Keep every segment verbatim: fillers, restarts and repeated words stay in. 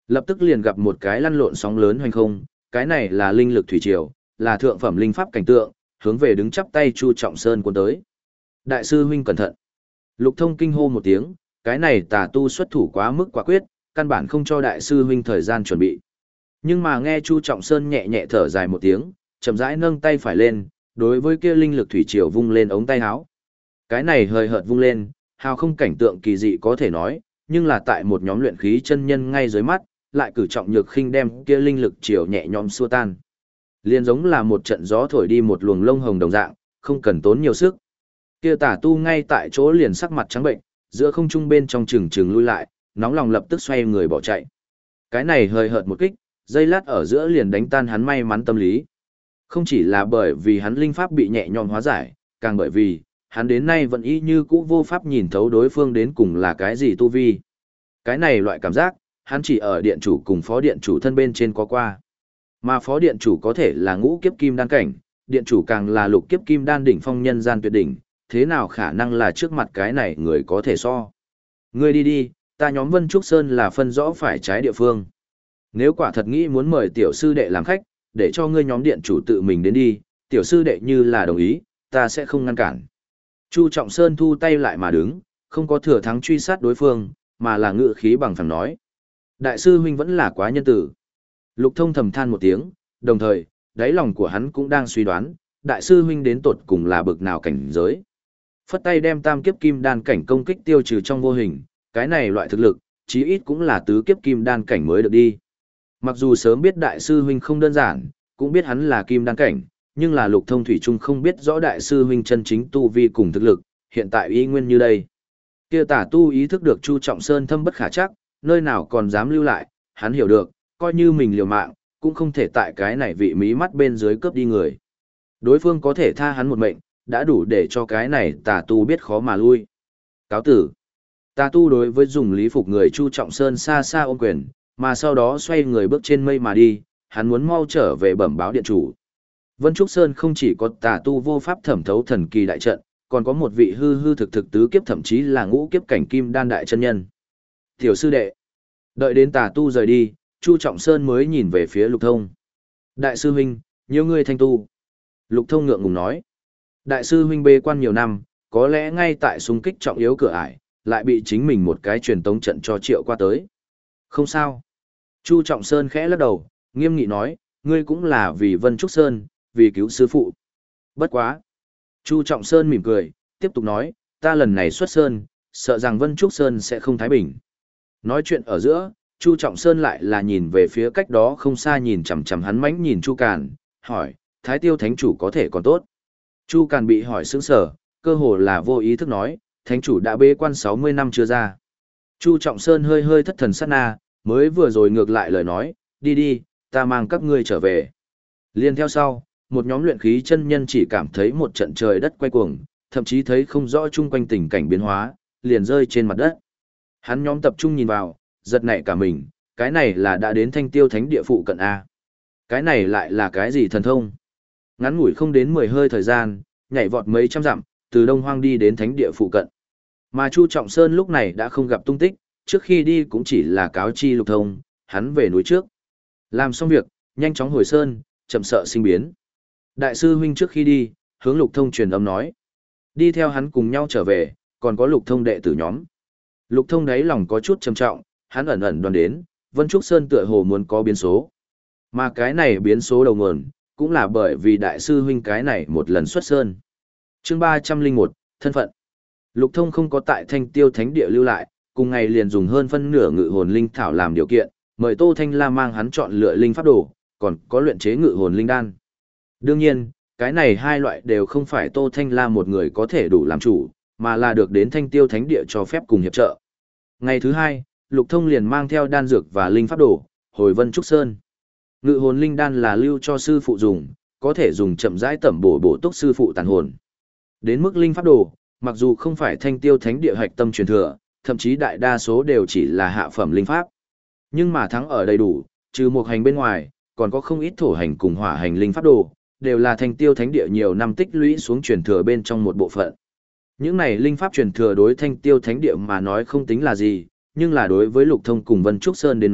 Lập tức liền gặp một cái lăn lộn sóng lớn hoành không, cái này là linh lực thủy triều, là thượng phẩm linh pháp cảnh tượng, hướng về đứng chắp tay Chu Trọng Sơn cuốn tới. Đại sư huynh cẩn thận. Lục Thông kinh hô một tiếng, cái này tà tu xuất thủ quá mức quả quyết, căn bản không cho đại sư huynh thời gian chuẩn bị. Nhưng mà nghe Chu Trọng Sơn nhẹ nhẹ thở dài một tiếng, chậm rãi nâng tay phải lên, đối với kia linh lực thủy triều vung lên ống tay áo. Cái này hơi hợt vung lên, hào không cảnh tượng kỳ dị có thể nói, nhưng là tại một nhóm luyện khí chân nhân ngay dưới mắt, lại cử trọng nhược khinh đem kia linh lực triều nhẹ nhõm xua tan. Liên giống là một trận gió thổi đi một luồng lông hồng đồng dạng, không cần tốn nhiều sức. Kia tà tu ngay tại chỗ liền sắc mặt trắng bệnh, giữa không trung bên trong chừng chừng lui lại, nóng lòng lập tức xoay người bỏ chạy. Cái này hơi hợt một kích, giây lát ở giữa liền đánh tan hắn may mắn tâm lý. Không chỉ là bởi vì hắn linh pháp bị nhẹ nhõm hóa giải, càng bởi vì, hắn đến nay vẫn y như cũ vô pháp nhìn thấu đối phương đến cùng là cái gì tu vi. Cái này loại cảm giác, hắn chỉ ở điện chủ cùng phó điện chủ thân bên trên có qua. Mà phó điện chủ có thể là ngũ kiếp kim đan cảnh, điện chủ càng là lục kiếp kim đan đỉnh phong nhân gian tuyệt đỉnh, thế nào khả năng là trước mặt cái này người có thể so. Ngươi đi đi, ta nhóm Vân Trúc Sơn là phân rõ phải trái địa phương. Nếu quả thật nghĩ muốn mời tiểu sư đệ làm khách, để cho ngươi nhóm điện chủ tự mình đến đi, tiểu sư đệ như là đồng ý, ta sẽ không ngăn cản. Chu Trọng Sơn thu tay lại mà đứng, không có thừa thắng truy sát đối phương, mà là ngự khí bằng phẳng nói. Đại sư huynh vẫn là quá nhân tử. Lục Thông thầm than một tiếng, đồng thời, đáy lòng của hắn cũng đang suy đoán, đại sư huynh đến tột cùng là bực nào cảnh giới. Phất tay đem tam kiếp kim đan cảnh công kích tiêu trừ trong vô hình, cái này loại thực lực, chí ít cũng là tứ kiếp kim đan cảnh mới được đi. Mặc dù sớm biết đại sư huynh không đơn giản, cũng biết hắn là kim đan cảnh, nhưng là Lục Thông thủy chung không biết rõ đại sư huynh chân chính tu vi cùng thực lực, hiện tại y nguyên như đây. Kia tả tu ý thức được Chu Trọng Sơn thâm bất khả chắc, nơi nào còn dám lưu lại, hắn hiểu được, coi như mình liều mạng, cũng không thể tại cái này vị mí mắt bên dưới cướp đi người. Đối phương có thể tha hắn một mệnh, đã đủ để cho cái này tà tu biết khó mà lui. Cáo tử. Tà tu đối với dùng lý phục người Chu Trọng Sơn xa xa ôm quyền, mà sau đó xoay người bước trên mây mà đi, hắn muốn mau trở về bẩm báo điện chủ. Vân Trúc Sơn không chỉ có tà tu vô pháp thẩm thấu thần kỳ đại trận, còn có một vị hư hư thực thực tứ kiếp thậm chí là ngũ kiếp cảnh kim đan đại chân nhân. Tiểu sư đệ. Đợi đến tà tu rời đi, Chu Trọng Sơn mới nhìn về phía Lục Thông. Đại sư huynh, nhiều người thanh tu. Lục Thông ngượng ngùng nói. Đại sư huynh bê quan nhiều năm, có lẽ ngay tại xung kích trọng yếu cửa ải, lại bị chính mình một cái truyền tống trận cho triệu qua tới. Không sao. Chu Trọng Sơn khẽ lắc đầu, nghiêm nghị nói, ngươi cũng là vì Vân Trúc Sơn, vì cứu sư phụ. Bất quá. Chu Trọng Sơn mỉm cười, tiếp tục nói, ta lần này xuất Sơn, sợ rằng Vân Trúc Sơn sẽ không thái bình. Nói chuyện ở giữa, Chu Trọng Sơn lại là nhìn về phía cách đó không xa nhìn chằm chằm hắn mãnh nhìn Chu Càn, hỏi, Thái Tiêu Thánh Chủ có thể còn tốt. Chu Càn bị hỏi sững sờ, cơ hồ là vô ý thức nói, Thánh Chủ đã bế quan sáu mươi năm chưa ra. Chu Trọng Sơn hơi hơi thất thần sát na, mới vừa rồi ngược lại lời nói, đi đi, ta mang các ngươi trở về. Liên theo sau, một nhóm luyện khí chân nhân chỉ cảm thấy một trận trời đất quay cuồng, thậm chí thấy không rõ chung quanh tình cảnh biến hóa, liền rơi trên mặt đất. Hắn nhóm tập trung nhìn vào, giật nảy cả mình, cái này là đã đến Thanh Tiêu Thánh địa phụ cận A. Cái này lại là cái gì thần thông? Ngắn ngủi không đến mười hơi thời gian, nhảy vọt mấy trăm dặm, từ Đông Hoang đi đến Thánh địa phụ cận. Mà Chu Trọng Sơn lúc này đã không gặp tung tích, trước khi đi cũng chỉ là cáo chi Lục Thông, hắn về núi trước. Làm xong việc, nhanh chóng hồi sơn, chậm sợ sinh biến. Đại sư huynh trước khi đi, hướng Lục Thông truyền âm nói. Đi theo hắn cùng nhau trở về, còn có Lục Thông đệ tử nhóm. Lục Thông đáy lòng có chút trầm trọng, hắn ẩn ẩn đoán đến, Vân Trúc Sơn tựa hồ muốn có biến số. Mà cái này biến số đầu nguồn, cũng là bởi vì đại sư huynh cái này một lần xuất sơn. Chương ba trăm lẻ một, thân phận. Lục Thông không có tại Thanh Tiêu Thánh địa lưu lại, cùng ngày liền dùng hơn phân nửa ngự hồn linh thảo làm điều kiện, mời Tô Thanh La mang hắn chọn lựa linh pháp đồ, còn có luyện chế ngự hồn linh đan. Đương nhiên, cái này hai loại đều không phải Tô Thanh La một người có thể đủ làm chủ, mà là được đến Thanh Tiêu Thánh địa cho phép cùng hiệp trợ. Ngày thứ hai, Lục Thông liền mang theo đan dược và linh pháp đồ, hồi Vân Trúc Sơn. Ngự hồn linh đan là lưu cho sư phụ dùng, có thể dùng chậm rãi tẩm bổ bổ túc sư phụ tàn hồn. Đến mức linh pháp đồ, mặc dù không phải Thanh Tiêu Thánh địa hạch tâm truyền thừa, thậm chí đại đa số đều chỉ là hạ phẩm linh pháp. Nhưng mà thắng ở đầy đủ, trừ một hành bên ngoài, còn có không ít thổ hành cùng hỏa hành linh pháp đồ, đều là Thanh Tiêu Thánh địa nhiều năm tích lũy xuống truyền thừa bên trong một bộ phận. Những này linh pháp truyền thừa đối Thanh Tiêu Thánh địa mà nói không tính là gì, nhưng là đối với Lục Thông cùng Vân Trúc Sơn đến nói,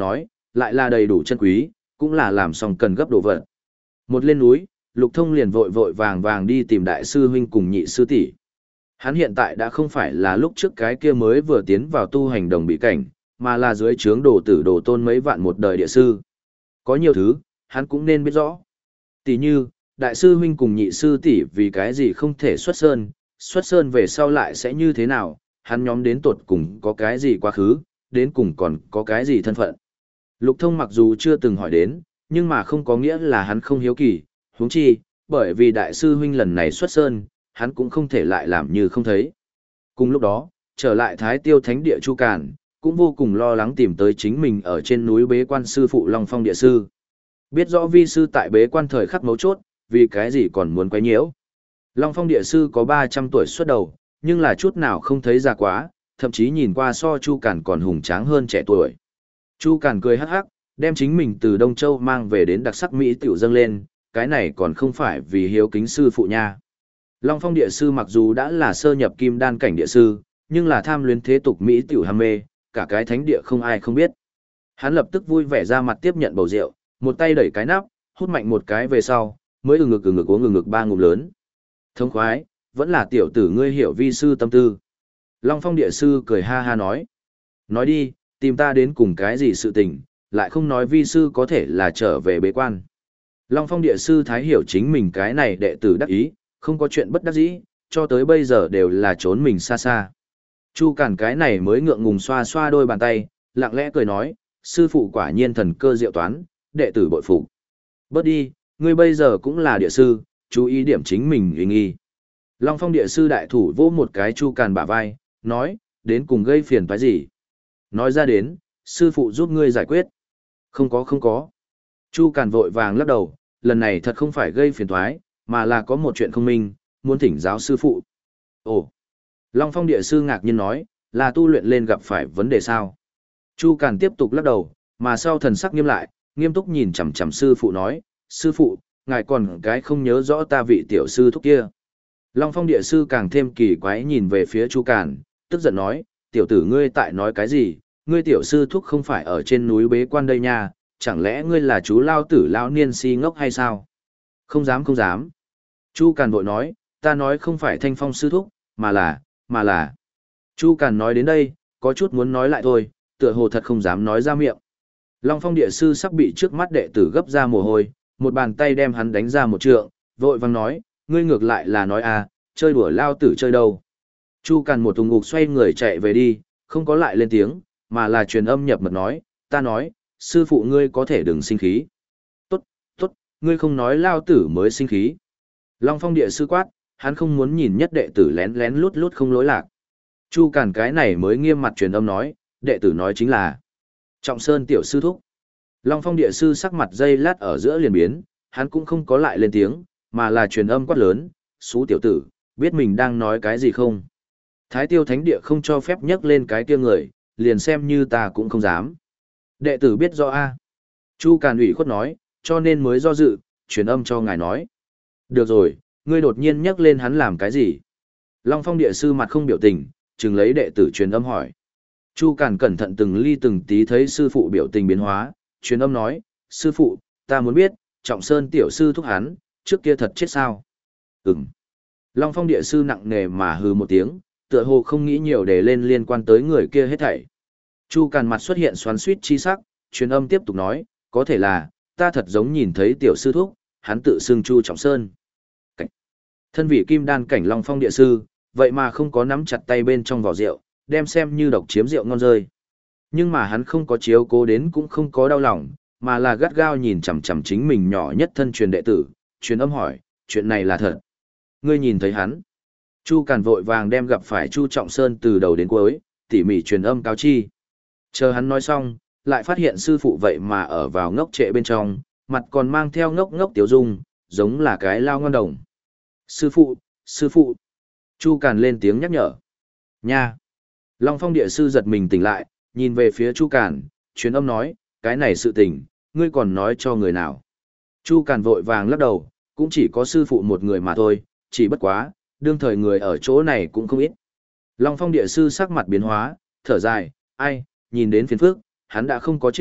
lại là đầy đủ chân quý, cũng là làm xong cần gấp đồ vật. Một lên núi, Lục Thông liền vội vội vàng vàng đi tìm đại sư huynh cùng nhị sư tỷ. Hắn hiện tại đã không phải là lúc trước cái kia mới vừa tiến vào tu hành đồng bị cảnh, mà là dưới trướng đồ tử đồ tôn mấy vạn một đời địa sư. Có nhiều thứ, hắn cũng nên biết rõ. Tỷ như, đại sư huynh cùng nhị sư tỷ vì cái gì không thể xuất sơn, xuất sơn về sau lại sẽ như thế nào, hắn nhóm đến tột cùng có cái gì quá khứ, đến cùng còn có cái gì thân phận. Lục Thông mặc dù chưa từng hỏi đến, nhưng mà không có nghĩa là hắn không hiếu kỳ, huống chi, bởi vì đại sư huynh lần này xuất sơn, hắn cũng không thể lại làm như không thấy. Cùng lúc đó, trở lại Thái Tiêu Thánh Địa Chu Càn, cũng vô cùng lo lắng tìm tới chính mình ở trên núi bế quan sư phụ Long Phong Địa Sư. Biết rõ vi sư tại bế quan thời khắc mấu chốt, vì cái gì còn muốn quấy nhiễu. Long Phong Địa Sư có ba trăm tuổi xuất đầu, nhưng là chút nào không thấy già quá, thậm chí nhìn qua so Chu Càn còn hùng tráng hơn trẻ tuổi. Chu Càn cười hắc hắc, đem chính mình từ Đông Châu mang về đến đặc sắc Mỹ tiểu dâng lên, cái này còn không phải vì hiếu kính sư phụ nha. Long Phong Địa Sư mặc dù đã là sơ nhập kim đan cảnh địa sư, nhưng là tham luyến thế tục Mỹ tiểu ham mê, cả cái thánh địa không ai không biết. Hắn lập tức vui vẻ ra mặt tiếp nhận bầu rượu, một tay đẩy cái nắp, hút mạnh một cái về sau, mới ừ ngực ừ ngực uống ừ ngực ba ngụm lớn. Thống khoái, vẫn là tiểu tử ngươi hiểu vi sư tâm tư. Long Phong Địa Sư cười ha ha nói. Nói đi, tìm ta đến cùng cái gì sự tình, lại không nói vi sư có thể là trở về bế quan. Long Phong Địa Sư thái hiểu chính mình cái này đệ tử đắc ý, không có chuyện bất đắc dĩ, cho tới bây giờ đều là trốn mình xa xa. Chu Càn cái này mới ngượng ngùng xoa xoa đôi bàn tay, lặng lẽ cười nói, sư phụ quả nhiên thần cơ diệu toán, đệ tử bội phục. Bớt đi, ngươi bây giờ cũng là địa sư, chú ý điểm chính mình uy nghi. Long Phong Địa Sư đại thủ vỗ một cái Chu Càn bả vai, nói, đến cùng gây phiền toái gì? Nói ra đến, sư phụ giúp ngươi giải quyết. Không có không có. Chu Càn vội vàng lắc đầu, lần này thật không phải gây phiền toái, mà là có một chuyện không minh, muốn thỉnh giáo sư phụ. Ồ! Long Phong Địa Sư ngạc nhiên nói, là tu luyện lên gặp phải vấn đề sao? Chu Càn tiếp tục lắc đầu, mà sau thần sắc nghiêm lại, nghiêm túc nhìn chằm chằm sư phụ nói, sư phụ, ngài còn cái không nhớ rõ ta vị tiểu sư thúc kia. Long Phong Địa Sư càng thêm kỳ quái nhìn về phía Chu Càn, tức giận nói, tiểu tử ngươi tại nói cái gì, ngươi tiểu sư thúc không phải ở trên núi bế quan đây nha, chẳng lẽ ngươi là chú lao tử lao niên si ngốc hay sao? Không dám không dám. Chu Càn vội nói, ta nói không phải Thanh Phong sư thúc, mà là, mà là. Chu Càn nói đến đây, có chút muốn nói lại thôi, tựa hồ thật không dám nói ra miệng. Long Phong Địa Sư sắp bị trước mắt đệ tử gấp ra mồ hôi, một bàn tay đem hắn đánh ra một trượng, vội vang nói, ngươi ngược lại là nói à, chơi đùa lao tử chơi đâu. Chu Càn một thùng ngục xoay người chạy về đi, không có lại lên tiếng, mà là truyền âm nhập mật nói, ta nói, sư phụ ngươi có thể đừng sinh khí. Tốt, tốt, ngươi không nói lao tử mới sinh khí. Long Phong Địa Sư quát, hắn không muốn nhìn nhất đệ tử lén lén lút lút không lối lạc. Chu Càn cái này mới nghiêm mặt truyền âm nói, đệ tử nói chính là Trọng Sơn tiểu sư thúc. Long Phong Địa Sư sắc mặt dây lát ở giữa liền biến, hắn cũng không có lại lên tiếng, mà là truyền âm quát lớn, xú tiểu tử, biết mình đang nói cái gì không? Thái Tiêu Thánh Địa không cho phép nhắc lên cái kia người, liền xem như ta cũng không dám. Đệ tử biết rõ a. Chu Càn ủy khuất nói, cho nên mới do dự, truyền âm cho ngài nói. Được rồi, ngươi đột nhiên nhắc lên hắn làm cái gì? Long Phong Địa Sư mặt không biểu tình, chừng lấy đệ tử truyền âm hỏi. Chu Càn cẩn thận từng ly từng tí thấy sư phụ biểu tình biến hóa, truyền âm nói, sư phụ, ta muốn biết, Trọng Sơn tiểu sư thúc hắn, trước kia thật chết sao? Ừm. Long Phong Địa Sư nặng nề mà hừ một tiếng, tựa hồ không nghĩ nhiều để lên liên quan tới người kia hết thảy. Chu Càn mặt xuất hiện xoắn xuýt chi sắc, truyền âm tiếp tục nói, có thể là, ta thật giống nhìn thấy tiểu sư thúc, hắn tự xưng Chu Trọng Sơn. Cảnh. Thân vị kim đan cảnh Long Phong Địa Sư, vậy mà không có nắm chặt tay bên trong vỏ rượu, đem xem như độc chiếm rượu ngon rơi. Nhưng mà hắn không có chiếu cố đến cũng không có đau lòng, mà là gắt gao nhìn chằm chằm chính mình nhỏ nhất thân truyền đệ tử, truyền âm hỏi, chuyện này là thật. Ngươi nhìn thấy hắn. Chu Càn vội vàng đem gặp phải Chu Trọng Sơn từ đầu đến cuối, tỉ mỉ truyền âm cáo chi. Chờ hắn nói xong, lại phát hiện sư phụ vậy mà ở vào ngốc trệ bên trong, mặt còn mang theo ngốc ngốc tiểu dung, giống là cái lao ngon đồng. Sư phụ, sư phụ. Chu Càn lên tiếng nhắc nhở. Nha. Long Phong Địa Sư giật mình tỉnh lại, nhìn về phía Chu Càn, truyền âm nói, cái này sự tình, ngươi còn nói cho người nào. Chu Càn vội vàng lắc đầu, cũng chỉ có sư phụ một người mà thôi, chỉ bất quá, đương thời người ở chỗ này cũng không ít. Long Phong Địa Sư sắc mặt biến hóa, thở dài, ai, nhìn đến phiền phức, hắn đã không có chết,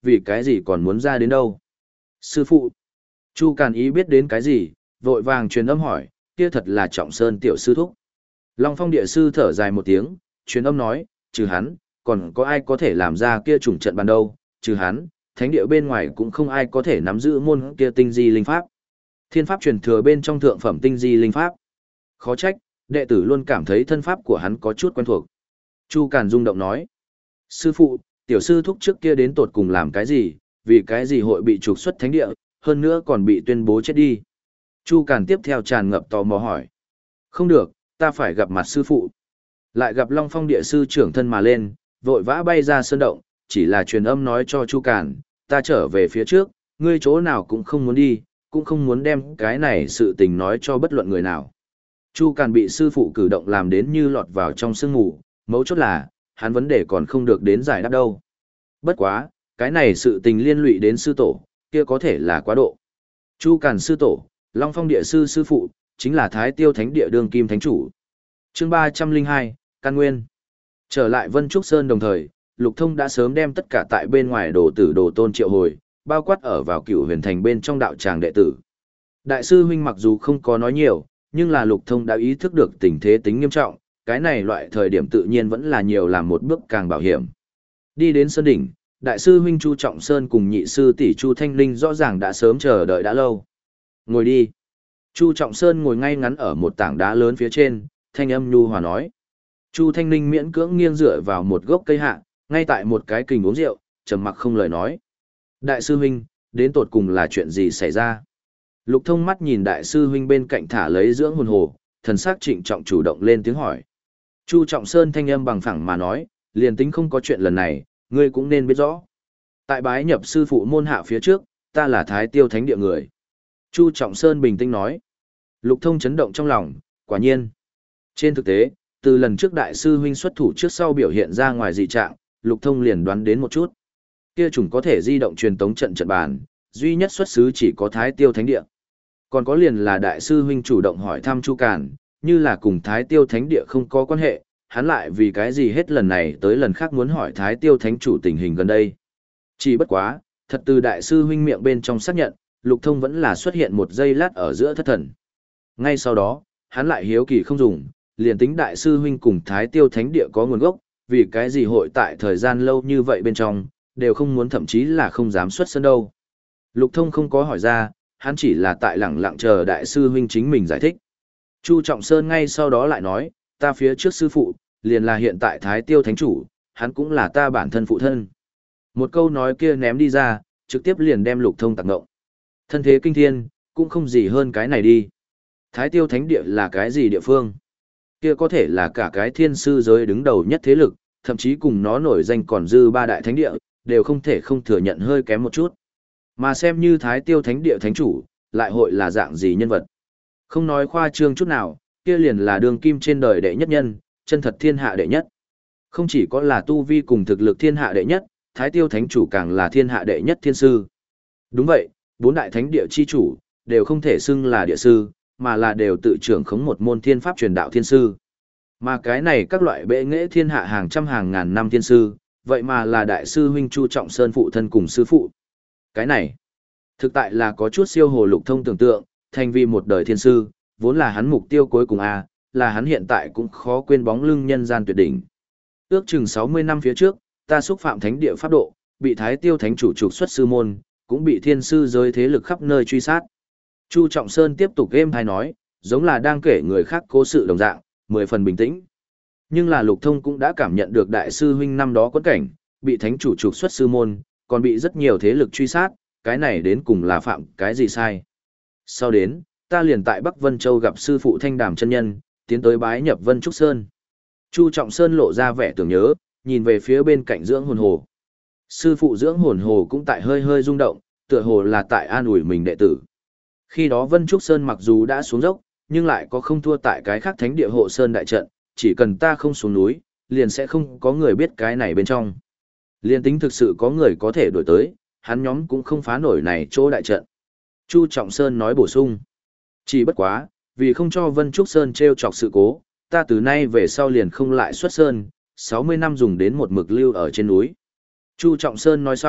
vì cái gì còn muốn ra đến đâu? Sư phụ. Chu Càn Ý biết đến cái gì, vội vàng truyền âm hỏi, kia thật là Trọng Sơn tiểu sư thúc. Long Phong địa sư thở dài một tiếng, truyền âm nói, trừ hắn, còn có ai có thể làm ra kia chủng trận bàn đâu, trừ hắn, thánh địa bên ngoài cũng không ai có thể nắm giữ môn kia tinh di linh pháp. Thiên pháp truyền thừa bên trong thượng phẩm tinh di linh pháp. Khó trách, đệ tử luôn cảm thấy thân pháp của hắn có chút quen thuộc. Chu Càn rung động nói, sư phụ, tiểu sư thúc trước kia đến tột cùng làm cái gì, vì cái gì hội bị trục xuất thánh địa, hơn nữa còn bị tuyên bố chết đi. Chu Càn tiếp theo tràn ngập tò mò hỏi. Không được, ta phải gặp mặt sư phụ. Lại gặp Long Phong địa sư trưởng thân mà lên, vội vã bay ra sơn động, chỉ là truyền âm nói cho Chu Càn, ta trở về phía trước, ngươi chỗ nào cũng không muốn đi, cũng không muốn đem cái này sự tình nói cho bất luận người nào. Chu Càn bị sư phụ cử động làm đến như lọt vào trong sương mù, mấu chốt là, hắn vấn đề còn không được đến giải đáp đâu. Bất quá, cái này sự tình liên lụy đến sư tổ, kia có thể là quá độ. Chu Càn sư tổ, Long Phong địa sư sư phụ, chính là Thái Tiêu Thánh địa đương kim thánh chủ. Chương ba trăm linh hai, Căn Nguyên. Trở lại Vân Trúc Sơn đồng thời, Lục Thông đã sớm đem tất cả tại bên ngoài đồ tử đồ tôn triệu hồi, bao quát ở vào Cửu Huyền Thành bên trong đạo tràng đệ tử. Đại sư huynh mặc dù không có nói nhiều, nhưng là Lục Thông đã ý thức được tình thế tính nghiêm trọng, cái này loại thời điểm tự nhiên vẫn là nhiều làm một bước càng bảo hiểm. Đi đến sơn đỉnh, đại sư huynh Chu Trọng Sơn cùng nhị sư tỷ Chu Thanh Linh rõ ràng đã sớm chờ đợi đã lâu. Ngồi đi. Chu Trọng Sơn ngồi ngay ngắn ở một tảng đá lớn phía trên, thanh âm nhu hòa nói. Chu Thanh Linh miễn cưỡng nghiêng dựa vào một gốc cây hạ, ngay tại một cái kình uống rượu, trầm mặc không lời nói. Đại sư huynh, đến tột cùng là chuyện gì xảy ra? Lục Thông mắt nhìn đại sư huynh bên cạnh thả lấy dưỡng hồn hồ, thần sắc trịnh trọng chủ động lên tiếng hỏi. Chu Trọng Sơn thanh âm bằng phẳng mà nói, liền tính không có chuyện lần này, ngươi cũng nên biết rõ. Tại bái nhập sư phụ môn hạ phía trước, ta là Thái Tiêu Thánh địa người. Chu Trọng Sơn bình tĩnh nói. Lục Thông chấn động trong lòng, quả nhiên. Trên thực tế, từ lần trước đại sư huynh xuất thủ trước sau biểu hiện ra ngoài dị trạng, Lục Thông liền đoán đến một chút. Kia chủng có thể di động truyền tống trận trận bàn, duy nhất xuất xứ chỉ có Thái Tiêu Thánh địa. Còn có liền là đại sư huynh chủ động hỏi thăm Chu Càn, như là cùng Thái Tiêu Thánh địa không có quan hệ, hắn lại vì cái gì hết lần này tới lần khác muốn hỏi Thái Tiêu Thánh chủ tình hình gần đây. Chỉ bất quá, thật từ đại sư huynh miệng bên trong xác nhận, Lục Thông vẫn là xuất hiện một giây lát ở giữa thất thần. Ngay sau đó, hắn lại hiếu kỳ không dùng, liền tính đại sư huynh cùng Thái Tiêu Thánh địa có nguồn gốc, vì cái gì hội tại thời gian lâu như vậy bên trong, đều không muốn thậm chí là không dám xuất sân đâu. Lục Thông không có hỏi ra, hắn chỉ là tại lẳng lặng chờ đại sư huynh chính mình giải thích. Chu Trọng Sơn ngay sau đó lại nói, ta phía trước sư phụ, liền là hiện tại Thái Tiêu Thánh chủ, hắn cũng là ta bản thân phụ thân. Một câu nói kia ném đi ra, trực tiếp liền đem Lục Thông tạc ngộng. Thân thế kinh thiên, cũng không gì hơn cái này đi. Thái Tiêu Thánh địa là cái gì địa phương? Kia có thể là cả cái thiên sư giới đứng đầu nhất thế lực, thậm chí cùng nó nổi danh còn dư ba đại thánh địa, đều không thể không thừa nhận hơi kém một chút. Mà xem như Thái Tiêu Thánh địa thánh chủ, lại hội là dạng gì nhân vật. Không nói khoa trương chút nào, kia liền là đường kim trên đời đệ nhất nhân, chân thật thiên hạ đệ nhất. Không chỉ có là tu vi cùng thực lực thiên hạ đệ nhất, Thái Tiêu Thánh chủ càng là thiên hạ đệ nhất thiên sư. Đúng vậy, bốn đại thánh địa chi chủ, đều không thể xưng là địa sư, mà là đều tự trưởng khống một môn thiên pháp truyền đạo thiên sư. Mà cái này các loại bệ nghệ thiên hạ hàng trăm hàng ngàn năm thiên sư, vậy mà là đại sư huynh Chu Trọng Sơn phụ thân cùng sư phụ. Cái này, thực tại là có chút siêu hồ Lục Thông tưởng tượng, thành vì một đời thiên sư, vốn là hắn mục tiêu cuối cùng a, là hắn hiện tại cũng khó quên bóng lưng nhân gian tuyệt đỉnh. Ước chừng sáu mươi năm phía trước, ta xúc phạm thánh địa pháp độ, bị Thái Tiêu Thánh chủ trục xuất sư môn, cũng bị thiên sư giới thế lực khắp nơi truy sát. Chu Trọng Sơn tiếp tục êm hay nói, giống là đang kể người khác cố sự đồng dạng, mười phần bình tĩnh. Nhưng là Lục Thông cũng đã cảm nhận được đại sư huynh năm đó quẫn cảnh, bị thánh chủ trục xuất sư môn, còn bị rất nhiều thế lực truy sát, cái này đến cùng là phạm cái gì sai. Sau đến, ta liền tại Bắc Vân Châu gặp sư phụ Thanh Đàm chân nhân, tiến tới bái nhập Vân Trúc Sơn. Chu Trọng Sơn lộ ra vẻ tưởng nhớ, nhìn về phía bên cạnh dưỡng hồn hồ. Sư phụ dưỡng hồn hồ cũng tại hơi hơi rung động, tựa hồ là tại an ủi mình đệ tử. Khi đó Vân Trúc Sơn mặc dù đã xuống dốc, nhưng lại có không thua tại cái khác thánh địa hộ sơn đại trận, chỉ cần ta không xuống núi, liền sẽ không có người biết cái này bên trong. Liên tính thực sự có người có thể đổi tới, hắn nhóm cũng không phá nổi này chỗ đại trận. Chu Trọng Sơn nói bổ sung. Chỉ bất quá, vì không cho Vân Trúc Sơn treo chọc sự cố, ta từ nay về sau liền không lại xuất sơn, sáu mươi năm dùng đến một mực lưu ở trên núi. Chu Trọng Sơn nói xong,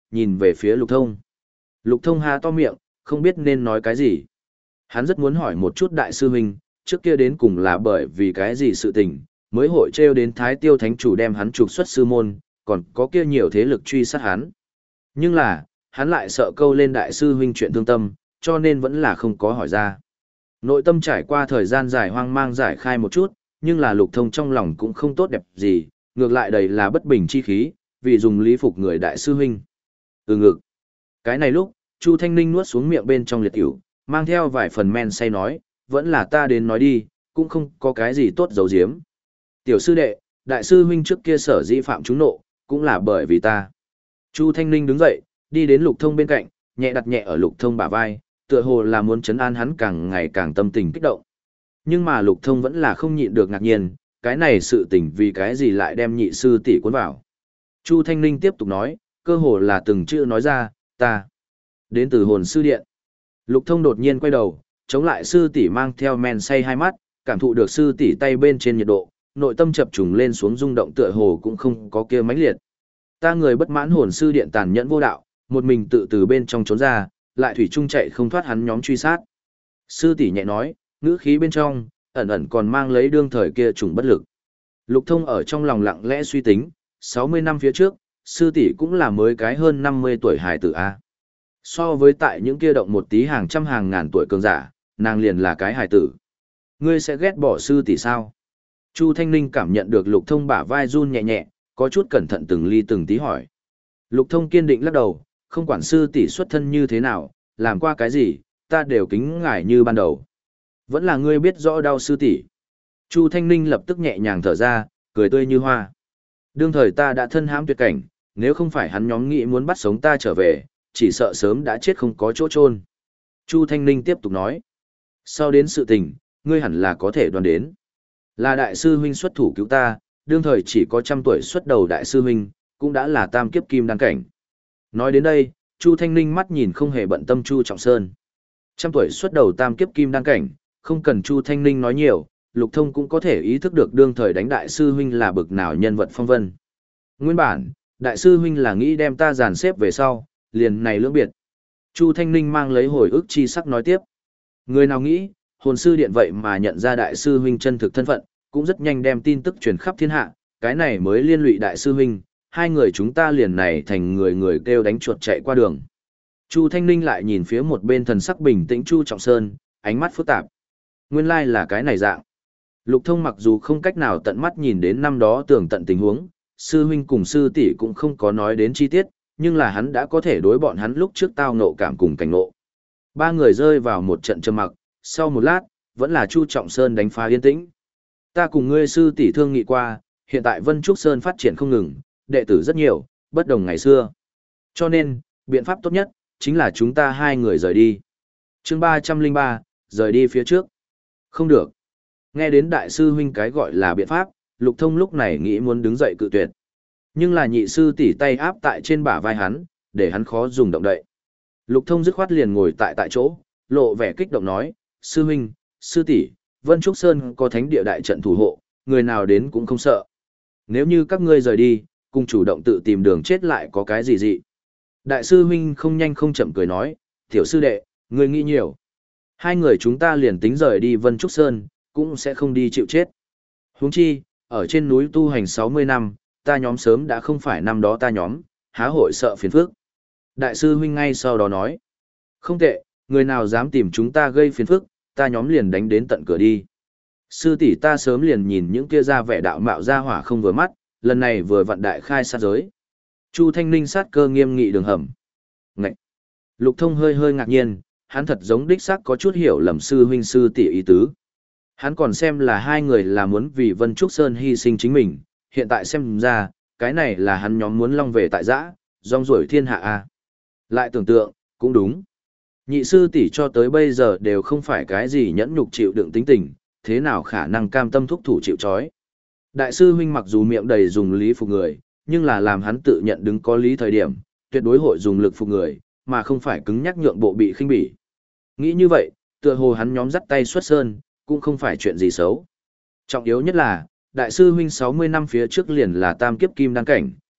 nhìn về phía Lục Thông. Lục Thông há to miệng, không biết nên nói cái gì. Hắn rất muốn hỏi một chút đại sư huynh, trước kia đến cùng là bởi vì cái gì sự tình, mới hội trêu đến Thái Tiêu Thánh Chủ đem hắn trục xuất sư môn, còn có kia nhiều thế lực truy sát hắn. Nhưng là, hắn lại sợ câu lên đại sư huynh chuyện thương tâm, cho nên vẫn là không có hỏi ra. Nội tâm trải qua thời gian dài hoang mang giải khai một chút, nhưng là Lục Thông trong lòng cũng không tốt đẹp gì, ngược lại đầy là bất bình chi khí, vì dùng lý phục người đại sư huynh. Ừ ngực. Cái này lúc, Chu Thanh Ninh nuốt xuống miệng bên trong liệt tiểu, mang theo vài phần men say nói, vẫn là ta đến nói đi, cũng không có cái gì tốt giấu giếm. Tiểu sư đệ, đại sư huynh trước kia sở dĩ phạm chúng nộ, cũng là bởi vì ta. Chu Thanh Ninh đứng dậy, đi đến Lục Thông bên cạnh, nhẹ đặt nhẹ ở Lục Thông bả vai, tựa hồ là muốn trấn an hắn càng ngày càng tâm tình kích động. Nhưng mà Lục Thông vẫn là không nhịn được ngạc nhiên, cái này sự tình vì cái gì lại đem nhị sư tỷ cuốn vào. Chu Thanh Ninh tiếp tục nói, cơ hồ là từng chữ nói ra, ta đến từ hồn sư điện. Lục Thông đột nhiên quay đầu, chống lại sư tỷ mang theo men say hai mắt, cảm thụ được sư tỷ tay bên trên nhiệt độ, nội tâm chập trùng lên xuống rung động tựa hồ cũng không có kia mãnh liệt. Ta người bất mãn hồn sư điện tàn nhẫn vô đạo, một mình tự từ bên trong trốn ra, lại thủy chung chạy không thoát hắn nhóm truy sát. Sư tỷ nhẹ nói, ngữ khí bên trong ẩn ẩn còn mang lấy đương thời kia trùng bất lực. Lục Thông ở trong lòng lặng lẽ suy tính, sáu mươi năm phía trước, sư tỷ cũng là mới cái hơn năm mươi tuổi hài tử a. So với tại những kia động một tí hàng trăm hàng ngàn tuổi cường giả, nàng liền là cái hài tử. Ngươi sẽ ghét bỏ sư tỷ sao? Chu Thanh Ninh cảm nhận được Lục Thông bả vai run nhẹ nhẹ, có chút cẩn thận từng ly từng tí hỏi. Lục Thông kiên định lắc đầu, không quản sư tỷ xuất thân như thế nào, làm qua cái gì, ta đều kính ngài như ban đầu. Vẫn là ngươi biết rõ đau sư tỷ. Chu Thanh Ninh lập tức nhẹ nhàng thở ra, cười tươi như hoa. Đương thời ta đã thân hãm tuyệt cảnh, nếu không phải hắn nhóm nghĩ muốn bắt sống ta trở về, chỉ sợ sớm đã chết không có chỗ chôn. Chu Thanh Ninh tiếp tục nói. Sau đến sự tình, ngươi hẳn là có thể đoán đến. Là đại sư huynh xuất thủ cứu ta, đương thời chỉ có trăm tuổi xuất đầu đại sư huynh, cũng đã là tam kiếp kim đan cảnh. Nói đến đây, Chu Thanh Ninh mắt nhìn không hề bận tâm Chu Trọng Sơn. Trăm tuổi xuất đầu tam kiếp kim đan cảnh, không cần Chu Thanh Ninh nói nhiều, Lục Thông cũng có thể ý thức được đương thời đánh đại sư huynh là bực nào nhân vật phong vân. Nguyên bản, đại sư huynh là nghĩ đem ta dàn xếp về sau, liền này lưỡng biệt. Chu Thanh Ninh mang lấy hồi ức chi sắc nói tiếp. Người nào nghĩ, hồn sư điện vậy mà nhận ra đại sư huynh chân thực thân phận, cũng rất nhanh đem tin tức truyền khắp thiên hạ, cái này mới liên lụy đại sư huynh, hai người chúng ta liền này thành người người kêu đánh chuột chạy qua đường. Chu Thanh Ninh lại nhìn phía một bên thần sắc bình tĩnh Chu Trọng Sơn, ánh mắt phức tạp. Nguyên lai là cái này dạng. Lục Thông mặc dù không cách nào tận mắt nhìn đến năm đó tường tận tình huống, sư huynh cùng sư tỷ cũng không có nói đến chi tiết, nhưng là hắn đã có thể đối bọn hắn lúc trước tao nộ cảm cùng cảnh nộ. Ba người rơi vào một trận trầm mặc, sau một lát, vẫn là Chu Trọng Sơn đánh phá yên tĩnh. Ta cùng ngươi sư tỷ thương nghị qua, hiện tại Vân Trúc Sơn phát triển không ngừng, đệ tử rất nhiều, bất đồng ngày xưa. Cho nên, biện pháp tốt nhất, chính là chúng ta hai người rời đi. chương ba trăm lẻ ba, rời đi phía trước. Không được. Nghe đến đại sư huynh cái gọi là biện pháp, Lục Thông lúc này nghĩ muốn đứng dậy cự tuyệt. Nhưng là nhị sư tỷ tay áp tại trên bả vai hắn, để hắn khó dùng động đậy. Lục Thông dứt khoát liền ngồi tại tại chỗ, lộ vẻ kích động nói, sư huynh, sư tỷ, Vân Trúc Sơn có thánh địa đại trận thủ hộ, người nào đến cũng không sợ. Nếu như các ngươi rời đi, cùng chủ động tự tìm đường chết lại có cái gì dị. Đại sư huynh không nhanh không chậm cười nói, tiểu sư đệ, ngươi nghĩ nhiều. Hai người chúng ta liền tính rời đi Vân Trúc Sơn, cũng sẽ không đi chịu chết. Huống chi, ở trên núi tu hành sáu mươi năm, ta nhóm sớm đã không phải năm đó ta nhóm, há hội sợ phiền phức. Đại sư huynh ngay sau đó nói, không tệ, người nào dám tìm chúng ta gây phiền phức, ta nhóm liền đánh đến tận cửa đi. Sư tỷ ta sớm liền nhìn những kia ra vẻ đạo mạo ra hỏa không vừa mắt, lần này vừa vặn đại khai sát giới. Chu Thanh Ninh sát cơ nghiêm nghị đường hầm. Ngậy! Lục Thông hơi hơi ngạc nhiên, hắn thật giống đích xác có chút hiểu lầm sư huynh sư tỷ ý tứ. Hắn còn xem là hai người là muốn vì Vân Trúc Sơn hy sinh chính mình, hiện tại xem ra, cái này là hắn nhóm muốn long về tại giã, rong ruổi thiên hạ a. Lại tưởng tượng, cũng đúng. Nhị sư tỷ cho tới bây giờ đều không phải cái gì nhẫn nhục chịu đựng tính tình, thế nào khả năng cam tâm thúc thủ chịu trói. Đại sư huynh mặc dù miệng đầy dùng lý phục người, nhưng là làm hắn tự nhận đứng có lý thời điểm, tuyệt đối hội dùng lực phục người, mà không phải cứng nhắc nhượng bộ bị khinh bỉ. Nghĩ như vậy, tựa hồ hắn nhóm dắt tay xuất sơn, cũng không phải chuyện gì xấu. Trọng yếu nhất là, đại sư huynh sáu mươi năm phía trước liền là tam kiếp kim đan cảnh,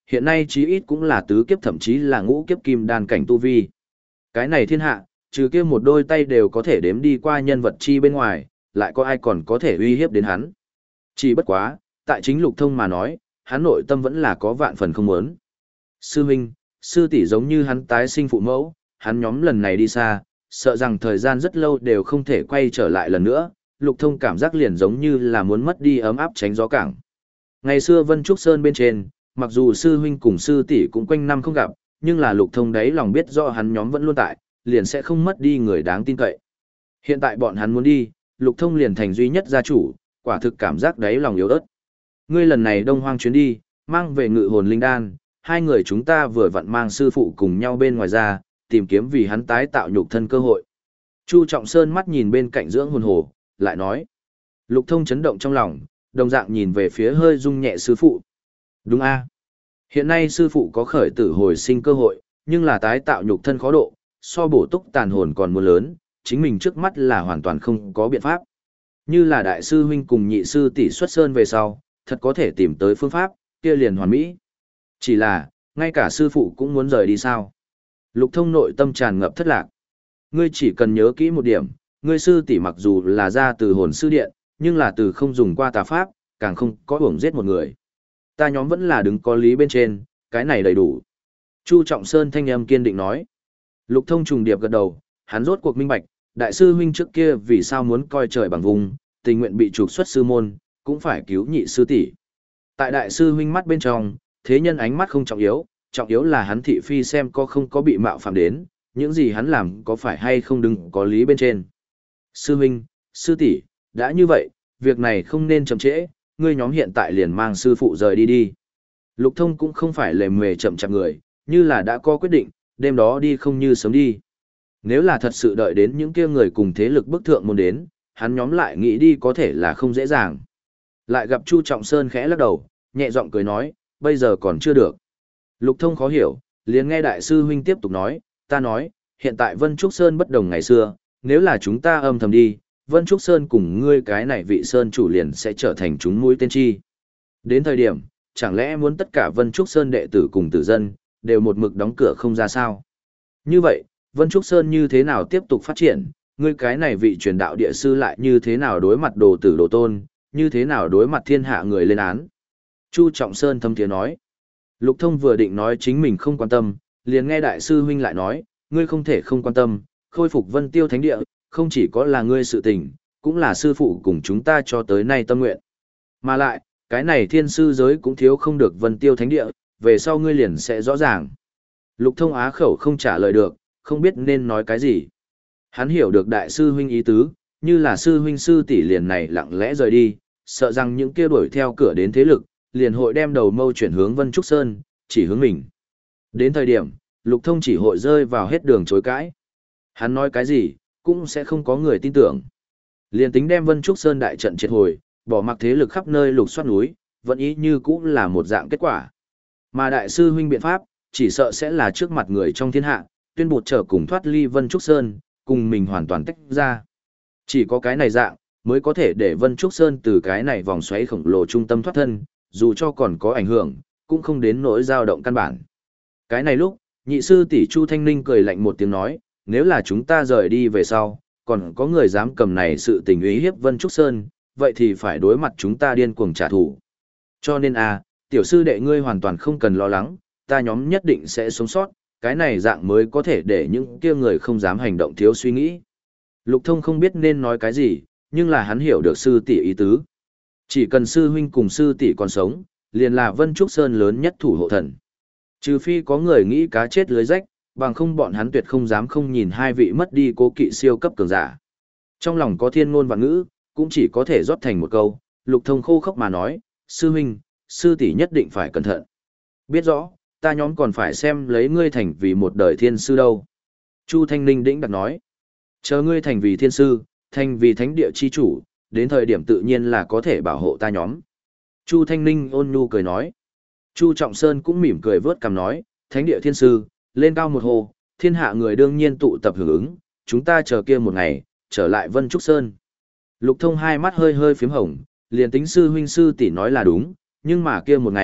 Hiện nay chí ít cũng là tứ kiếp thậm chí là ngũ kiếp kim đan cảnh tu vi. Cái này thiên hạ, trừ kia một đôi tay đều có thể đếm đi qua nhân vật chi bên ngoài, lại có ai còn có thể uy hiếp đến hắn. Chỉ bất quá, tại chính Lục Thông mà nói, hắn nội tâm vẫn là có vạn phần không muốn. Sư huynh, sư tỷ giống như hắn tái sinh phụ mẫu, hắn nhóm lần này đi xa, sợ rằng thời gian rất lâu đều không thể quay trở lại lần nữa, Lục Thông cảm giác liền giống như là muốn mất đi ấm áp tránh gió cảng. Ngày xưa Vân Trúc Sơn bên trên, mặc dù sư huynh cùng sư tỷ cũng quanh năm không gặp, nhưng là Lục Thông đấy lòng biết rõ hắn nhóm vẫn luôn tại, liền sẽ không mất đi người đáng tin cậy. Hiện tại bọn hắn muốn đi, Lục Thông liền thành duy nhất gia chủ, quả thực cảm giác đấy lòng yếu ớt. Ngươi lần này Đông Hoang chuyến đi, mang về Ngự Hồn Linh Đan, hai người chúng ta vừa vặn mang sư phụ cùng nhau bên ngoài ra, tìm kiếm vì hắn tái tạo nhục thân cơ hội. Chu Trọng Sơn mắt nhìn bên cạnh dưỡng hồn hồ, lại nói. Lục Thông chấn động trong lòng, đồng dạng nhìn về phía hơi rung nhẹ sư phụ. Đúng a, hiện nay sư phụ có khởi tử hồi sinh cơ hội, nhưng là tái tạo nhục thân khó độ, so bổ túc tàn hồn còn muốn lớn, chính mình trước mắt là hoàn toàn không có biện pháp. Như là đại sư huynh cùng nhị sư tỷ xuất sơn về sau, thật có thể tìm tới phương pháp, kia liền hoàn mỹ. Chỉ là, ngay cả sư phụ cũng muốn rời đi sao. Lục Thông nội tâm tràn ngập thất lạc. Ngươi chỉ cần nhớ kỹ một điểm, ngươi sư tỷ mặc dù là ra từ hồn sư điện, nhưng là từ không dùng qua tà pháp, càng không có uổng giết một người. Ta nhóm vẫn là đứng có lý bên trên, cái này đầy đủ. Chu Trọng Sơn thanh âm kiên định nói. Lục Thông trùng điệp gật đầu, hắn rốt cuộc minh bạch, đại sư huynh trước kia vì sao muốn coi trời bằng vùng, tình nguyện bị trục xuất sư môn, cũng phải cứu nhị sư tỷ. Tại đại sư huynh mắt bên trong, thế nhân ánh mắt không trọng yếu, trọng yếu là hắn thị phi xem có không có bị mạo phạm đến, những gì hắn làm có phải hay không đứng có lý bên trên. Sư huynh, sư tỷ, đã như vậy, việc này không nên chậm trễ, ngươi nhóm hiện tại liền mang sư phụ rời đi đi. Lục Thông cũng không phải lề mề chậm chạp người, như là đã có quyết định, đêm đó đi không như sớm đi. Nếu là thật sự đợi đến những kia người cùng thế lực bức thượng môn đến, hắn nhóm lại nghĩ đi có thể là không dễ dàng. Lại gặp Chu Trọng Sơn khẽ lắc đầu, nhẹ giọng cười nói, bây giờ còn chưa được. Lục Thông khó hiểu, liền nghe đại sư huynh tiếp tục nói, ta nói, hiện tại Vân Trúc Sơn bất đồng ngày xưa, nếu là chúng ta âm thầm đi, Vân Trúc Sơn cùng ngươi cái này vị Sơn chủ liền sẽ trở thành chúng mũi tên chi. Đến thời điểm, chẳng lẽ muốn tất cả Vân Trúc Sơn đệ tử cùng tử dân, đều một mực đóng cửa không ra sao? Như vậy, Vân Trúc Sơn như thế nào tiếp tục phát triển, ngươi cái này vị truyền đạo địa sư lại như thế nào đối mặt đồ tử đồ tôn, như thế nào đối mặt thiên hạ người lên án? Chu Trọng Sơn thâm tiếng nói. Lục Thông vừa định nói chính mình không quan tâm, liền nghe đại sư huynh lại nói, ngươi không thể không quan tâm, khôi phục Vân Tiêu Thánh Địa, không chỉ có là ngươi sự tình, cũng là sư phụ cùng chúng ta cho tới nay tâm nguyện. Mà lại, cái này thiên sư giới cũng thiếu không được Vân Tiêu Thánh Địa, về sau ngươi liền sẽ rõ ràng. Lục Thông á khẩu không trả lời được, không biết nên nói cái gì. Hắn hiểu được đại sư huynh ý tứ, như là sư huynh sư tỷ liền này lặng lẽ rời đi, sợ rằng những kia đuổi theo cửa đến thế lực, liền hội đem đầu mâu chuyển hướng Vân Trúc Sơn, chỉ hướng mình. Đến thời điểm, Lục Thông chỉ hội rơi vào hết đường chối cãi. Hắn nói cái gì, cũng sẽ không có người tin tưởng. Liền tính đem Vân Trúc Sơn đại trận triệt hồi, bỏ mặc thế lực khắp nơi lục soát núi, vẫn ý như cũng là một dạng kết quả. Mà đại sư huynh biện pháp, chỉ sợ sẽ là trước mặt người trong thiên hạ, tuyên bột trở cùng thoát ly Vân Trúc Sơn, cùng mình hoàn toàn tách ra. Chỉ có cái này dạng, mới có thể để Vân Trúc Sơn từ cái này vòng xoáy khổng lồ trung tâm thoát thân, dù cho còn có ảnh hưởng, cũng không đến nỗi dao động căn bản. Cái này lúc, nhị sư tỷ Chu Thanh Ninh cười lạnh một tiếng nói, nếu là chúng ta rời đi về sau, còn có người dám cầm này sự tình ý hiếp Vân Trúc Sơn, vậy thì phải đối mặt chúng ta điên cuồng trả thù. Cho nên a, tiểu sư đệ ngươi hoàn toàn không cần lo lắng, ta nhóm nhất định sẽ sống sót, cái này dạng mới có thể để những kia người không dám hành động thiếu suy nghĩ. Lục Thông không biết nên nói cái gì, nhưng là hắn hiểu được sư tỷ ý tứ. Chỉ cần sư huynh cùng sư tỷ còn sống, liền là Vân Trúc Sơn lớn nhất thủ hộ thần. Trừ phi có người nghĩ cá chết lưới rách, bằng không bọn hắn tuyệt không dám không nhìn hai vị mất đi cố kỵ siêu cấp cường giả. Trong lòng có thiên ngôn vạn ngữ, cũng chỉ có thể rót thành một câu, Lục Thông khô khốc mà nói, sư huynh, sư tỷ nhất định phải cẩn thận. Biết rõ, ta nhóm còn phải xem lấy ngươi thành vì một đời thiên sư đâu. Chu Thanh Ninh đĩnh đặt nói, chờ ngươi thành vì thiên sư, thành vì thánh địa chi chủ, đến thời điểm tự nhiên là có thể bảo hộ ta nhóm. Chu Thanh Ninh ôn nhu cười nói. Chu Trọng Sơn cũng mỉm cười vớt cằm nói, thánh địa thiên sư, lên cao một hồ, thiên hạ người đương nhiên tụ tập hưởng ứng, chúng ta chờ kia một ngày, trở lại Vân Trúc Sơn. Lục Thông hai mắt hơi hơi phím hồng, liền tính sư huynh sư tỷ nói là đúng, nhưng mà kia một ngày,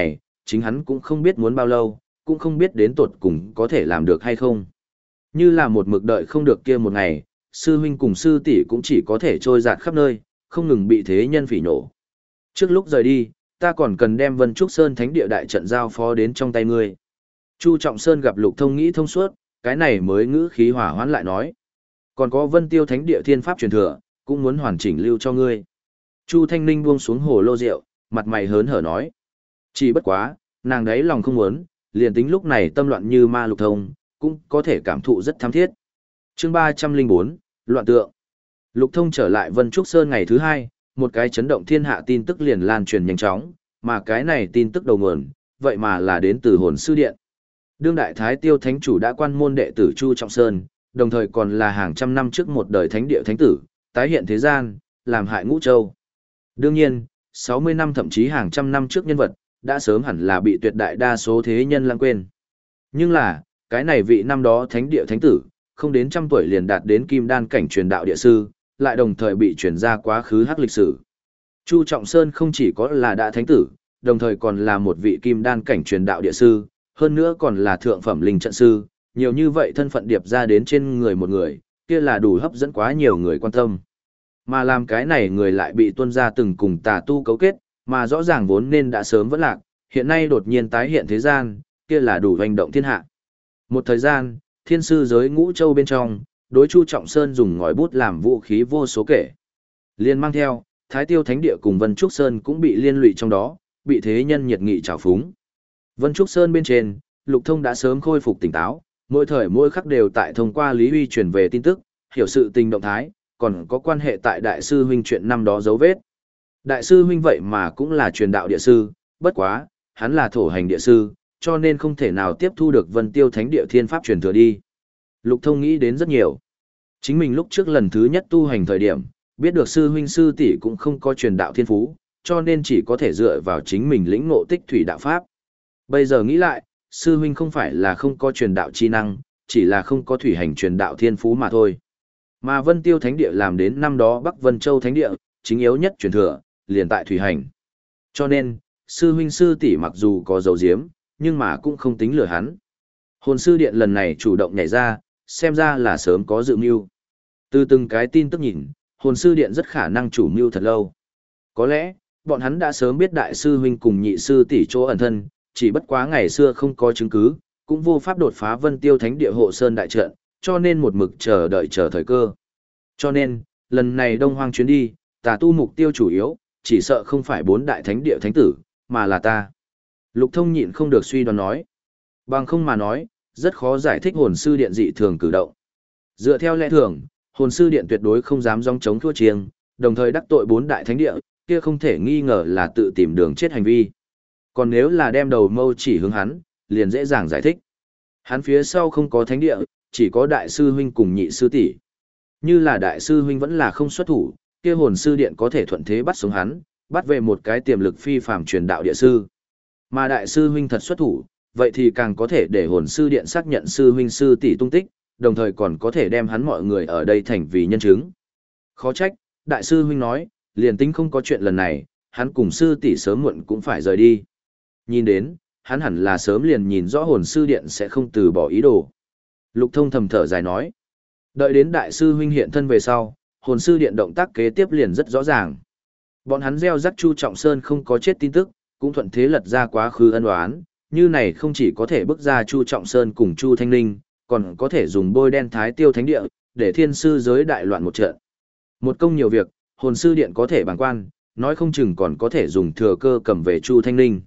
chính hắn cũng không biết muốn bao lâu, cũng không biết đến tột cùng có thể làm được hay không. Như là một mực đợi không được kia một ngày, sư huynh cùng sư tỷ cũng chỉ có thể trôi dạt khắp nơi, không ngừng bị thế nhân phỉ nổ. Trước lúc rời đi, ta còn cần đem Vân Trúc Sơn Thánh Địa đại trận giao phó đến trong tay ngươi. Chu Trọng Sơn gặp Lục Thông nghĩ thông suốt, cái này mới ngữ khí hỏa hoãn lại nói. Còn có Vân Tiêu Thánh Địa thiên pháp truyền thừa, cũng muốn hoàn chỉnh lưu cho ngươi. Chu Thanh Ninh buông xuống hồ lô rượu, mặt mày hớn hở nói. Chỉ bất quá, nàng đấy lòng không muốn, liền tính lúc này tâm loạn như ma Lục Thông, cũng có thể cảm thụ rất thắm thiết. Chương ba trăm linh bốn, Loạn tượng. Lục Thông trở lại Vân Trúc Sơn ngày thứ hai, một cái chấn động thiên hạ tin tức liền lan truyền nhanh chóng, mà cái này tin tức đầu nguồn, vậy mà là đến từ Hồn Sư Điện. Đương đại Thái Tiêu Thánh chủ đã quan môn đệ tử Chu Trọng Sơn, đồng thời còn là hàng trăm năm trước một đời thánh địa thánh tử, tái hiện thế gian, làm hại Ngũ Châu. Đương nhiên, sáu mươi năm thậm chí hàng trăm năm trước nhân vật, đã sớm hẳn là bị tuyệt đại đa số thế nhân lãng quên. Nhưng là, cái này vị năm đó thánh địa thánh tử, không đến trăm tuổi liền đạt đến kim đan cảnh truyền đạo địa sư, lại đồng thời bị truyền ra quá khứ hắc lịch sử. Chu Trọng Sơn không chỉ có là đã thánh tử, đồng thời còn là một vị kim đan cảnh truyền đạo địa sư, hơn nữa còn là thượng phẩm linh trận sư, nhiều như vậy thân phận điệp ra đến trên người một người, kia là đủ hấp dẫn quá nhiều người quan tâm. Mà làm cái này người lại bị tuân ra từng cùng tà tu cấu kết, mà rõ ràng vốn nên đã sớm vẫn lạc, hiện nay đột nhiên tái hiện thế gian, kia là đủ hoành động thiên hạ. Một thời gian, thiên sư giới Ngũ Châu bên trong, đối Chu Trọng Sơn dùng ngòi bút làm vũ khí vô số kể. Liên mang theo, Thái Tiêu Thánh Địa cùng Vân Trúc Sơn cũng bị liên lụy trong đó, bị thế nhân nhiệt nghị trào phúng. Vân Trúc Sơn bên trên, Lục Thông đã sớm khôi phục tỉnh táo, mỗi thời mỗi khắc đều tại thông qua Lý Huy truyền về tin tức, hiểu sự tình động thái, còn có quan hệ tại Đại sư huynh chuyện năm đó dấu vết. Đại sư huynh vậy mà cũng là truyền đạo địa sư, bất quá, hắn là thổ hành địa sư, cho nên không thể nào tiếp thu được Vân Tiêu Thánh Địa thiên pháp truyền thừa đi. Lục Thông nghĩ đến rất nhiều. Chính mình lúc trước lần thứ nhất tu hành thời điểm, biết được sư huynh sư tỷ cũng không có truyền đạo thiên phú, cho nên chỉ có thể dựa vào chính mình lĩnh ngộ tích thủy đạo pháp. Bây giờ nghĩ lại, sư huynh không phải là không có truyền đạo chi năng, chỉ là không có thủy hành truyền đạo thiên phú mà thôi. Mà Vân Tiêu Thánh Địa làm đến năm đó Bắc Vân Châu Thánh Địa, chính yếu nhất truyền thừa, liền tại thủy hành. Cho nên, sư huynh sư tỷ mặc dù có dấu diếm, nhưng mà cũng không tính lừa hắn. Hồn sư điện lần này chủ động nhảy ra, xem ra là sớm có dự mưu. Từ từng cái tin tức nhìn, hồn sư điện rất khả năng chủ mưu thật lâu. Có lẽ, bọn hắn đã sớm biết đại sư huynh cùng nhị sư tỷ chỗ ẩn thân, chỉ bất quá ngày xưa không có chứng cứ, cũng vô pháp đột phá Vân Tiêu Thánh Địa hộ sơn đại trận, cho nên một mực chờ đợi chờ thời cơ. Cho nên, lần này Đông Hoang chuyến đi, tà tu mục tiêu chủ yếu, chỉ sợ không phải bốn đại thánh địa thánh tử, mà là ta. Lục Thông nhịn không được suy đoán nói. Bằng không mà nói, rất khó giải thích hồn sư điện dị thường cử động. Dựa theo lẽ thường, hồn sư điện tuyệt đối không dám dòng chống thua chiêng, đồng thời đắc tội bốn đại thánh địa, kia không thể nghi ngờ là tự tìm đường chết hành vi. Còn nếu là đem đầu mâu chỉ hướng hắn, liền dễ dàng giải thích. Hắn phía sau không có thánh địa, chỉ có đại sư huynh cùng nhị sư tỷ. Như là đại sư huynh vẫn là không xuất thủ, kia hồn sư điện có thể thuận thế bắt sống hắn, bắt về một cái tiềm lực phi phàm truyền đạo địa sư. Mà đại sư huynh thật xuất thủ, vậy thì càng có thể để hồn sư điện xác nhận sư huynh sư tỷ tung tích, đồng thời còn có thể đem hắn mọi người ở đây thành vì nhân chứng. Khó trách, đại sư huynh nói, liền tính không có chuyện lần này, hắn cùng sư tỷ sớm muộn cũng phải rời đi. Nhìn đến, hắn hẳn là sớm liền nhìn rõ hồn sư điện sẽ không từ bỏ ý đồ. Lục Thông thầm thở dài nói. Đợi đến đại sư huynh hiện thân về sau, hồn sư điện động tác kế tiếp liền rất rõ ràng. Bọn hắn gieo rắc Chu Trọng Sơn không có chết tin tức, cũng thuận thế lật ra quá khứ ân oán, như này không chỉ có thể bức ra Chu Trọng Sơn cùng Chu Thanh Ninh, còn có thể dùng bôi đen Thái Tiêu Thánh Địa, để thiên sư giới đại loạn một trận. Một công nhiều việc, hồn sư điện có thể bàng quan, nói không chừng còn có thể dùng thừa cơ cầm về Chu Thanh Ninh.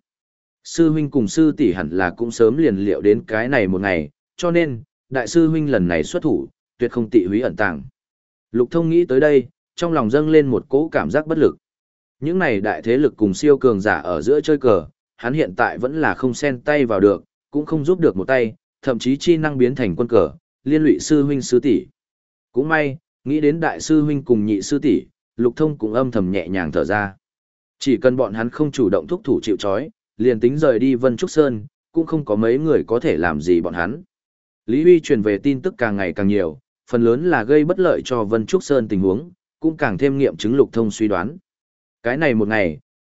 Sư huynh cùng sư tỷ hẳn là cũng sớm liền liệu đến cái này một ngày, cho nên, đại sư huynh lần này xuất thủ, tuyệt không tị húy ẩn tàng. Lục Thông nghĩ tới đây, trong lòng dâng lên một cỗ cảm giác bất lực. Những này đại thế lực cùng siêu cường giả ở giữa chơi cờ, hắn hiện tại vẫn là không xen tay vào được, cũng không giúp được một tay, thậm chí chi năng biến thành quân cờ, liên lụy sư huynh sư tỷ. Cũng may, nghĩ đến đại sư huynh cùng nhị sư tỷ, Lục Thông cũng âm thầm nhẹ nhàng thở ra. Chỉ cần bọn hắn không chủ động thúc thủ chịu trói, liền tính rời đi Vân Trúc Sơn, cũng không có mấy người có thể làm gì bọn hắn. Lý Huy truyền về tin tức càng ngày càng nhiều, phần lớn là gây bất lợi cho Vân Trúc Sơn tình huống, cũng càng thêm nghiệm chứng Lục Thông suy đoán. Cái này một ngày,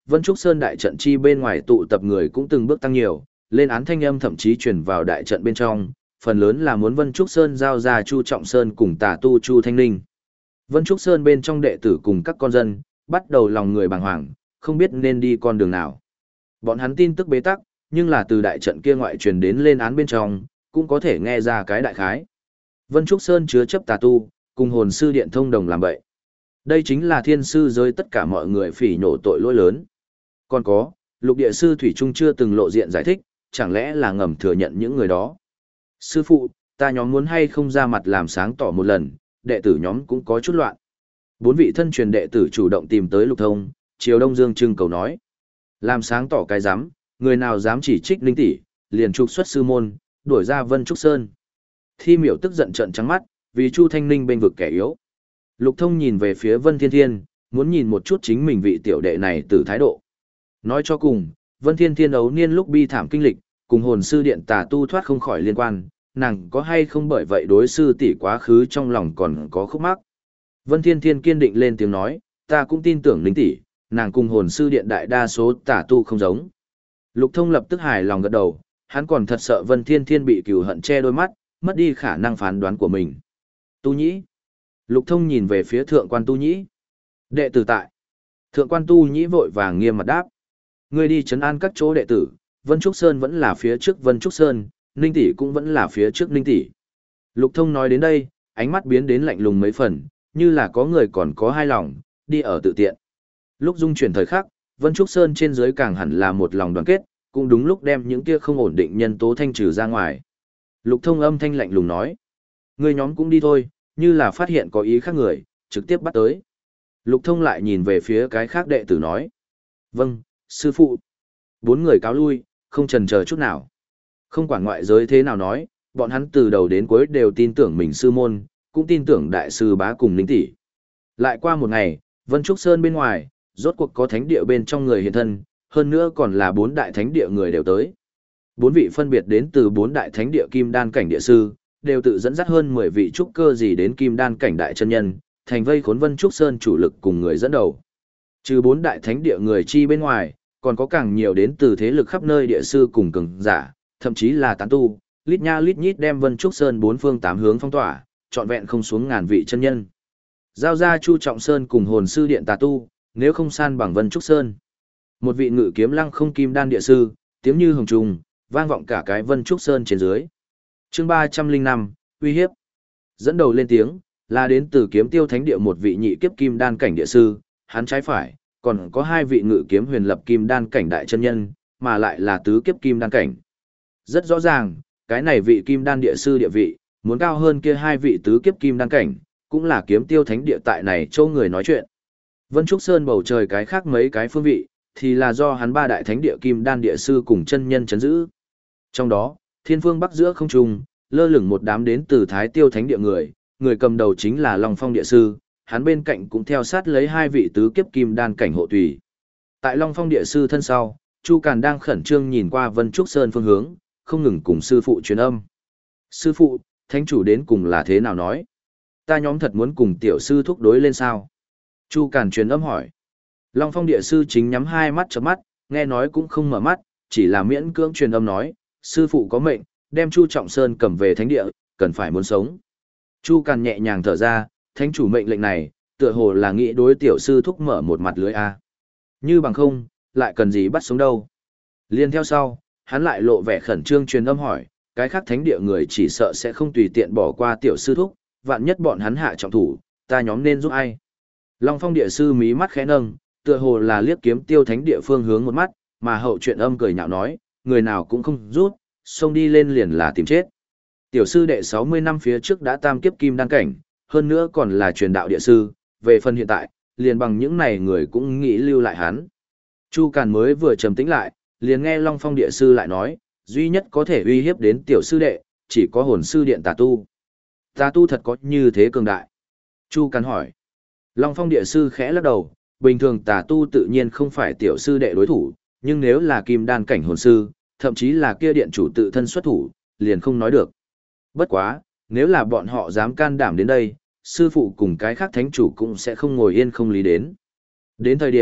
Vân Trúc Sơn đại trận chi bên ngoài tụ tập người cũng từng bước tăng nhiều, lên án thanh âm thậm chí truyền vào đại trận bên trong, phần lớn là muốn Vân Trúc Sơn giao ra Chu Trọng Sơn cùng tà tu Chu Thanh Ninh. Vân Trúc Sơn bên trong đệ tử cùng các con dân, bắt đầu lòng người bàng hoàng, không biết nên đi con đường nào. Bọn hắn tin tức bế tắc, nhưng là từ đại trận kia ngoại truyền đến lên án bên trong, cũng có thể nghe ra cái đại khái. Vân Trúc Sơn chứa chấp tà tu, cùng hồn sư điện thông đồng làm bậy. Đây chính là thiên sư giới tất cả mọi người phỉ nhổ tội lỗi lớn. Còn có, lục địa sư Thủy Trung chưa từng lộ diện giải thích, chẳng lẽ là ngầm thừa nhận những người đó. Sư phụ, ta nhóm muốn hay không ra mặt làm sáng tỏ một lần, đệ tử nhóm cũng có chút loạn. Bốn vị thân truyền đệ tử chủ động tìm tới Lục Thông, Triều Đông Dương trưng cầu nói. Làm sáng tỏ cái dám, người nào dám chỉ trích Linh tỷ, liền trục xuất sư môn, đuổi ra Vân Trúc Sơn. Thi Miểu tức giận trợn trắng mắt, vì Chu Thanh Ninh bên vực kẻ yếu. Lục Thông nhìn về phía Vân Thiên Thiên, muốn nhìn một chút chính mình vị tiểu đệ này từ thái độ. Nói cho cùng, Vân Thiên Thiên ấu niên lúc bi thảm kinh lịch, cùng hồn sư điện tà tu thoát không khỏi liên quan, nàng có hay không bởi vậy đối sư tỷ quá khứ trong lòng còn có khúc mắc. Vân Thiên Thiên kiên định lên tiếng nói, ta cũng tin tưởng Linh tỷ, nàng cùng hồn sư điện đại đa số tà tu không giống. Lục Thông lập tức hài lòng gật đầu, hắn còn thật sợ Vân Thiên Thiên bị cừu hận che đôi mắt, mất đi khả năng phán đoán của mình. Tu Nhĩ. Lục Thông nhìn về phía thượng quan Tu Nhĩ. Đệ tử tại. Thượng quan Tu Nhĩ vội vàng nghiêm mặt đáp. Ngươi đi trấn an các chỗ đệ tử, Vân Trúc Sơn vẫn là phía trước Vân Trúc Sơn, Ninh tỷ cũng vẫn là phía trước Ninh tỷ. Lục Thông nói đến đây, ánh mắt biến đến lạnh lùng mấy phần, như là có người còn có hai lòng, đi ở tự tiện. Lúc dung chuyển thời khắc, Vân Trúc Sơn trên dưới càng hẳn là một lòng đoàn kết, cũng đúng lúc đem những kia không ổn định nhân tố thanh trừ ra ngoài. Lục Thông âm thanh lạnh lùng nói, người nhóm cũng đi thôi, như là phát hiện có ý khác người, trực tiếp bắt tới. Lục Thông lại nhìn về phía cái khác đệ tử nói, vâng, sư phụ. Bốn người cáo lui, không chần chờ chút nào. Không quản ngoại giới thế nào nói, bọn hắn từ đầu đến cuối đều tin tưởng mình sư môn, cũng tin tưởng đại sư bá cùng Ninh tỷ. Lại qua một ngày, Vân Trúc Sơn bên ngoài, rốt cuộc có thánh địa bên trong người hiện thân, hơn nữa còn là bốn đại thánh địa người đều tới. Bốn vị phân biệt đến từ bốn đại thánh địa kim đan cảnh địa sư, đều tự dẫn dắt hơn mười vị trúc cơ gì đến kim đan cảnh đại chân nhân, thành vây khốn Vân Trúc Sơn chủ lực cùng người dẫn đầu. Trừ bốn đại thánh địa người chi bên ngoài, còn có càng nhiều đến từ thế lực khắp nơi địa sư cùng cường giả, thậm chí là tán tu, lít nha lít nhít đem Vân Trúc Sơn bốn phương tám hướng phong tỏa, trọn vẹn không xuống ngàn vị chân nhân. Giao ra Chu Trọng Sơn cùng hồn sư điện tà tu, nếu không san bằng Vân Trúc Sơn. Một vị ngự kiếm lăng không kim đan địa sư, tiếng như hồng trùng, vang vọng cả cái Vân Trúc Sơn trên dưới. Chương ba trăm linh năm, uy hiếp. Dẫn đầu lên tiếng, là đến từ kiếm tiêu thánh địa một vị nhị kiếp kim đan cảnh địa sư, hắn trái phải, còn có hai vị ngự kiếm huyền lập kim đan cảnh đại chân nhân, mà lại là tứ kiếp kim đan cảnh. Rất rõ ràng, cái này vị kim đan địa sư địa vị, muốn cao hơn kia hai vị tứ kiếp kim đan cảnh, cũng là kiếm tiêu thánh địa tại này châu người nói chuyện. Vân Trúc Sơn bầu trời cái khác mấy cái phương vị, thì là do hắn ba đại thánh địa kim đan địa sư cùng chân nhân chấn giữ. Trong đó, thiên phương bắc giữa không trung, lơ lửng một đám đến từ Thái Tiêu thánh địa người, người cầm đầu chính là Long Phong địa sư, hắn bên cạnh cũng theo sát lấy hai vị tứ kiếp kim đan cảnh hộ tùy. Tại Long Phong địa sư thân sau, Chu Càn đang khẩn trương nhìn qua Vân Trúc Sơn phương hướng, không ngừng cùng sư phụ truyền âm. Sư phụ, thánh chủ đến cùng là thế nào nói? Ta nhóm thật muốn cùng tiểu sư thúc đối lên sao? Chu Càn truyền âm hỏi. Long Phong địa sư chính nhắm hai mắt chớp mắt, nghe nói cũng không mở mắt, chỉ là miễn cưỡng truyền âm nói, sư phụ có mệnh, đem Chu Trọng Sơn cầm về thánh địa, cần phải muốn sống. Chu Càn nhẹ nhàng thở ra, thánh chủ mệnh lệnh này, tựa hồ là nghĩ đối tiểu sư thúc mở một mặt lưới a. Như bằng không, lại cần gì bắt sống đâu. Liên theo sau, hắn lại lộ vẻ khẩn trương truyền âm hỏi, cái khác thánh địa người chỉ sợ sẽ không tùy tiện bỏ qua tiểu sư thúc, vạn nhất bọn hắn hạ trọng thủ, ta nhóm nên giúp ai? Long Phong địa sư mí mắt khẽ nâng, tựa hồ là liếc kiếm tiêu thánh địa phương hướng một mắt, mà hậu chuyện âm cười nhạo nói, người nào cũng không rút, xông đi lên liền là tìm chết. Tiểu sư đệ sáu mươi năm phía trước đã tam kiếp kim đan cảnh, hơn nữa còn là truyền đạo địa sư, về phần hiện tại, liền bằng những này người cũng nghĩ lưu lại hắn. Chu Càn mới vừa trầm tĩnh lại, liền nghe Long Phong địa sư lại nói, duy nhất có thể uy hiếp đến tiểu sư đệ, chỉ có hồn sư điện tà tu. Tà tu thật có như thế cường đại? Chu Càn hỏi. Long Phong địa sư khẽ lắc đầu, bình thường tà tu tự nhiên không phải tiểu sư đệ đối thủ, nhưng nếu là kim đan cảnh hồn sư, thậm chí là kia điện chủ tự thân xuất thủ, liền không nói được. Bất quá, nếu là bọn họ dám can đảm đến đây, sư phụ cùng cái khác thánh chủ cũng sẽ không ngồi yên không lý đến. Đến thời điểm,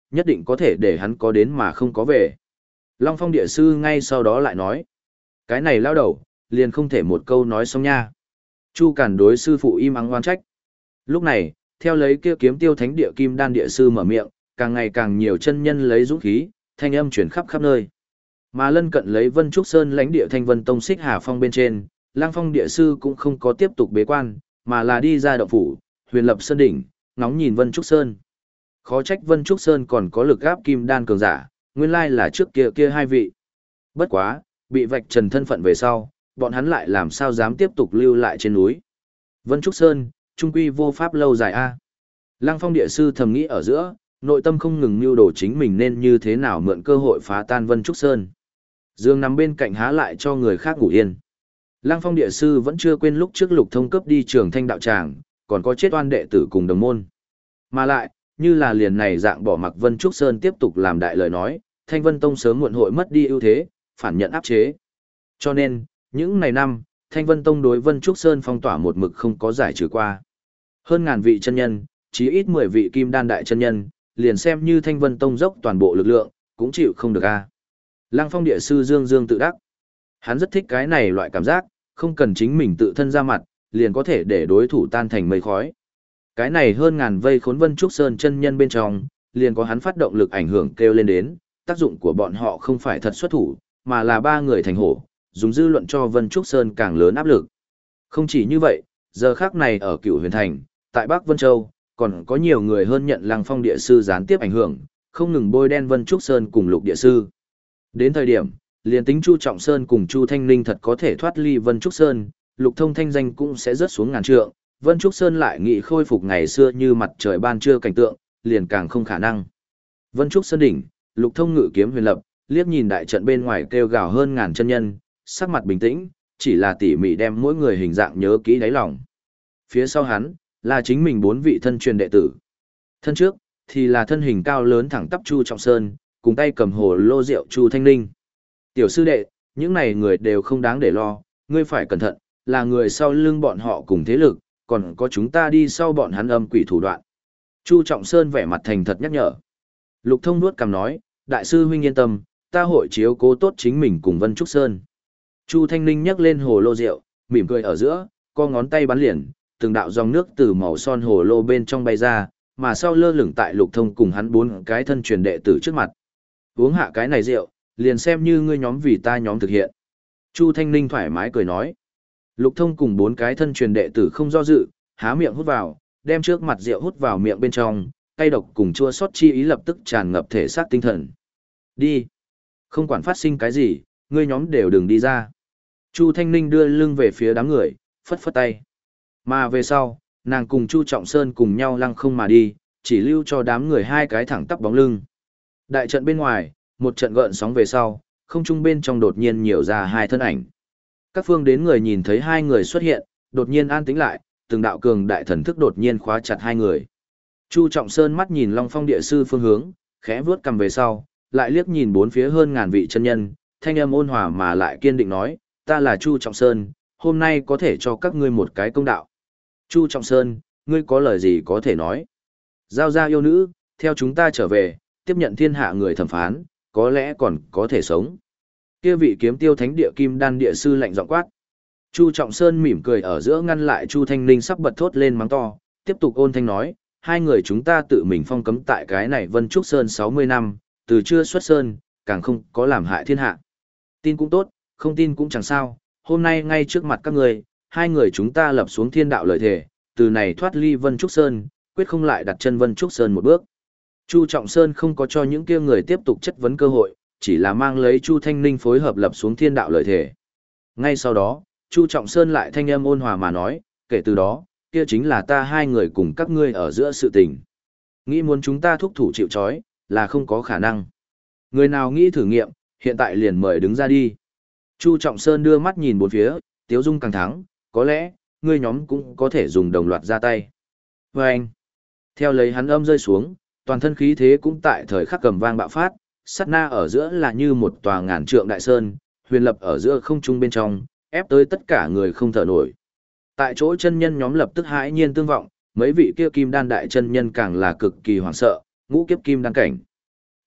nhất định có thể để hắn có đến mà không có về. Long Phong địa sư ngay sau đó lại nói, cái này lao đầu, liền không thể một câu nói xong nha. Chu Càn đối sư phụ im ắng oan trách. Lúc này, theo lấy kia kiếm tiêu thánh địa kim đan địa sư mở miệng, càng ngày càng nhiều chân nhân lấy dũng khí, thanh âm chuyển khắp khắp nơi. Mà lân cận lấy Vân Trúc Sơn lãnh địa Thanh Vân Tông Xích Hà Phong bên trên, Lang Phong địa sư cũng không có tiếp tục bế quan, mà là đi ra động phủ, huyền lập sơn đỉnh, ngóng nhìn Vân Trúc Sơn. Khó trách Vân Trúc Sơn còn có lực áp kim đan cường giả, nguyên lai là trước kia kia hai vị. Bất quá, bị vạch trần thân phận về sau, bọn hắn lại làm sao dám tiếp tục lưu lại trên núi. Vân Trúc Sơn, trung quy vô pháp lâu dài a. Lăng Phong địa sư thầm nghĩ ở giữa, nội tâm không ngừng mưu đồ chính mình nên như thế nào mượn cơ hội phá tan Vân Trúc Sơn. Dương nằm bên cạnh há lại cho người khác ngủ yên. Lăng Phong địa sư vẫn chưa quên lúc trước Lục Thông cấp đi Trường Thanh đạo tràng, còn có chết oan đệ tử cùng đồng môn. Mà lại, như là liền này dạng bỏ mặc Vân Trúc Sơn tiếp tục làm đại lời nói, Thanh Vân Tông sớm muộn hội mất đi ưu thế, phản nhận áp chế. Cho nên, những ngày năm, Thanh Vân Tông đối Vân Trúc Sơn phong tỏa một mực không có giải trừ qua. Hơn ngàn vị chân nhân, chí ít mười vị kim đan đại chân nhân, liền xem như Thanh Vân Tông dốc toàn bộ lực lượng, cũng chịu không được a. Lăng Phong địa sư Dương Dương tự đắc. Hắn rất thích cái này loại cảm giác, không cần chính mình tự thân ra mặt, liền có thể để đối thủ tan thành mây khói. Cái này hơn ngàn vây khốn Vân Trúc Sơn chân nhân bên trong, liền có hắn phát động lực ảnh hưởng kêu lên đến, tác dụng của bọn họ không phải thật xuất thủ, mà là ba người thành hổ, dùng dư luận cho Vân Trúc Sơn càng lớn áp lực. Không chỉ như vậy, giờ khác này ở Cửu Huyền Thành, tại Bắc Vân Châu, còn có nhiều người hơn nhận Lăng Phong địa sư gián tiếp ảnh hưởng, không ngừng bôi đen Vân Trúc Sơn cùng Lục địa sư. Đến thời điểm, liền tính Chu Trọng Sơn cùng Chu Thanh Ninh thật có thể thoát ly Vân Trúc Sơn, Lục Thông thanh danh cũng sẽ rớt xuống ngàn trượng, Vân Trúc Sơn lại nghị khôi phục ngày xưa như mặt trời ban trưa cảnh tượng, liền càng không khả năng. Vân Trúc Sơn đỉnh, Lục Thông ngự kiếm huyền lập, liếc nhìn đại trận bên ngoài kêu gào hơn ngàn chân nhân, sắc mặt bình tĩnh, chỉ là tỉ mỉ đem mỗi người hình dạng nhớ kỹ đáy lòng. Phía sau hắn, là chính mình bốn vị thân truyền đệ tử. Thân trước, thì là thân hình cao lớn thẳng tắp Chu Trọng Sơn, cùng tay cầm hồ lô rượu Chu Thanh Ninh. Tiểu sư đệ, những này người đều không đáng để lo, ngươi phải cẩn thận, là người sau lưng bọn họ cùng thế lực, còn có chúng ta đi sau bọn hắn âm quỷ thủ đoạn. Chu Trọng Sơn vẻ mặt thành thật nhắc nhở. Lục Thông nuốt cằm nói, đại sư huynh yên tâm, ta hội chiếu cố tốt chính mình cùng Vân Trúc Sơn. Chu Thanh Ninh nhấc lên hồ lô rượu, mỉm cười ở giữa, co ngón tay bắn liền, từng đạo dòng nước từ màu son hồ lô bên trong bay ra, mà sau lơ lửng tại Lục Thông cùng hắn bốn cái thân truyền đệ tử trước mặt. Uống hạ cái này rượu, liền xem như ngươi nhóm vì ta nhóm thực hiện. Chu Thanh Ninh thoải mái cười nói. Lục Thông cùng bốn cái thân truyền đệ tử không do dự, há miệng hút vào, đem trước mặt rượu hút vào miệng bên trong, cay độc cùng chua xót chi ý lập tức tràn ngập thể xác tinh thần. Đi. Không quản phát sinh cái gì, ngươi nhóm đều đừng đi ra. Chu Thanh Ninh đưa lưng về phía đám người, phất phất tay. Mà về sau, nàng cùng Chu Trọng Sơn cùng nhau lăng không mà đi, chỉ lưu cho đám người hai cái thẳng tắp bóng lưng. Đại trận bên ngoài, một trận gợn sóng về sau, không trung bên trong đột nhiên nhiều ra hai thân ảnh. Các phương đến người nhìn thấy hai người xuất hiện, đột nhiên an tĩnh lại, từng đạo cường đại thần thức đột nhiên khóa chặt hai người. Chu Trọng Sơn mắt nhìn Long Phong địa sư phương hướng, khẽ vuốt cầm về sau, lại liếc nhìn bốn phía hơn ngàn vị chân nhân, thanh âm ôn hòa mà lại kiên định nói, ta là Chu Trọng Sơn, hôm nay có thể cho các ngươi một cái công đạo. Chu Trọng Sơn, ngươi có lời gì có thể nói? Giao ra yêu nữ, theo chúng ta trở về, tiếp nhận thiên hạ người thẩm phán, có lẽ còn có thể sống. Kia vị kiếm tiêu thánh địa kim đan địa sư lạnh giọng quát. Chu Trọng Sơn mỉm cười ở giữa ngăn lại Chu Thanh Ninh sắp bật thốt lên mắng to, tiếp tục ôn thanh nói, hai người chúng ta tự mình phong cấm tại cái này Vân Trúc Sơn sáu mươi năm, từ chưa xuất sơn, càng không có làm hại thiên hạ. Tin cũng tốt, không tin cũng chẳng sao, hôm nay ngay trước mặt các người, hai người chúng ta lập xuống thiên đạo lợi thể, từ này thoát ly Vân Trúc Sơn, quyết không lại đặt chân Vân Trúc Sơn một bước. Chu Trọng Sơn không có cho những kia người tiếp tục chất vấn cơ hội, chỉ là mang lấy Chu Thanh Ninh phối hợp lập xuống thiên đạo lợi thể. Ngay sau đó, Chu Trọng Sơn lại thanh âm ôn hòa mà nói, kể từ đó, kia chính là ta hai người cùng các ngươi ở giữa sự tình. Nghĩ muốn chúng ta thúc thủ chịu trói, là không có khả năng. Người nào nghĩ thử nghiệm, hiện tại liền mời đứng ra đi. Chu Trọng Sơn đưa mắt nhìn bốn phía, Tiếu Dung càng thắng, có lẽ, ngươi nhóm cũng có thể dùng đồng loạt ra tay. Và anh, theo lấy hắn âm rơi xuống, toàn thân khí thế cũng tại thời khắc cầm vang bạo phát, sát na ở giữa là như một tòa ngàn trượng đại sơn, huyền lập ở giữa không trung bên trong, ép tới tất cả người không thở nổi. Tại chỗ chân nhân nhóm lập tức hãi nhiên tương vọng, mấy vị kia kim đan đại chân nhân càng là cực kỳ hoảng sợ, ngũ kiếp kim đan cảnh.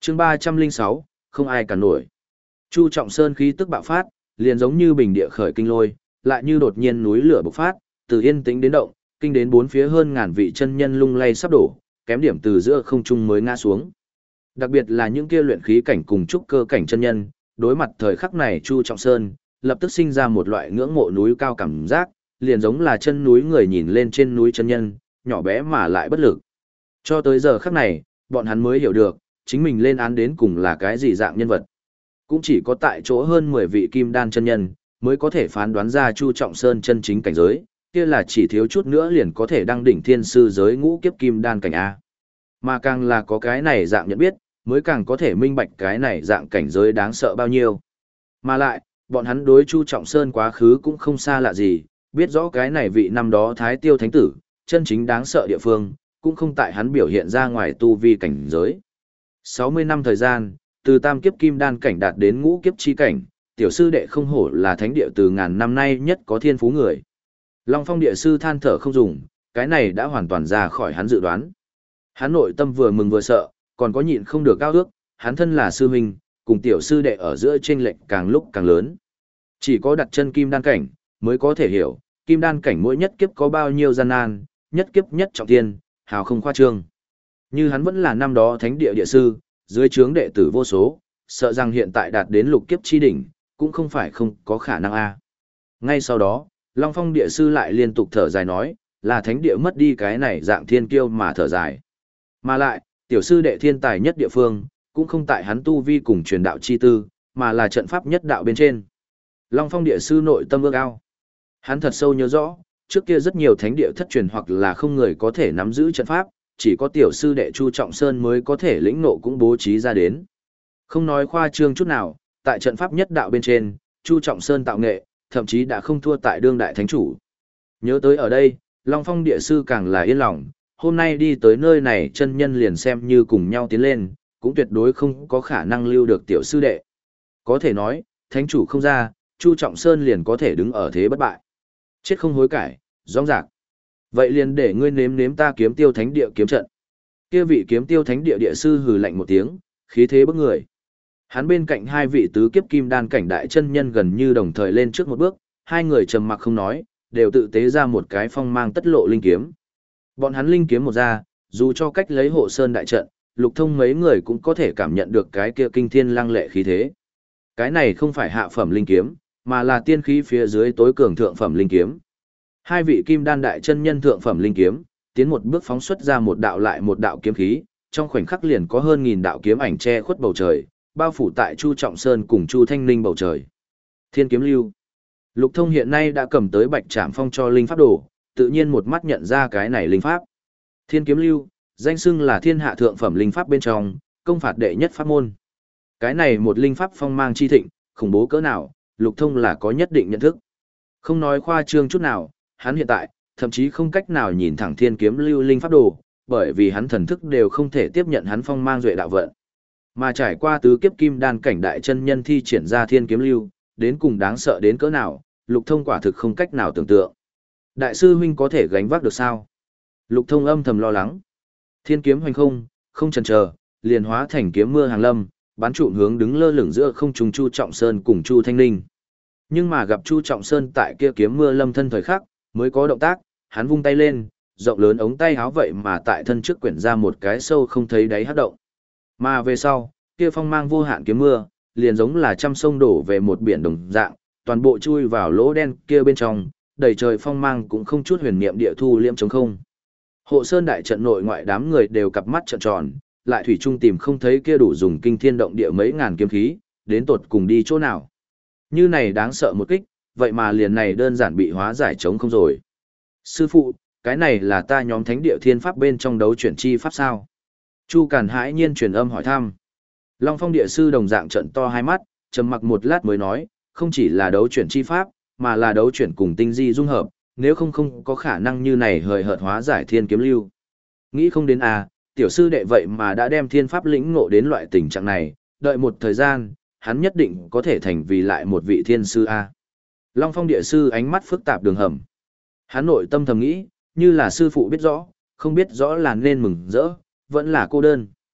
chương ba trăm linh sáu, không ai cản nổi. Chu Trọng Sơn khí tức bạo phát, liền giống như bình địa khởi kinh lôi, lại như đột nhiên núi lửa bộc phát, từ yên tĩnh đến động, kinh đến bốn phía hơn ngàn vị chân nhân lung lay sắp đổ, kém điểm từ giữa không trung mới ngã xuống. Đặc biệt là những kia luyện khí cảnh cùng trúc cơ cảnh chân nhân, đối mặt thời khắc này Chu Trọng Sơn, lập tức sinh ra một loại ngưỡng mộ núi cao cảm giác, liền giống là chân núi người nhìn lên trên núi chân nhân, nhỏ bé mà lại bất lực. Cho tới giờ khắc này, bọn hắn mới hiểu được, chính mình lên án đến cùng là cái gì dạng nhân vật. Cũng chỉ có tại chỗ hơn mười vị kim đan chân nhân, mới có thể phán đoán ra Chu Trọng Sơn chân chính cảnh giới, kia là chỉ thiếu chút nữa liền có thể đăng đỉnh thiên sư giới ngũ kiếp kim đan cảnh A. Mà càng là có cái này dạng nhận biết, mới càng có thể minh bạch cái này dạng cảnh giới đáng sợ bao nhiêu. Mà lại, bọn hắn đối Chu Trọng Sơn quá khứ cũng không xa lạ gì, biết rõ cái này vị năm đó Thái Tiêu Thánh Tử, chân chính đáng sợ địa phương, cũng không tại hắn biểu hiện ra ngoài tu vi cảnh giới. sáu mươi năm thời gian, từ tam kiếp kim đan cảnh đạt đến ngũ kiếp chi cảnh, tiểu sư đệ không hổ là thánh địa từ ngàn năm nay nhất có thiên phú người. Long Phong địa sư than thở không dùng, cái này đã hoàn toàn ra khỏi hắn dự đoán. Hắn nội tâm vừa mừng vừa sợ, còn có nhịn không được cao ước, hắn thân là sư huynh, cùng tiểu sư đệ ở giữa chênh lệch càng lúc càng lớn. Chỉ có đặt chân kim đan cảnh, mới có thể hiểu, kim đan cảnh mỗi nhất kiếp có bao nhiêu gian nan, nhất kiếp nhất trọng thiên, hào không khoa trương. Như hắn vẫn là năm đó thánh địa địa sư, dưới trướng đệ tử vô số, sợ rằng hiện tại đạt đến lục kiếp chi đỉnh, cũng không phải không có khả năng a. Ngay sau đó, Long Phong địa sư lại liên tục thở dài nói, là thánh địa mất đi cái này dạng thiên kiêu mà thở dài. Mà lại, tiểu sư đệ thiên tài nhất địa phương, cũng không tại hắn tu vi cùng truyền đạo chi tư, mà là trận pháp nhất đạo bên trên. Long Phong địa sư nội tâm ước ao. Hắn thật sâu nhớ rõ, trước kia rất nhiều thánh địa thất truyền hoặc là không người có thể nắm giữ trận pháp, chỉ có tiểu sư đệ Chu Trọng Sơn mới có thể lĩnh nộ cũng bố trí ra đến. Không nói khoa trương chút nào, tại trận pháp nhất đạo bên trên, Chu Trọng Sơn tạo nghệ, thậm chí đã không thua tại đương đại thánh chủ. Nhớ tới ở đây, Long Phong địa sư càng là yên lòng, hôm nay đi tới nơi này chân nhân liền xem như cùng nhau tiến lên, cũng tuyệt đối không có khả năng lưu được tiểu sư đệ. Có thể nói, thánh chủ không ra, Chu Trọng Sơn liền có thể đứng ở thế bất bại. Chết không hối cải, rõ ràng. Vậy liền để ngươi nếm nếm ta kiếm tiêu thánh địa kiếm trận. Kia vị kiếm tiêu thánh địa địa sư hừ lạnh một tiếng, khí thế bức người. Hắn bên cạnh hai vị tứ kiếp kim đan cảnh đại chân nhân gần như đồng thời lên trước một bước, hai người trầm mặc không nói, đều tự tế ra một cái phong mang tất lộ linh kiếm. Bọn hắn linh kiếm một ra, dù cho cách lấy hộ sơn đại trận, Lục Thông mấy người cũng có thể cảm nhận được cái kia kinh thiên lăng lệ khí thế. Cái này không phải hạ phẩm linh kiếm, mà là tiên khí phía dưới tối cường thượng phẩm linh kiếm. Hai vị kim đan đại chân nhân thượng phẩm linh kiếm, tiến một bước phóng xuất ra một đạo lại một đạo kiếm khí, trong khoảnh khắc liền có hơn nghìn đạo kiếm ảnh che khuất bầu trời, bao phủ tại Chu Trọng Sơn cùng Chu Thanh Ninh bầu trời. Thiên kiếm lưu. Lục Thông hiện nay đã cầm tới Bạch Trảm Phong cho linh pháp đồ, tự nhiên một mắt nhận ra cái này linh pháp. Thiên kiếm lưu, danh xưng là thiên hạ thượng phẩm linh pháp bên trong, công phạt đệ nhất pháp môn. Cái này một linh pháp phong mang chi thịnh, khủng bố cỡ nào, Lục Thông là có nhất định nhận thức. Không nói khoa trương chút nào, hắn hiện tại, thậm chí không cách nào nhìn thẳng thiên kiếm lưu linh pháp đồ, bởi vì hắn thần thức đều không thể tiếp nhận hắn phong mang duệ đạo vận. Mà trải qua tứ kiếp kim đan cảnh đại chân nhân thi triển ra thiên kiếm lưu, đến cùng đáng sợ đến cỡ nào, Lục Thông quả thực không cách nào tưởng tượng. Đại sư huynh có thể gánh vác được sao? Lục Thông âm thầm lo lắng. Thiên kiếm hoành không, không chần chờ, liền hóa thành kiếm mưa hàng lâm, bắn trụm hướng đứng lơ lửng giữa không trung Chu Trọng Sơn cùng Chu Thanh Ninh. Nhưng mà gặp Chu Trọng Sơn tại kia kiếm mưa lâm thân thời khắc, mới có động tác, hắn vung tay lên, rộng lớn ống tay háo vậy mà tại thân trước quyển ra một cái sâu không thấy đáy hắc động. Mà về sau, kia phong mang vô hạn kiếm mưa, liền giống là trăm sông đổ về một biển đồng dạng, toàn bộ chui vào lỗ đen kia bên trong, đầy trời phong mang cũng không chút huyền niệm địa thu liễm trống không. Hộ Sơn đại trận nội ngoại đám người đều cặp mắt trợn tròn, lại thủy chung tìm không thấy kia đủ dùng kinh thiên động địa mấy ngàn kiếm khí, đến tột cùng đi chỗ nào. Như này đáng sợ một kích, vậy mà liền này đơn giản bị hóa giải trống không rồi. Sư phụ, cái này là ta nhóm thánh địa thiên pháp bên trong đấu chuyển chi pháp sao? Chu Càn hãi nhiên truyền âm hỏi thăm. Long Phong địa sư đồng dạng trận to hai mắt, trầm mặc một lát mới nói, không chỉ là đấu chuyển chi pháp, mà là đấu chuyển cùng tinh di dung hợp, nếu không không có khả năng như này hời hợt hóa giải thiên kiếm lưu. Nghĩ không đến à, tiểu sư đệ vậy mà đã đem thiên pháp lĩnh ngộ đến loại tình trạng này, đợi một thời gian, hắn nhất định có thể thành vì lại một vị thiên sư a. Long Phong địa sư ánh mắt phức tạp đường hầm. Hắn nội tâm thầm nghĩ, như là sư phụ biết rõ, không biết rõ là nên mừng rỡ, vẫn là cô đơn.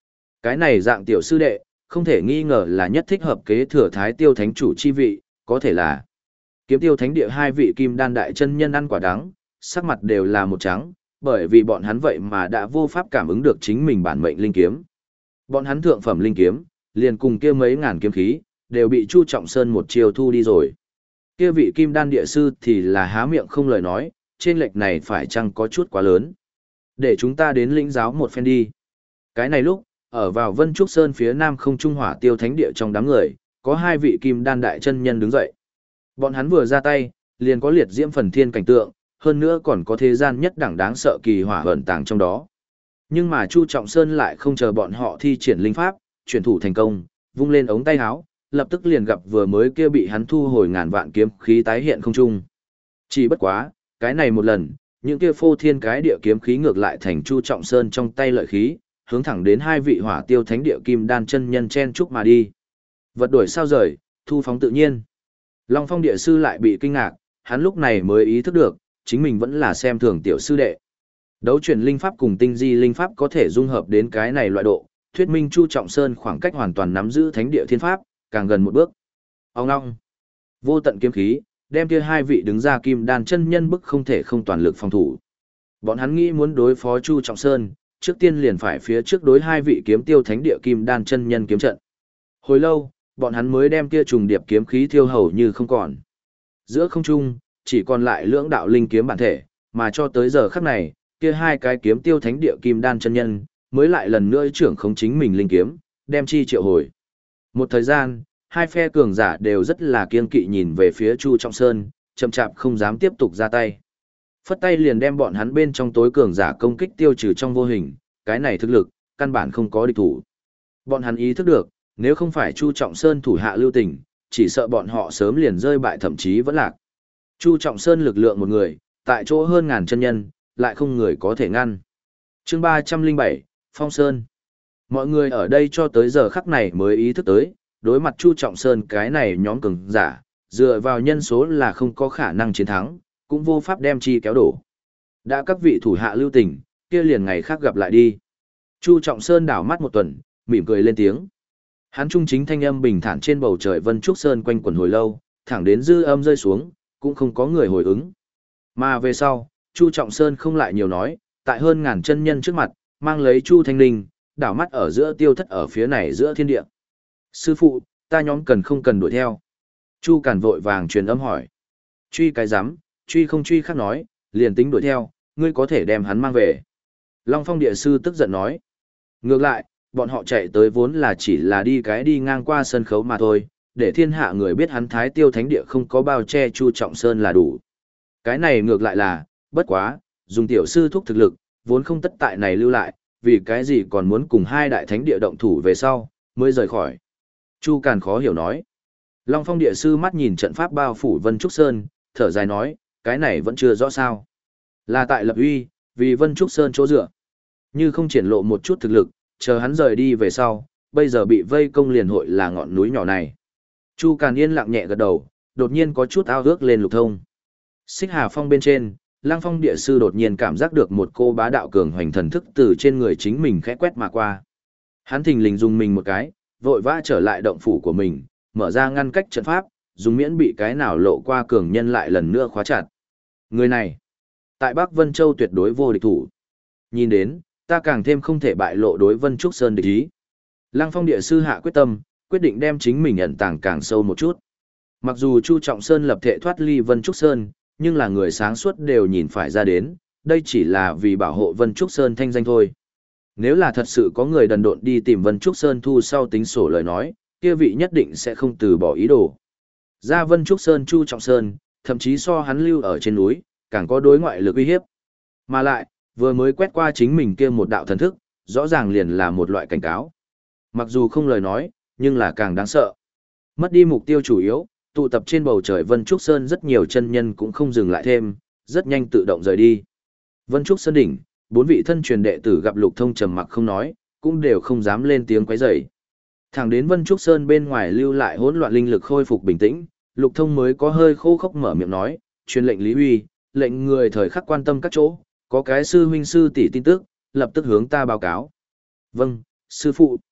Cái này dạng tiểu sư đệ, không thể nghi ngờ là nhất thích hợp kế thừa Thái Tiêu Thánh chủ chi vị, có thể là Kiếm Tiêu Thánh địa hai vị kim đan đại chân nhân ăn quả đắng, sắc mặt đều là một trắng, bởi vì bọn hắn vậy mà đã vô pháp cảm ứng được chính mình bản mệnh linh kiếm. Bọn hắn thượng phẩm linh kiếm, liền cùng kia mấy ngàn kiếm khí, đều bị Chu Trọng Sơn một chiều thu đi rồi. Kia vị kim đan địa sư thì là há miệng không lời nói, trên lệch này phải chăng có chút quá lớn. Để chúng ta đến lĩnh giáo một phen đi. Cái này lúc, ở vào Vân Trúc Sơn phía nam không trung hỏa tiêu thánh địa trong đám người, có hai vị kim đan đại chân nhân đứng dậy. Bọn hắn vừa ra tay, liền có liệt diễm phần thiên cảnh tượng, hơn nữa còn có thế gian nhất đẳng đáng sợ kỳ hỏa ẩn tàng trong đó. Nhưng mà Chu Trọng Sơn lại không chờ bọn họ thi triển linh pháp, chuyển thủ thành công, vung lên ống tay áo, lập tức liền gặp vừa mới kia bị hắn thu hồi ngàn vạn kiếm khí tái hiện không trung. Chỉ bất quá, cái này một lần, những kia phô thiên cái địa kiếm khí ngược lại thành Chu Trọng Sơn trong tay lợi khí, hướng thẳng đến hai vị hỏa tiêu thánh địa kim đan chân nhân chen chúc mà đi. Vật đuổi sao rời, thu phóng tự nhiên. Long Phong địa sư lại bị kinh ngạc, hắn lúc này mới ý thức được, chính mình vẫn là xem thường tiểu sư đệ. Đấu chuyển linh pháp cùng tinh di linh pháp có thể dung hợp đến cái này loại độ, thuyết minh Chu Trọng Sơn khoảng cách hoàn toàn nắm giữ thánh địa thiên pháp, càng gần một bước. Ông ngong, vô tận kiếm khí, đem kia hai vị đứng ra kim đan chân nhân bức không thể không toàn lực phòng thủ. Bọn hắn nghĩ muốn đối phó Chu Trọng Sơn, trước tiên liền phải phía trước đối hai vị kiếm tiêu thánh địa kim đan chân nhân kiếm trận. Hồi lâu, bọn hắn mới đem kia trùng điệp kiếm khí thiêu hầu như không còn. Giữa không trung, chỉ còn lại lưỡng đạo linh kiếm bản thể, mà cho tới giờ khắc này, kia hai cái kiếm tiêu thánh địa kim đan chân nhân, mới lại lần nữa trưởng khống chính mình linh kiếm, đem chi triệu hồi. Một thời gian, hai phe cường giả đều rất là kiên kỵ nhìn về phía Chu Trọng Sơn, chậm chạp không dám tiếp tục ra tay. Phất tay liền đem bọn hắn bên trong tối cường giả công kích tiêu trừ trong vô hình, cái này thực lực, căn bản không có địch thủ. Bọn hắn ý thức được, nếu không phải Chu Trọng Sơn thủ hạ lưu tình, chỉ sợ bọn họ sớm liền rơi bại thậm chí vẫn lạc. Chu Trọng Sơn lực lượng một người, tại chỗ hơn ngàn chân nhân, lại không người có thể ngăn. Chương ba trăm linh bảy, Phong Sơn. Mọi người ở đây cho tới giờ khắc này mới ý thức tới, đối mặt Chu Trọng Sơn cái này nhóm cường giả, dựa vào nhân số là không có khả năng chiến thắng, cũng vô pháp đem chi kéo đổ. Đã các vị thủ hạ lưu tình, kia liền ngày khác gặp lại đi. Chu Trọng Sơn đảo mắt một tuần, mỉm cười lên tiếng. Hắn trung chính thanh âm bình thản trên bầu trời Vân Trúc Sơn quanh quẩn hồi lâu, thẳng đến dư âm rơi xuống, cũng không có người hồi ứng. Mà về sau, Chu Trọng Sơn không lại nhiều nói, tại hơn ngàn chân nhân trước mặt, mang lấy Chu Thanh Linh, đảo mắt ở giữa tiêu thất ở phía này giữa thiên địa. Sư phụ, ta nhóm cần không cần đuổi theo? Chu Càn vội vàng truyền âm hỏi. Truy cái rắm, truy không truy khác nói, liền tính đuổi theo, ngươi có thể đem hắn mang về. Long Phong địa sư tức giận nói. Ngược lại, bọn họ chạy tới vốn là chỉ là đi cái đi ngang qua sân khấu mà thôi, để thiên hạ người biết hắn Thái Tiêu Thánh địa không có bao che Chu Trọng Sơn là đủ. Cái này ngược lại là, bất quá, dùng tiểu sư thúc thực lực, vốn không tất tại này lưu lại, vì cái gì còn muốn cùng hai đại thánh địa động thủ về sau, mới rời khỏi. Chu Càn khó hiểu nói. Long Phong địa sư mắt nhìn trận pháp bao phủ Vân Trúc Sơn, thở dài nói, cái này vẫn chưa rõ sao. Là tại lập uy, vì Vân Trúc Sơn chỗ dựa. Như không triển lộ một chút thực lực, chờ hắn rời đi về sau, bây giờ bị vây công liền hội là ngọn núi nhỏ này. Chu Càn yên lặng nhẹ gật đầu, đột nhiên có chút ao ước lên Lục Thông. Xích Hà Phong bên trên, Lăng Phong địa sư đột nhiên cảm giác được một cô bá đạo cường hoành thần thức từ trên người chính mình khẽ quét mà qua. Hắn thình lình dùng mình một cái, vội vã trở lại động phủ của mình, mở ra ngăn cách trận pháp, dùng miễn bị cái nào lộ qua cường nhân lại lần nữa khóa chặt. Người này, tại Bắc Vân Châu tuyệt đối vô địch thủ. Nhìn đến, ta càng thêm không thể bại lộ đối Vân Trúc Sơn địch ý. Lăng Phong địa sư hạ quyết tâm, quyết định đem chính mình ẩn tàng càng sâu một chút. Mặc dù Chu Trọng Sơn lập thể thoát ly Vân Trúc Sơn, nhưng là người sáng suốt đều nhìn phải ra đến, đây chỉ là vì bảo hộ Vân Trúc Sơn thanh danh thôi. Nếu là thật sự có người đần độn đi tìm Vân Trúc Sơn thu sau tính sổ lời nói, kia vị nhất định sẽ không từ bỏ ý đồ. Ra Vân Trúc Sơn Chu Trọng Sơn, thậm chí so hắn lưu ở trên núi, càng có đối ngoại lực uy hiếp. Mà lại, vừa mới quét qua chính mình kia một đạo thần thức, rõ ràng liền là một loại cảnh cáo. Mặc dù không lời nói, nhưng là càng đáng sợ. Mất đi mục tiêu chủ yếu, tụ tập trên bầu trời Vân Trúc Sơn rất nhiều chân nhân cũng không dừng lại thêm, rất nhanh tự động rời đi. Vân Trúc Sơn đỉnh, bốn vị thân truyền đệ tử gặp Lục Thông trầm mặc không nói, cũng đều không dám lên tiếng quấy rầy. Thẳng đến Vân Trúc Sơn bên ngoài lưu lại hỗn loạn linh lực khôi phục bình tĩnh, Lục Thông mới có hơi khô khốc mở miệng nói, truyền lệnh Lý Huy, lệnh người thời khắc quan tâm các chỗ, có cái sư huynh sư tỷ tin tức, lập tức hướng ta báo cáo. Vâng, sư phụ.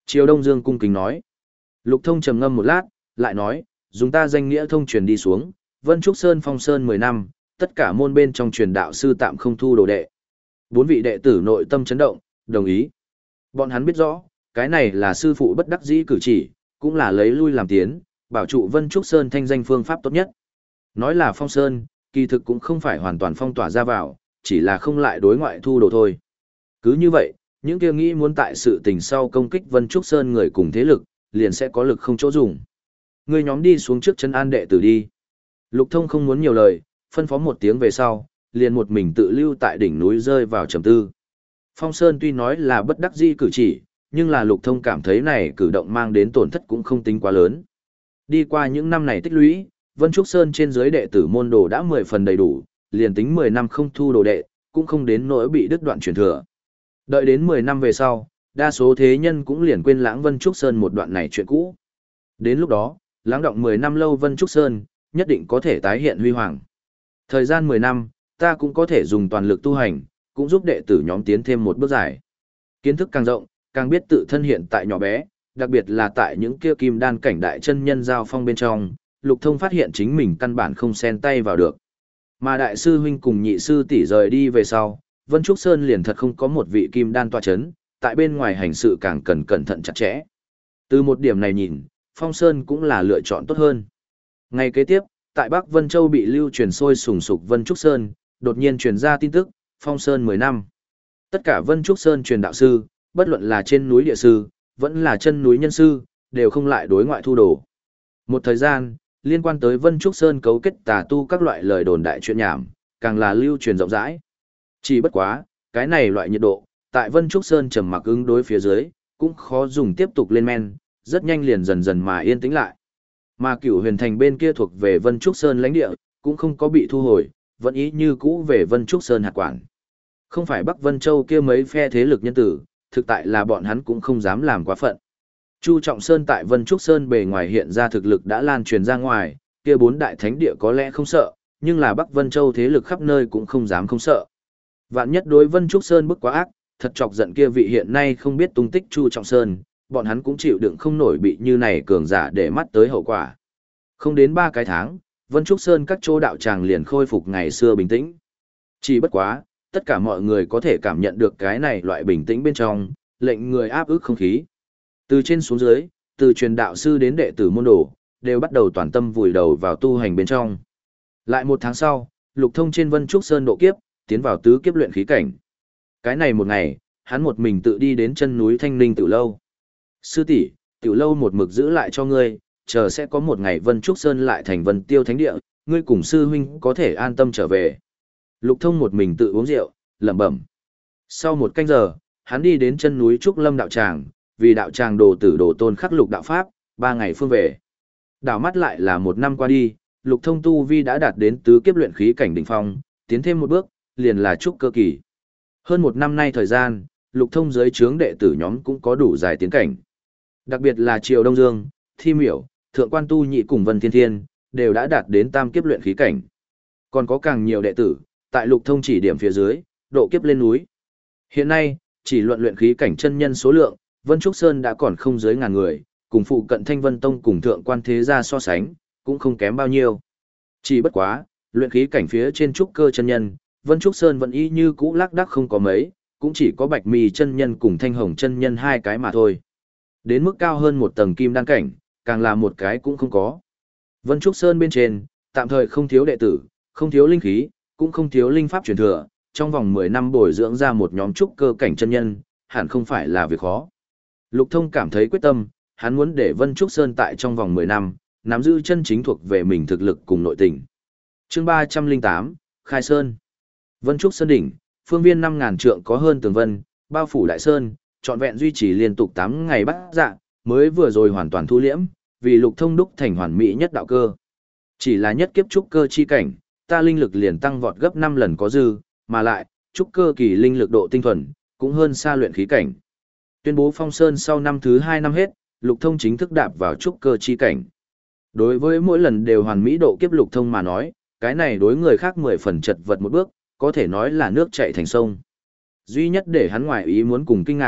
Triều Đông Dương cung kính nói. Lục Thông trầm ngâm một lát, lại nói, dùng ta danh nghĩa thông truyền đi xuống, Vân Trúc Sơn Phong Sơn mười năm, tất cả môn bên trong truyền đạo sư tạm không thu đồ đệ. Bốn vị đệ tử nội tâm chấn động, đồng ý. Bọn hắn biết rõ, cái này là sư phụ bất đắc dĩ cử chỉ, cũng là lấy lui làm tiến, bảo trụ Vân Trúc Sơn thanh danh phương pháp tốt nhất. Nói là Phong Sơn, kỳ thực cũng không phải hoàn toàn phong tỏa ra vào, chỉ là không lại đối ngoại thu đồ thôi. Cứ như vậy, những kia nghĩ muốn tại sự tình sau công kích Vân Trúc Sơn người cùng thế lực, liền sẽ có lực không chỗ dùng. Người nhóm đi xuống trước chân an đệ tử đi. Lục Thông không muốn nhiều lời, phân phó một tiếng về sau, liền một mình tự lưu tại đỉnh núi rơi vào trầm tư. Phong Sơn tuy nói là bất đắc dĩ cử chỉ, nhưng là Lục Thông cảm thấy này cử động mang đến tổn thất cũng không tính quá lớn. Đi qua những năm này tích lũy, Vân Trúc Sơn trên dưới đệ tử môn đồ đã mười phần đầy đủ, liền tính mười năm không thu đồ đệ, cũng không đến nỗi bị đứt đoạn truyền thừa. Đợi đến mười năm về sau, đa số thế nhân cũng liền quên lãng Vân Trúc Sơn một đoạn này chuyện cũ. Đến lúc đó, lắng động mười năm lâu Vân Trúc Sơn, nhất định có thể tái hiện huy hoàng. Thời gian mười năm, ta cũng có thể dùng toàn lực tu hành, cũng giúp đệ tử nhóm tiến thêm một bước dài. Kiến thức càng rộng, càng biết tự thân hiện tại nhỏ bé, đặc biệt là tại những kia kim đan cảnh đại chân nhân giao phong bên trong, Lục Thông phát hiện chính mình căn bản không xen tay vào được. Mà đại sư huynh cùng nhị sư tỷ rời đi về sau, Vân Trúc Sơn liền thật không có một vị kim đan tọa chấn, tại bên ngoài hành sự càng cần cẩn thận chặt chẽ. Từ một điểm này nhìn, Phong Sơn cũng là lựa chọn tốt hơn. Ngày kế tiếp, tại Bắc Vân Châu bị lưu truyền sôi sùng sục Vân Trúc Sơn, đột nhiên truyền ra tin tức, Phong Sơn mười năm. Tất cả Vân Trúc Sơn truyền đạo sư, bất luận là trên núi địa sư, vẫn là chân núi nhân sư, đều không lại đối ngoại thu đồ. Một thời gian, liên quan tới Vân Trúc Sơn cấu kết tà tu các loại lời đồn đại chuyện nhảm, càng là lưu truyền rộng rãi. Chỉ bất quá, cái này loại nhiệt độ, tại Vân Trúc Sơn trầm mặc ứng đối phía dưới, cũng khó dùng tiếp tục lên men, rất nhanh liền dần dần mà yên tĩnh lại. Mà Cửu Huyền Thành bên kia thuộc về Vân Trúc Sơn lãnh địa, cũng không có bị thu hồi, vẫn ý như cũ về Vân Trúc Sơn hạt quản. Không phải Bắc Vân Châu kia mấy phe thế lực nhân tử, thực tại là bọn hắn cũng không dám làm quá phận. Chu Trọng Sơn tại Vân Trúc Sơn bề ngoài hiện ra thực lực đã lan truyền ra ngoài, kia bốn đại thánh địa có lẽ không sợ, nhưng là Bắc Vân Châu thế lực khắp nơi cũng không dám không sợ. Vạn nhất đối Vân Trúc Sơn bức quá ác, thật chọc giận kia vị hiện nay không biết tung tích Chu Trọng Sơn, bọn hắn cũng chịu đựng không nổi bị như này cường giả để mắt tới hậu quả. Không đến ba cái tháng, Vân Trúc Sơn các chỗ đạo tràng liền khôi phục ngày xưa bình tĩnh. Chỉ bất quá, tất cả mọi người có thể cảm nhận được cái này loại bình tĩnh bên trong, lệnh người áp ức không khí. Từ trên xuống dưới, từ truyền đạo sư đến đệ tử môn đồ, đều bắt đầu toàn tâm vùi đầu vào tu hành bên trong. Lại một tháng sau, Lục Thông trên Vân Trúc Sơn độ kiếp, tiến vào tứ kiếp luyện khí cảnh. Cái này một ngày, hắn một mình tự đi đến chân núi Thanh Ninh Tiểu Lâu. Sư tỷ, Tiểu Lâu một mực giữ lại cho ngươi, chờ sẽ có một ngày Vân Trúc Sơn lại thành Vân Tiêu Thánh Địa, ngươi cùng sư huynh có thể an tâm trở về. Lục Thông một mình tự uống rượu, lẩm bẩm. Sau một canh giờ, hắn đi đến chân núi Trúc Lâm đạo tràng, vì đạo tràng đồ tử đồ tôn khắc lục đạo pháp, ba ngày phương về. Đảo mắt lại là một năm qua đi, Lục Thông tu vi đã đạt đến tứ kiếp luyện khí cảnh đỉnh phong, tiến thêm một bước, liền là trúc cơ kỳ. Hơn một năm nay thời gian, Lục Thông dưới trướng đệ tử nhóm cũng có đủ dài tiến cảnh. Đặc biệt là Triều Đông Dương, Thi Miểu, Thượng Quan Tu Nhị cùng Vân Thiên Thiên, đều đã đạt đến tam kiếp luyện khí cảnh. Còn có càng nhiều đệ tử, tại Lục Thông chỉ điểm phía dưới, độ kiếp lên núi. Hiện nay, chỉ luận luyện khí cảnh chân nhân số lượng, Vân Trúc Sơn đã còn không dưới ngàn người, cùng phụ cận Thanh Vân Tông cùng Thượng Quan Thế Gia so sánh, cũng không kém bao nhiêu. Chỉ bất quá, luyện khí cảnh phía trên trúc cơ chân nhân, Vân Trúc Sơn vẫn y như cũ lác đác không có mấy, cũng chỉ có Bạch Mì chân nhân cùng Thanh Hồng chân nhân hai cái mà thôi. Đến mức cao hơn một tầng kim đan cảnh, càng là một cái cũng không có. Vân Trúc Sơn bên trên, tạm thời không thiếu đệ tử, không thiếu linh khí, cũng không thiếu linh pháp truyền thừa, trong vòng mười năm bồi dưỡng ra một nhóm trúc cơ cảnh chân nhân, hẳn không phải là việc khó. Lục Thông cảm thấy quyết tâm, hắn muốn để Vân Trúc Sơn tại trong vòng mười năm, nắm giữ chân chính thuộc về mình thực lực cùng nội tình. Chương ba trăm lẻ tám, Khai Sơn. Vân Trúc Sơn đỉnh, phương viên năm ngàn trượng có hơn tường vân, bao phủ đại sơn, trọn vẹn duy trì liên tục tám ngày bắt dạ, mới vừa rồi hoàn toàn thu liễm, vì Lục Thông đúc thành hoàn mỹ nhất đạo cơ. Chỉ là nhất kiếp trúc cơ chi cảnh, ta linh lực liền tăng vọt gấp năm lần có dư, mà lại, trúc cơ kỳ linh lực độ tinh thuần, cũng hơn xa luyện khí cảnh. Tuyên bố Phong Sơn sau năm thứ hai năm hết, Lục Thông chính thức đạp vào trúc cơ chi cảnh. Đối với mỗi lần đều hoàn mỹ độ kiếp Lục Thông mà nói, cái này đối người khác mười phần chật vật một bước, có thể nói là nước chảy thành sông. Duy nhất để hắn ngoài ý muốn cùng kinh ngạc,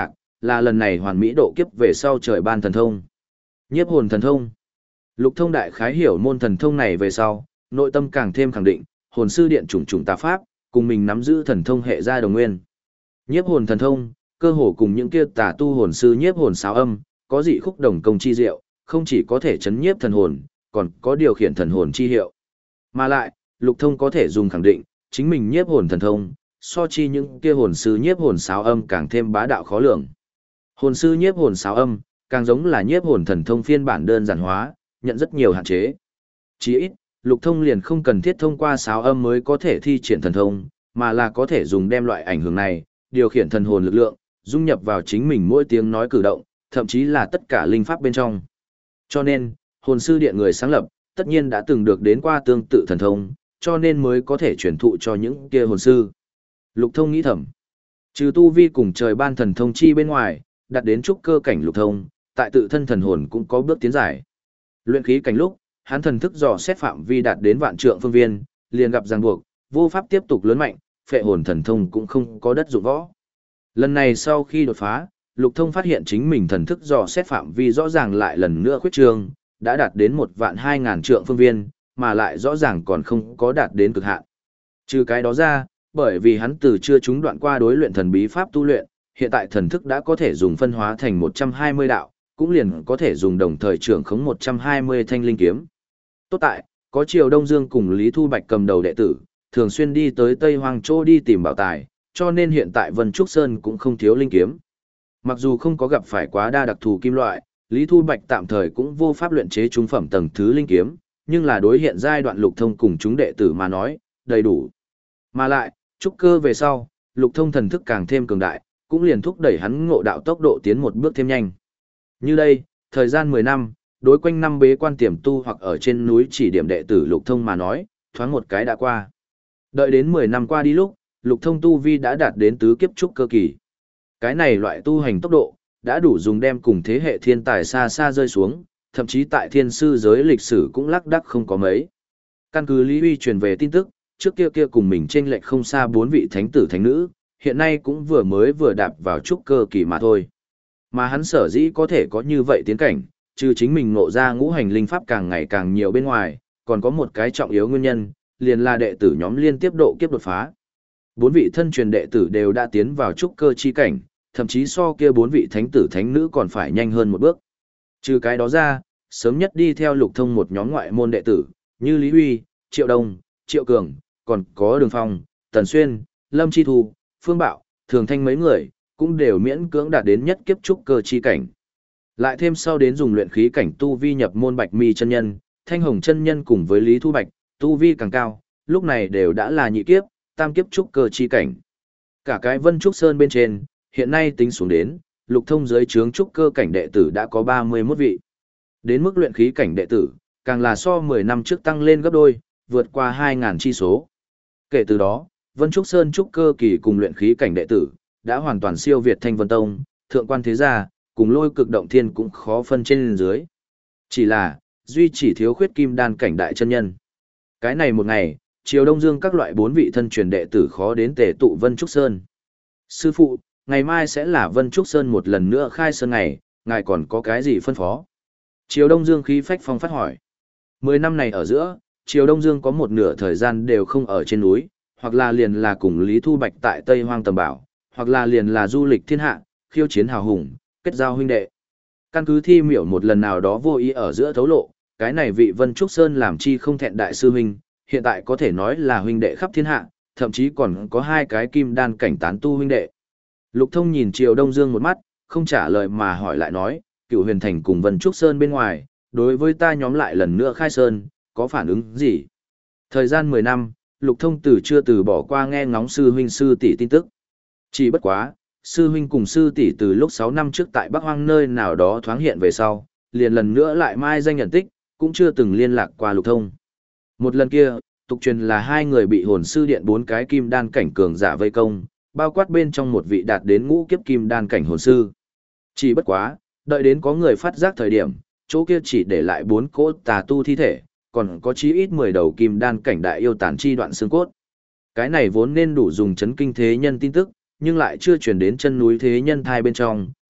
là lần này hoàn mỹ độ kiếp về sau trời ban thần thông. Nhiếp hồn thần thông. Lục Thông đại khái hiểu môn thần thông này về sau, nội tâm càng thêm khẳng định, hồn sư điện chủng chủng tà pháp, cùng mình nắm giữ thần thông hệ gia đồng nguyên. Nhiếp hồn thần thông, cơ hồ cùng những kia tà tu hồn sư nhiếp hồn sáo âm, có dị khúc đồng công chi diệu, không chỉ có thể chấn nhiếp thần hồn, còn có điều khiển thần hồn chi hiệu. Mà lại, Lục Thông có thể dùng khẳng định, chính mình nhiếp hồn thần thông, so chi những kia hồn sư nhiếp hồn sáo âm càng thêm bá đạo khó lường. Hồn sư nhiếp hồn sáo âm, càng giống là nhiếp hồn thần thông phiên bản đơn giản hóa, nhận rất nhiều hạn chế. Chỉ ít, Lục Thông liền không cần thiết thông qua sáo âm mới có thể thi triển thần thông, mà là có thể dùng đem loại ảnh hưởng này, điều khiển thần hồn lực lượng, dung nhập vào chính mình mỗi tiếng nói cử động, thậm chí là tất cả linh pháp bên trong. Cho nên, hồn sư điện người sáng lập, tất nhiên đã từng được đến qua tương tự thần thông, cho nên mới có thể truyền thụ cho những kia hồn sư. Lục Thông nghĩ thầm, trừ tu vi cùng trời ban thần thông chi bên ngoài, đạt đến trúc cơ cảnh Lục Thông, tại tự thân thần hồn cũng có bước tiến giải. Luyện khí cảnh lúc, hắn thần thức dò xét phạm vi đạt đến vạn trượng phương viên, liền gặp ràng buộc, vô pháp tiếp tục lớn mạnh, phệ hồn thần thông cũng không có đất dụng võ. Lần này sau khi đột phá, Lục Thông phát hiện chính mình thần thức dò xét phạm vi rõ ràng lại lần nữa khuyết trương, đã đạt đến một vạn hai ngàn trượng phương viên, mà lại rõ ràng còn không có đạt đến cực hạn. Trừ cái đó ra, bởi vì hắn từ chưa chúng đoạn qua đối luyện thần bí pháp tu luyện, hiện tại thần thức đã có thể dùng phân hóa thành một trăm hai mươi đạo, cũng liền có thể dùng đồng thời trưởng khống một trăm hai mươi thanh linh kiếm. Tốt tại, có Triều Đông Dương cùng Lý Thu Bạch cầm đầu đệ tử, thường xuyên đi tới Tây Hoang Châu đi tìm bảo tài, cho nên hiện tại Vân Trúc Sơn cũng không thiếu linh kiếm. Mặc dù không có gặp phải quá đa đặc thù kim loại, Lý Thu Bạch tạm thời cũng vô pháp luyện chế trung phẩm tầng thứ linh kiếm, nhưng là đối hiện giai đoạn Lục Thông cùng chúng đệ tử mà nói, đầy đủ. Mà lại, trúc cơ về sau, Lục Thông thần thức càng thêm cường đại, cũng liền thúc đẩy hắn ngộ đạo tốc độ tiến một bước thêm nhanh. Như đây, thời gian mười năm, đối quanh năm bế quan tiềm tu hoặc ở trên núi chỉ điểm đệ tử Lục Thông mà nói, thoáng một cái đã qua. Đợi đến mười năm qua đi lúc, Lục Thông tu vi đã đạt đến tứ kiếp trúc cơ kỳ. Cái này loại tu hành tốc độ, đã đủ dùng đem cùng thế hệ thiên tài xa xa rơi xuống, thậm chí tại thiên sư giới lịch sử cũng lác đác không có mấy. Căn cứ Lý Uy truyền về tin tức, trước kia kia cùng mình chênh lệch không xa bốn vị thánh tử thánh nữ, hiện nay cũng vừa mới vừa đạp vào trúc cơ kỳ mà thôi. Mà hắn sở dĩ có thể có như vậy tiến cảnh, trừ chính mình ngộ ra ngũ hành linh pháp càng ngày càng nhiều bên ngoài, còn có một cái trọng yếu nguyên nhân, liền là đệ tử nhóm liên tiếp độ kiếp đột phá. Bốn vị thân truyền đệ tử đều đã tiến vào trúc cơ chi cảnh, thậm chí so kia bốn vị thánh tử thánh nữ còn phải nhanh hơn một bước. Trừ cái đó ra, sớm nhất đi theo Lục Thông một nhóm ngoại môn đệ tử, như Lý Huy, Triệu Đông, Triệu Cường, còn có Đường Phong, Tần Xuyên, Lâm Chi Thu, Phương Bạo, Thường Thanh mấy người, cũng đều miễn cưỡng đạt đến nhất kiếp trúc cơ chi cảnh. Lại thêm sau đến dùng luyện khí cảnh tu vi nhập môn Bạch Mi chân nhân, Thanh Hồng chân nhân cùng với Lý Thu Bạch, tu vi càng cao, lúc này đều đã là nhị kiếp, tam kiếp trúc cơ chi cảnh. Cả cái Vân Trúc Sơn bên trên, hiện nay tính xuống đến, Lục Thông dưới trướng trúc cơ cảnh đệ tử đã có ba mươi mốt vị. Đến mức luyện khí cảnh đệ tử, càng là so mười năm trước tăng lên gấp đôi, vượt qua hai nghìn chi số. Kể từ đó, Vân Trúc Sơn trúc cơ kỳ cùng luyện khí cảnh đệ tử, đã hoàn toàn siêu việt Thanh Vân Tông, Thượng Quan Thế Gia, cùng Lôi Cực Động Thiên cũng khó phân trên dưới. Chỉ là, duy chỉ thiếu khuyết kim đan cảnh đại chân nhân. Cái này một ngày, Triều Đông Dương các loại bốn vị thân truyền đệ tử khó đến tề tụ Vân Trúc Sơn. Sư phụ, ngày mai sẽ là Vân Trúc Sơn một lần nữa khai sơn ngày, ngài còn có cái gì phân phó? Triều Đông Dương khí phách phong phát hỏi. Mười năm này ở giữa, Triều Đông Dương có một nửa thời gian đều không ở trên núi, hoặc là liền là cùng Lý Thu Bạch tại Tây Hoang Tầm Bảo, hoặc là liền là du lịch thiên hạ, khiêu chiến hào hùng, kết giao huynh đệ. Căn cứ thi miểu một lần nào đó vô ý ở giữa thấu lộ, cái này vị Vân Trúc Sơn làm chi không thẹn đại sư huynh, hiện tại có thể nói là huynh đệ khắp thiên hạ, thậm chí còn có hai cái kim đan cảnh tán tu huynh đệ. Lục Thông nhìn Triều Đông Dương một mắt, không trả lời mà hỏi lại nói, Cửu Huyền Thành cùng Vân Trúc Sơn bên ngoài, đối với ta nhóm lại lần nữa khai sơn, có phản ứng gì? Thời gian mười năm, Lục Thông từ chưa từ bỏ qua nghe ngóng sư huynh sư tỷ tin tức. Chỉ bất quá, sư huynh cùng sư tỷ từ lúc sáu năm trước tại Bắc Hoang nơi nào đó thoáng hiện về sau, liền lần nữa lại mai danh nhận tích, cũng chưa từng liên lạc qua Lục Thông. Một lần kia, tục truyền là hai người bị hồn sư điện bốn cái kim đan cảnh cường giả vây công, bao quát bên trong một vị đạt đến ngũ kiếp kim đan cảnh hồn sư. Chỉ bất quá, đợi đến có người phát giác thời điểm, chỗ kia chỉ để lại bốn cỗ tà tu thi thể, còn có chí ít mười đầu kim đan cảnh đại yêu tàn chi đoạn xương cốt. Cái này vốn nên đủ dùng chấn kinh thế nhân tin tức, nhưng lại chưa truyền đến chân núi thế nhân thai bên trong,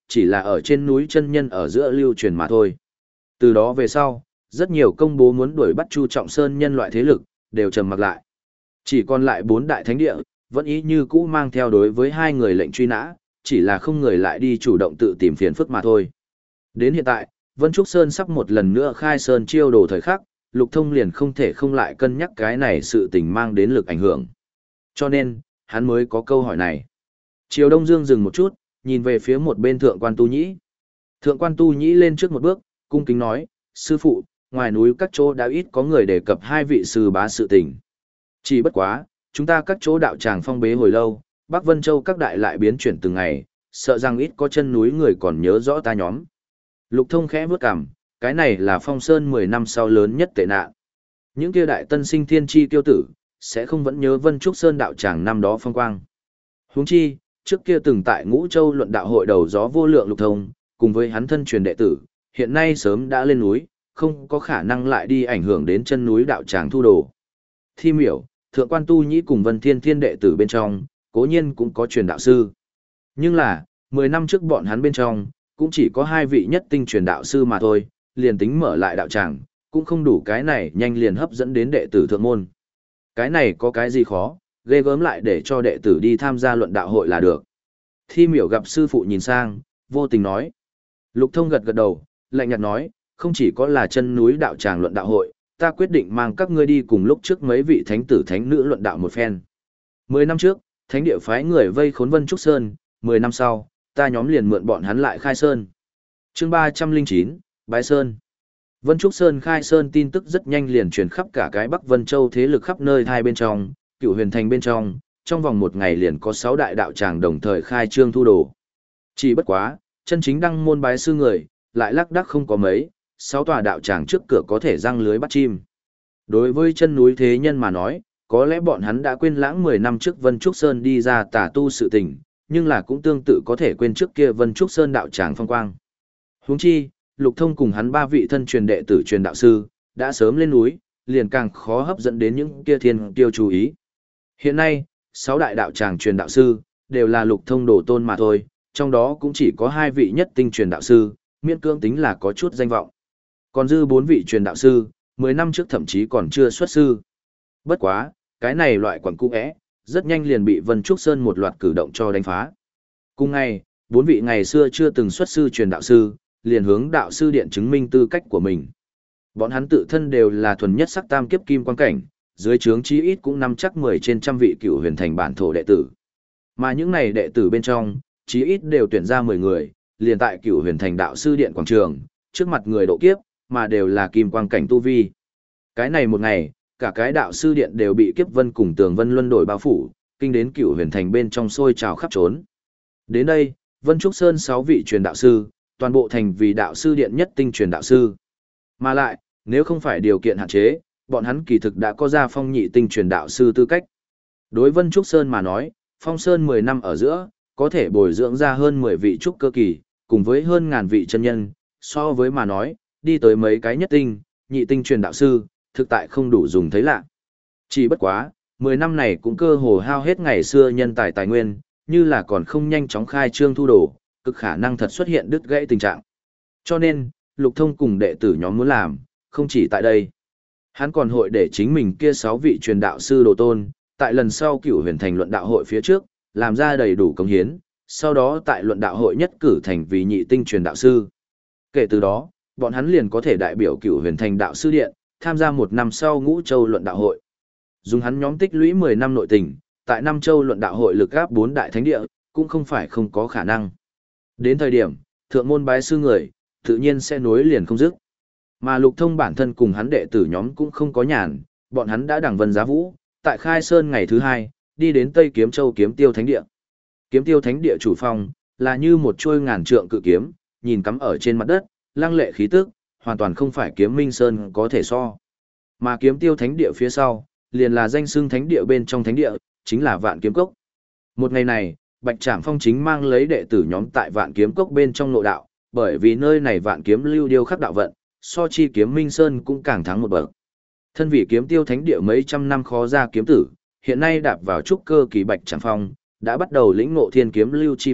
chỉ là ở trên núi chân nhân ở giữa lưu truyền mà thôi. Từ đó về sau, rất nhiều công bố muốn đuổi bắt Chu Trọng Sơn nhân loại thế lực, đều trầm mặc lại. Chỉ còn lại bốn đại thánh địa, vẫn ý như cũ mang theo đối với hai người lệnh truy nã, chỉ là không người lại đi chủ động tự tìm phiền phức mà thôi. Đến hiện tại, Vân Trúc Sơn sắp một lần nữa khai sơn chiêu đồ thời khắc, Lục Thông liền không thể không lại cân nhắc cái này sự tình mang đến lực ảnh hưởng. Cho nên, hắn mới có câu hỏi này. Triều Đông Dương dừng một chút, nhìn về phía một bên Thượng Quan Tu Nhĩ. Thượng Quan Tu Nhĩ lên trước một bước, cung kính nói, sư phụ, ngoài núi các chỗ đã ít có người đề cập hai vị sư bá sự tình. Chỉ bất quá, chúng ta các chỗ đạo tràng phong bế hồi lâu, Bắc Vân Châu các đại lại biến chuyển từng ngày, sợ rằng ít có chân núi người còn nhớ rõ ta nhóm. Lục Thông khẽ bước cằm, cái này là Phong Sơn mười năm sau lớn nhất tệ nạn. Những kia đại tân sinh thiên chi tiêu tử, sẽ không vẫn nhớ Vân Trúc Sơn đạo tràng năm đó phong quang. Huống chi, trước kia từng tại Ngũ Châu luận đạo hội đầu gió vô lượng Lục Thông, cùng với hắn thân truyền đệ tử, hiện nay sớm đã lên núi, không có khả năng lại đi ảnh hưởng đến chân núi đạo tràng thu đồ. Thi miểu, Thượng Quan Tu Nhĩ cùng Vân Thiên Thiên đệ tử bên trong, cố nhiên cũng có truyền đạo sư. Nhưng là, mười năm trước bọn hắn bên trong, cũng chỉ có hai vị nhất tinh truyền đạo sư mà thôi, liền tính mở lại đạo tràng, cũng không đủ cái này nhanh liền hấp dẫn đến đệ tử thượng môn. Cái này có cái gì khó, ghê gớm lại để cho đệ tử đi tham gia luận đạo hội là được. Thi miểu gặp sư phụ nhìn sang, vô tình nói. Lục Thông gật gật đầu, lạnh nhạt nói, không chỉ có là chân núi đạo tràng luận đạo hội, ta quyết định mang các ngươi đi cùng lúc trước mấy vị thánh tử thánh nữ luận đạo một phen. Mười năm trước, thánh địa phái người vây khốn Vân Trúc Sơn, mười năm sau, ta nhóm liền mượn bọn hắn lại khai sơn. Chương ba trăm linh chín, Bái Sơn. Vân Trúc Sơn khai sơn tin tức rất nhanh liền truyền khắp cả cái Bắc Vân Châu thế lực khắp nơi hai bên trong, Cửu Huyền Thành bên trong, trong vòng một ngày liền có sáu đại đạo tràng đồng thời khai trương thu đồ. Chỉ bất quá, chân chính đăng môn bái sư người, lại lác đác không có mấy, sáu tòa đạo tràng trước cửa có thể răng lưới bắt chim. Đối với chân núi thế nhân mà nói, có lẽ bọn hắn đã quên lãng mười năm trước Vân Trúc Sơn đi ra tà tu sự tình, nhưng là cũng tương tự có thể quên trước kia Vân Trúc Sơn đạo tràng phong quang. Huống chi, Lục Thông cùng hắn ba vị thân truyền đệ tử truyền đạo sư, đã sớm lên núi, liền càng khó hấp dẫn đến những kia thiên tiêu chú ý. Hiện nay, sáu đại đạo tràng truyền đạo sư, đều là Lục Thông đồ tôn mà thôi, trong đó cũng chỉ có hai vị nhất tinh truyền đạo sư, miễn cưỡng tính là có chút danh vọng. Còn dư bốn vị truyền đạo sư, mười năm trước thậm chí còn chưa xuất sư. Bất quá, cái này loại quẩn cung ẽ, rất nhanh liền bị Vân Trúc Sơn một loạt cử động cho đánh phá. Cùng ngày, bốn vị ngày xưa chưa từng xuất sư truyền đạo sư, liền hướng đạo sư điện chứng minh tư cách của mình. Bọn hắn tự thân đều là thuần nhất sắc tam kiếp kim quan cảnh, dưới trướng chí ít cũng nắm chắc mười trên trăm vị Cửu Huyền Thành bản thổ đệ tử. Mà những này đệ tử bên trong, chí ít đều tuyển ra mười người, liền tại Cửu Huyền Thành đạo sư điện quảng trường, trước mặt người độ kiếp, mà đều là kim quang cảnh tu vi. Cái này một ngày, cả cái đạo sư điện đều bị kiếp vân cùng tường vân luân đổi bao phủ, kinh đến Cửu Huyền Thành bên trong sôi trào khắp trốn. Đến đây, Vân Trúc Sơn sáu vị truyền đạo sư, toàn bộ thành vì đạo sư điện nhất tinh truyền đạo sư. Mà lại, nếu không phải điều kiện hạn chế, bọn hắn kỳ thực đã có ra phong nhị tinh truyền đạo sư tư cách. Đối Vân Trúc Sơn mà nói, Phong Sơn mười năm ở giữa, có thể bồi dưỡng ra hơn mười vị trúc cơ kỳ, cùng với hơn ngàn vị chân nhân, so với mà nói, đi tới mấy cái nhất tinh, nhị tinh truyền đạo sư, thực tại không đủ dùng thấy lạ. Chỉ bất quá, mười năm này cũng cơ hồ hao hết ngày xưa nhân tài tài nguyên, như là còn không nhanh chóng khai trương thu đồ, cực khả năng thật xuất hiện đứt gãy tình trạng. Cho nên, Lục Thông cùng đệ tử nhóm muốn làm, không chỉ tại đây. Hắn còn hội để chính mình kia sáu vị truyền đạo sư đồ tôn, tại lần sau Cửu Huyền Thành luận đạo hội phía trước, làm ra đầy đủ công hiến, sau đó tại luận đạo hội nhất cử thành vì nhị tinh truyền đạo sư. Kể từ đó, bọn hắn liền có thể đại biểu Cửu Huyền Thành đạo sư điện, tham gia một năm sau Ngũ Châu luận đạo hội. Dùng hắn nhóm tích lũy mười năm nội tình, tại năm châu luận đạo hội lực gáp bốn đại thánh địa, cũng không phải không có khả năng. Đến thời điểm, thượng môn bái sư người, tự nhiên sẽ nối liền không dứt. Mà Lục Thông bản thân cùng hắn đệ tử nhóm cũng không có nhàn, bọn hắn đã đằng vân giá vũ, tại khai sơn ngày thứ hai, đi đến Tây Kiếm Châu Kiếm Tiêu Thánh Địa. Kiếm Tiêu Thánh Địa chủ phong, là như một chuôi ngàn trượng cự kiếm, nhìn cắm ở trên mặt đất, lăng lệ khí tức, hoàn toàn không phải Kiếm Minh Sơn có thể so. Mà Kiếm Tiêu Thánh Địa phía sau, liền là danh xưng thánh địa bên trong thánh địa, chính là Vạn Kiếm Cốc. Một ngày này, Bạch Trảm Phong chính mang lấy đệ tử nhóm tại Vạn Kiếm Cốc bên trong nội đạo, bởi vì nơi này Vạn Kiếm lưu điêu khắc đạo vận, so chi Kiếm Minh Sơn cũng càng thắng một bậc. Thân vị Kiếm Tiêu Thánh Địa mấy trăm năm khó ra kiếm tử, hiện nay đạp vào trúc cơ kỳ Bạch Trảm Phong, đã bắt đầu lĩnh ngộ thiên kiếm lưu chi pháp,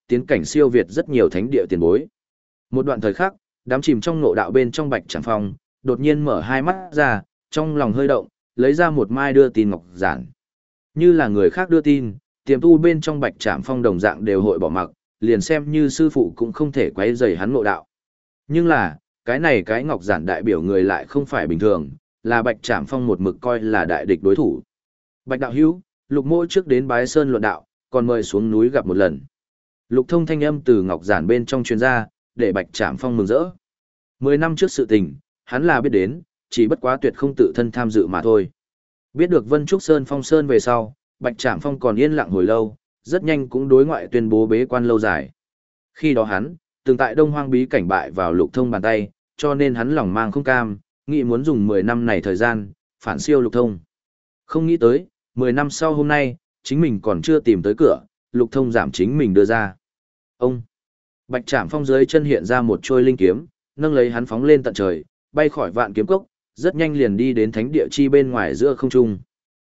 tiến cảnh siêu việt rất nhiều thánh địa tiền bối. Một đoạn thời khắc, đám chìm trong ngộ đạo bên trong Bạch Trảm Phong, đột nhiên mở hai mắt ra, trong lòng hơi động, lấy ra một mai đưa tin ngọc giản. Như là người khác đưa tin, tiềm tu bên trong Bạch Trảm Phong đồng dạng đều hội bỏ mặc, liền xem như sư phụ cũng không thể quấy rầy hắn ngộ đạo. Nhưng là, cái này cái ngọc giản đại biểu người lại không phải bình thường, là Bạch Trảm Phong một mực coi là đại địch đối thủ. Bạch đạo hữu, Lục Mỗ trước đến Bái Sơn luận đạo, còn mời xuống núi gặp một lần. Lục Thông thanh âm từ ngọc giản bên trong truyền ra, để Bạch Trảm Phong mừng rỡ. Mười năm trước sự tình, hắn là biết đến, chỉ bất quá tuyệt không tự thân tham dự mà thôi. Biết được Vân Trúc Sơn phong sơn về sau, Bạch Trảm Phong còn yên lặng hồi lâu, rất nhanh cũng đối ngoại tuyên bố bế quan lâu dài. Khi đó hắn, từng tại Đông Hoang bí cảnh bại vào Lục Thông bàn tay, cho nên hắn lòng mang không cam, nghĩ muốn dùng mười năm này thời gian, phản siêu Lục Thông. Không nghĩ tới, mười năm sau hôm nay, chính mình còn chưa tìm tới cửa, Lục Thông giảm chính mình đưa ra. Ông! Bạch Trảm Phong dưới chân hiện ra một trôi linh kiếm, nâng lấy hắn phóng lên tận trời, bay khỏi vạn kiếm cốc, rất nhanh liền đi đến thánh địa chi bên ngoài giữa không trung.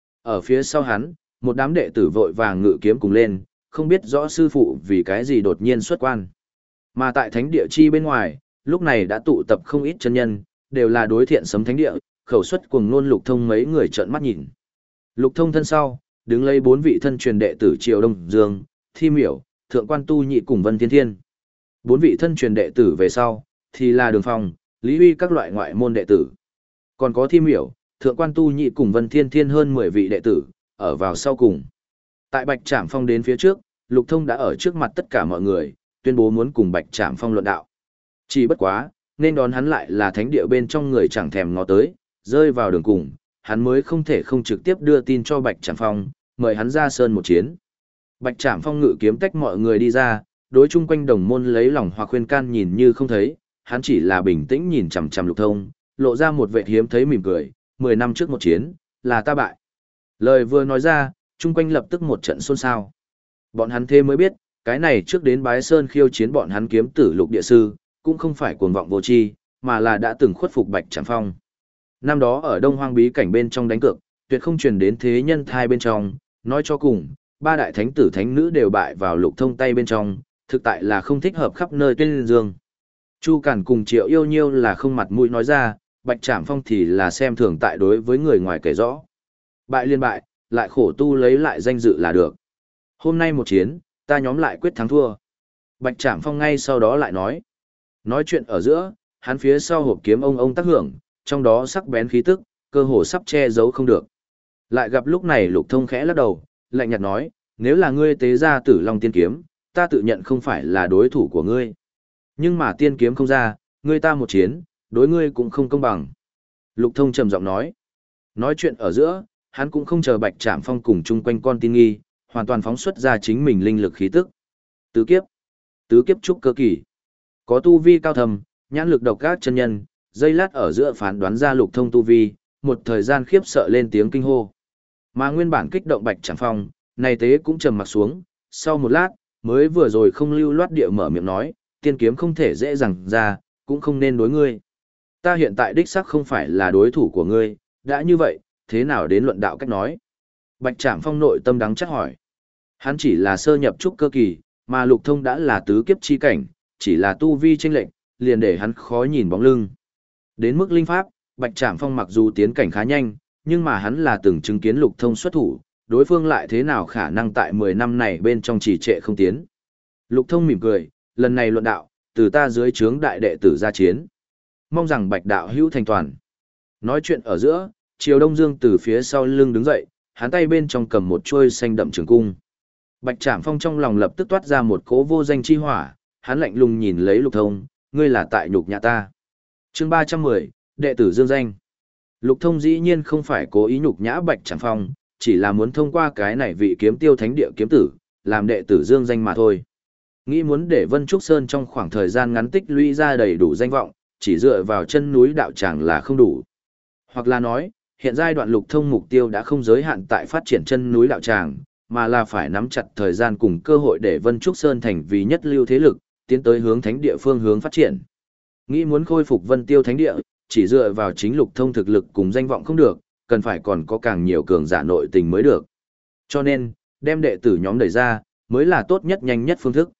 Ở phía sau hắn, một đám đệ tử vội vàng ngự kiếm cùng lên, không biết rõ sư phụ vì cái gì đột nhiên xuất quan. Mà tại thánh địa chi bên ngoài, lúc này đã tụ tập không ít chân nhân, đều là đối thiện sấm thánh địa, khẩu xuất cuồng ngôn Lục Thông mấy người trợn mắt nhìn. Lục Thông thân sau, đứng lấy bốn vị thân truyền đệ tử Triều Đông Dương, Thi Miểu, Thượng Quan Tu Nhị cùng Vân Thiên Thiên. Bốn vị thân truyền đệ tử về sau, thì là Đường Phong, Lý Huy các loại ngoại môn đệ tử. Còn có Thi Miểu, Thượng Quan Tu Nhị cùng Vân Thiên Thiên hơn mười vị đệ tử, ở vào sau cùng. Tại Bạch Trảm Phong đến phía trước, Lục Thông đã ở trước mặt tất cả mọi người, tuyên bố muốn cùng Bạch Trảm Phong luận đạo. Chỉ bất quá, nên đón hắn lại là thánh địa bên trong người chẳng thèm ngó tới, rơi vào đường cùng, hắn mới không thể không trực tiếp đưa tin cho Bạch Trảm Phong, mời hắn ra sơn một chiến. Bạch Trảm Phong ngự kiếm tách mọi người đi ra, đối chung quanh đồng môn lấy lòng hoặc khuyên can nhìn như không thấy, hắn chỉ là bình tĩnh nhìn chằm chằm Lục Thông, lộ ra một vẻ hiếm thấy mỉm cười, mười năm trước một chiến, là ta bại. Lời vừa nói ra, chung quanh lập tức một trận xôn xao. Bọn hắn thế mới biết, cái này trước đến Bái Sơn khiêu chiến bọn hắn kiếm tử Lục địa sư, cũng không phải cuồng vọng vô tri, mà là đã từng khuất phục Bạch Trảm Phong. Năm đó ở Đông Hoang bí cảnh bên trong đánh cược, tuyệt không truyền đến thế nhân thai bên trong, nói cho cùng, ba đại thánh tử thánh nữ đều bại vào Lục Thông tay bên trong, thực tại là không thích hợp khắp nơi tuyên dương. Chu Cản cùng Triệu Yêu Nhiêu là không mặt mũi nói ra, Bạch Trảm Phong thì là xem thường tại đối với người ngoài kể rõ. Bại liên bại, lại khổ tu lấy lại danh dự là được. Hôm nay một chiến, ta nhóm lại quyết thắng thua. Bạch Trảm Phong ngay sau đó lại nói. Nói chuyện ở giữa, hắn phía sau hộp kiếm ông ông tác hưởng, trong đó sắc bén khí tức, cơ hồ sắp che giấu không được. Lại gặp lúc này Lục Thông khẽ lắc đầu, lạnh nhạt nói, nếu là ngươi tế ra Tử Long tiên kiếm, ta tự nhận không phải là đối thủ của ngươi. Nhưng mà tiên kiếm không ra, ngươi ta một chiến, đối ngươi cũng không công bằng. Lục Thông trầm giọng nói. Nói chuyện ở giữa, hắn cũng không chờ Bạch Trảm Phong cùng chung quanh con tin nghi, hoàn toàn phóng xuất ra chính mình linh lực khí tức. Tứ kiếp, tứ kiếp trúc cơ kỳ. Có tu vi cao thầm, nhãn lực độc các chân nhân, dây lát ở giữa phán đoán ra Lục Thông tu vi, một thời gian khiếp sợ lên tiếng kinh hô. Mà nguyên bản kích động Bạch Trảm Phong, này tế cũng trầm mặt xuống, sau một lát, mới vừa rồi không lưu loát địa mở miệng nói, tiên kiếm không thể dễ dàng ra, cũng không nên đối ngươi. Ta hiện tại đích xác không phải là đối thủ của ngươi, đã như vậy, thế nào đến luận đạo cách nói? Bạch Trảm Phong nội tâm đắng chắc hỏi. Hắn chỉ là sơ nhập trúc cơ kỳ, mà Lục Thông đã là tứ kiếp chi cảnh, chỉ là tu vi chênh lệnh, liền để hắn khó nhìn bóng lưng. Đến mức linh pháp, Bạch Trảm Phong mặc dù tiến cảnh khá nhanh, nhưng mà hắn là từng chứng kiến Lục Thông xuất thủ, đối phương lại thế nào khả năng tại mười năm này bên trong trì trệ không tiến. Lục Thông mỉm cười, lần này luận đạo, từ ta dưới trướng đại đệ tử ra chiến. Mong rằng Bạch đạo hữu thành toàn. Nói chuyện ở giữa, Triều Đông Dương từ phía sau lưng đứng dậy, hắn tay bên trong cầm một chuôi xanh đậm trường cung. Bạch Trảm Phong trong lòng lập tức toát ra một cỗ vô danh chi hỏa, hắn lạnh lùng nhìn lấy Lục Thông, ngươi là tại nhục nhã ta. Chương ba trăm mười, đệ tử dương danh. Lục Thông dĩ nhiên không phải cố ý nhục nhã Bạch Trảm Phong, chỉ là muốn thông qua cái này vị kiếm tiêu thánh địa kiếm tử, làm đệ tử dương danh mà thôi. Nghĩ muốn để Vân Trúc Sơn trong khoảng thời gian ngắn tích lũy ra đầy đủ danh vọng, chỉ dựa vào chân núi đạo tràng là không đủ. Hoặc là nói, hiện giai đoạn Lục Thông mục tiêu đã không giới hạn tại phát triển chân núi đạo tràng, mà là phải nắm chặt thời gian cùng cơ hội để Vân Trúc Sơn thành vì nhất lưu thế lực, tiến tới hướng thánh địa phương hướng phát triển. Nghĩ muốn khôi phục Vân Tiêu thánh địa, chỉ dựa vào chính Lục Thông thực lực cùng danh vọng không được, cần phải còn có càng nhiều cường giả nội tình mới được. Cho nên, đem đệ tử nhóm đẩy ra, mới là tốt nhất nhanh nhất phương thức.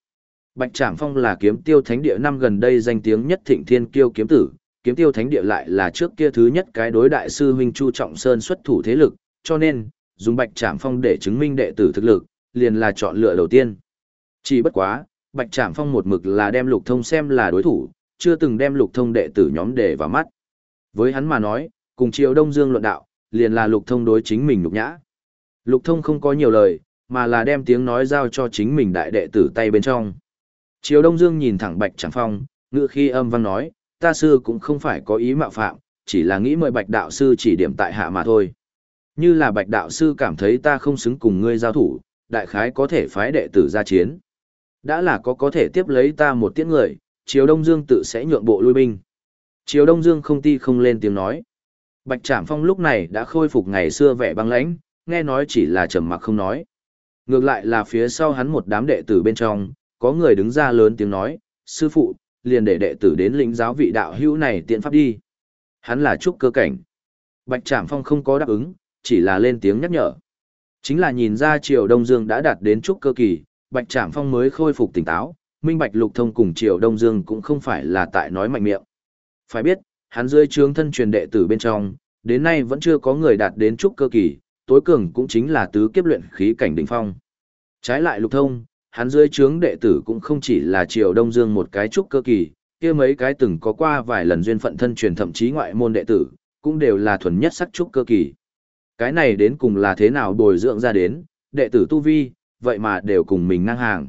Bạch Trảm Phong là Kiếm Tiêu Thánh Địa năm gần đây danh tiếng nhất thịnh thiên kiêu kiếm tử, Kiếm Tiêu Thánh Địa lại là trước kia thứ nhất cái đối đại sư huynh Chu Trọng Sơn xuất thủ thế lực, cho nên, dùng Bạch Trảm Phong để chứng minh đệ tử thực lực, liền là chọn lựa đầu tiên. Chỉ bất quá, Bạch Trảm Phong một mực là đem Lục Thông xem là đối thủ, chưa từng đem Lục Thông đệ tử nhóm để vào mắt. Với hắn mà nói, cùng Triều Đông Dương luận đạo, liền là Lục Thông đối chính mình nhục nhã. Lục Thông không có nhiều lời, mà là đem tiếng nói giao cho chính mình đại đệ tử tay bên trong. Triều Đông Dương nhìn thẳng Bạch Trảm Phong, ngữ khi âm văn nói, ta sư cũng không phải có ý mạo phạm, chỉ là nghĩ mời Bạch đạo sư chỉ điểm tại hạ mà thôi. Như là Bạch đạo sư cảm thấy ta không xứng cùng ngươi giao thủ, đại khái có thể phái đệ tử ra chiến. Đã là có có thể tiếp lấy ta một tiễn người, Triều Đông Dương tự sẽ nhượng bộ lui binh. Triều Đông Dương không ti không lên tiếng nói. Bạch Trảm Phong lúc này đã khôi phục ngày xưa vẻ băng lãnh, nghe nói chỉ là trầm mặc không nói. Ngược lại là phía sau hắn một đám đệ tử bên trong, có người đứng ra lớn tiếng nói, sư phụ, liền để đệ tử đến lĩnh giáo vị đạo hữu này tiện pháp đi. Hắn là trúc cơ cảnh. Bạch Trảm Phong không có đáp ứng, chỉ là lên tiếng nhắc nhở. Chính là nhìn ra Triều Đông Dương đã đạt đến trúc cơ kỳ, Bạch Trảm Phong mới khôi phục tỉnh táo, minh bạch Lục Thông cùng Triều Đông Dương cũng không phải là tại nói mạnh miệng. Phải biết, hắn dưới trướng thân truyền đệ tử bên trong, đến nay vẫn chưa có người đạt đến trúc cơ kỳ, tối cường cũng chính là tứ kiếp luyện khí cảnh đỉnh phong. Trái lại Lục Thông, hắn dưới trướng đệ tử cũng không chỉ là Triều Đông Dương một cái trúc cơ kỳ, kia mấy cái từng có qua vài lần duyên phận thân truyền thậm chí ngoại môn đệ tử, cũng đều là thuần nhất sắc trúc cơ kỳ. Cái này đến cùng là thế nào bồi dưỡng ra đến, đệ tử tu vi, vậy mà đều cùng mình ngang hàng.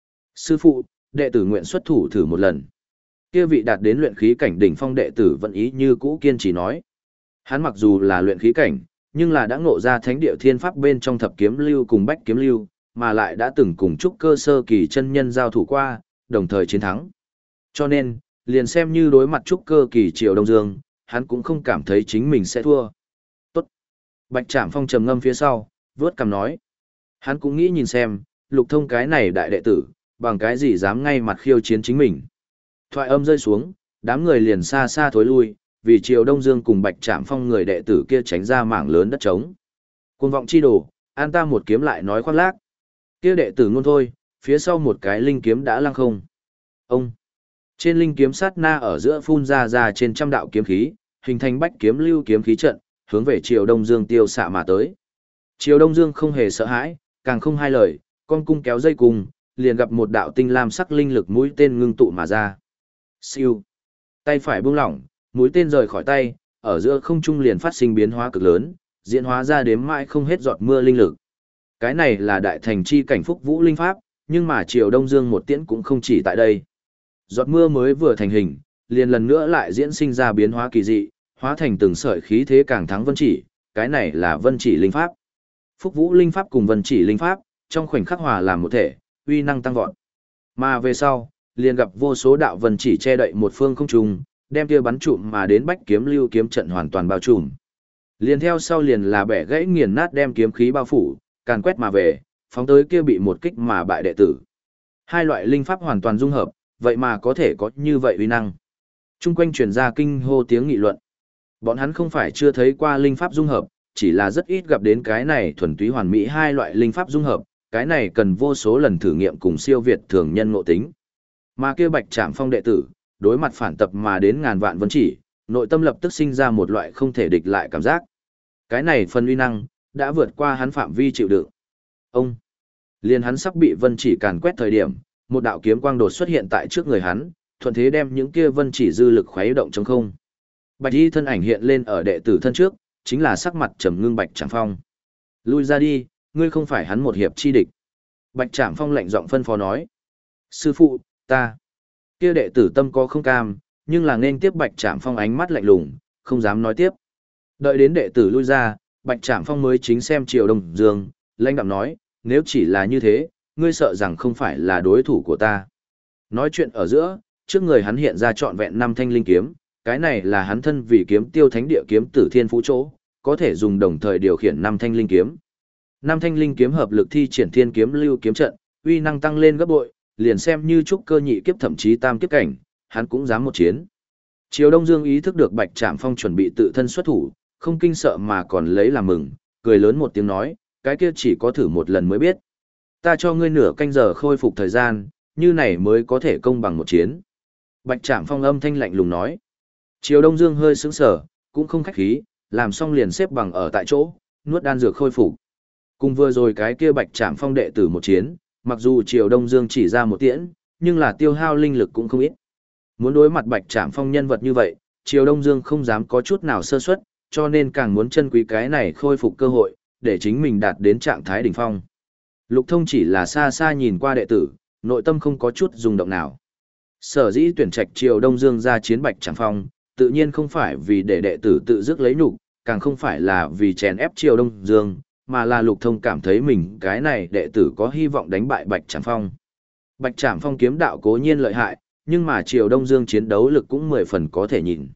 Sư phụ, đệ tử nguyện xuất thủ thử một lần. Kia vị đạt đến luyện khí cảnh đỉnh phong đệ tử vẫn ý như cũ kiên trì nói. Hắn mặc dù là luyện khí cảnh, nhưng là đã ngộ ra thánh địa thiên pháp bên trong thập kiếm lưu cùng bách kiếm lưu, mà lại đã từng cùng trúc cơ sơ kỳ chân nhân giao thủ qua, đồng thời chiến thắng. Cho nên, liền xem như đối mặt trúc cơ kỳ Triều Đông Dương, hắn cũng không cảm thấy chính mình sẽ thua. Tốt. Bạch Trảm Phong trầm ngâm phía sau, vớt cằm nói. Hắn cũng nghĩ nhìn xem, Lục Thông cái này đại đệ tử, bằng cái gì dám ngay mặt khiêu chiến chính mình. Thoại âm rơi xuống, đám người liền xa xa thối lui, vì Triều Đông Dương cùng Bạch Trảm Phong người đệ tử kia tránh ra mảng lớn đất trống. Cuồng vọng chi đồ, an ta một kiếm lại nói khoác lác. Kia đệ tử ngôn thôi, phía sau một cái linh kiếm đã lăng không. Ông. Trên linh kiếm sát na ở giữa phun ra ra trên trăm đạo kiếm khí, hình thành bách kiếm lưu kiếm khí trận, hướng về Triều Đông Dương tiêu xạ mà tới. Triều Đông Dương không hề sợ hãi, càng không hai lời, con cung kéo dây cùng, liền gặp một đạo tinh lam sắc linh lực mũi tên ngưng tụ mà ra. Siêu. Tay phải buông lỏng, mũi tên rời khỏi tay, ở giữa không trung liền phát sinh biến hóa cực lớn, diễn hóa ra đếm mãi không hết giọt mưa linh lực. Cái này là đại thành chi cảnh phúc vũ linh pháp, nhưng mà Triều Đông Dương một tiễn cũng không chỉ tại đây. Giọt mưa mới vừa thành hình, liền lần nữa lại diễn sinh ra biến hóa kỳ dị, hóa thành từng sợi khí thế càng thắng vân chỉ, cái này là vân chỉ linh pháp. Phúc vũ linh pháp cùng vân chỉ linh pháp, trong khoảnh khắc hòa làm một thể, uy năng tăng vọt. Mà về sau, liền gặp vô số đạo vân chỉ che đậy một phương không trung, đem kia bắn trụm mà đến bách kiếm lưu kiếm trận hoàn toàn bao trùm. Liền theo sau liền là bẻ gãy nghiền nát đem kiếm khí bao phủ, càn quét mà về, phóng tới kia bị một kích mà bại đệ tử. Hai loại linh pháp hoàn toàn dung hợp, vậy mà có thể có như vậy uy năng. Trung quanh truyền ra kinh hô tiếng nghị luận. Bọn hắn không phải chưa thấy qua linh pháp dung hợp, chỉ là rất ít gặp đến cái này thuần túy hoàn mỹ hai loại linh pháp dung hợp, cái này cần vô số lần thử nghiệm cùng siêu việt thường nhân ngộ tính. Mà kia Bạch Trảm Phong đệ tử, đối mặt phản tập mà đến ngàn vạn vân chỉ, nội tâm lập tức sinh ra một loại không thể địch lại cảm giác. Cái này phần uy năng đã vượt qua hắn phạm vi chịu đựng. Ông, liền hắn sắp bị vân chỉ càn quét thời điểm, một đạo kiếm quang đột xuất hiện tại trước người hắn, thuận thế đem những kia vân chỉ dư lực khuấy động trong không. Bạch y thân ảnh hiện lên ở đệ tử thân trước, chính là sắc mặt trầm ngưng Bạch Trảm Phong. Lui ra đi, ngươi không phải hắn một hiệp chi địch. Bạch Trảm Phong lạnh giọng phân phó nói. Sư phụ, ta. Kia đệ tử tâm có không cam, nhưng là nên tiếp Bạch Trảm Phong ánh mắt lạnh lùng, không dám nói tiếp. Đợi đến đệ tử lui ra, Bạch Trảm Phong mới chính xem Triều Đông Dương, lãnh đạm nói, nếu chỉ là như thế, ngươi sợ rằng không phải là đối thủ của ta. Nói chuyện ở giữa, trước người hắn hiện ra trọn vẹn năm thanh linh kiếm, cái này là hắn thân vì kiếm tiêu thánh địa kiếm tử thiên phú chỗ, có thể dùng đồng thời điều khiển năm thanh linh kiếm. Năm thanh linh kiếm hợp lực thi triển thiên kiếm lưu kiếm trận, uy năng tăng lên gấp bội, liền xem như trúc cơ nhị kiếp thậm chí tam kiếp cảnh, hắn cũng dám một chiến. Triều Đông Dương ý thức được Bạch Trảm Phong chuẩn bị tự thân xuất thủ, không kinh sợ mà còn lấy làm mừng, cười lớn một tiếng nói, cái kia chỉ có thử một lần mới biết. Ta cho ngươi nửa canh giờ khôi phục thời gian, như này mới có thể công bằng một chiến. Bạch Trạm Phong âm thanh lạnh lùng nói. Triều Đông Dương hơi sững sờ, cũng không khách khí, làm xong liền xếp bằng ở tại chỗ, nuốt đan dược khôi phục. Cùng vừa rồi cái kia Bạch Trạm Phong đệ tử một chiến, mặc dù Triều Đông Dương chỉ ra một tiễn, nhưng là tiêu hao linh lực cũng không ít. Muốn đối mặt Bạch Trạm Phong nhân vật như vậy, Triều Đông Dương không dám có chút nào sơ suất, cho nên càng muốn trân quý cái này khôi phục cơ hội, để chính mình đạt đến trạng thái đỉnh phong. Lục Thông chỉ là xa xa nhìn qua đệ tử, nội tâm không có chút rung động nào. Sở dĩ tuyển trạch Triều Đông Dương ra chiến Bạch Trạm Phong, tự nhiên không phải vì để đệ tử tự dứt lấy nhục, càng không phải là vì chèn ép Triều Đông Dương, mà là Lục Thông cảm thấy mình cái này đệ tử có hy vọng đánh bại Bạch Trạm Phong. Bạch Trạm Phong kiếm đạo cố nhiên lợi hại, nhưng mà Triều Đông Dương chiến đấu lực cũng mười phần có thể nhìn.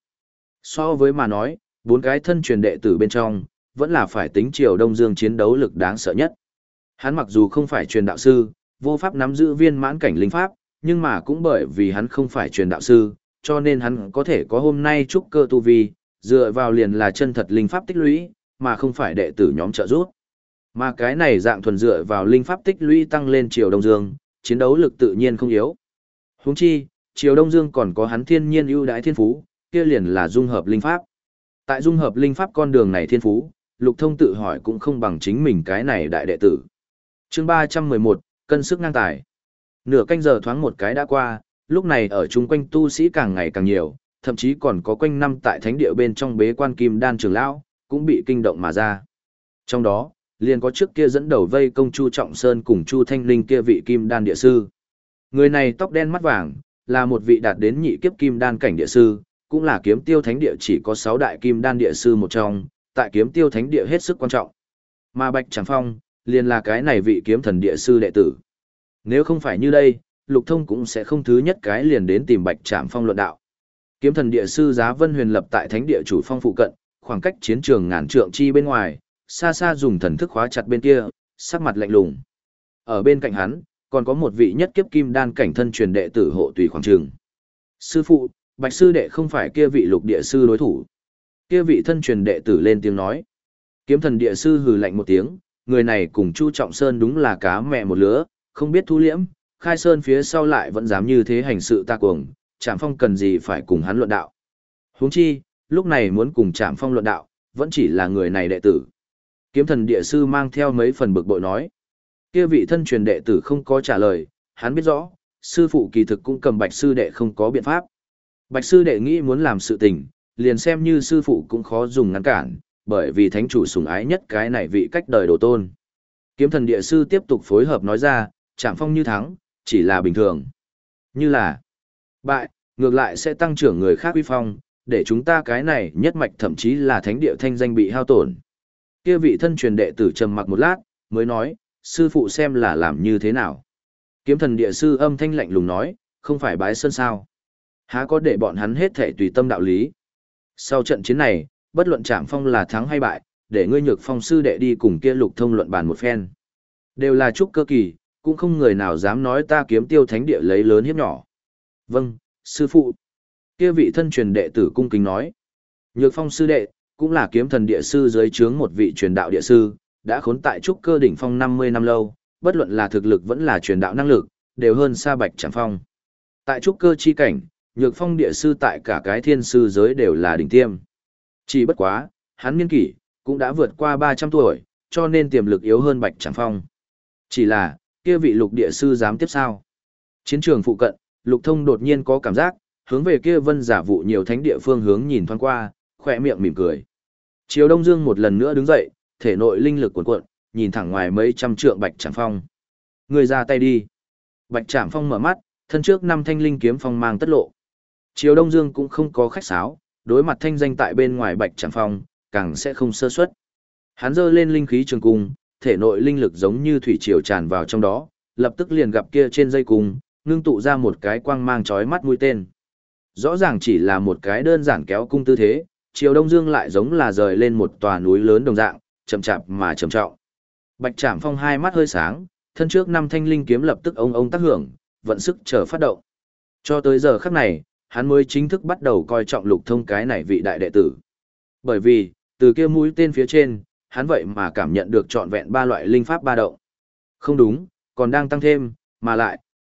So với mà nói, bốn cái thân truyền đệ tử bên trong, vẫn là phải tính Triều Đông Dương chiến đấu lực đáng sợ nhất. Hắn mặc dù không phải truyền đạo sư, vô pháp nắm giữ viên mãn cảnh linh pháp, nhưng mà cũng bởi vì hắn không phải truyền đạo sư, cho nên hắn có thể có hôm nay trúc cơ tu vi, dựa vào liền là chân thật linh pháp tích lũy, mà không phải đệ tử nhóm trợ giúp. Mà cái này dạng thuần dựa vào linh pháp tích lũy tăng lên Triều Đông Dương, chiến đấu lực tự nhiên không yếu. Huống chi, Triều Đông Dương còn có hắn thiên nhiên ưu đãi thiên phú, kia liền là dung hợp linh pháp. Tại dung hợp linh pháp con đường này thiên phú, Lục Thông tự hỏi cũng không bằng chính mình cái này đại đệ tử. Chương ba trăm mười một, cân sức ngang tài. Nửa canh giờ thoáng một cái đã qua, lúc này ở chung quanh tu sĩ càng ngày càng nhiều, thậm chí còn có quanh năm tại thánh địa bên trong bế quan kim đan trưởng lão, cũng bị kinh động mà ra. Trong đó, liền có trước kia dẫn đầu vây công Chu Trọng Sơn cùng Chu Thanh Linh kia vị kim đan địa sư. Người này tóc đen mắt vàng, là một vị đạt đến nhị kiếp kim đan cảnh địa sư, cũng là kiếm tiêu thánh địa chỉ có sáu đại kim đan địa sư một trong, tại kiếm tiêu thánh địa hết sức quan trọng. Mà Bạch Trạm Phong, liền là cái này vị kiếm thần địa sư đệ tử. Nếu không phải như đây, Lục Thông cũng sẽ không thứ nhất cái liền đến tìm Bạch Trạm Phong luận đạo. Kiếm thần địa sư Giá Vân Huyền lập tại thánh địa chủ phong phụ cận, khoảng cách chiến trường ngàn trượng chi bên ngoài, xa xa dùng thần thức khóa chặt bên kia, sắc mặt lạnh lùng. Ở bên cạnh hắn, còn có một vị nhất kiếp kim đan cảnh thân truyền đệ tử hộ tùy khoảng trường. Sư phụ, Bạch sư đệ không phải kia vị lục địa sư đối thủ. Kia vị thân truyền đệ tử lên tiếng nói. Kiếm thần địa sư hừ lạnh một tiếng, người này cùng Chu Trọng Sơn đúng là cá mẹ một lứa, không biết thu liễm, khai sơn phía sau lại vẫn dám như thế hành sự ta cuồng, Trạm Phong cần gì phải cùng hắn luận đạo. Huống chi, lúc này muốn cùng Trạm Phong luận đạo, vẫn chỉ là người này đệ tử. Kiếm thần địa sư mang theo mấy phần bực bội nói. Kia vị thân truyền đệ tử không có trả lời, hắn biết rõ, sư phụ kỳ thực cũng cầm Bạch sư đệ không có biện pháp. Bạch sư đệ nghĩ muốn làm sự tình, liền xem như sư phụ cũng khó dùng ngăn cản, bởi vì thánh chủ sủng ái nhất cái này vị cách đời đồ tôn. Kiếm thần địa sư tiếp tục phối hợp nói ra, Trạm Phong như thắng, chỉ là bình thường. Như là bại, ngược lại sẽ tăng trưởng người khác uy phong, để chúng ta cái này nhất mạch thậm chí là thánh địa thanh danh bị hao tổn. Kia vị thân truyền đệ tử trầm mặc một lát, mới nói, sư phụ xem là làm như thế nào. Kiếm thần địa sư âm thanh lạnh lùng nói, không phải bái sơn sao. Há có để bọn hắn hết thể tùy tâm đạo lý. Sau trận chiến này, bất luận Trạm Phong là thắng hay bại, để ngươi Nhược Phong sư đệ đi cùng kia Lục Thông luận bàn một phen. Đều là trúc cơ kỳ, cũng không người nào dám nói ta kiếm tiêu thánh địa lấy lớn hiếp nhỏ. Vâng, sư phụ. Kia vị thân truyền đệ tử cung kính nói. Nhược Phong sư đệ, cũng là kiếm thần địa sư dưới trướng một vị truyền đạo địa sư, đã khốn tại trúc cơ đỉnh phong năm mươi năm lâu, bất luận là thực lực vẫn là truyền đạo năng lực, đều hơn xa Bạch Trạm Phong. Tại trúc cơ chi cảnh, Nhược Phong địa sư tại cả cái thiên sư giới đều là đỉnh tiêm. Chỉ bất quá, hắn niên kỷ cũng đã vượt qua ba trăm tuổi, cho nên tiềm lực yếu hơn Bạch Trạm Phong. Chỉ là, kia vị lục địa sư dám tiếp sao? Chiến trường phụ cận, Lục Thông đột nhiên có cảm giác, hướng về kia vân giả vụ nhiều thánh địa phương hướng nhìn thoáng qua, khỏe miệng mỉm cười. Triều Đông Dương một lần nữa đứng dậy, thể nội linh lực cuồn cuộn, nhìn thẳng ngoài mấy trăm trượng Bạch Trạm Phong. Người ra tay đi. Bạch Trạm Phong mở mắt, thân trước năm thanh linh kiếm phong mang tất lộ. Triều Đông Dương cũng không có khách sáo, đối mặt thanh danh tại bên ngoài Bạch Trạm Phong, càng sẽ không sơ suất. Hắn giơ lên linh khí trường cung, thể nội linh lực giống như thủy triều tràn vào trong đó, lập tức liền gặp kia trên dây cung, ngưng tụ ra một cái quang mang chói mắt mũi tên. Rõ ràng chỉ là một cái đơn giản kéo cung tư thế, Triều Đông Dương lại giống là rời lên một tòa núi lớn đồng dạng, chậm chạp mà trầm trọng. Bạch Trạm Phong hai mắt hơi sáng, thân trước năm thanh linh kiếm lập tức ông ông tác hưởng, vận sức chờ phát động. Cho tới giờ khắc này, hắn mới chính thức bắt đầu coi trọng Lục Thông cái này vị đại đệ tử. Bởi vì, từ kia mũi tên phía trên, hắn vậy mà cảm nhận được trọn vẹn ba loại linh pháp ba động. Không đúng, còn đang tăng thêm, mà lại,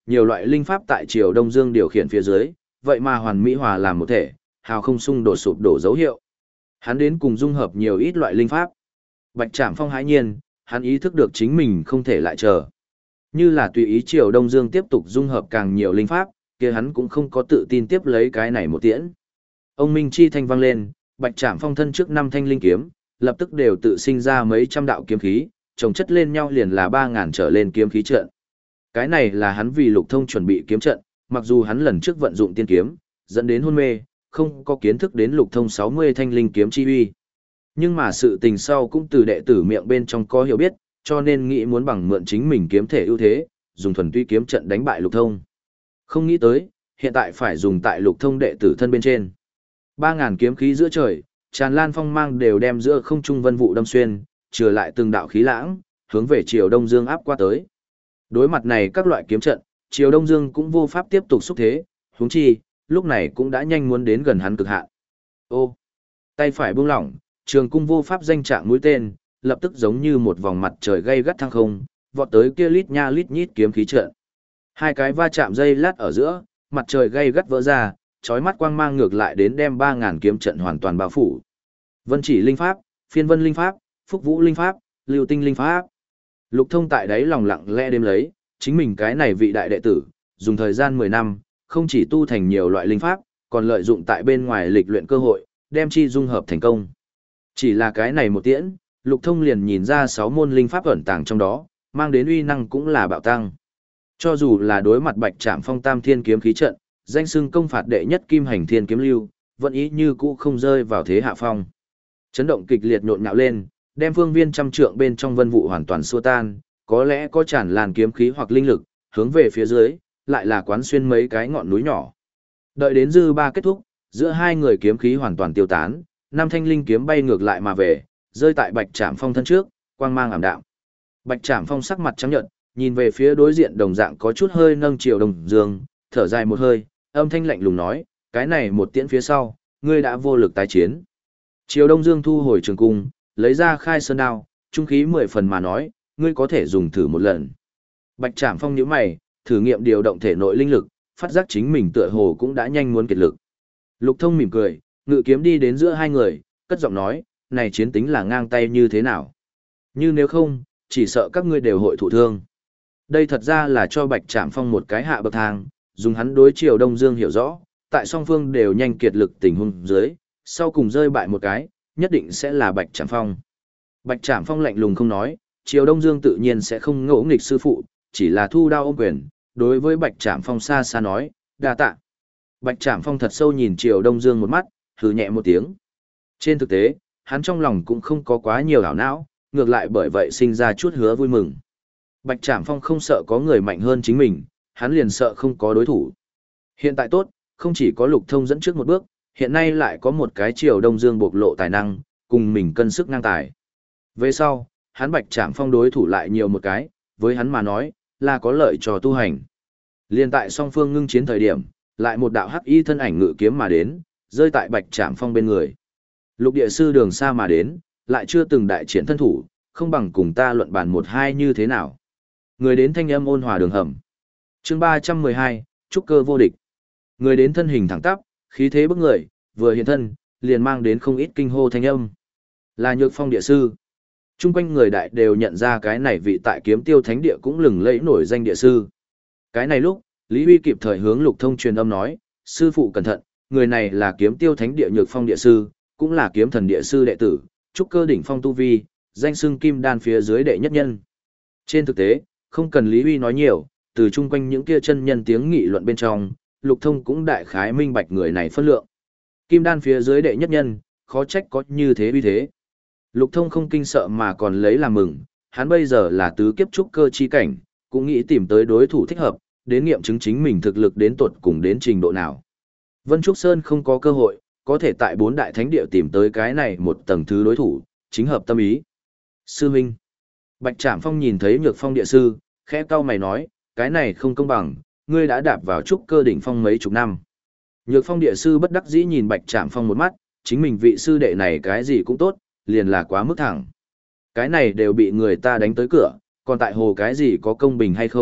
nhiều loại linh pháp tại Triều Đông Dương điều khiển phía dưới, vậy mà hoàn mỹ hòa làm một thể, hào không xung đột sụp đổ dấu hiệu. Hắn đến cùng dung hợp nhiều ít loại linh pháp. Bạch Trảm Phong hãi nhiên, hắn ý thức được chính mình không thể lại chờ. Như là tùy ý Triều Đông Dương tiếp tục dung hợp càng nhiều linh pháp, kia hắn cũng không có tự tin tiếp lấy cái này một tiễn. Ông Minh chi thanh vang lên, Bạch Trảm Phong thân trước năm thanh linh kiếm, lập tức đều tự sinh ra mấy trăm đạo kiếm khí, chồng chất lên nhau liền là ba ngàn trở lên kiếm khí trận. Cái này là hắn vì Lục Thông chuẩn bị kiếm trận, mặc dù hắn lần trước vận dụng tiên kiếm, dẫn đến hôn mê, không có kiến thức đến Lục Thông sáu mươi thanh linh kiếm chi uy. Nhưng mà sự tình sau cũng từ đệ tử miệng bên trong có hiểu biết, cho nên nghĩ muốn bằng mượn chính mình kiếm thể ưu thế, dùng thuần túy kiếm trận đánh bại Lục Thông. Không nghĩ tới, hiện tại phải dùng tại Lục Thông đệ tử thân bên trên. Ba ngàn kiếm khí giữa trời, tràn lan phong mang đều đem giữa không trung vân vụ đâm xuyên, trừ lại từng đạo khí lãng, hướng về Triều Đông Dương áp qua tới. Đối mặt này các loại kiếm trận, Triều Đông Dương cũng vô pháp tiếp tục xúc thế, huống chi, lúc này cũng đã nhanh muốn đến gần hắn cực hạn. Ô, tay phải buông lỏng, trường cung vô pháp danh trạng mũi tên, lập tức giống như một vòng mặt trời gay gắt thăng không, vọt tới kia lít nha lít nhít kiếm khí trận. Hai cái va chạm dây lát ở giữa, mặt trời gay gắt vỡ ra, chói mắt quang mang ngược lại đến đem ba ngàn kiếm trận hoàn toàn bao phủ. Vân Chỉ linh pháp, Phiên Vân linh pháp, Phúc Vũ linh pháp, Lưu Tinh linh pháp. Lục Thông tại đấy lòng lặng lẽ đêm lấy, chính mình cái này vị đại đệ tử, dùng thời gian mười năm, không chỉ tu thành nhiều loại linh pháp, còn lợi dụng tại bên ngoài lịch luyện cơ hội, đem chi dung hợp thành công. Chỉ là cái này một tiễn, Lục Thông liền nhìn ra sáu môn linh pháp ẩn tàng trong đó, mang đến uy năng cũng là bạo tăng. Cho dù là đối mặt Bạch Trảm Phong Tam Thiên kiếm khí trận, danh xưng công phạt đệ nhất kim hành thiên kiếm lưu, vẫn ý như cũ không rơi vào thế hạ phong. Chấn động kịch liệt nhộn nhạo lên, đem phương viên trăm trượng bên trong vân vụ hoàn toàn xua tan, có lẽ có tràn làn kiếm khí hoặc linh lực, hướng về phía dưới, lại là quán xuyên mấy cái ngọn núi nhỏ. Đợi đến dư ba kết thúc, giữa hai người kiếm khí hoàn toàn tiêu tán, năm thanh linh kiếm bay ngược lại mà về, rơi tại Bạch Trảm Phong thân trước, quang mang ảm đạm. Bạch Trảm Phong sắc mặt trắng nhợt, nhìn về phía đối diện đồng dạng có chút hơi nâng Triều Đông Dương, thở dài một hơi, âm thanh lạnh lùng nói, cái này một tiễn phía sau, ngươi đã vô lực tái chiến. Triều Đông Dương thu hồi trường cung, lấy ra khai sơn đao, trung khí mười phần mà nói, ngươi có thể dùng thử một lần. Bạch Trảm Phong nhíu mày, thử nghiệm điều động thể nội linh lực, phát giác chính mình tựa hồ cũng đã nhanh muốn kiệt lực. Lục Thông mỉm cười, ngự kiếm đi đến giữa hai người, cất giọng nói, này chiến tính là ngang tay như thế nào? Như nếu không, chỉ sợ các ngươi đều hội thụ thương. Đây thật ra là cho Bạch Trảm Phong một cái hạ bậc thang, dùng hắn đối Triều Đông Dương hiểu rõ, tại song phương đều nhanh kiệt lực tình huống dưới, sau cùng rơi bại một cái, nhất định sẽ là Bạch Trảm Phong. Bạch Trảm Phong lạnh lùng không nói, Triều Đông Dương tự nhiên sẽ không ngỗ nghịch sư phụ, chỉ là thu đao ôm quyền, đối với Bạch Trảm Phong xa xa nói, đa tạ. Bạch Trảm Phong thật sâu nhìn Triều Đông Dương một mắt, hừ nhẹ một tiếng. Trên thực tế, hắn trong lòng cũng không có quá nhiều ảo não, ngược lại bởi vậy sinh ra chút hứa vui mừng. Bạch Trảm Phong không sợ có người mạnh hơn chính mình, hắn liền sợ không có đối thủ. Hiện tại tốt, không chỉ có Lục Thông dẫn trước một bước, hiện nay lại có một cái Triều Đông Dương bộc lộ tài năng, cùng mình cân sức ngang tài. Về sau, hắn Bạch Trảm Phong đối thủ lại nhiều một cái, với hắn mà nói, là có lợi cho tu hành. Liên tại song phương ngưng chiến thời điểm, lại một đạo hắc y thân ảnh ngự kiếm mà đến, rơi tại Bạch Trảm Phong bên người. Lục địa sư đường xa mà đến, lại chưa từng đại triển thân thủ, không bằng cùng ta luận bàn một hai như thế nào. Người đến thanh âm ôn hòa đường hầm. Chương ba trăm mười hai, trúc cơ vô địch. Người đến thân hình thẳng tắp, khí thế bức người, vừa hiện thân, liền mang đến không ít kinh hô thanh âm. Là Nhược Phong địa sư. Trung quanh người đại đều nhận ra cái này vị tại Kiếm Tiêu Thánh địa cũng lừng lẫy nổi danh địa sư. Cái này lúc, Lý Huy kịp thời hướng Lục Thông truyền âm nói, sư phụ cẩn thận, người này là Kiếm Tiêu Thánh địa Nhược Phong địa sư, cũng là Kiếm Thần địa sư đệ tử, trúc cơ đỉnh phong tu vi, danh xưng kim đan phía dưới đệ nhất nhân. Trên thực tế, không cần Lý Huy nói nhiều, từ chung quanh những kia chân nhân tiếng nghị luận bên trong, Lục Thông cũng đại khái minh bạch người này phân lượng. Kim đan phía dưới đệ nhất nhân, khó trách có như thế uy thế. Lục Thông không kinh sợ mà còn lấy làm mừng, hắn bây giờ là tứ kiếp trúc cơ chi cảnh, cũng nghĩ tìm tới đối thủ thích hợp, đến nghiệm chứng chính mình thực lực đến tuột cùng đến trình độ nào. Vân Trúc Sơn không có cơ hội, có thể tại bốn đại thánh địa tìm tới cái này một tầng thứ đối thủ, chính hợp tâm ý. Sư Minh. Bạch Trảm Phong nhìn thấy Nhược Phong địa sư, khẽ cau mày nói, cái này không công bằng, ngươi đã đạp vào trúc cơ đỉnh phong mấy chục năm. Nhược Phong địa sư bất đắc dĩ nhìn Bạch Trảm Phong một mắt, chính mình vị sư đệ này cái gì cũng tốt, liền là quá mức thẳng. Cái này đều bị người ta đánh tới cửa, còn tại hồ cái gì có công bình hay không,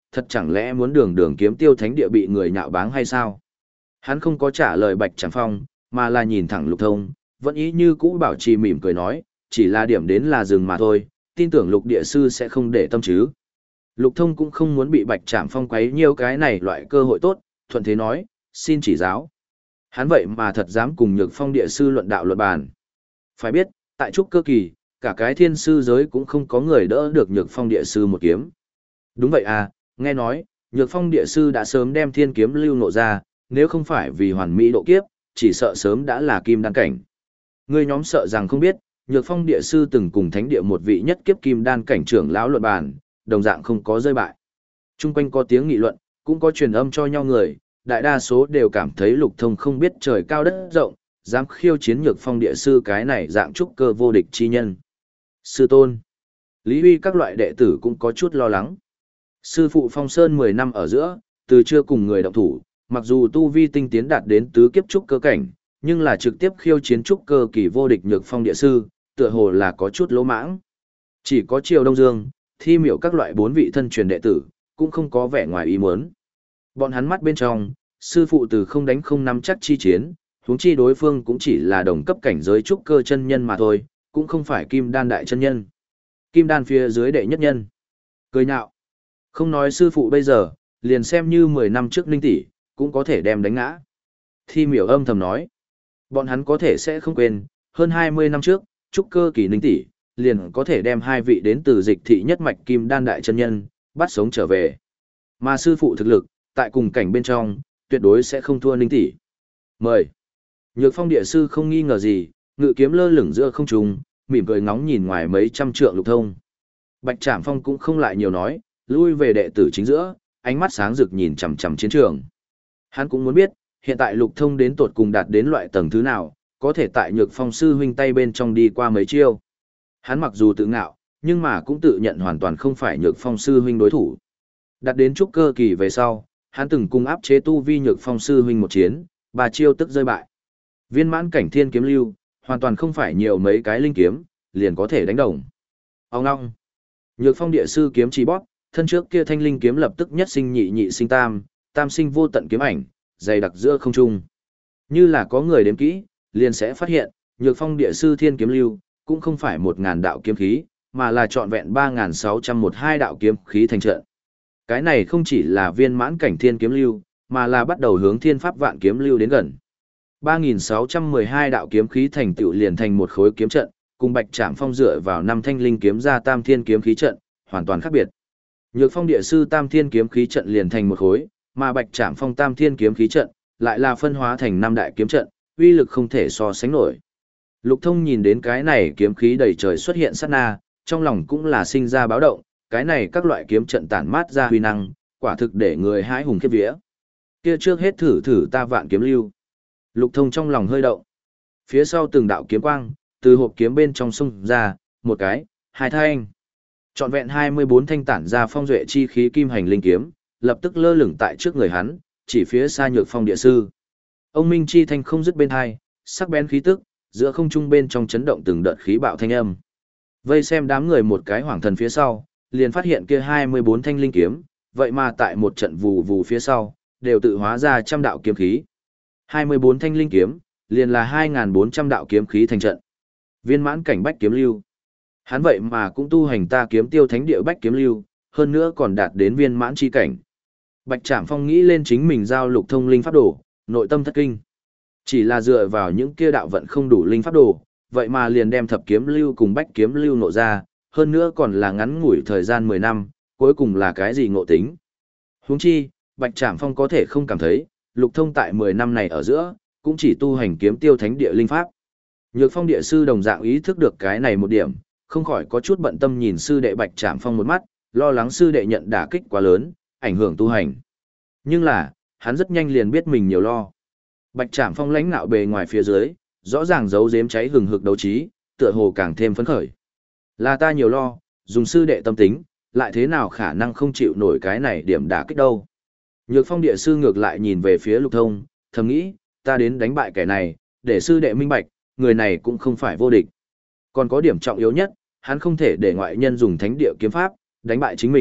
thật chẳng lẽ muốn đường đường kiếm tiêu thánh địa bị người nhạo báng hay sao? Hắn không có trả lời Bạch Trảm Phong, mà là nhìn thẳng Lục Thông, vẫn ý như cũ bảo trì mỉm cười nói, chỉ là điểm đến là dừng mà thôi, tin tưởng Lục địa sư sẽ không để tâm chứ. Lục Thông cũng không muốn bị Bạch Trảm Phong quấy nhiều cái này loại cơ hội tốt, thuận thế nói, xin chỉ giáo. Hắn vậy mà thật dám cùng Nhược Phong địa sư luận đạo luận bàn. Phải biết, tại trúc cơ kỳ, cả cái thiên sư giới cũng không có người đỡ được Nhược Phong địa sư một kiếm. Đúng vậy à, nghe nói, Nhược Phong địa sư đã sớm đem thiên kiếm lưu nộ ra, nếu không phải vì hoàn mỹ độ kiếp, chỉ sợ sớm đã là kim đan cảnh. Người nhóm sợ rằng không biết, Nhược Phong địa sư từng cùng thánh địa một vị nhất kiếp kim đan cảnh trưởng lão luận bàn, đồng dạng không có rơi bại. Trung quanh có tiếng nghị luận, cũng có truyền âm cho nhau người, đại đa số đều cảm thấy Lục Thông không biết trời cao đất rộng, dám khiêu chiến Nhược Phong địa sư cái này dạng trúc cơ vô địch chi nhân. Sư tôn, Lý Huy các loại đệ tử cũng có chút lo lắng. Sư phụ Phong Sơn mười năm ở giữa, từ chưa cùng người động thủ, mặc dù tu vi tinh tiến đạt đến tứ kiếp trúc cơ cảnh, nhưng là trực tiếp khiêu chiến trúc cơ kỳ vô địch Nhược Phong địa sư, tựa hồ là có chút lỗ mãng. Chỉ có Triều Đông Dương, Thi Miểu các loại bốn vị thân truyền đệ tử, cũng không có vẻ ngoài ý muốn. Bọn hắn mắt bên trong, sư phụ từ không đánh không nắm chắc chi chiến, huống chi đối phương cũng chỉ là đồng cấp cảnh giới trúc cơ chân nhân mà thôi, cũng không phải kim đan đại chân nhân. Kim đan phía dưới đệ nhất nhân. Cười nhạo. Không nói sư phụ bây giờ, liền xem như mười năm trước Ninh tỷ, cũng có thể đem đánh ngã. Thi Miểu âm thầm nói. Bọn hắn có thể sẽ không quên, hơn hai mươi năm trước, trúc cơ kỳ Ninh tỷ, liền có thể đem hai vị đến từ dịch thị nhất mạch kim đan đại chân nhân, bắt sống trở về. Mà sư phụ thực lực, tại cùng cảnh bên trong, tuyệt đối sẽ không thua Ninh tỷ. Mời. Nhược Phong địa sư không nghi ngờ gì, ngự kiếm lơ lửng giữa không trung, mỉm cười ngóng nhìn ngoài mấy trăm trượng Lục Thông. Bạch Trảm Phong cũng không lại nhiều nói, lui về đệ tử chính giữa, ánh mắt sáng rực nhìn chằm chằm chiến trường. Hắn cũng muốn biết, hiện tại Lục Thông đến tột cùng đạt đến loại tầng thứ nào, có thể tại Nhược Phong sư huynh tay bên trong đi qua mấy chiêu. Hắn mặc dù tự ngạo, nhưng mà cũng tự nhận hoàn toàn không phải Nhược Phong sư huynh đối thủ. Đạt đến trúc cơ kỳ về sau, hắn từng cùng áp chế tu vi Nhược Phong sư huynh một chiến, ba chiêu tức rơi bại. Viên mãn cảnh thiên kiếm lưu, hoàn toàn không phải nhiều mấy cái linh kiếm, liền có thể đánh đồng. Ông ngong. Nhược Phong địa sư kiếm chỉ bóp, thân trước kia thanh linh kiếm lập tức nhất sinh nhị nhị sinh tam, tam sinh vô tận kiếm ảnh, dày đặc giữa không trung. Như là có người đếm kỹ, liền sẽ phát hiện, Nhược Phong địa sư thiên kiếm lưu, cũng không phải một ngàn đạo kiếm khí, mà là trọn vẹn ba nghìn sáu trăm mười hai đạo kiếm khí thành trận. Cái này không chỉ là viên mãn cảnh thiên kiếm lưu, mà là bắt đầu hướng thiên pháp vạn kiếm lưu đến gần. ba nghìn sáu trăm mười hai đạo kiếm khí thành tựu liền thành một khối kiếm trận, cùng Bạch Trảm Phong dựa vào năm thanh linh kiếm ra tam thiên kiếm khí trận, hoàn toàn khác biệt. Nhược Phong địa sư tam thiên kiếm khí trận liền thành một khối, mà Bạch Trảm Phong tam thiên kiếm khí trận lại là phân hóa thành năm đại kiếm trận, uy lực không thể so sánh nổi. Lục Thông nhìn đến cái này kiếm khí đầy trời xuất hiện sát na, trong lòng cũng là sinh ra báo động, cái này các loại kiếm trận tản mát ra huy năng, quả thực để người hãi hùng khiếp vía. Kia trước hết thử thử ta vạn kiếm lưu. Lục Thông trong lòng hơi động. Phía sau từng đạo kiếm quang, từ hộp kiếm bên trong xung ra, một cái, hai thanh. Trọn vẹn hai mươi bốn thanh tản ra phong duệ chi khí kim hành linh kiếm, lập tức lơ lửng tại trước người hắn, chỉ phía xa Nhược Phong địa sư. Ông minh chi thanh không dứt bên hai, sắc bén khí tức, giữa không trung bên trong chấn động từng đợt khí bạo thanh âm. Vây xem đám người một cái hoảng thần phía sau, liền phát hiện kia hai mươi bốn thanh linh kiếm, vậy mà tại một trận vù vù phía sau, đều tự hóa ra trăm đạo kiếm khí. hai mươi bốn thanh linh kiếm, liền là hai nghìn bốn trăm đạo kiếm khí thành trận. Viên mãn cảnh bách kiếm lưu. Hắn vậy mà cũng tu hành ta kiếm tiêu thánh địa bách kiếm lưu, hơn nữa còn đạt đến viên mãn chi cảnh. Bạch Trảm Phong nghĩ lên chính mình giao Lục Thông linh pháp đồ, nội tâm thất kinh. Chỉ là dựa vào những kia đạo vận không đủ linh pháp đồ, vậy mà liền đem thập kiếm lưu cùng bách kiếm lưu nộ ra, hơn nữa còn là ngắn ngủi thời gian mười năm, cuối cùng là cái gì ngộ tính. Huống chi, Bạch Trảm Phong có thể không cảm thấy, Lục Thông tại mười năm này ở giữa, cũng chỉ tu hành kiếm tiêu thánh địa linh pháp. Nhược Phong địa sư đồng dạng ý thức được cái này một điểm, không khỏi có chút bận tâm nhìn sư đệ Bạch Trảm Phong một mắt, lo lắng sư đệ nhận đả kích quá lớn, ảnh hưởng tu hành. Nhưng là, hắn rất nhanh liền biết mình nhiều lo. Bạch Trảm Phong lãnh nạo bề ngoài phía dưới, rõ ràng giấu giếm cháy hừng hực đấu trí, tựa hồ càng thêm phấn khởi. Là ta nhiều lo, dùng sư đệ tâm tính, lại thế nào khả năng không chịu nổi cái này điểm đả kích đâu. Nhược Phong địa sư ngược lại nhìn về phía Lục Thông, thầm nghĩ, ta đến đánh bại kẻ này, để sư đệ minh bạch, người này cũng không phải vô địch. Còn có điểm trọng yếu nhất, hắn không thể để ngoại nhân dùng thánh địa kiếm pháp, đánh bại chính mình,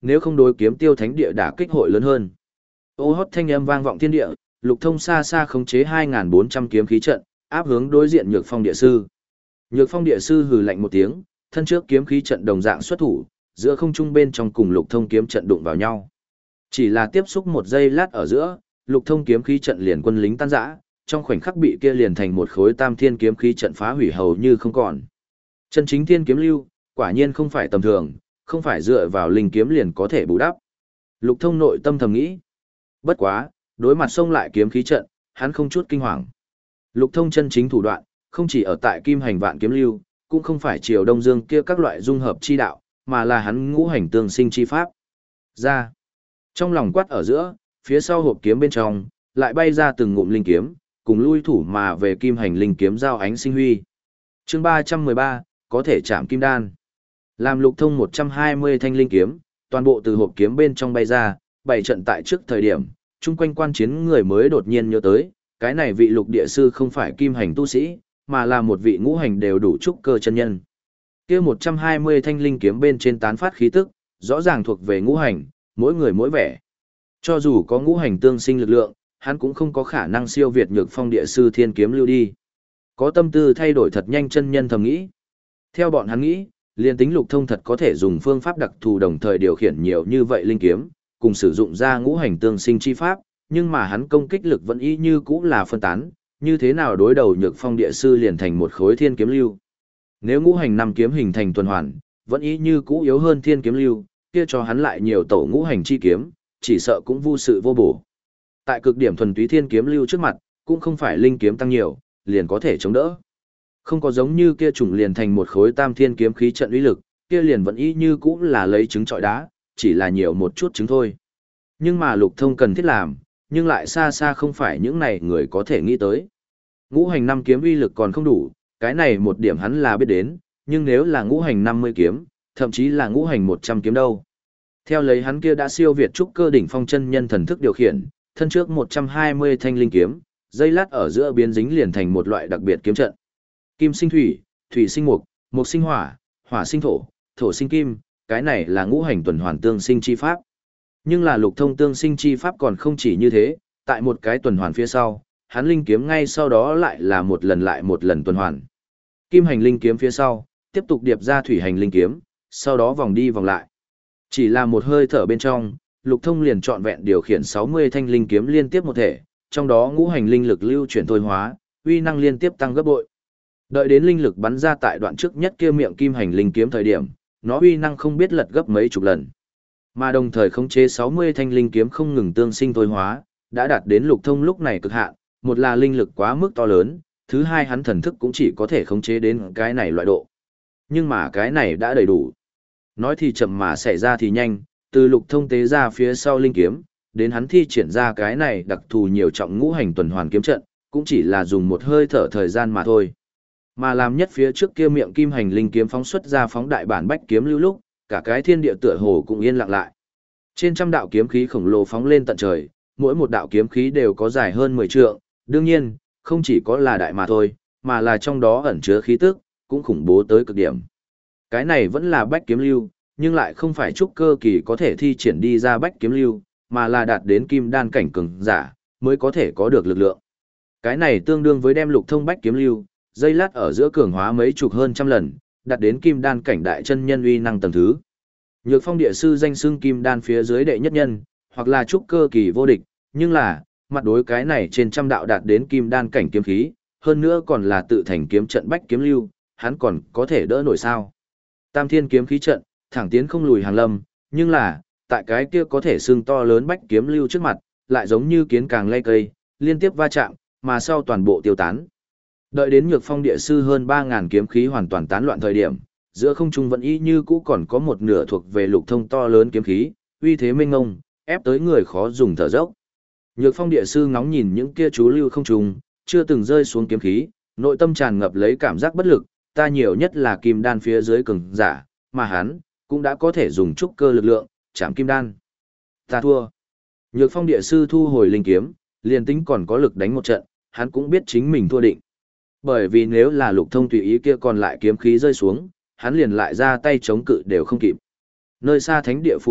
nếu không đối kiếm tiêu thánh địa đả kích hội lớn hơn. Ô hót thanh âm vang vọng thiên địa, Lục Thông xa xa khống chế hai nghìn bốn trăm kiếm khí trận, áp hướng đối diện Nhược Phong địa sư. Nhược Phong địa sư hừ lạnh một tiếng, thân trước kiếm khí trận đồng dạng xuất thủ, giữa không trung bên trong cùng Lục Thông kiếm trận đụng vào nhau. Chỉ là tiếp xúc một giây lát ở giữa, Lục Thông kiếm khí trận liền quân lính tan rã, trong khoảnh khắc bị kia liền thành một khối tam thiên kiếm khí trận phá hủy hầu như không còn. Chân chính thiên kiếm lưu, quả nhiên không phải tầm thường, không phải dựa vào linh kiếm liền có thể bù đắp. Lục Thông nội tâm thầm nghĩ. Bất quá, đối mặt xông lại kiếm khí trận, hắn không chút kinh hoàng. Lục Thông chân chính thủ đoạn, không chỉ ở tại kim hành vạn kiếm lưu, cũng không phải triều Đông Dương kia các loại dung hợp chi đạo, mà là hắn ngũ hành tương sinh chi pháp. Ra. Trong lòng quát ở giữa, phía sau hộp kiếm bên trong, lại bay ra từng ngụm linh kiếm, cùng lui thủ mà về kim hành linh kiếm giao ánh sinh huy. Chương ba trăm mười ba, có thể chạm kim đan. Làm Lục Thông một trăm hai mươi thanh linh kiếm, toàn bộ từ hộp kiếm bên trong bay ra, bảy trận tại trước thời điểm, chung quanh quan chiến người mới đột nhiên nhớ tới, cái này vị lục địa sư không phải kim hành tu sĩ, mà là một vị ngũ hành đều đủ trúc cơ chân nhân. Kia một trăm hai mươi thanh linh kiếm bên trên tán phát khí tức, rõ ràng thuộc về ngũ hành, mỗi người mỗi vẻ. Cho dù có ngũ hành tương sinh lực lượng, hắn cũng không có khả năng siêu việt Nhược Phong địa sư thiên kiếm lưu đi. Có tâm tư thay đổi thật nhanh chân nhân thầm nghĩ. Theo bọn hắn nghĩ, liên tính Lục Thông thật có thể dùng phương pháp đặc thù đồng thời điều khiển nhiều như vậy linh kiếm, cùng sử dụng ra ngũ hành tương sinh chi pháp, nhưng mà hắn công kích lực vẫn y như cũ là phân tán, như thế nào đối đầu Nhược Phong địa sư liền thành một khối thiên kiếm lưu. Nếu ngũ hành năm kiếm hình thành tuần hoàn, vẫn y như cũ yếu hơn thiên kiếm lưu, kia cho hắn lại nhiều tổ ngũ hành chi kiếm, chỉ sợ cũng vô sự vô bổ. Tại cực điểm thuần túy thiên kiếm lưu trước mặt, cũng không phải linh kiếm tăng nhiều, liền có thể chống đỡ. Không có giống như kia trùng liền thành một khối tam thiên kiếm khí trận uy lực, kia liền vẫn y như cũ là lấy trứng trọi đá, chỉ là nhiều một chút trứng thôi. Nhưng mà Lục Thông cần thiết làm, nhưng lại xa xa không phải những này người có thể nghĩ tới. Ngũ hành năm kiếm uy lực còn không đủ, cái này một điểm hắn là biết đến, nhưng nếu là ngũ hành năm mươi kiếm, thậm chí là ngũ hành một trăm kiếm đâu. Theo lấy hắn kia đã siêu việt trúc cơ đỉnh phong chân nhân thần thức điều khiển, thân trước một trăm hai mươi thanh linh kiếm, dây lát ở giữa biến dính liền thành một loại đặc biệt kiếm trận. Kim sinh thủy, thủy sinh mục, mục sinh hỏa, hỏa sinh thổ, thổ sinh kim, cái này là ngũ hành tuần hoàn tương sinh chi pháp. Nhưng là Lục Thông tương sinh chi pháp còn không chỉ như thế, tại một cái tuần hoàn phía sau, hắn linh kiếm ngay sau đó lại là một lần lại một lần tuần hoàn. Kim hành linh kiếm phía sau, tiếp tục điệp ra thủy hành linh kiếm, sau đó vòng đi vòng lại. Chỉ là một hơi thở bên trong, Lục Thông liền trọn vẹn điều khiển sáu mươi thanh linh kiếm liên tiếp một thể, trong đó ngũ hành linh lực lưu chuyển thôi hóa, uy năng liên tiếp tăng gấp bội. Đợi đến linh lực bắn ra tại đoạn trước nhất kia miệng kim hành linh kiếm thời điểm, nó uy năng không biết lật gấp mấy chục lần. Mà đồng thời khống chế sáu mươi thanh linh kiếm không ngừng tương sinh thôi hóa, đã đạt đến Lục Thông lúc này cực hạn, một là linh lực quá mức to lớn, thứ hai hắn thần thức cũng chỉ có thể khống chế đến cái này loại độ. Nhưng mà cái này đã đầy đủ. Nói thì chậm mà xảy ra thì nhanh, từ Lục Thông tế ra phía sau linh kiếm, đến hắn thi triển ra cái này đặc thù nhiều trọng ngũ hành tuần hoàn kiếm trận, cũng chỉ là dùng một hơi thở thời gian mà thôi. Mà làm nhất phía trước kia miệng kim hành linh kiếm phóng xuất ra phóng đại bản bách kiếm lưu lúc, cả cái thiên địa tựa hồ cũng yên lặng lại. Trên trăm đạo kiếm khí khổng lồ phóng lên tận trời, mỗi một đạo kiếm khí đều có dài hơn mười trượng, đương nhiên, không chỉ có là đại mà thôi, mà là trong đó ẩn chứa khí tức, cũng khủng bố tới cực điểm. Cái này vẫn là bách kiếm lưu, nhưng lại không phải trúc cơ kỳ có thể thi triển đi ra bách kiếm lưu, mà là đạt đến kim đan cảnh cường giả, mới có thể có được lực lượng. Cái này tương đương với đem Lục Thông bách kiếm lưu, dây lát ở giữa cường hóa mấy chục hơn trăm lần, đạt đến kim đan cảnh đại chân nhân uy năng tầng thứ. Nhược Phong địa sư danh xưng kim đan phía dưới đệ nhất nhân, hoặc là trúc cơ kỳ vô địch, nhưng là, mặt đối cái này trên trăm đạo đạt đến kim đan cảnh kiếm khí, hơn nữa còn là tự thành kiếm trận bách kiếm lưu, hắn còn có thể đỡ nổi sao. Tam thiên kiếm khí trận, thẳng tiến không lùi hàng lâm, nhưng là, tại cái kia có thể xương to lớn bách kiếm lưu trước mặt, lại giống như kiến càng lay cây, liên tiếp va chạm, mà sau toàn bộ tiêu tán. Đợi đến Nhược Phong địa sư hơn ba nghìn kiếm khí hoàn toàn tán loạn thời điểm, giữa không trung vẫn y như cũ còn có một nửa thuộc về Lục Thông to lớn kiếm khí, uy thế mênh ngông, ép tới người khó dùng thở dốc. Nhược Phong địa sư ngóng nhìn những kia chú lưu không trùng, chưa từng rơi xuống kiếm khí, nội tâm tràn ngập lấy cảm giác bất lực, ta nhiều nhất là kim đan phía dưới cường giả, mà hắn cũng đã có thể dùng trúc cơ lực lượng chạm kim đan. Ta thua. Nhược Phong địa sư thu hồi linh kiếm, liền tính còn có lực đánh một trận, hắn cũng biết chính mình thua định. Bởi vì nếu là Lục Thông tùy ý kia còn lại kiếm khí rơi xuống, hắn liền lại ra tay chống cự đều không kịp. Nơi xa thánh địa phụ cận,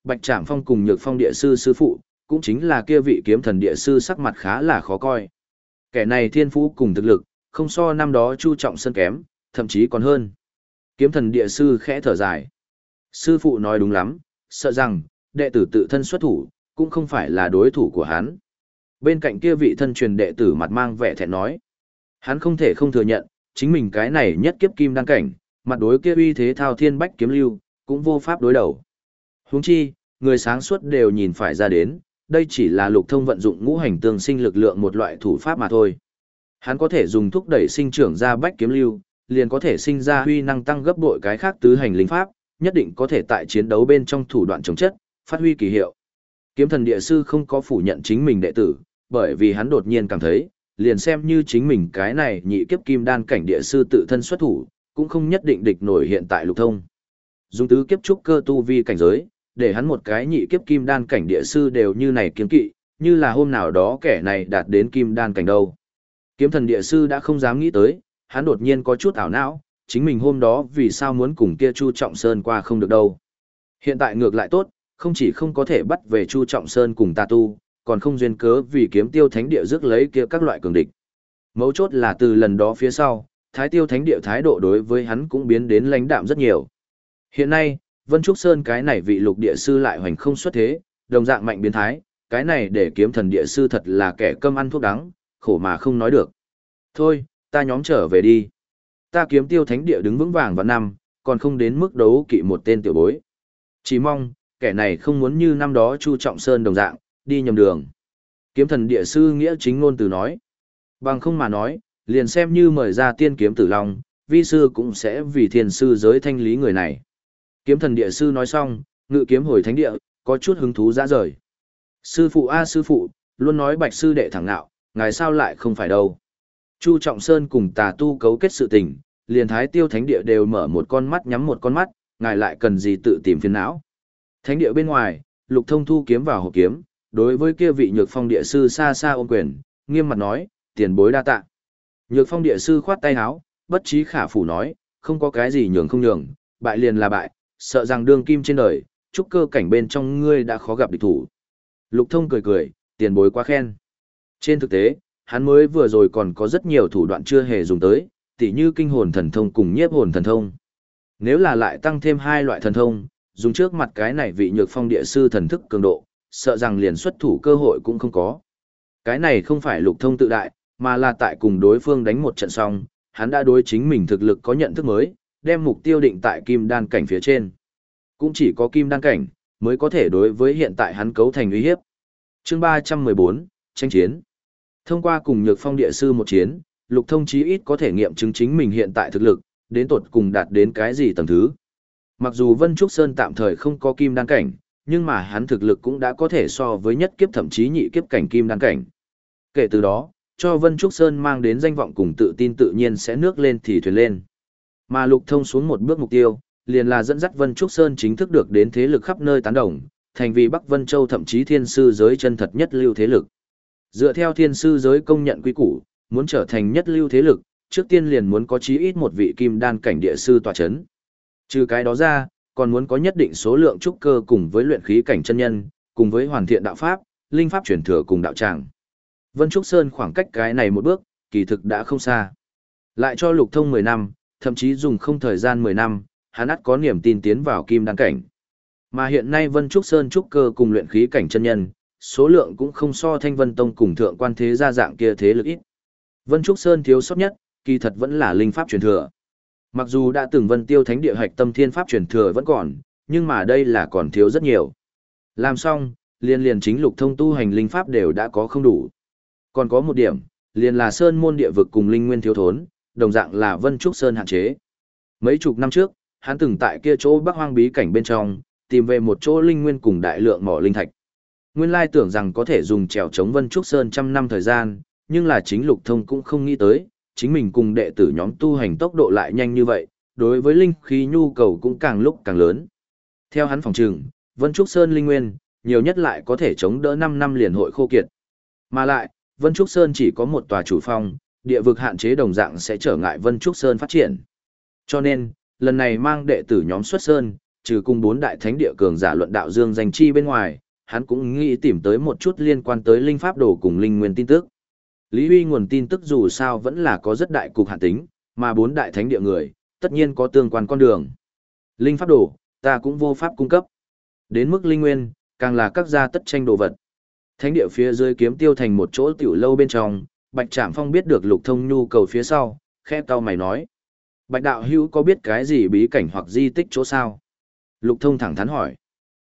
Bạch Trạm Phong cùng Nhược Phong địa sư sư phụ, cũng chính là kia vị kiếm thần địa sư sắc mặt khá là khó coi. Kẻ này thiên phú cùng thực lực, không so năm đó Chu Trọng Sơn kém, thậm chí còn hơn. Kiếm thần địa sư khẽ thở dài. Sư phụ nói đúng lắm, sợ rằng, đệ tử tự thân xuất thủ, cũng không phải là đối thủ của hắn. Bên cạnh kia vị thân truyền đệ tử mặt mang vẻ thẹn nói. Hắn không thể không thừa nhận, chính mình cái này nhất kiếp kim đăng cảnh, mặt đối kia uy thế thao thiên bách kiếm lưu, cũng vô pháp đối đầu. Huống chi, người sáng suốt đều nhìn phải ra đến, đây chỉ là Lục Thông vận dụng ngũ hành tương sinh lực lượng một loại thủ pháp mà thôi. Hắn có thể dùng thúc đẩy sinh trưởng ra bách kiếm lưu, liền có thể sinh ra huy năng tăng gấp bội cái khác tứ hành linh pháp, nhất định có thể tại chiến đấu bên trong thủ đoạn chống chất, phát huy kỳ hiệu. Kiếm thần địa sư không có phủ nhận chính mình đệ tử, bởi vì hắn đột nhiên cảm thấy, liền xem như chính mình cái này nhị kiếp kim đan cảnh địa sư tự thân xuất thủ, cũng không nhất định địch nổi hiện tại Lục Thông. Dùng tứ kiếp trúc cơ tu vi cảnh giới, để hắn một cái nhị kiếp kim đan cảnh địa sư đều như này kiên kỵ, như là hôm nào đó kẻ này đạt đến kim đan cảnh đâu. Kiếm thần địa sư đã không dám nghĩ tới, hắn đột nhiên có chút ảo não, chính mình hôm đó vì sao muốn cùng kia Chu Trọng Sơn qua không được đâu. Hiện tại ngược lại tốt, không chỉ không có thể bắt về Chu Trọng Sơn cùng tà tu, còn không duyên cớ vì kiếm tiêu thánh địa rước lấy kia các loại cường địch. Mấu chốt là từ lần đó phía sau, thái tiêu thánh địa thái độ đối với hắn cũng biến đến lãnh đạm rất nhiều. Hiện nay, Vân Trúc Sơn cái này vị lục địa sư lại hoành không xuất thế, đồng dạng mạnh biến thái, cái này để kiếm thần địa sư thật là kẻ cơm ăn thuốc đắng, khổ mà không nói được. Thôi, ta nhóm trở về đi. Ta kiếm tiêu thánh địa đứng vững vàng vào năm, còn không đến mức đấu kỵ một tên tiểu bối. Chỉ mong, kẻ này không muốn như năm đó Chu Trọng Sơn đồng dạng, đi nhầm đường. Kiếm thần địa sư nghĩa chính ngôn từ nói. Bằng không mà nói, liền xem như mời ra tiên kiếm tử long, vi sư cũng sẽ vì thiên sư giới thanh lý người này. Kiếm thần địa sư nói xong, ngự kiếm hồi thánh địa, có chút hứng thú ra rời. Sư phụ a sư phụ, luôn nói bạch sư đệ thẳng nạo, ngài sao lại không phải đâu. Chu Trọng Sơn cùng tà tu cấu kết sự tình, liền thái tiêu thánh địa đều mở một con mắt nhắm một con mắt, ngài lại cần gì tự tìm phiền não. Thánh địa bên ngoài, Lục Thông thu kiếm vào hộp kiếm, đối với kia vị Nhược Phong địa sư xa xa ôm quyền, nghiêm mặt nói, tiền bối đa tạ. Nhược Phong địa sư khoát tay áo, bất trí khả phủ nói, không có cái gì nhường không nhường, bại liền là bại, sợ rằng đương kim trên đời, trúc cơ cảnh bên trong ngươi đã khó gặp địch thủ. Lục Thông cười cười, tiền bối quá khen. Trên thực tế, hắn mới vừa rồi còn có rất nhiều thủ đoạn chưa hề dùng tới, tỉ như kinh hồn thần thông cùng nhiếp hồn thần thông. Nếu là lại tăng thêm hai loại thần thông, dùng trước mặt cái này vị Nhược Phong địa sư thần thức cường độ, sợ rằng liền xuất thủ cơ hội cũng không có. Cái này không phải Lục Thông tự đại, mà là tại cùng đối phương đánh một trận xong, hắn đã đối chính mình thực lực có nhận thức mới, đem mục tiêu định tại kim đan cảnh phía trên. Cũng chỉ có kim đan cảnh, mới có thể đối với hiện tại hắn cấu thành uy hiếp. Chương ba trăm mười bốn, tranh chiến. Thông qua cùng Nhược Phong địa sư một chiến, Lục Thông chí ít có thể nghiệm chứng chính mình hiện tại thực lực, đến tột cùng đạt đến cái gì tầng thứ. Mặc dù Vân Trúc Sơn tạm thời không có kim đan cảnh, nhưng mà hắn thực lực cũng đã có thể so với nhất kiếp thậm chí nhị kiếp cảnh kim đan cảnh. Kể từ đó, cho Vân Trúc Sơn mang đến danh vọng cùng tự tin tự nhiên sẽ nước lên thì thuyền lên. Mà Lục Thông xuống một bước mục tiêu, liền là dẫn dắt Vân Trúc Sơn chính thức được đến thế lực khắp nơi tán đồng, thành vì Bắc Vân Châu thậm chí thiên sư giới chân thật nhất lưu thế lực. Dựa theo thiên sư giới công nhận quy củ, muốn trở thành nhất lưu thế lực, trước tiên liền muốn có chí ít một vị kim đan cảnh địa sư tọa chấn. Trừ cái đó ra, còn muốn có nhất định số lượng trúc cơ cùng với luyện khí cảnh chân nhân, cùng với hoàn thiện đạo pháp, linh pháp truyền thừa cùng đạo tràng. Vân Trúc Sơn khoảng cách cái này một bước, kỳ thực đã không xa. Lại cho Lục Thông mười năm, thậm chí dùng không thời gian mười năm, hắn ắt có niềm tin tiến vào kim đan cảnh. Mà hiện nay Vân Trúc Sơn trúc cơ cùng luyện khí cảnh chân nhân, số lượng cũng không so Thanh Vân Tông cùng thượng quan thế gia dạng kia thế lực ít. Vân Trúc Sơn thiếu sót nhất, kỳ thật vẫn là linh pháp truyền thừa. Mặc dù đã từng Vân Tiêu Thánh địa hạch tâm thiên pháp truyền thừa vẫn còn, nhưng mà đây là còn thiếu rất nhiều. Làm xong, liên liền chính Lục Thông tu hành linh pháp đều đã có không đủ. Còn có một điểm, liền là Sơn môn địa vực cùng linh nguyên thiếu thốn, đồng dạng là Vân Trúc Sơn hạn chế. Mấy chục năm trước, hắn từng tại kia chỗ Bắc Hoang bí cảnh bên trong, tìm về một chỗ linh nguyên cùng đại lượng mỏ linh thạch. Nguyên lai tưởng rằng có thể dùng trèo chống Vân Trúc Sơn trăm năm thời gian, nhưng là chính Lục Thông cũng không nghĩ tới, chính mình cùng đệ tử nhóm tu hành tốc độ lại nhanh như vậy, đối với linh khí nhu cầu cũng càng lúc càng lớn. Theo hắn phòng trừng, Vân Trúc Sơn linh nguyên, nhiều nhất lại có thể chống đỡ năm năm liền hội khô kiệt. Mà lại, Vân Trúc Sơn chỉ có một tòa chủ phong, địa vực hạn chế đồng dạng sẽ trở ngại Vân Trúc Sơn phát triển. Cho nên, lần này mang đệ tử nhóm xuất Sơn, trừ cùng bốn đại thánh địa cường giả luận đạo dương danh chi bên ngoài, hắn cũng nghĩ tìm tới một chút liên quan tới linh pháp đồ cùng linh nguyên tin tức. Lý Huy nguồn tin tức dù sao vẫn là có rất đại cục hạn tính, mà bốn đại thánh địa người, tất nhiên có tương quan con đường. Linh pháp đồ, ta cũng vô pháp cung cấp. Đến mức linh nguyên, càng là các gia tất tranh đồ vật. Thánh địa phía dưới kiếm tiêu thành một chỗ tiểu lâu bên trong, Bạch Trạm Phong biết được Lục Thông nhu cầu phía sau, khẽ cau mày nói. Bạch đạo hữu có biết cái gì bí cảnh hoặc di tích chỗ sao? Lục Thông thẳng thắn hỏi.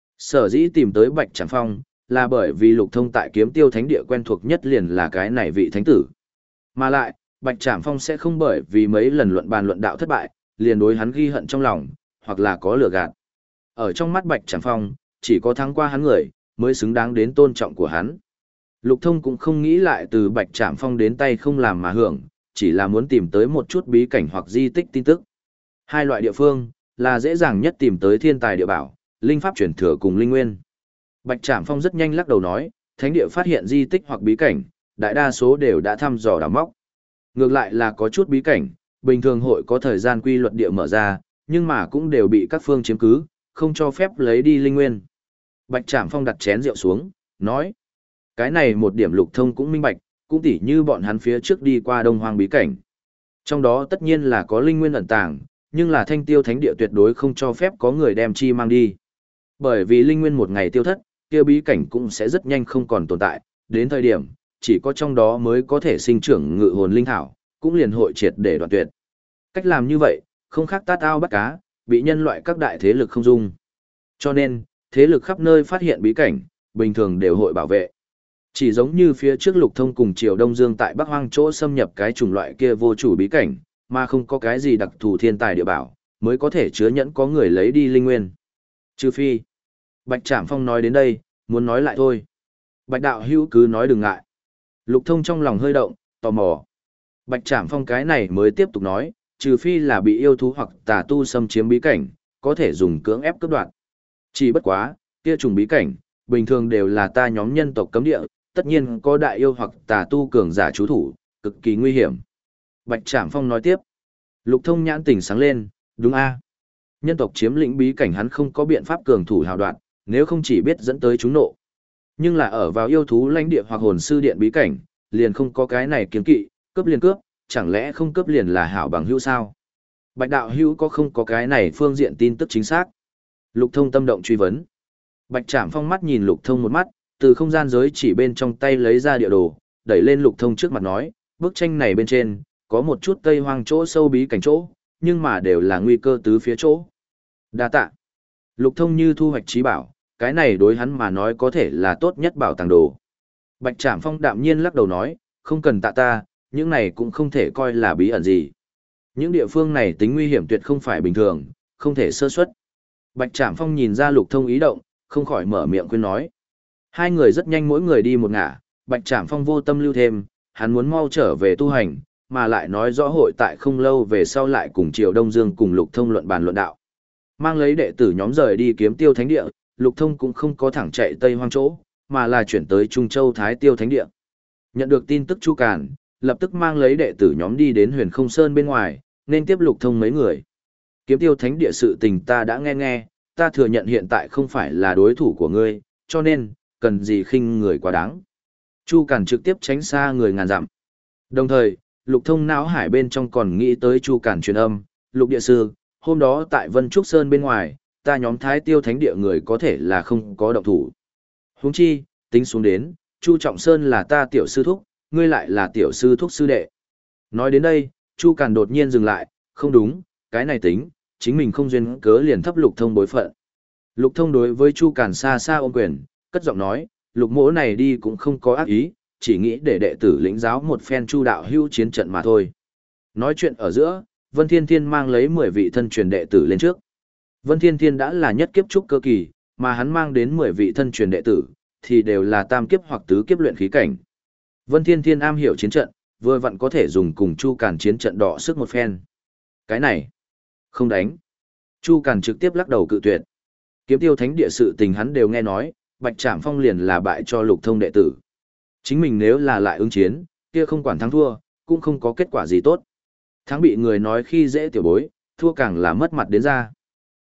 Sở dĩ tìm tới Bạch Trạm Phong, là bởi vì Lục Thông tại kiếm tiêu thánh địa quen thuộc nhất liền là cái này vị thánh tử. Mà lại, Bạch Trạm Phong sẽ không bởi vì mấy lần luận bàn luận đạo thất bại, liền đối hắn ghi hận trong lòng, hoặc là có lừa gạt. Ở trong mắt Bạch Trạm Phong, chỉ có thắng qua hắn người, mới xứng đáng đến tôn trọng của hắn. Lục Thông cũng không nghĩ lại từ Bạch Trạm Phong đến tay không làm mà hưởng, chỉ là muốn tìm tới một chút bí cảnh hoặc di tích tin tức. Hai loại địa phương, là dễ dàng nhất tìm tới thiên tài địa bảo, linh pháp truyền thừa cùng linh nguyên. Bạch Trạm Phong rất nhanh lắc đầu nói, thánh địa phát hiện di tích hoặc bí cảnh, đại đa số đều đã thăm dò đào móc. Ngược lại là có chút bí cảnh, bình thường hội có thời gian quy luật địa mở ra, nhưng mà cũng đều bị các phương chiếm cứ, không cho phép lấy đi linh nguyên. Bạch Trạm Phong đặt chén rượu xuống, nói, cái này một điểm Lục Thông cũng minh bạch, cũng tỉ như bọn hắn phía trước đi qua Đông Hoang bí cảnh. Trong đó tất nhiên là có linh nguyên ẩn tàng, nhưng là Thanh Tiêu Thánh địa tuyệt đối không cho phép có người đem chi mang đi. Bởi vì linh nguyên một ngày tiêu thất, kia bí cảnh cũng sẽ rất nhanh không còn tồn tại, đến thời điểm, chỉ có trong đó mới có thể sinh trưởng ngự hồn linh thảo, cũng liền hội triệt để đoạn tuyệt. Cách làm như vậy, không khác tát ao bắt cá, bị nhân loại các đại thế lực không dung. Cho nên, thế lực khắp nơi phát hiện bí cảnh, bình thường đều hội bảo vệ. Chỉ giống như phía trước Lục Thông cùng Triều Đông Dương tại Bắc Hoang chỗ xâm nhập cái chủng loại kia vô chủ bí cảnh, mà không có cái gì đặc thù thiên tài địa bảo, mới có thể chứa nhẫn có người lấy đi linh nguyên. Trừ phi. Bạch Trạm Phong nói đến đây, muốn nói lại thôi. Bạch đạo hữu cứ nói đừng ngại. Lục Thông trong lòng hơi động, tò mò. Bạch Trạm Phong cái này mới tiếp tục nói, trừ phi là bị yêu thú hoặc tà tu xâm chiếm bí cảnh, có thể dùng cưỡng ép cướp đoạt. Chỉ bất quá, kia trùng bí cảnh, bình thường đều là ta nhóm nhân tộc cấm địa, tất nhiên có đại yêu hoặc tà tu cường giả trú thủ, cực kỳ nguy hiểm. Bạch Trạm Phong nói tiếp. Lục Thông nhãn tỉnh sáng lên, đúng a. Nhân tộc chiếm lĩnh bí cảnh hắn không có biện pháp cường thủ hào đoạt, nếu không chỉ biết dẫn tới chúng nộ. Nhưng là ở vào yêu thú lãnh địa hoặc hồn sư điện bí cảnh, liền không có cái này kiêng kỵ, cướp liền cướp, chẳng lẽ không cướp liền là hảo bằng hữu sao? Bạch đạo hữu có không có cái này phương diện tin tức chính xác? Lục Thông tâm động truy vấn. Bạch Trạm Phong mắt nhìn Lục Thông một mắt, từ không gian giới chỉ bên trong tay lấy ra địa đồ, đẩy lên Lục Thông trước mặt nói, bức tranh này bên trên, có một chút tây hoang chỗ sâu bí cảnh chỗ, nhưng mà đều là nguy cơ tứ phía chỗ. Đa tạ. Lục Thông như thu hoạch trí bảo, cái này đối hắn mà nói có thể là tốt nhất bảo tàng đồ. Bạch Trạm Phong đạm nhiên lắc đầu nói, không cần tạ ta, những này cũng không thể coi là bí ẩn gì. Những địa phương này tính nguy hiểm tuyệt không phải bình thường, không thể sơ suất. Bạch Trạm Phong nhìn ra Lục Thông ý động, không khỏi mở miệng khuyên nói. Hai người rất nhanh mỗi người đi một ngả, Bạch Trạm Phong vô tâm lưu thêm, hắn muốn mau trở về tu hành, mà lại nói rõ hội tại không lâu về sau lại cùng Triều Đông Dương cùng Lục Thông luận bàn luận đạo. Mang lấy đệ tử nhóm rời đi Kiếm Tiêu Thánh địa, Lục Thông cũng không có thẳng chạy Tây Hoang chỗ, mà là chuyển tới Trung Châu Thái Tiêu Thánh địa. Nhận được tin tức Chu Càn, lập tức mang lấy đệ tử nhóm đi đến Huyền Không Sơn bên ngoài, nên tiếp Lục Thông mấy người. Kiếm Tiêu Thánh địa sự tình ta đã nghe nghe, ta thừa nhận hiện tại không phải là đối thủ của ngươi, cho nên, cần gì khinh người quá đáng. Chu Càn trực tiếp tránh xa người ngàn dặm. Đồng thời, Lục Thông não hải bên trong còn nghĩ tới Chu Càn truyền âm, Lục địa sư, hôm đó tại Vân Trúc Sơn bên ngoài, ta nhóm Thái Tiêu Thánh địa người có thể là không có động thủ. Huống chi, tính xuống đến, Chu Trọng Sơn là ta tiểu sư thúc, ngươi lại là tiểu sư thúc sư đệ. Nói đến đây, Chu Càn đột nhiên dừng lại, không đúng, cái này tính, chính mình không duyên cớ liền thấp Lục Thông bối phận. Lục Thông đối với Chu Càn xa xa ôm quyền, cất giọng nói, Lục mỗ này đi cũng không có ác ý, chỉ nghĩ để đệ tử lĩnh giáo một phen Chu đạo hữu chiến trận mà thôi. Nói chuyện ở giữa, Vân Thiên Thiên mang lấy mười vị thân truyền đệ tử lên trước. Vân Thiên Thiên đã là nhất kiếp trúc cơ kỳ, mà hắn mang đến mười vị thân truyền đệ tử, thì đều là tam kiếp hoặc tứ kiếp luyện khí cảnh. Vân Thiên Thiên am hiểu chiến trận, vừa vặn có thể dùng cùng Chu Càn chiến trận đọ sức một phen. Cái này, không đánh. Chu Càn trực tiếp lắc đầu cự tuyệt. Kiếm Tiêu Thánh địa sự tình hắn đều nghe nói, Bạch Trạm Phong liền là bại cho Lục Thông đệ tử. Chính mình nếu là lại ứng chiến, kia không quản thắng thua, cũng không có kết quả gì tốt. Thắng bị người nói khi dễ tiểu bối, thua càng là mất mặt đến ra.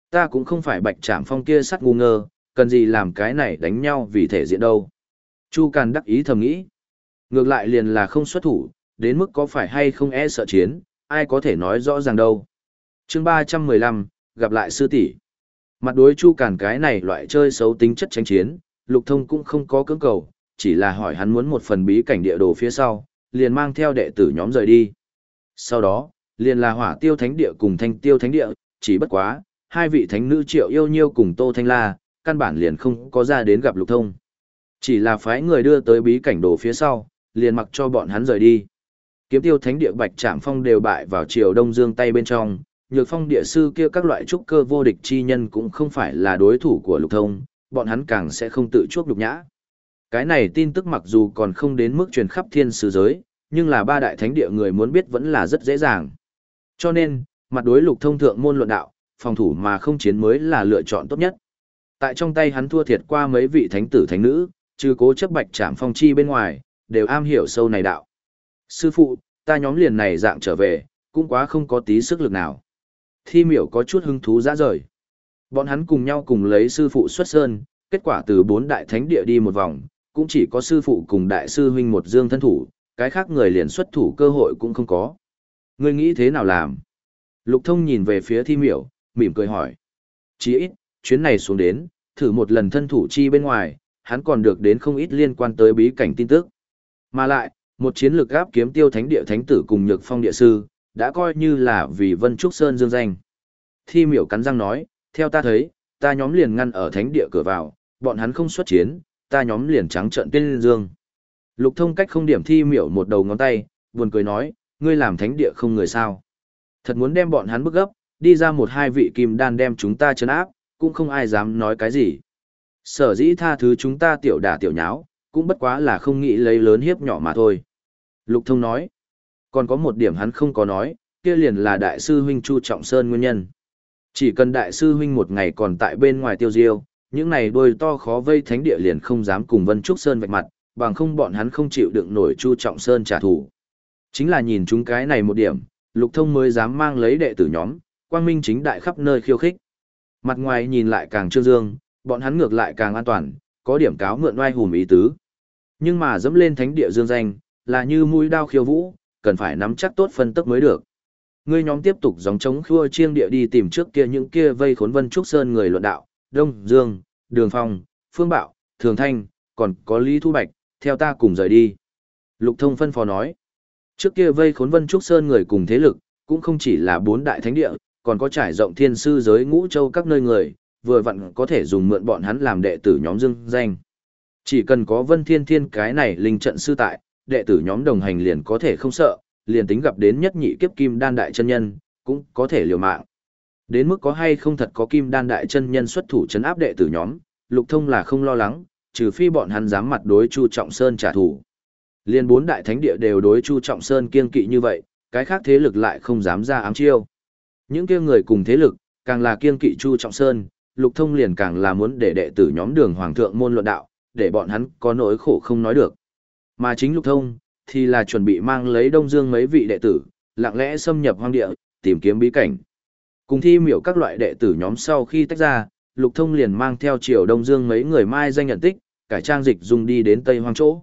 Ta cũng không phải Bạch Trảm Phong kia sắt ngu ngơ, cần gì làm cái này đánh nhau vì thể diện đâu. Chu Càn đắc ý thầm nghĩ. Ngược lại liền là không xuất thủ, đến mức có phải hay không e sợ chiến, ai có thể nói rõ ràng đâu. Chương ba trăm mười lăm, gặp lại sư tỷ. Mặt đối Chu Càn cái này loại chơi xấu tính chất tranh chiến, Lục Thông cũng không có cưỡng cầu, chỉ là hỏi hắn muốn một phần bí cảnh địa đồ phía sau, liền mang theo đệ tử nhóm rời đi. Sau đó, liền là Hỏa Tiêu Thánh Địa cùng Thanh Tiêu Thánh Địa, chỉ bất quá, hai vị thánh nữ Triệu Yêu Nhiêu cùng Tô Thanh La, căn bản liền không có ra đến gặp Lục Thông. Chỉ là phái người đưa tới bí cảnh đồ phía sau, liền mặc cho bọn hắn rời đi. Kiếm Tiêu Thánh Địa Bạch Trảm Phong đều bại vào Triều Đông Dương tay bên trong, Nhược Phong địa sư kia các loại trúc cơ vô địch chi nhân cũng không phải là đối thủ của Lục Thông, bọn hắn càng sẽ không tự chuốc nhục nhã. Cái này tin tức mặc dù còn không đến mức truyền khắp thiên sứ giới, nhưng là ba đại thánh địa người muốn biết vẫn là rất dễ dàng. Cho nên, mặt đối Lục Thông thượng môn luận đạo, phòng thủ mà không chiến mới là lựa chọn tốt nhất. Tại trong tay hắn thua thiệt qua mấy vị thánh tử thánh nữ, trừ Cố Chấp Bạch Trảm Phong chi bên ngoài, đều am hiểu sâu này đạo. Sư phụ, ta nhóm liền này dạng trở về, cũng quá không có tí sức lực nào. Thi miểu có chút hứng thú dã rời. Bọn hắn cùng nhau cùng lấy sư phụ xuất sơn, kết quả từ bốn đại thánh địa đi một vòng, cũng chỉ có sư phụ cùng đại sư huynh một dương thân thủ, cái khác người liền xuất thủ cơ hội cũng không có. Ngươi nghĩ thế nào làm? Lục Thông nhìn về phía thi miểu, mỉm cười hỏi. Chỉ ít, chuyến này xuống đến, thử một lần thân thủ chi bên ngoài, hắn còn được đến không ít liên quan tới bí cảnh tin tức. Mà lại, một chiến lược áp kiếm Tiêu Thánh Địa thánh tử cùng Nhược Phong địa sư, đã coi như là vì Vân Trúc Sơn dương danh. Thi miểu cắn răng nói, theo ta thấy, ta nhóm liền ngăn ở thánh địa cửa vào, bọn hắn không xuất chiến, ta nhóm liền trắng trợn tên dương. Lục Thông cách không điểm thi miểu một đầu ngón tay, buồn cười nói, ngươi làm thánh địa không người sao. Thật muốn đem bọn hắn bức gấp, đi ra một hai vị kim đan đem chúng ta trấn áp, cũng không ai dám nói cái gì. Sở dĩ tha thứ chúng ta tiểu đả tiểu nháo, cũng bất quá là không nghĩ lấy lớn hiếp nhỏ mà thôi. Lục Thông nói, còn có một điểm hắn không có nói, kia liền là đại sư huynh Chu Trọng Sơn nguyên nhân. Chỉ cần đại sư huynh một ngày còn tại bên ngoài tiêu diêu, những này đôi to khó vây thánh địa liền không dám cùng Vân Trúc Sơn vạch mặt, bằng không bọn hắn không chịu đựng nổi Chu Trọng Sơn trả thù. Chính là nhìn chúng cái này một điểm, Lục Thông mới dám mang lấy đệ tử nhóm, quang minh chính đại khắp nơi khiêu khích. Mặt ngoài nhìn lại càng trương dương, bọn hắn ngược lại càng an toàn, có điểm cáo mượn oai hùm ý tứ. Nhưng mà dẫm lên thánh địa dương danh, là như mũi đao khiêu vũ, cần phải nắm chắc tốt phân tức mới được. Ngươi nhóm tiếp tục gióng trống khua chiêng địa đi tìm trước kia những kia vây khốn Vân Trúc Sơn người luận đạo, Đông Dương, Đường Phong, Phương Bạo, Thường Thanh, còn có Lý Thu Bạch, theo ta cùng rời đi. Lục Thông phân phó nói, trước kia vây khốn Vân Trúc Sơn người cùng thế lực, cũng không chỉ là bốn đại thánh địa, còn có trải rộng thiên sư giới ngũ châu các nơi người, vừa vặn có thể dùng mượn bọn hắn làm đệ tử nhóm dương danh. Chỉ cần có Vân Thiên Thiên cái này linh trận sư tại, đệ tử nhóm đồng hành liền có thể không sợ, liền tính gặp đến nhất nhị kiếp kim đan đại chân nhân, cũng có thể liều mạng. Đến mức có hay không thật có kim đan đại chân nhân xuất thủ trấn áp đệ tử nhóm, Lục Thông là không lo lắng, trừ phi bọn hắn dám mặt đối Chu Trọng Sơn trả thù. Liên bốn đại thánh địa đều đối Chu Trọng Sơn kiên kỵ như vậy, cái khác thế lực lại không dám ra ám chiêu. Những kia người cùng thế lực, càng là kiên kỵ Chu Trọng Sơn, Lục Thông liền càng là muốn để đệ tử nhóm Đường Hoàng thượng môn luận đạo, để bọn hắn có nỗi khổ không nói được. Mà chính Lục Thông thì là chuẩn bị mang lấy Đông Dương mấy vị đệ tử, lặng lẽ xâm nhập hoang địa, tìm kiếm bí cảnh. Cùng thi miểu các loại đệ tử nhóm sau khi tách ra, Lục Thông liền mang theo Triều Đông Dương mấy người mai danh nhận tích, cải trang dịch dung đi đến Tây Hoang chỗ.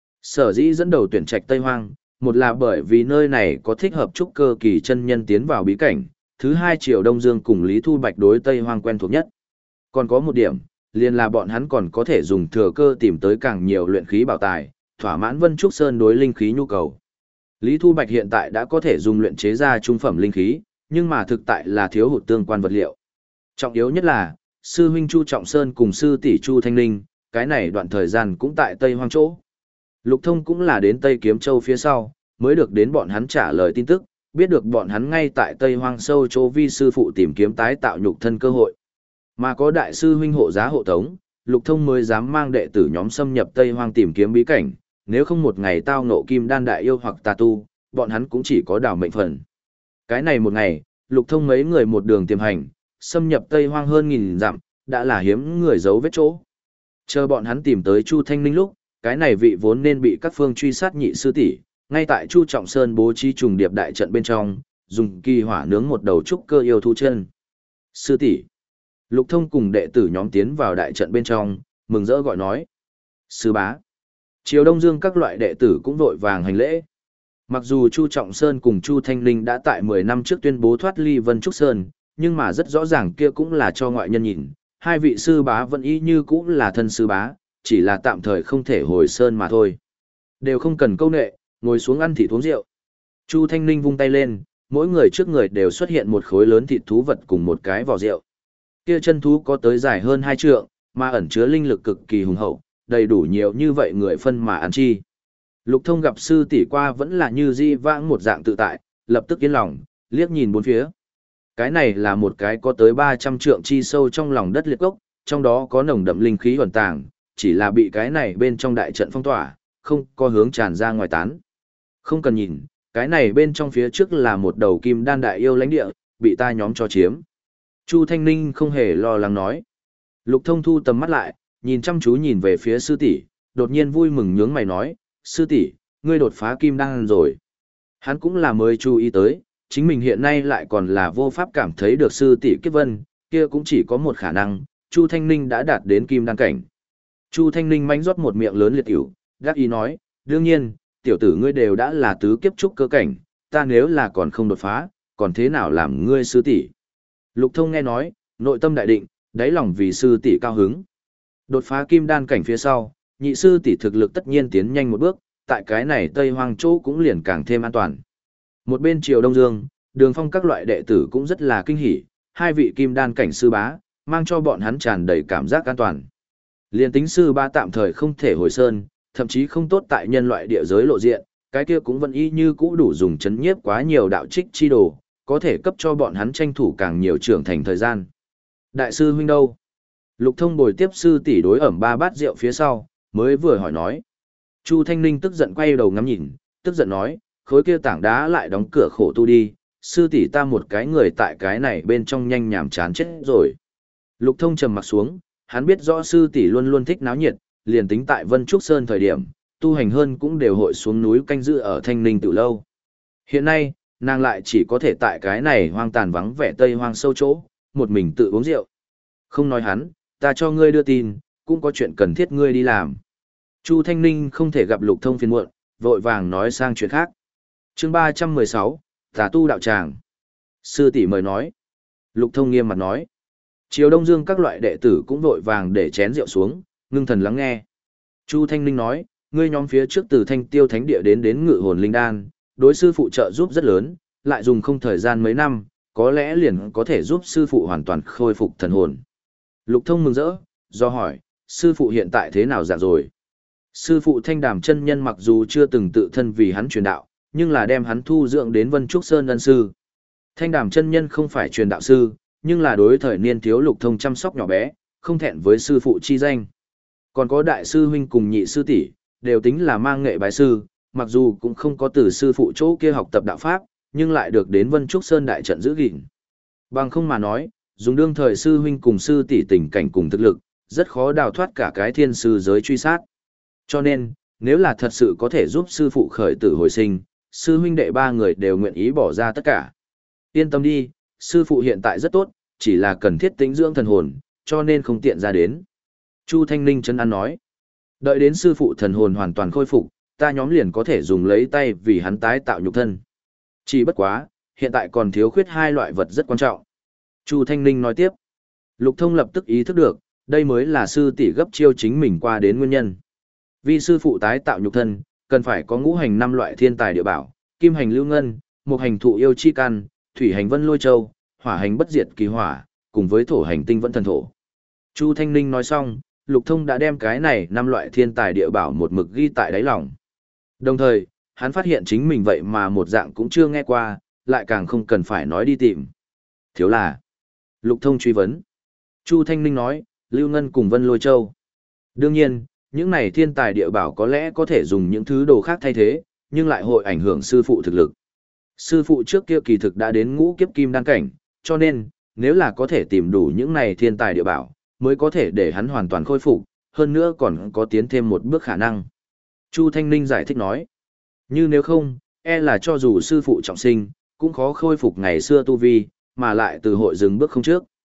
Sở dĩ dẫn đầu tuyển trạch Tây Hoang, một là bởi vì nơi này có thích hợp trúc cơ kỳ chân nhân tiến vào bí cảnh, thứ hai Triều Đông Dương cùng Lý Thu Bạch đối Tây Hoang quen thuộc nhất. Còn có một điểm, liền là bọn hắn còn có thể dùng thừa cơ tìm tới càng nhiều luyện khí bảo tài, thỏa mãn Vân Trúc Sơn đối linh khí nhu cầu. Lý Thu Bạch hiện tại đã có thể dùng luyện chế ra trung phẩm linh khí, nhưng mà thực tại là thiếu hụt tương quan vật liệu. Trọng yếu nhất là, sư huynh Chu Trọng Sơn cùng sư tỷ Chu Thanh Linh, cái này đoạn thời gian cũng tại Tây Hoang chỗ. Lục Thông cũng là đến Tây Kiếm Châu phía sau, mới được đến bọn hắn trả lời tin tức, biết được bọn hắn ngay tại Tây Hoang sâu chỗ vi sư phụ tìm kiếm tái tạo nhục thân cơ hội. Mà có đại sư huynh hộ giá hộ tống, Lục Thông mới dám mang đệ tử nhóm xâm nhập Tây Hoang tìm kiếm bí cảnh, nếu không một ngày tao ngộ kim đan đại yêu hoặc tà tu, bọn hắn cũng chỉ có đảo mệnh phần. Cái này một ngày, Lục Thông mấy người một đường tiềm hành, xâm nhập Tây Hoang hơn nghìn dặm, đã là hiếm người giấu vết chỗ. Chờ bọn hắn tìm tới Chu Thanh Ninh lúc, cái này vị vốn nên bị các phương truy sát nhị sư tỷ, ngay tại Chu Trọng Sơn bố trí trùng điệp đại trận bên trong, dùng kỳ hỏa nướng một đầu trúc cơ yêu thú chân. Sư tỷ, Lục Thông cùng đệ tử nhóm tiến vào đại trận bên trong, mừng rỡ gọi nói. Sư bá. Triều Đông Dương các loại đệ tử cũng vội vàng hành lễ. Mặc dù Chu Trọng Sơn cùng Chu Thanh Linh đã tại mười năm trước tuyên bố thoát ly Vân Trúc Sơn, nhưng mà rất rõ ràng kia cũng là cho ngoại nhân nhìn, hai vị sư bá vẫn y như cũng là thân sư bá, chỉ là tạm thời không thể hồi sơn mà thôi. Đều không cần câu nệ, ngồi xuống ăn thịt uống rượu. Chu Thanh Linh vung tay lên, mỗi người trước người đều xuất hiện một khối lớn thịt thú vật cùng một cái vỏ rượu. Kia chân thú có tới dài hơn hai trượng, mà ẩn chứa linh lực cực kỳ hùng hậu, đầy đủ nhiều như vậy người phân mà ăn chi. Lục Thông gặp sư tỷ qua vẫn là như di vãng một dạng tự tại, lập tức yên lòng, liếc nhìn bốn phía. Cái này là một cái có tới ba trăm trượng chi sâu trong lòng đất liệt gốc, trong đó có nồng đậm linh khí ẩn tàng, chỉ là bị cái này bên trong đại trận phong tỏa, không có hướng tràn ra ngoài tán. Không cần nhìn, cái này bên trong phía trước là một đầu kim đan đại yêu lãnh địa, bị ta nhóm cho chiếm. Chu Thanh Ninh không hề lo lắng nói. Lục Thông thu tầm mắt lại, nhìn chăm chú nhìn về phía sư tỷ, đột nhiên vui mừng nhướng mày nói, sư tỷ, ngươi đột phá kim đan rồi. Hắn cũng là mới chú ý tới, chính mình hiện nay lại còn là vô pháp cảm thấy được sư tỷ kiếp vân, kia cũng chỉ có một khả năng, Chu Thanh Ninh đã đạt đến kim đan cảnh. Chu Thanh Ninh mánh rót một miệng lớn liệt ỉu, gác ý nói, đương nhiên, tiểu tử ngươi đều đã là tứ kiếp trúc cơ cảnh, ta nếu là còn không đột phá, còn thế nào làm ngươi sư tỷ? Lục Thông nghe nói, nội tâm đại định, đáy lòng vì sư tỷ cao hứng. Đột phá kim đan cảnh phía sau, nhị sư tỷ thực lực tất nhiên tiến nhanh một bước, tại cái này Tây Hoang Châu cũng liền càng thêm an toàn. Một bên Triều Đông Dương, Đường Phong các loại đệ tử cũng rất là kinh hỉ, hai vị kim đan cảnh sư bá, mang cho bọn hắn tràn đầy cảm giác an toàn. Liên tính sư bá tạm thời không thể hồi sơn, thậm chí không tốt tại nhân loại địa giới lộ diện, cái kia cũng vẫn y như cũ đủ dùng chấn nhiếp quá nhiều đạo trích chi đồ, có thể cấp cho bọn hắn tranh thủ càng nhiều trưởng thành thời gian. Đại sư huynh đâu? Lục Thông bồi tiếp sư tỷ đối ẩm ba bát rượu phía sau, mới vừa hỏi nói. Chu Thanh Ninh tức giận quay đầu ngắm nhìn, tức giận nói, khối kia tảng đá lại đóng cửa khổ tu đi, sư tỷ ta một cái người tại cái này bên trong nhanh nhảm chán chết rồi. Lục Thông trầm mặt xuống, hắn biết rõ sư tỷ luôn luôn thích náo nhiệt, liền tính tại Vân Trúc Sơn thời điểm, tu hành hơn cũng đều hội xuống núi canh giữ ở Thanh Ninh Tử lâu. Hiện nay, nàng lại chỉ có thể tại cái này hoang tàn vắng vẻ Tây Hoang sâu chỗ, một mình tự uống rượu. Không nói hắn, ta cho ngươi đưa tin, cũng có chuyện cần thiết ngươi đi làm. Chu Thanh Ninh không thể gặp Lục Thông phiền muộn, vội vàng nói sang chuyện khác. Chương ba trăm mười sáu, Tà tu đạo tràng. Sư tỷ mời nói. Lục Thông nghiêm mặt nói. Triều Đông Dương các loại đệ tử cũng vội vàng để chén rượu xuống, ngưng thần lắng nghe. Chu Thanh Ninh nói, ngươi nhóm phía trước từ Thanh Tiêu Thánh Địa đến đến Ngự Hồn Linh Đan, đối sư phụ trợ giúp rất lớn, lại dùng không thời gian mấy năm, có lẽ liền có thể giúp sư phụ hoàn toàn khôi phục thần hồn. Lục Thông mừng rỡ, do hỏi, sư phụ hiện tại thế nào dạng rồi? Sư phụ Thanh Đàm chân nhân mặc dù chưa từng tự thân vì hắn truyền đạo, nhưng là đem hắn thu dưỡng đến Vân Trúc Sơn ân sư. Thanh Đàm chân nhân không phải truyền đạo sư, nhưng là đối thời niên thiếu Lục Thông chăm sóc nhỏ bé, không thẹn với sư phụ chi danh. Còn có đại sư huynh cùng nhị sư tỷ, đều tính là mang nghệ bái sư, mặc dù cũng không có từ sư phụ chỗ kia học tập đạo pháp, nhưng lại được đến Vân Trúc Sơn đại trận giữ gìn. Bằng không mà nói, dùng đương thời sư huynh cùng sư tỷ tình cảnh cùng thực lực, rất khó đào thoát cả cái thiên sư giới truy sát. Cho nên, nếu là thật sự có thể giúp sư phụ khởi tử hồi sinh, sư huynh đệ ba người đều nguyện ý bỏ ra tất cả. Yên tâm đi, sư phụ hiện tại rất tốt, chỉ là cần thiết tĩnh dưỡng thần hồn, cho nên không tiện ra đến. Chu Thanh Ninh chân ăn nói. Đợi đến sư phụ thần hồn hoàn toàn khôi phục, ta nhóm liền có thể dùng lấy tay vì hắn tái tạo nhục thân. Chỉ bất quá, hiện tại còn thiếu khuyết hai loại vật rất quan trọng. Chu Thanh Ninh nói tiếp. Lục Thông lập tức ý thức được, đây mới là sư tỷ gấp chiêu chính mình qua đến nguyên nhân. Vì sư phụ tái tạo nhục thân, cần phải có ngũ hành năm loại thiên tài địa bảo, kim hành lưu ngân, mộc hành thụ yêu chi căn, thủy hành vân lôi châu, hỏa hành bất diệt kỳ hỏa, cùng với thổ hành tinh vẫn thần thổ. Chu Thanh Ninh nói xong, Lục Thông đã đem cái này năm loại thiên tài địa bảo một mực ghi tại đáy lòng. Đồng thời, hắn phát hiện chính mình vậy mà một dạng cũng chưa nghe qua, lại càng không cần phải nói đi tìm. Thiếu là. Lục Thông truy vấn. Chu Thanh Ninh nói, Lưu Ngân cùng Vân Lôi Châu. Đương nhiên, những này thiên tài địa bảo có lẽ có thể dùng những thứ đồ khác thay thế, nhưng lại hội ảnh hưởng sư phụ thực lực. Sư phụ trước kia kỳ thực đã đến ngũ kiếp kim đan cảnh, cho nên, nếu là có thể tìm đủ những này thiên tài địa bảo, mới có thể để hắn hoàn toàn khôi phục, hơn nữa còn có tiến thêm một bước khả năng. Chu Thanh Ninh giải thích nói, như nếu không, e là cho dù sư phụ trọng sinh, cũng khó khôi phục ngày xưa tu vi, mà lại từ hội dừng bước không trước.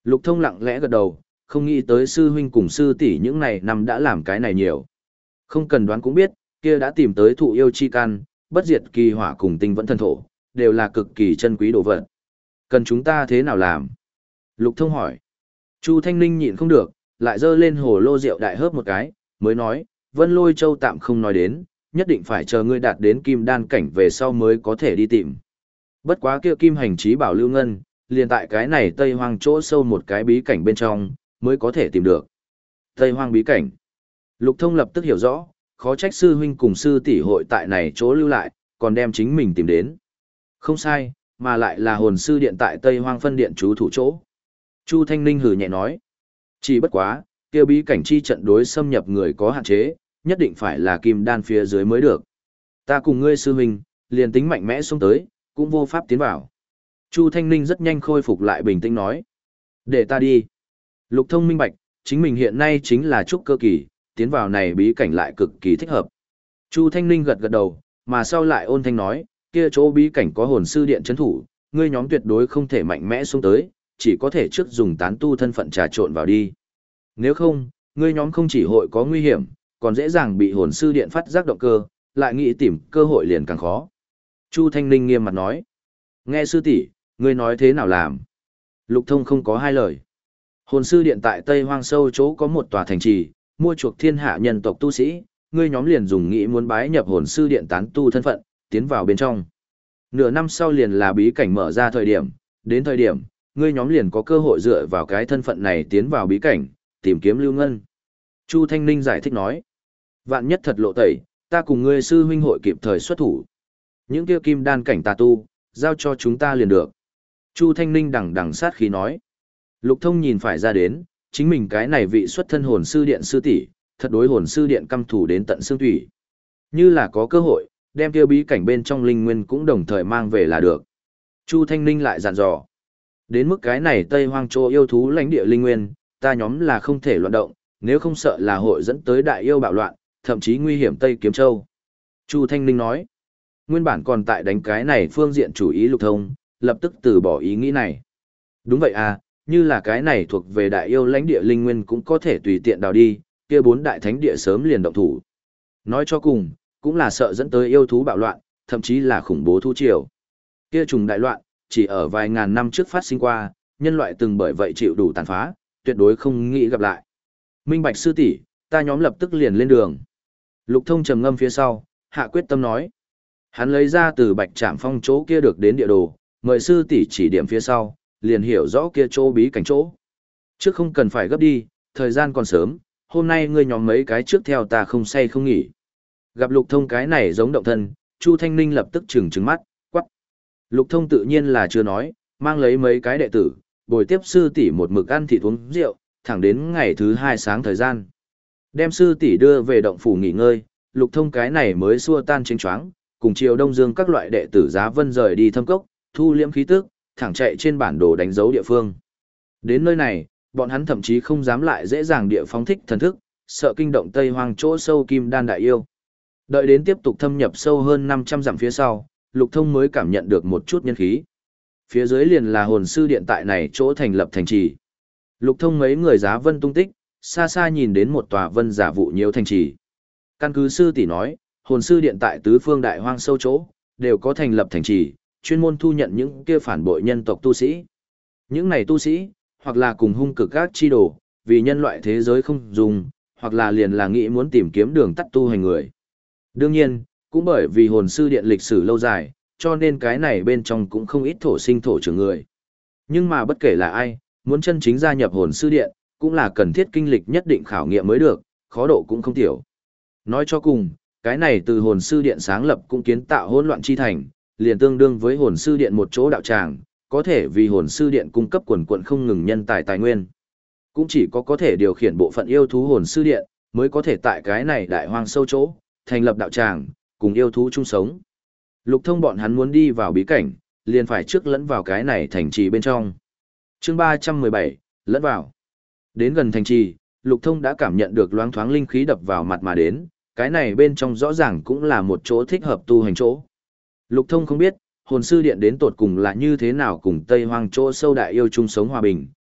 Lục Thông lặng lẽ gật đầu, không nghĩ tới sư huynh cùng sư tỷ những này năm đã làm cái này nhiều. Không cần đoán cũng biết, kia đã tìm tới thụ yêu chi căn, bất diệt kỳ hỏa cùng tinh vẫn thần thổ, đều là cực kỳ chân quý đồ vật. Cần chúng ta thế nào làm? Lục Thông hỏi. Chu Thanh Ninh nhịn không được, lại dơ lên hồ lô rượu đại hớp một cái, mới nói, Vân Lôi Châu tạm không nói đến, nhất định phải chờ ngươi đạt đến kim đan cảnh về sau mới có thể đi tìm. Bất quá kia kim hành trí bảo lưu ngân, liền tại cái này Tây Hoang chỗ sâu một cái bí cảnh bên trong, mới có thể tìm được. Tây Hoang bí cảnh. Lục Thông lập tức hiểu rõ, khó trách sư huynh cùng sư tỷ hội tại này chỗ lưu lại, còn đem chính mình tìm đến. Không sai, mà lại là hồn sư điện tại Tây Hoang phân điện chú thủ chỗ. Chu Thanh Ninh hừ nhẹ nói. Chỉ bất quá, kia bí cảnh chi trận đối xâm nhập người có hạn chế, nhất định phải là kim đan phía dưới mới được. Ta cùng ngươi sư huynh, liền tính mạnh mẽ xuống tới, cũng vô pháp tiến vào. Chu Thanh Ninh rất nhanh khôi phục lại bình tĩnh nói. Để ta đi. Lục Thông minh bạch, chính mình hiện nay chính là trúc cơ kỳ, tiến vào này bí cảnh lại cực kỳ thích hợp. Chu Thanh Ninh gật gật đầu, mà sau lại ôn thanh nói, kia chỗ bí cảnh có hồn sư điện trấn thủ, ngươi nhóm tuyệt đối không thể mạnh mẽ xuống tới, chỉ có thể trước dùng tán tu thân phận trà trộn vào đi. Nếu không, ngươi nhóm không chỉ hội có nguy hiểm, còn dễ dàng bị hồn sư điện phát giác động cơ, lại nghĩ tìm cơ hội liền càng khó. Chu Thanh Ninh nghiêm mặt nói, nghe sư tỷ, ngươi nói thế nào làm? Lục Thông không có hai lời. Hồn sư điện tại Tây Hoang sâu chỗ có một tòa thành trì, mua chuộc thiên hạ nhân tộc tu sĩ, ngươi nhóm liền dùng nghĩ muốn bái nhập hồn sư điện tán tu thân phận, tiến vào bên trong. Nửa năm sau liền là bí cảnh mở ra thời điểm, đến thời điểm, ngươi nhóm liền có cơ hội dựa vào cái thân phận này tiến vào bí cảnh, tìm kiếm lưu ngân. Chu Thanh Ninh giải thích nói, vạn nhất thật lộ tẩy, ta cùng ngươi sư huynh hội kịp thời xuất thủ. Những kia kim đan cảnh tà tu, giao cho chúng ta liền được. Chu Thanh Ninh đằng đằng sát khí nói. Lục Thông nhìn phải ra đến, chính mình cái này vị xuất thân hồn sư điện sư tỷ, thật đối hồn sư điện căm thủ đến tận xương thủy. Như là có cơ hội, đem kia bí cảnh bên trong linh nguyên cũng đồng thời mang về là được. Chu Thanh Ninh lại dặn dò. Đến mức cái này Tây Hoang Châu yêu thú lãnh địa linh nguyên, ta nhóm là không thể loạn động, nếu không sợ là hội dẫn tới đại yêu bạo loạn, thậm chí nguy hiểm Tây Kiếm Châu. Chu Thanh Ninh nói. Nguyên bản còn tại đánh cái này phương diện chủ ý Lục Thông, lập tức từ bỏ ý nghĩ này. Đúng vậy à, như là cái này thuộc về đại yêu lãnh địa linh nguyên cũng có thể tùy tiện đào đi, kia bốn đại thánh địa sớm liền động thủ. Nói cho cùng, cũng là sợ dẫn tới yêu thú bạo loạn, thậm chí là khủng bố thú triều. Kia trùng đại loạn, chỉ ở vài ngàn năm trước phát sinh qua, nhân loại từng bởi vậy chịu đủ tàn phá, tuyệt đối không nghĩ gặp lại. Minh Bạch sư tỷ, ta nhóm lập tức liền lên đường. Lục Thông trầm ngâm phía sau, hạ quyết tâm nói. Hắn lấy ra từ Bạch Trạm Phong chỗ kia được đến địa đồ, mời sư tỷ chỉ điểm phía sau, liền hiểu rõ kia chỗ bí cảnh chỗ. Trước không cần phải gấp đi, thời gian còn sớm, hôm nay ngươi nhóm mấy cái trước theo ta không say không nghỉ. Gặp Lục Thông cái này giống động thân, Chu Thanh Ninh lập tức trừng trừng mắt, quắc. Lục Thông tự nhiên là chưa nói, mang lấy mấy cái đệ tử, bồi tiếp sư tỷ một mực ăn thịt uống rượu, thẳng đến ngày thứ hai sáng thời gian. Đem sư tỷ đưa về động phủ nghỉ ngơi, Lục Thông cái này mới xua tan chênh choáng, cùng Triều Đông Dương các loại đệ tử Giá Vân rời đi thâm cốc, thu liễm khí tức, thẳng chạy trên bản đồ đánh dấu địa phương. Đến nơi này, bọn hắn thậm chí không dám lại dễ dàng địa phóng thích thần thức, sợ kinh động Tây Hoang chỗ sâu kim đan đại yêu. Đợi đến tiếp tục thâm nhập sâu hơn năm trăm dặm phía sau, Lục Thông mới cảm nhận được một chút nhân khí. Phía dưới liền là hồn sư điện tại này chỗ thành lập thành trì. Lục Thông mấy người Giá Vân tung tích, xa xa nhìn đến một tòa vân giả vụ nhiều thành trì. Căn cứ sư tỷ nói, hồn sư điện tại tứ phương đại hoang sâu chỗ, đều có thành lập thành trì, chuyên môn thu nhận những kia phản bội nhân tộc tu sĩ. Những này tu sĩ, hoặc là cùng hung cực các chi đồ, vì nhân loại thế giới không dùng, hoặc là liền là nghĩ muốn tìm kiếm đường tắt tu hành người. Đương nhiên, cũng bởi vì hồn sư điện lịch sử lâu dài, cho nên cái này bên trong cũng không ít thổ sinh thổ trưởng người. Nhưng mà bất kể là ai, muốn chân chính gia nhập hồn sư điện, cũng là cần thiết kinh lịch nhất định khảo nghiệm mới được, khó độ cũng không tiểu. Nói cho cùng, cái này từ hồn sư điện sáng lập cũng kiến tạo hỗn loạn chi thành, liền tương đương với hồn sư điện một chỗ đạo tràng, có thể vì hồn sư điện cung cấp quần quận không ngừng nhân tài tài nguyên. Cũng chỉ có có thể điều khiển bộ phận yêu thú hồn sư điện, mới có thể tại cái này đại hoang sâu chỗ, thành lập đạo tràng, cùng yêu thú chung sống. Lục Thông bọn hắn muốn đi vào bí cảnh, liền phải trước lẫn vào cái này thành trì bên trong. Chương ba trăm mười bảy, lẫn vào. Đến gần thành trì, Lục Thông đã cảm nhận được loáng thoáng linh khí đập vào mặt mà đến, cái này bên trong rõ ràng cũng là một chỗ thích hợp tu hành chỗ. Lục Thông không biết, hồn sư điện đến tột cùng là như thế nào cùng Tây Hoang chỗ sâu đại yêu chung sống hòa bình,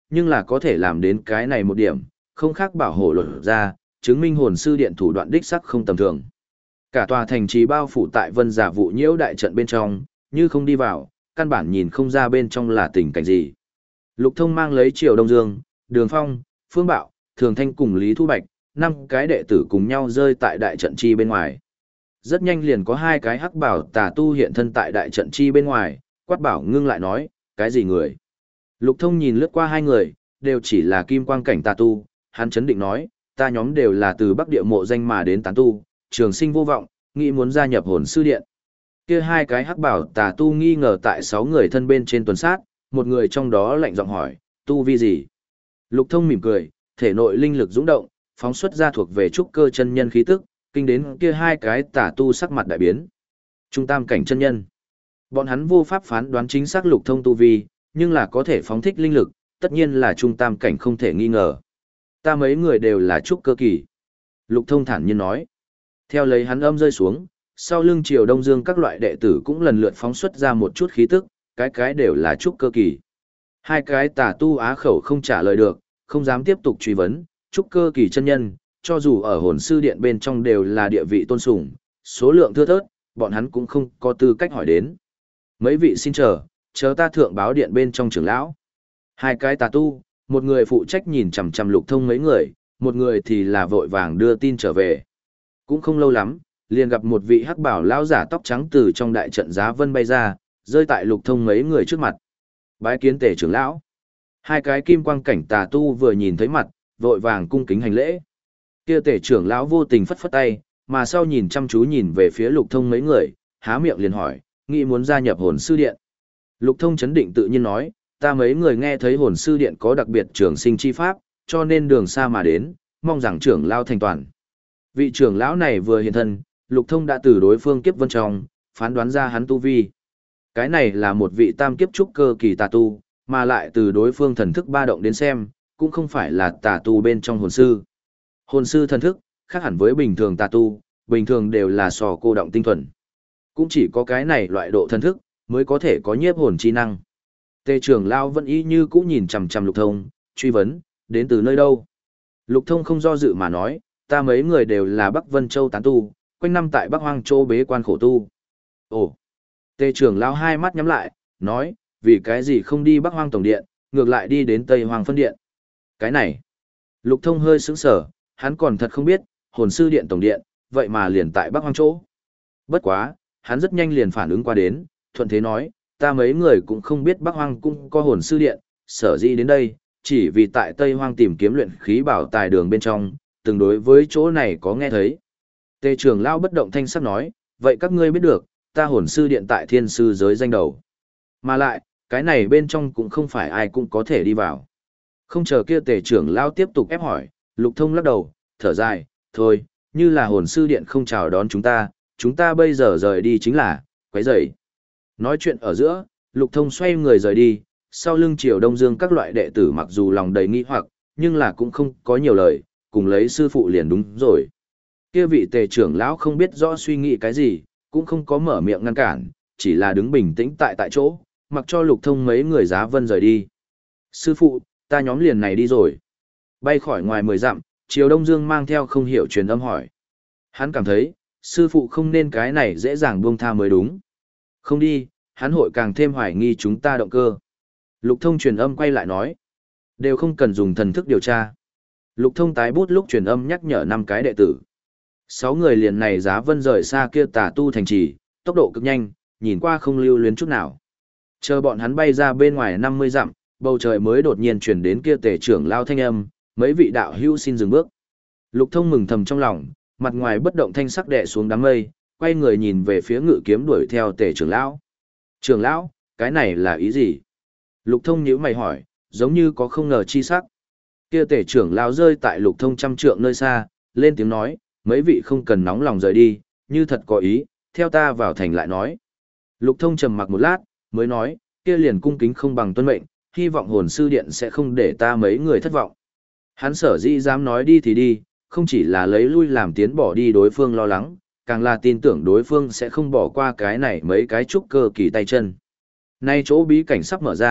nhưng là có thể làm đến cái này một điểm, không khác bảo hộ luật ra, chứng minh hồn sư điện thủ đoạn đích sắc không tầm thường. Cả tòa thành trì bao phủ tại vân giả vụ nhiễu đại trận bên trong, như không đi vào, căn bản nhìn không ra bên trong là tình cảnh gì. Lục Thông mang lấy Triều Đông Dương, Đường Phong, Phương Bạo, Thường Thanh cùng Lý Thu Bạch, năm cái đệ tử cùng nhau rơi tại đại trận chi bên ngoài. Rất nhanh liền có hai cái hắc bảo tà tu hiện thân tại đại trận chi bên ngoài, quát bảo ngưng lại nói, cái gì người? Lục Thông nhìn lướt qua hai người, đều chỉ là kim quang cảnh tà tu, hắn chấn định nói, ta nhóm đều là từ Bắc Địa mộ danh mà đến tán tu, trường sinh vô vọng, nghĩ muốn gia nhập hồn sư điện. Kia hai cái hắc bảo tà tu nghi ngờ tại sáu người thân bên trên tuần sát, một người trong đó lạnh giọng hỏi, tu vi gì? Lục Thông mỉm cười, thể nội linh lực dũng động, phóng xuất ra thuộc về trúc cơ chân nhân khí tức, kinh đến kia hai cái tà tu sắc mặt đại biến. Trung tam cảnh chân nhân. Bọn hắn vô pháp phán đoán chính xác Lục Thông tu vi, nhưng là có thể phóng thích linh lực, tất nhiên là trung tam cảnh không thể nghi ngờ. Ta mấy người đều là trúc cơ kỳ. Lục Thông thản nhiên nói. Theo lấy hắn âm rơi xuống, sau lưng Triều Đông Dương các loại đệ tử cũng lần lượt phóng xuất ra một chút khí tức, cái cái đều là trúc cơ kỳ. Hai cái tà tu á khẩu không trả lời được, không dám tiếp tục truy vấn, trúc cơ kỳ chân nhân, cho dù ở hồn sư điện bên trong đều là địa vị tôn sùng, số lượng thưa thớt, bọn hắn cũng không có tư cách hỏi đến. Mấy vị xin chờ, chờ ta thượng báo điện bên trong trưởng lão. Hai cái tà tu, một người phụ trách nhìn chằm chằm Lục Thông mấy người, một người thì là vội vàng đưa tin trở về. Cũng không lâu lắm, liền gặp một vị hắc bảo lão giả tóc trắng từ trong đại trận giá vân bay ra, rơi tại Lục Thông mấy người trước mặt. Bái kiến Tề trưởng lão. Hai cái kim quang cảnh tà tu vừa nhìn thấy mặt, vội vàng cung kính hành lễ. Kia Tề trưởng lão vô tình phất phất tay, mà sau nhìn chăm chú nhìn về phía Lục Thông mấy người, há miệng liền hỏi, nghĩ muốn gia nhập hồn sư điện. Lục Thông chấn định tự nhiên nói, ta mấy người nghe thấy hồn sư điện có đặc biệt trường sinh chi pháp, cho nên đường xa mà đến, mong rằng trưởng lão thành toàn. Vị trưởng lão này vừa hiện thân, Lục Thông đã từ đối phương kiếp vân trong, phán đoán ra hắn tu vi. Cái này là một vị tam kiếp trúc cơ kỳ tà tu, mà lại từ đối phương thần thức ba động đến xem, cũng không phải là tà tu bên trong hồn sư. Hồn sư thần thức, khác hẳn với bình thường tà tu, bình thường đều là sò cô động tinh thuần. Cũng chỉ có cái này loại độ thần thức, mới có thể có nhiếp hồn chi năng. Tề trưởng lão vẫn y như cũ nhìn chằm chằm Lục Thông, truy vấn, đến từ nơi đâu? Lục Thông không do dự mà nói, ta mấy người đều là Bắc Vân Châu tán tu, quanh năm tại Bắc Hoang Châu bế quan khổ tu. Ồ! Tề trưởng lão hai mắt nhắm lại, nói, vì cái gì không đi Bắc Hoang Tổng Điện, ngược lại đi đến Tây Hoang Phân Điện. Cái này! Lục Thông hơi sững sờ, hắn còn thật không biết, hồn sư điện Tổng Điện, vậy mà liền tại Bắc Hoang Châu. Bất quá, hắn rất nhanh liền phản ứng qua đến, thuận thế nói, ta mấy người cũng không biết Bắc Hoang cũng có hồn sư điện, sở dĩ đến đây, chỉ vì tại Tây Hoang tìm kiếm luyện khí bảo tài đường bên trong, từng đối với chỗ này có nghe thấy. Tề trưởng lão bất động thanh sắc nói, vậy các ngươi biết được, ta hồn sư điện tại thiên sư giới danh đầu. Mà lại, cái này bên trong cũng không phải ai cũng có thể đi vào. Không chờ kia tề trưởng lão tiếp tục ép hỏi, Lục Thông lắc đầu, thở dài, thôi, như là hồn sư điện không chào đón chúng ta, chúng ta bây giờ rời đi chính là, quấy rầy. Nói chuyện ở giữa, Lục Thông xoay người rời đi, sau lưng Triều Đông Dương các loại đệ tử mặc dù lòng đầy nghi hoặc, nhưng là cũng không có nhiều lời, cùng lấy sư phụ liền đúng rồi. Kia vị tề trưởng lão không biết rõ suy nghĩ cái gì, cũng không có mở miệng ngăn cản, chỉ là đứng bình tĩnh tại tại chỗ, mặc cho Lục Thông mấy người giá vân rời đi. Sư phụ, ta nhóm liền này đi rồi. Bay khỏi ngoài mười dặm, Triều Đông Dương mang theo không hiểu truyền âm hỏi. Hắn cảm thấy, sư phụ không nên cái này dễ dàng buông tha mới đúng. Không đi, hắn hội càng thêm hoài nghi chúng ta động cơ. Lục Thông truyền âm quay lại nói. Đều không cần dùng thần thức điều tra. Lục Thông tái bút lúc truyền âm nhắc nhở năm cái đệ tử. Sáu người liền này giá vân rời xa kia tà tu thành trì, tốc độ cực nhanh, nhìn qua không lưu luyến chút nào. Chờ bọn hắn bay ra bên ngoài năm mươi dặm, bầu trời mới đột nhiên chuyển đến kia tề trưởng lao thanh âm, mấy vị đạo hữu xin dừng bước. Lục Thông mừng thầm trong lòng, mặt ngoài bất động thanh sắc đè xuống đám mây, quay người nhìn về phía ngự kiếm đuổi theo tề trưởng lão. Trưởng lão, cái này là ý gì? Lục Thông nhíu mày hỏi, giống như có không ngờ chi sắc. Kia tề trưởng lão rơi tại Lục Thông trăm trượng nơi xa, lên tiếng nói, mấy vị không cần nóng lòng rời đi, như thật có ý, theo ta vào thành lại nói. Lục Thông trầm mặc một lát, mới nói, kia liền cung kính không bằng tuân mệnh, hy vọng hồn sư điện sẽ không để ta mấy người thất vọng. Hắn sở dĩ dám nói đi thì đi, không chỉ là lấy lui làm tiến bỏ đi đối phương lo lắng, càng là tin tưởng đối phương sẽ không bỏ qua cái này mấy cái trúc cơ kỳ tay chân. Nay chỗ bí cảnh sắp mở ra,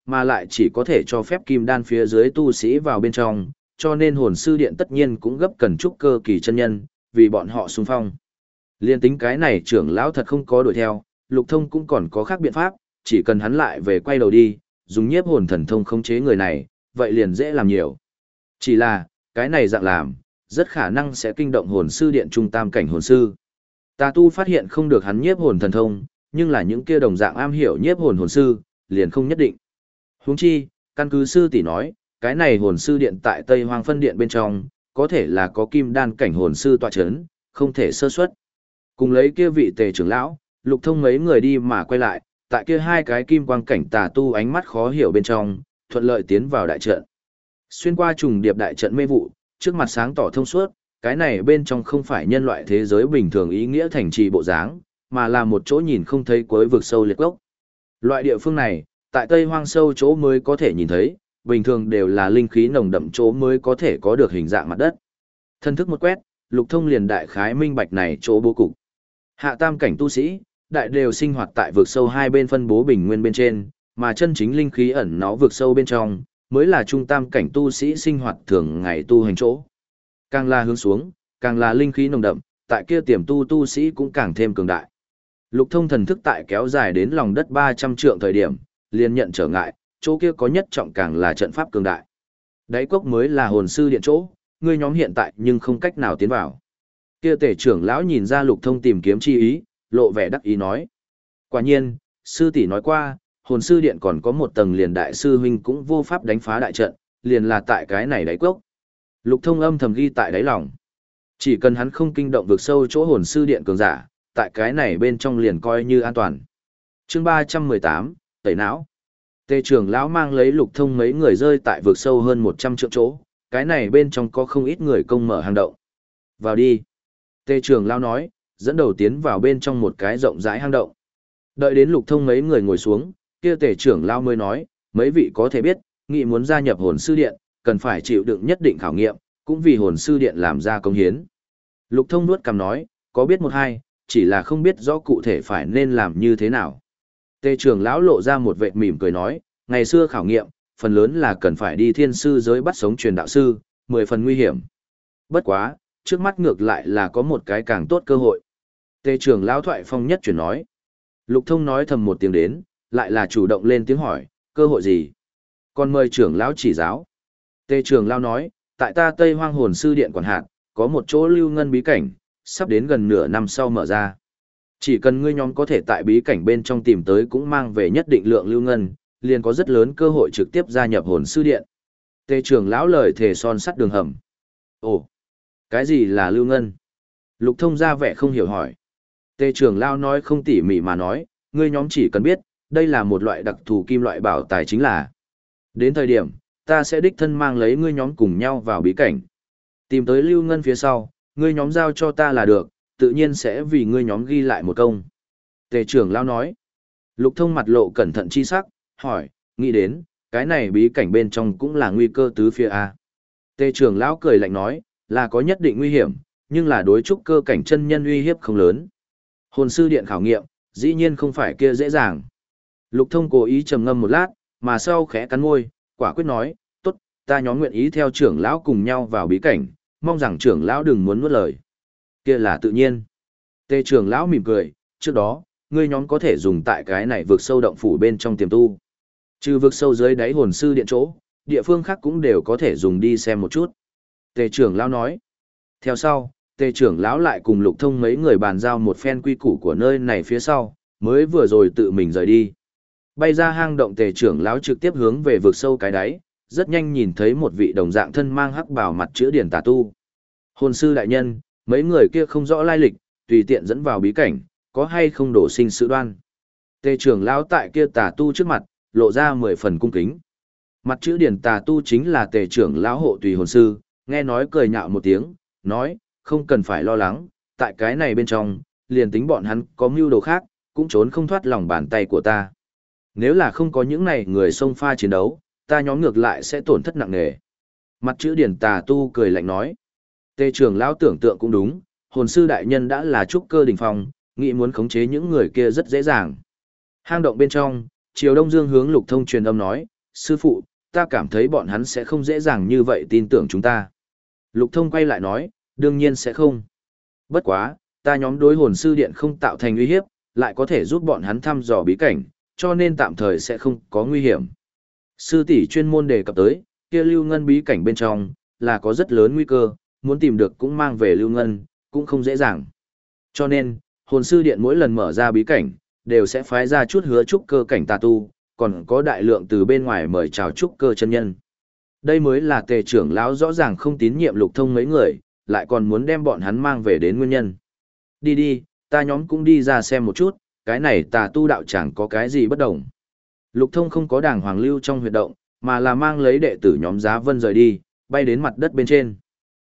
mà lại chỉ có thể cho phép kim đan phía dưới tu sĩ vào bên trong, cho nên hồn sư điện tất nhiên cũng gấp cần trúc cơ kỳ chân nhân, vì bọn họ xung phong. Liên tính cái này trưởng lão thật không có đuổi theo, Lục Thông cũng còn có khác biện pháp, chỉ cần hắn lại về quay đầu đi, dùng nhiếp hồn thần thông khống chế người này, vậy liền dễ làm nhiều. Chỉ là, cái này dạng làm, rất khả năng sẽ kinh động hồn sư điện trung tam cảnh hồn sư. Tà tu phát hiện không được hắn nhiếp hồn thần thông, nhưng là những kia đồng dạng am hiểu nhiếp hồn hồn sư, liền không nhất định. Huống chi, căn cứ sư tỷ nói, cái này hồn sư điện tại Tây Hoang phân điện bên trong, có thể là có kim đan cảnh hồn sư tọa chấn, không thể sơ suất. Cùng lấy kia vị tề trưởng lão, Lục Thông mấy người đi mà quay lại, tại kia hai cái kim quang cảnh tà tu ánh mắt khó hiểu bên trong, thuận lợi tiến vào đại trận. Xuyên qua trùng điệp đại trận mê vụ, trước mặt sáng tỏ thông suốt, cái này bên trong không phải nhân loại thế giới bình thường ý nghĩa thành trì bộ dáng, mà là một chỗ nhìn không thấy cuối vực sâu liệt gốc. Loại địa phương này, tại Tây Hoang sâu chỗ mới có thể nhìn thấy, bình thường đều là linh khí nồng đậm chỗ mới có thể có được hình dạng mặt đất. Thân thức một quét, Lục Thông liền đại khái minh bạch này chỗ bố cục. Hạ tam cảnh tu sĩ, đại đều sinh hoạt tại vực sâu hai bên phân bố bình nguyên bên trên, mà chân chính linh khí ẩn nó vực sâu bên trong, mới là trung tam cảnh tu sĩ sinh hoạt thường ngày tu hành chỗ. Càng là hướng xuống, càng là linh khí nồng đậm, tại kia tiềm tu tu sĩ cũng càng thêm cường đại. Lục Thông thần thức tại kéo dài đến lòng đất ba trăm trượng thời điểm, liền nhận trở ngại, chỗ kia có nhất trọng càng là trận pháp cường đại. Đáy cốc mới là hồn sư điện chỗ, ngươi nhóm hiện tại nhưng không cách nào tiến vào. Kia tể trưởng lão nhìn ra Lục Thông tìm kiếm chi ý, lộ vẻ đắc ý nói. Quả nhiên, sư tỷ nói qua, hồn sư điện còn có một tầng liền đại sư huynh cũng vô pháp đánh phá đại trận, liền là tại cái này đáy cốc. Lục Thông âm thầm ghi tại đáy lòng. Chỉ cần hắn không kinh động vực sâu chỗ hồn sư điện cường giả, tại cái này bên trong liền coi như an toàn. Chương ba trăm mười tám, tẩy não. Tề trưởng lão mang lấy Lục Thông mấy người rơi tại vực sâu hơn một trăm trượng chỗ, cái này bên trong có không ít người công mở hang động. Vào đi. Tề trưởng lão nói, dẫn đầu tiến vào bên trong một cái rộng rãi hang động. Đợi đến Lục Thông mấy người ngồi xuống, kia tề trưởng lão mới nói, mấy vị có thể biết, nghị muốn gia nhập hồn sư điện, cần phải chịu đựng nhất định khảo nghiệm, cũng vì hồn sư điện làm ra công hiến. Lục Thông nuốt cằm nói, có biết một hai, chỉ là không biết rõ cụ thể phải nên làm như thế nào. Tề trưởng lão lộ ra một vệt mỉm cười nói, ngày xưa khảo nghiệm, phần lớn là cần phải đi thiên sư giới bắt sống truyền đạo sư, mười phần nguy hiểm. Bất quá, trước mắt ngược lại là có một cái càng tốt cơ hội. Tề trưởng lão thoại phong nhất chuyển nói. Lục Thông nói thầm một tiếng đến, lại là chủ động lên tiếng hỏi, cơ hội gì? Còn mời trưởng lão chỉ giáo. Tề trưởng lão nói, tại ta Tây Hoang hồn sư điện quản hạt, có một chỗ lưu ngân bí cảnh, sắp đến gần nửa năm sau mở ra. Chỉ cần ngươi nhóm có thể tại bí cảnh bên trong tìm tới cũng mang về nhất định lượng lưu ngân, liền có rất lớn cơ hội trực tiếp gia nhập hồn sư điện. Tề trưởng lão lời thề son sắt đường hầm. Ồ, cái gì là lưu ngân? Lục Thông ra vẻ không hiểu hỏi. Tề trưởng lão nói không tỉ mỉ mà nói, ngươi nhóm chỉ cần biết, đây là một loại đặc thù kim loại bảo tài chính là. Đến thời điểm, ta sẽ đích thân mang lấy ngươi nhóm cùng nhau vào bí cảnh. Tìm tới lưu ngân phía sau, ngươi nhóm giao cho ta là được, tự nhiên sẽ vì ngươi nhóm ghi lại một công. Tề trưởng lão nói. Lục Thông mặt lộ cẩn thận chi sắc, hỏi, nghĩ đến, cái này bí cảnh bên trong cũng là nguy cơ tứ phía A. Tề trưởng lão cười lạnh nói, là có nhất định nguy hiểm, nhưng là đối trúc cơ cảnh chân nhân uy hiếp không lớn. Hồn sư điện khảo nghiệm, dĩ nhiên không phải kia dễ dàng. Lục Thông cố ý trầm ngâm một lát, mà sau khẽ cắn môi, quả quyết nói, tốt, ta nhóm nguyện ý theo trưởng lão cùng nhau vào bí cảnh, mong rằng trưởng lão đừng muốn nuốt lời. Kia là tự nhiên. Tề trưởng lão mỉm cười, trước đó, ngươi nhóm có thể dùng tại cái này vực sâu động phủ bên trong tiềm tu. Trừ vực sâu dưới đáy hồn sư điện chỗ, địa phương khác cũng đều có thể dùng đi xem một chút. Tề trưởng lão nói. Theo sau, Tề trưởng lão lại cùng Lục Thông mấy người bàn giao một phen quy củ của nơi này phía sau, mới vừa rồi tự mình rời đi. Bay ra hang động Tề trưởng lão trực tiếp hướng về vực sâu cái đáy, rất nhanh nhìn thấy một vị đồng dạng thân mang hắc bào mặt chữ điển tà tu. Hồn sư đại nhân, mấy người kia không rõ lai lịch, tùy tiện dẫn vào bí cảnh, có hay không đổ sinh sự đoan. Tề trưởng lão tại kia tà tu trước mặt, lộ ra mười phần cung kính. Mặt chữ điển tà tu chính là tề trưởng lão hộ tùy hồn sư, nghe nói cười nhạo một tiếng, nói, không cần phải lo lắng, tại cái này bên trong, liền tính bọn hắn có mưu đồ khác, cũng trốn không thoát lòng bàn tay của ta. Nếu là không có những này người xông pha chiến đấu, ta nhóm ngược lại sẽ tổn thất nặng nề. Mặt chữ điển tà tu cười lạnh nói. Tề trưởng lão tưởng tượng cũng đúng, hồn sư đại nhân đã là trúc cơ đỉnh phong, nghĩ muốn khống chế những người kia rất dễ dàng. Hang động bên trong, Triều Đông Dương hướng Lục Thông truyền âm nói, Sư phụ, ta cảm thấy bọn hắn sẽ không dễ dàng như vậy tin tưởng chúng ta. Lục Thông quay lại nói, đương nhiên sẽ không. Bất quá, ta nhóm đối hồn sư điện không tạo thành uy hiếp, lại có thể giúp bọn hắn thăm dò bí cảnh, cho nên tạm thời sẽ không có nguy hiểm. Sư tỷ chuyên môn đề cập tới, kia lưu ngân bí cảnh bên trong, là có rất lớn nguy cơ, muốn tìm được cũng mang về lưu ngân, cũng không dễ dàng. Cho nên, hồn sư điện mỗi lần mở ra bí cảnh, đều sẽ phái ra chút hứa trúc cơ cảnh tà tu, còn có đại lượng từ bên ngoài mời chào trúc cơ chân nhân. Đây mới là tề trưởng lão rõ ràng không tín nhiệm Lục Thông mấy người, lại còn muốn đem bọn hắn mang về đến nguyên nhân. Đi đi, ta nhóm cũng đi ra xem một chút, cái này tà tu đạo chẳng có cái gì bất đồng. Lục Thông không có đàng hoàng lưu trong huyệt động, mà là mang lấy đệ tử nhóm Giá Vân rời đi, bay đến mặt đất bên trên.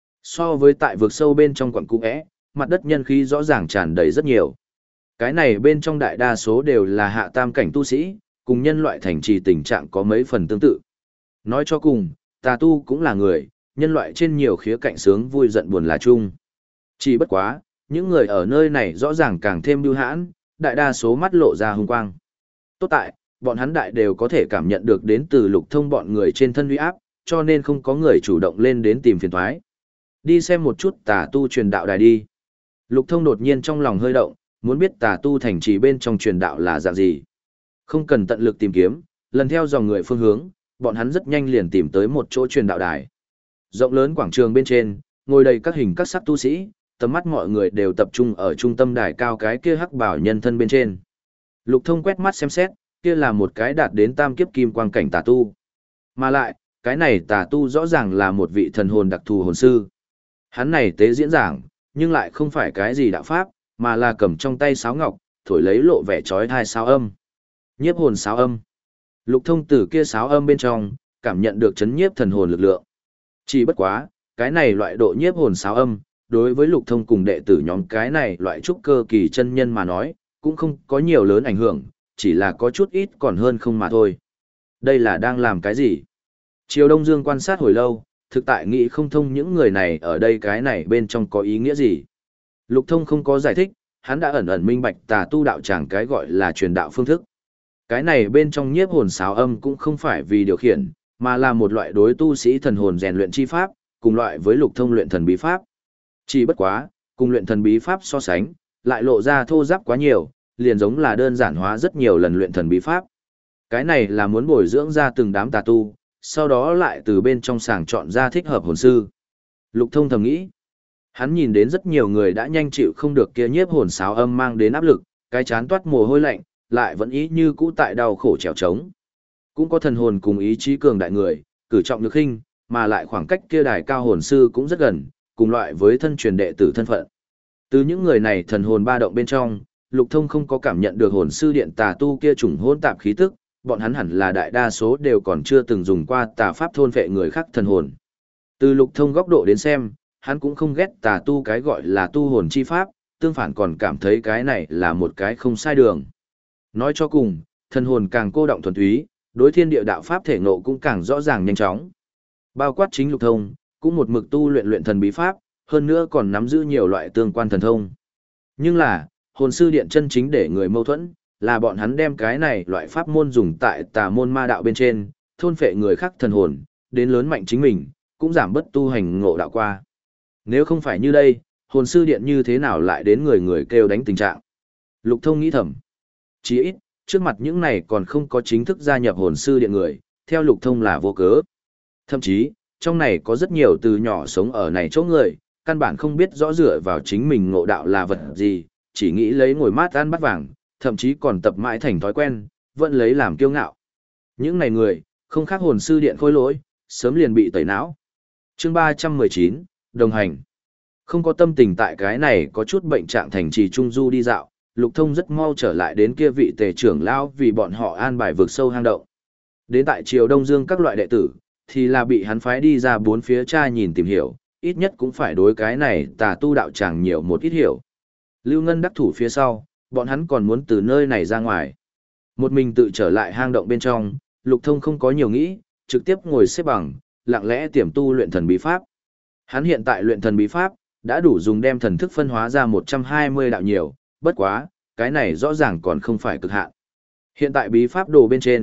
So với tại vực sâu bên trong quặng cũ é, mặt đất nhân khí rõ ràng tràn đầy rất nhiều. Cái này bên trong đại đa số đều là hạ tam cảnh tu sĩ, cùng nhân loại thành trì tình trạng có mấy phần tương tự. Nói cho cùng, tà tu cũng là người, nhân loại trên nhiều khía cạnh sướng vui giận buồn là chung. Chỉ bất quá, những người ở nơi này rõ ràng càng thêm bưu hãn, đại đa số mắt lộ ra hung quang. Tốt tại, bọn hắn đại đều có thể cảm nhận được đến từ Lục Thông bọn người trên thân uy áp, cho nên không có người chủ động lên đến tìm phiền toái. Đi xem một chút tà tu truyền đạo đài đi. Lục Thông đột nhiên trong lòng hơi động, muốn biết tà tu thành trì bên trong truyền đạo là dạng gì. Không cần tận lực tìm kiếm, lần theo dòng người phương hướng, bọn hắn rất nhanh liền tìm tới một chỗ truyền đạo đài. Rộng lớn quảng trường bên trên, ngồi đầy các hình các sắc tu sĩ, tầm mắt mọi người đều tập trung ở trung tâm đài cao cái kia hắc bảo nhân thân bên trên. Lục Thông quét mắt xem xét, kia là một cái đạt đến tam kiếp kim quang cảnh tà tu. Mà lại, cái này tà tu rõ ràng là một vị thần hồn đặc thù hồn sư. Hắn này tế diễn giảng, nhưng lại không phải cái gì đạo pháp, mà là cầm trong tay sáo ngọc, thổi lấy lộ vẻ trói thai sáo âm. Nhiếp hồn sáo âm. Lục Thông từ kia sáo âm bên trong, cảm nhận được chấn nhiếp thần hồn lực lượng. Chỉ bất quá, cái này loại độ nhiếp hồn sáo âm, đối với Lục Thông cùng đệ tử nhóm cái này loại trúc cơ kỳ chân nhân mà nói, cũng không có nhiều lớn ảnh hưởng, chỉ là có chút ít còn hơn không mà thôi. Đây là đang làm cái gì? Triều Đông Dương quan sát hồi lâu, thực tại nghĩ không thông những người này ở đây cái này bên trong có ý nghĩa gì. Lục Thông không có giải thích, hắn đã ẩn ẩn minh bạch tà tu đạo tràng cái gọi là truyền đạo phương thức. Cái này bên trong nhiếp hồn sáo âm cũng không phải vì điều khiển, mà là một loại đối tu sĩ thần hồn rèn luyện chi pháp, cùng loại với Lục Thông luyện thần bí pháp. Chỉ bất quá, cùng luyện thần bí pháp so sánh, lại lộ ra thô ráp quá nhiều, liền giống là đơn giản hóa rất nhiều lần luyện thần bí pháp. Cái này là muốn bồi dưỡng ra từng đám tà tu, sau đó lại từ bên trong sàng chọn ra thích hợp hồn sư. Lục Thông thầm nghĩ, hắn nhìn đến rất nhiều người đã nhanh chịu không được kia nhiếp hồn sáo âm mang đến áp lực, cái chán toát mồ hôi lạnh, lại vẫn ý như cũ tại đau khổ trèo trống. Cũng có thần hồn cùng ý chí cường đại người, cử trọng nhược khinh, mà lại khoảng cách kia đài cao hồn sư cũng rất gần, cùng loại với thân truyền đệ tử thân phận. Từ những người này thần hồn ba động bên trong, Lục Thông không có cảm nhận được hồn sư điện tà tu kia trùng hỗn tạp khí tức, bọn hắn hẳn là đại đa số đều còn chưa từng dùng qua tà pháp thôn phệ người khác thần hồn. Từ Lục Thông góc độ đến xem, hắn cũng không ghét tà tu cái gọi là tu hồn chi pháp, tương phản còn cảm thấy cái này là một cái không sai đường. Nói cho cùng, thần hồn càng cô động thuần túy, đối thiên địa đạo pháp thể ngộ cũng càng rõ ràng nhanh chóng. Bao quát chính Lục Thông, cũng một mực tu luyện luyện thần bí pháp, hơn nữa còn nắm giữ nhiều loại tương quan thần thông. Nhưng là, hồn sư điện chân chính để người mâu thuẫn, là bọn hắn đem cái này loại pháp môn dùng tại tà môn ma đạo bên trên, thôn phệ người khác thần hồn, đến lớn mạnh chính mình, cũng giảm bất tu hành ngộ đạo qua. Nếu không phải như đây, hồn sư điện như thế nào lại đến người người kêu đánh tình trạng. Lục Thông nghĩ thầm. Chỉ ít, trước mặt những này còn không có chính thức gia nhập hồn sư điện người, theo Lục Thông là vô cớ. Thậm chí, trong này có rất nhiều từ nhỏ sống ở này chỗ người, căn bản không biết rõ dựa vào chính mình ngộ đạo là vật gì, chỉ nghĩ lấy ngồi mát ăn bắt vàng, thậm chí còn tập mãi thành thói quen, vẫn lấy làm kiêu ngạo. Những này người, không khác hồn sư điện khôi lỗi, sớm liền bị tẩy não. Chương ba trăm mười chín, đồng hành. Không có tâm tình tại cái này có chút bệnh trạng thành trì trung du đi dạo, Lục Thông rất mau trở lại đến kia vị tề trưởng lão vì bọn họ an bài vực sâu hang động. Đến tại Triều Đông Dương các loại đệ tử, thì là bị hắn phái đi ra bốn phía tra nhìn tìm hiểu, ít nhất cũng phải đối cái này tà tu đạo tràng nhiều một ít hiểu. Lưu Ngân đắc thủ phía sau, bọn hắn còn muốn từ nơi này ra ngoài. Một mình tự trở lại hang động bên trong, Lục Thông không có nhiều nghĩ, trực tiếp ngồi xếp bằng, lặng lẽ tiềm tu luyện thần bí pháp. Hắn hiện tại luyện thần bí pháp, đã đủ dùng đem thần thức phân hóa ra một trăm hai mươi đạo nhiều, bất quá, cái này rõ ràng còn không phải cực hạn. Hiện tại bí pháp đồ bên trên,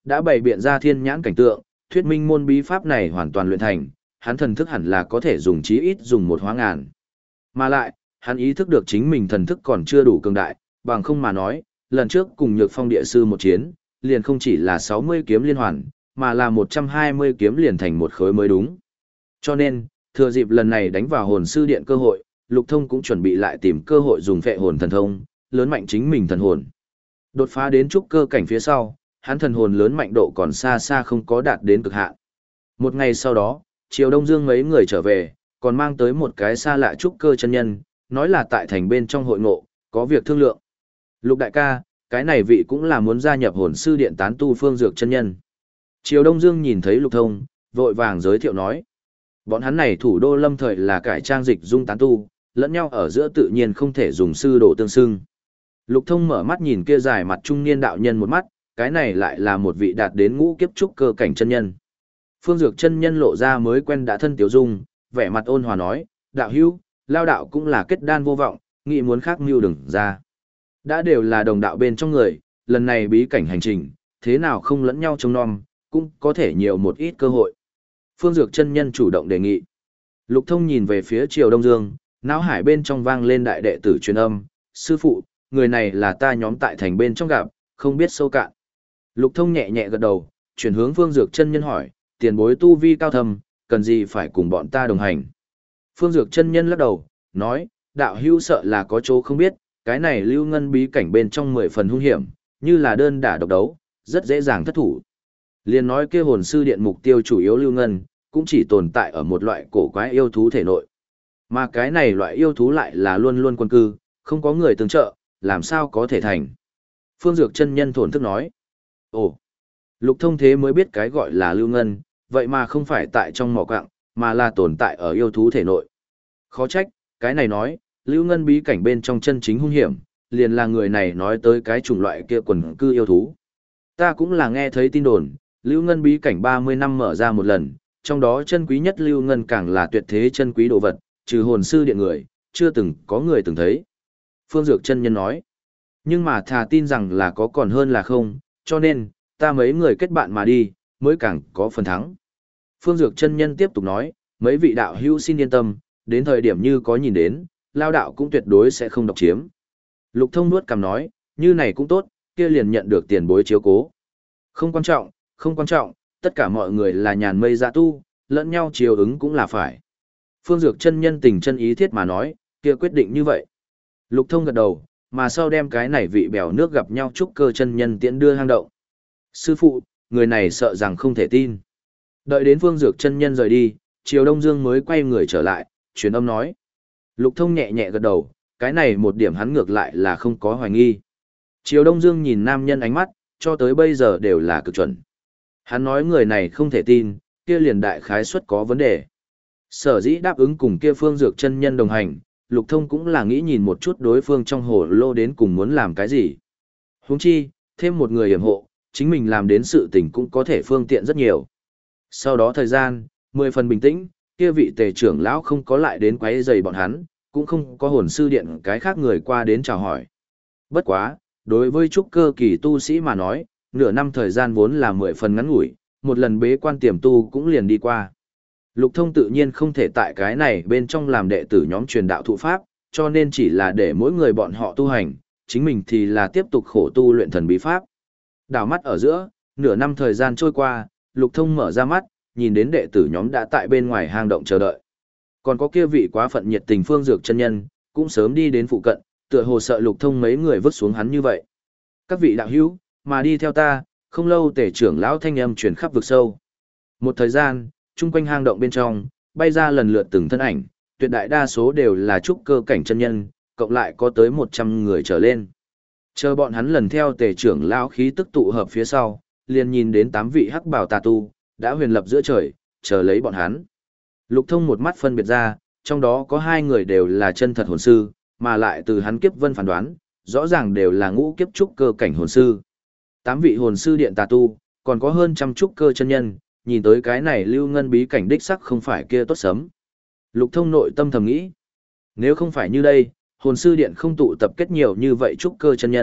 Đã bày biện ra thiên nhãn cảnh tượng, thuyết minh môn bí pháp này hoàn toàn luyện thành, hắn thần thức hẳn là có thể dùng chí ít dùng một hóa ngàn. Mà lại, hắn ý thức được chính mình thần thức còn chưa đủ cường đại, bằng không mà nói, lần trước cùng Nhược Phong địa sư một chiến, liền không chỉ là sáu mươi kiếm liên hoàn, mà là một trăm hai mươi kiếm liền thành một khối mới đúng. Cho nên, thừa dịp lần này đánh vào hồn sư điện cơ hội, Lục Thông cũng chuẩn bị lại tìm cơ hội dùng phệ hồn thần thông, lớn mạnh chính mình thần hồn. Đột phá đến trúc cơ cảnh phía sau, hắn thần hồn lớn mạnh độ còn xa xa không có đạt đến cực hạn. Một ngày sau đó, Triều Đông Dương mấy người trở về, còn mang tới một cái xa lạ trúc cơ chân nhân, nói là tại thành bên trong hội ngộ, có việc thương lượng. Lục đại ca, cái này vị cũng là muốn gia nhập hồn sư điện tán tu phương dược chân nhân. Triều Đông Dương nhìn thấy Lục Thông, vội vàng giới thiệu nói. Bọn hắn này thủ đô lâm thời là cải trang dịch dung tán tu, lẫn nhau ở giữa tự nhiên không thể dùng sư đồ tương xưng. Lục Thông mở mắt nhìn kia dài mặt trung niên đạo nhân một mắt, cái này lại là một vị đạt đến ngũ kiếp trúc cơ cảnh chân nhân. Phương Dược chân nhân lộ ra mới quen đã thân tiểu dung, vẻ mặt ôn hòa nói, đạo hữu, lao đạo cũng là kết đan vô vọng, nghĩ muốn khác mưu đừng ra. Đã đều là đồng đạo bên trong người, lần này bí cảnh hành trình, thế nào không lẫn nhau trông nom, cũng có thể nhiều một ít cơ hội. Phương Dược chân nhân chủ động đề nghị. Lục Thông nhìn về phía Triều Đông Dương, não hải bên trong vang lên đại đệ tử truyền âm, sư phụ, người này là ta nhóm tại thành bên trong gặp, không biết sâu cạn. Lục Thông nhẹ nhẹ gật đầu, chuyển hướng Phương Dược chân nhân hỏi, tiền bối tu vi cao thâm, cần gì phải cùng bọn ta đồng hành. Phương Dược chân nhân lắc đầu, nói, đạo hữu sợ là có chỗ không biết, cái này lưu ngân bí cảnh bên trong mười phần hung hiểm, như là đơn đả độc đấu, rất dễ dàng thất thủ. Liên nói kia hồn sư điện mục tiêu chủ yếu lưu ngân, cũng chỉ tồn tại ở một loại cổ quái yêu thú thể nội. Mà cái này loại yêu thú lại là luôn luôn quân cư, không có người tương trợ, làm sao có thể thành. Phương Dược chân nhân thổn thức nói. Ồ, Lục Thông thế mới biết cái gọi là lưu ngân, vậy mà không phải tại trong mỏ quạng, mà là tồn tại ở yêu thú thể nội. Khó trách, cái này nói, lưu ngân bí cảnh bên trong chân chính hung hiểm, liền là người này nói tới cái chủng loại kia quần cư yêu thú. Ta cũng là nghe thấy tin đồn, lưu ngân bí cảnh ba mươi năm mở ra một lần, trong đó chân quý nhất lưu ngân càng là tuyệt thế chân quý đồ vật, trừ hồn sư điện người, chưa từng có người từng thấy. Phương Dược chân nhân nói, nhưng mà thà tin rằng là có còn hơn là không, cho nên, ta mấy người kết bạn mà đi, mới càng có phần thắng. Phương Dược chân nhân tiếp tục nói, mấy vị đạo hữu xin yên tâm, đến thời điểm như có nhìn đến, lao đạo cũng tuyệt đối sẽ không độc chiếm. Lục Thông nuốt cằm nói, như này cũng tốt, kia liền nhận được tiền bối chiếu cố. Không quan trọng, không quan trọng, tất cả mọi người là nhàn mây dạ tu, lẫn nhau chiều ứng cũng là phải. Phương Dược chân nhân tình chân ý thiết mà nói, kia quyết định như vậy. Lục Thông gật đầu, mà sau đem cái này vị bèo nước gặp nhau trúc cơ chân nhân tiễn đưa hang động. Sư phụ, người này sợ rằng không thể tin. Đợi đến Phương Dược chân nhân rời đi, Triều Đông Dương mới quay người trở lại, truyền âm nói. Lục Thông nhẹ nhẹ gật đầu, cái này một điểm hắn ngược lại là không có hoài nghi. Triều Đông Dương nhìn nam nhân ánh mắt, cho tới bây giờ đều là cực chuẩn. Hắn nói người này không thể tin, kia liền đại khái suất có vấn đề. Sở dĩ đáp ứng cùng kia Phương Dược chân nhân đồng hành, Lục Thông cũng là nghĩ nhìn một chút đối phương trong hồ lô đến cùng muốn làm cái gì. Huống chi, thêm một người hiểm hộ, chính mình làm đến sự tình cũng có thể phương tiện rất nhiều. Sau đó thời gian, mười phần bình tĩnh, kia vị tề trưởng lão không có lại đến quấy rầy bọn hắn, cũng không có hồn sư điện cái khác người qua đến chào hỏi. Bất quá, đối với trúc cơ kỳ tu sĩ mà nói, nửa năm thời gian vốn là mười phần ngắn ngủi, một lần bế quan tiềm tu cũng liền đi qua. Lục Thông tự nhiên không thể tại cái này bên trong làm đệ tử nhóm truyền đạo thụ pháp, cho nên chỉ là để mỗi người bọn họ tu hành, chính mình thì là tiếp tục khổ tu luyện thần bí pháp. Đảo mắt ở giữa, nửa năm thời gian trôi qua, Lục Thông mở ra mắt, nhìn đến đệ tử nhóm đã tại bên ngoài hang động chờ đợi. Còn có kia vị quá phận nhiệt tình Phương Dược chân nhân, cũng sớm đi đến phụ cận, tựa hồ sợ Lục Thông mấy người vứt xuống hắn như vậy. Các vị đạo hữu, mà đi theo ta, không lâu tể trưởng lão thanh âm truyền khắp vực sâu. Một thời gian, chung quanh hang động bên trong, bay ra lần lượt từng thân ảnh, tuyệt đại đa số đều là trúc cơ cảnh chân nhân, cộng lại có tới một trăm người trở lên. Chờ bọn hắn lần theo tề trưởng lão khí tức tụ hợp phía sau, liền nhìn đến tám vị hắc bào tà tu, đã huyền lập giữa trời, chờ lấy bọn hắn. Lục Thông một mắt phân biệt ra, trong đó có hai người đều là chân thật hồn sư, mà lại từ hắn kiếp vân phán đoán, rõ ràng đều là ngũ kiếp trúc cơ cảnh hồn sư. Tám vị hồn sư điện tà tu, còn có hơn trăm trúc cơ chân nhân, nhìn tới cái này lưu ngân bí cảnh đích sắc không phải kia tốt sớm. Lục Thông nội tâm thầm nghĩ, nếu không phải như đây, hồn sư điện không tụ tập kết nhiều như vậy trúc cơ chân nhân,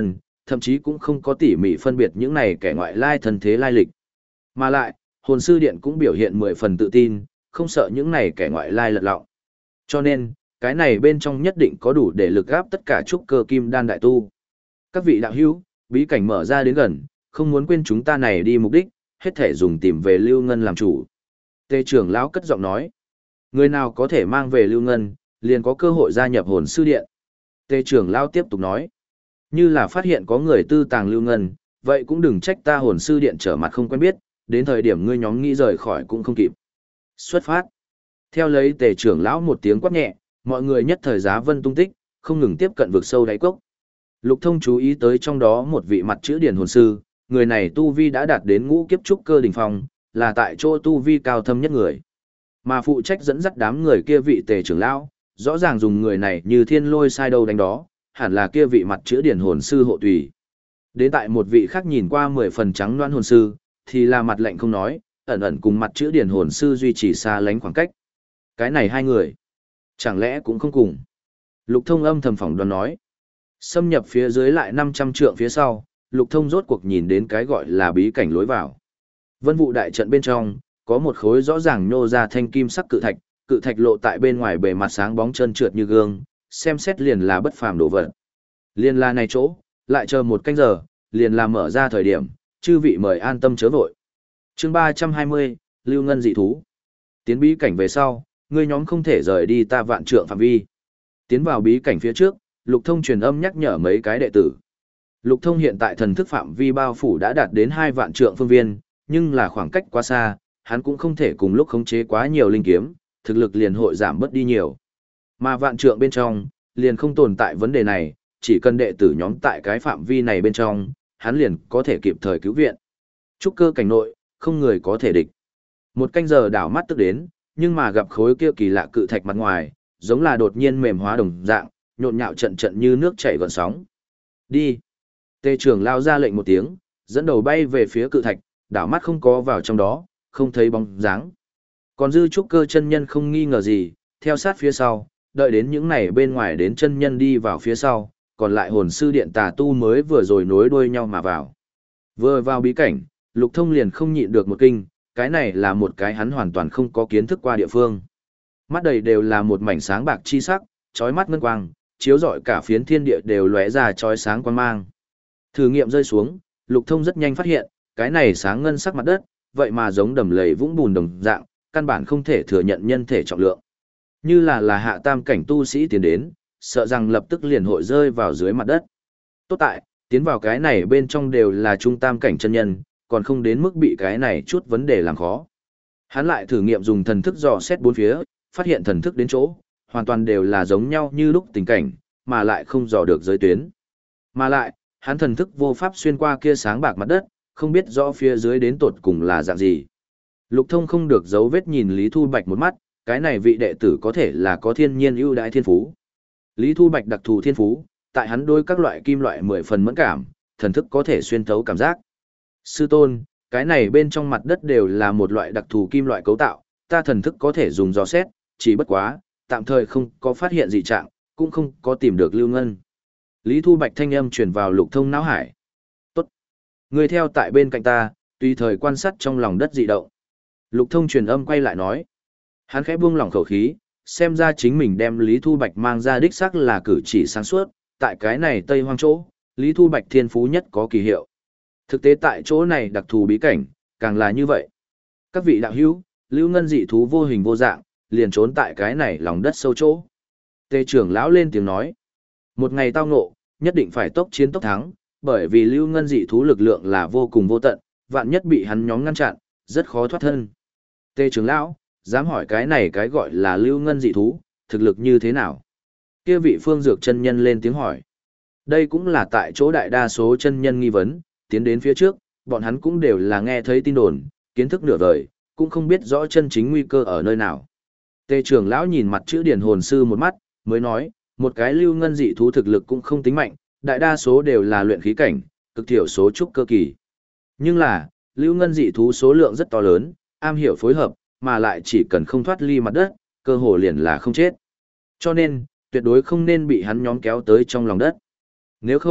thậm chí cũng không có tỉ mỉ phân biệt những này kẻ ngoại lai thân thế lai lịch. Mà lại, hồn sư điện cũng biểu hiện mười phần tự tin, không sợ những này kẻ ngoại lai lật lọng. Cho nên, cái này bên trong nhất định có đủ để lực gáp tất cả trúc cơ kim đan đại tu. Các vị đạo hữu, bí cảnh mở ra đến gần, không muốn quên chúng ta này đi mục đích, hết thể dùng tìm về Lưu Ngân làm chủ. Tề trưởng lão cất giọng nói, người nào có thể mang về Lưu Ngân, liền có cơ hội gia nhập hồn sư điện. Tề trưởng lão tiếp tục nói, như là phát hiện có người tư tàng Lưu Ngân, vậy cũng đừng trách ta hồn sư điện trở mặt không quen biết, đến thời điểm ngươi nhóm nghĩ rời khỏi cũng không kịp. Xuất phát. Theo lấy Tề trưởng lão một tiếng quát nhẹ, mọi người nhất thời giá vân tung tích, không ngừng tiếp cận vực sâu đáy cốc. Lục Thông chú ý tới trong đó một vị mặt chữ điển hồn sư, người này tu vi đã đạt đến ngũ kiếp trúc cơ đỉnh phong, là tại chỗ tu vi cao thâm nhất người. Mà phụ trách dẫn dắt đám người kia vị Tề trưởng lão, rõ ràng dùng người này như thiên lôi sai đâu đánh đó, hẳn là kia vị mặt chữ điển hồn sư hộ tùy. Đến tại một vị khác nhìn qua mười phần trắng loãng hồn sư, thì là mặt lạnh không nói, ẩn ẩn cùng mặt chữ điển hồn sư duy trì xa lánh khoảng cách. Cái này hai người, chẳng lẽ cũng không cùng? Lục Thông âm thầm phỏng đoán nói. Xâm nhập phía dưới lại năm trăm trượng phía sau, Lục Thông rốt cuộc nhìn đến cái gọi là bí cảnh lối vào. Vân vụ đại trận bên trong, có một khối rõ ràng nhô ra thanh kim sắc cự thạch, cự thạch lộ tại bên ngoài bề mặt sáng bóng trơn trượt như gương, xem xét liền là bất phàm đồ vật. Liền là này chỗ, lại chờ một canh giờ, liền là mở ra thời điểm, chư vị mời an tâm chớ vội. Chương ba trăm hai mươi, Lưu Ngân dị thú. Tiến bí cảnh về sau, ngươi nhóm không thể rời đi ta vạn trượng phạm vi. Tiến vào bí cảnh phía trước, Lục Thông truyền âm nhắc nhở mấy cái đệ tử. Lục Thông hiện tại thần thức phạm vi bao phủ đã đạt đến hai vạn trượng phương viên, nhưng là khoảng cách quá xa, hắn cũng không thể cùng lúc khống chế quá nhiều linh kiếm, thực lực liền hội giảm bớt đi nhiều. Mà vạn trượng bên trong, liền không tồn tại vấn đề này, chỉ cần đệ tử nhóm tại cái phạm vi này bên trong, hắn liền có thể kịp thời cứu viện. Trúc cơ cảnh nội, không người có thể địch. Một canh giờ đảo mắt tức đến, nhưng mà gặp khối kia kỳ lạ cự thạch mặt ngoài, giống là đột nhiên mềm hóa đồng dạng, nhộn nhạo trận trận như nước chảy gợn sóng. Đi. Tề trưởng lao ra lệnh một tiếng, dẫn đầu bay về phía cự thạch, đảo mắt không có vào trong đó, không thấy bóng dáng. Còn dư trúc cơ chân nhân không nghi ngờ gì, theo sát phía sau, đợi đến những này bên ngoài đến chân nhân đi vào phía sau, còn lại hồn sư điện tà tu mới vừa rồi nối đuôi nhau mà vào. Vừa vào bí cảnh, Lục Thông liền không nhịn được một kinh, cái này là một cái hắn hoàn toàn không có kiến thức qua địa phương. Mắt đầy đều là một mảnh sáng bạc chi sắc, chói mắt ngân quang, chiếu rọi cả phiến thiên địa đều lóe ra chói sáng quang mang. Thử nghiệm rơi xuống, Lục Thông rất nhanh phát hiện, cái này sáng ngân sắc mặt đất, vậy mà giống đầm lầy vũng bùn đồng dạng, căn bản không thể thừa nhận nhân thể trọng lượng. Như là là hạ tam cảnh tu sĩ tiến đến, sợ rằng lập tức liền hội rơi vào dưới mặt đất. Tốt tại, tiến vào cái này bên trong đều là trung tam cảnh chân nhân, còn không đến mức bị cái này chút vấn đề làm khó. Hắn lại thử nghiệm dùng thần thức dò xét bốn phía, phát hiện thần thức đến chỗ, hoàn toàn đều là giống nhau như lúc tình cảnh, mà lại không dò được giới tuyến. Mà lại, hắn thần thức vô pháp xuyên qua kia sáng bạc mặt đất, không biết rõ phía dưới đến tột cùng là dạng gì. Lục Thông không được dấu vết nhìn Lý Thu Bạch một mắt, cái này vị đệ tử có thể là có thiên nhiên ưu đãi thiên phú. Lý Thu Bạch đặc thù thiên phú, tại hắn đối các loại kim loại mười phần mẫn cảm, thần thức có thể xuyên thấu cảm giác. Sư tôn, cái này bên trong mặt đất đều là một loại đặc thù kim loại cấu tạo, ta thần thức có thể dùng dò xét, chỉ bất quá, tạm thời không có phát hiện dị trạng, cũng không có tìm được Lưu Ngân. Lý Thu Bạch thanh âm truyền vào Lục Thông não hải. Tốt. Người theo tại bên cạnh ta, tùy thời quan sát trong lòng đất dị động. Lục Thông truyền âm quay lại nói. Hắn khẽ buông lỏng khẩu khí, xem ra chính mình đem Lý Thu Bạch mang ra đích xác là cử chỉ sáng suốt, tại cái này Tây Hoang chỗ, Lý Thu Bạch thiên phú nhất có kỳ hiệu. Thực tế tại chỗ này đặc thù bí cảnh, càng là như vậy. Các vị đạo hữu, Lưu Ngân dị thú vô hình vô dạng, liền trốn tại cái này lòng đất sâu chỗ. Tề trưởng lão lên tiếng nói, một ngày tao ngộ, nhất định phải tốc chiến tốc thắng, bởi vì Lưu Ngân dị thú lực lượng là vô cùng vô tận, vạn nhất bị hắn nhóm ngăn chặn, rất khó thoát thân. Tề trưởng lão, dám hỏi cái này cái gọi là Lưu Ngân dị thú, thực lực như thế nào? Kia vị Phương Dược chân nhân lên tiếng hỏi. Đây cũng là tại chỗ đại đa số chân nhân nghi vấn, tiến đến phía trước, bọn hắn cũng đều là nghe thấy tin đồn, kiến thức nửa vời, cũng không biết rõ chân chính nguy cơ ở nơi nào. Tề trưởng lão nhìn mặt chữ điển hồn sư một mắt, mới nói, một cái Lưu Ngân dị thú thực lực cũng không tính mạnh, đại đa số đều là luyện khí cảnh, cực thiểu số trúc cơ kỳ. Nhưng là, Lưu Ngân dị thú số lượng rất to lớn, am hiểu phối hợp, mà lại chỉ cần không thoát ly mặt đất, cơ hồ liền là không chết. Cho nên, tuyệt đối không nên bị hắn nhóm kéo tới trong lòng đất. Nếu không,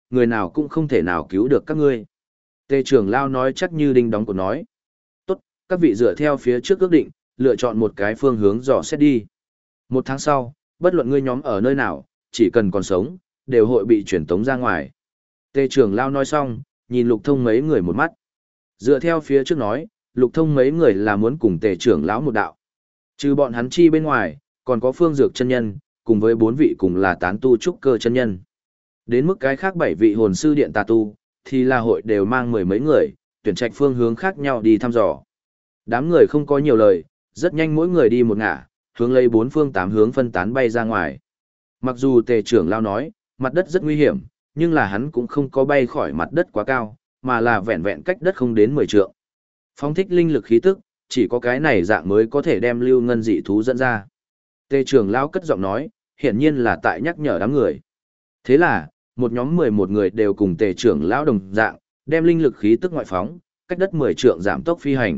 người nào cũng không thể nào cứu được các ngươi. Tề trưởng lao nói chắc như đinh đóng cột nói. Tốt, các vị dựa theo phía trước ước định, lựa chọn một cái phương hướng dò xét đi. Một tháng sau, bất luận ngươi nhóm ở nơi nào, chỉ cần còn sống, đều hội bị chuyển tống ra ngoài. Tề trưởng lao nói xong, nhìn Lục Thông mấy người một mắt. Dựa theo phía trước nói, Lục Thông mấy người là muốn cùng Tề trưởng lão một đạo. Trừ bọn hắn chi bên ngoài, còn có Phương Dược chân nhân, cùng với bốn vị cùng là tán tu trúc cơ chân nhân. Đến mức cái khác bảy vị hồn sư điện tà tu, thì là hội đều mang mười mấy người, tuyển trạch phương hướng khác nhau đi thăm dò. Đám người không có nhiều lời, rất nhanh mỗi người đi một ngả, hướng lấy bốn phương tám hướng phân tán bay ra ngoài. Mặc dù Tề trưởng lao nói, mặt đất rất nguy hiểm, nhưng là hắn cũng không có bay khỏi mặt đất quá cao, mà là vẹn vẹn cách đất không đến mười trượng. Phóng thích linh lực khí tức, chỉ có cái này dạng mới có thể đem lưu ngân dị thú dẫn ra. Tề trưởng lao cất giọng nói, hiển nhiên là tại nhắc nhở đám người. Thế là, một nhóm mười một người đều cùng Tề trưởng lão đồng dạng, đem linh lực khí tức ngoại phóng, cách đất mười trượng giảm tốc phi hành.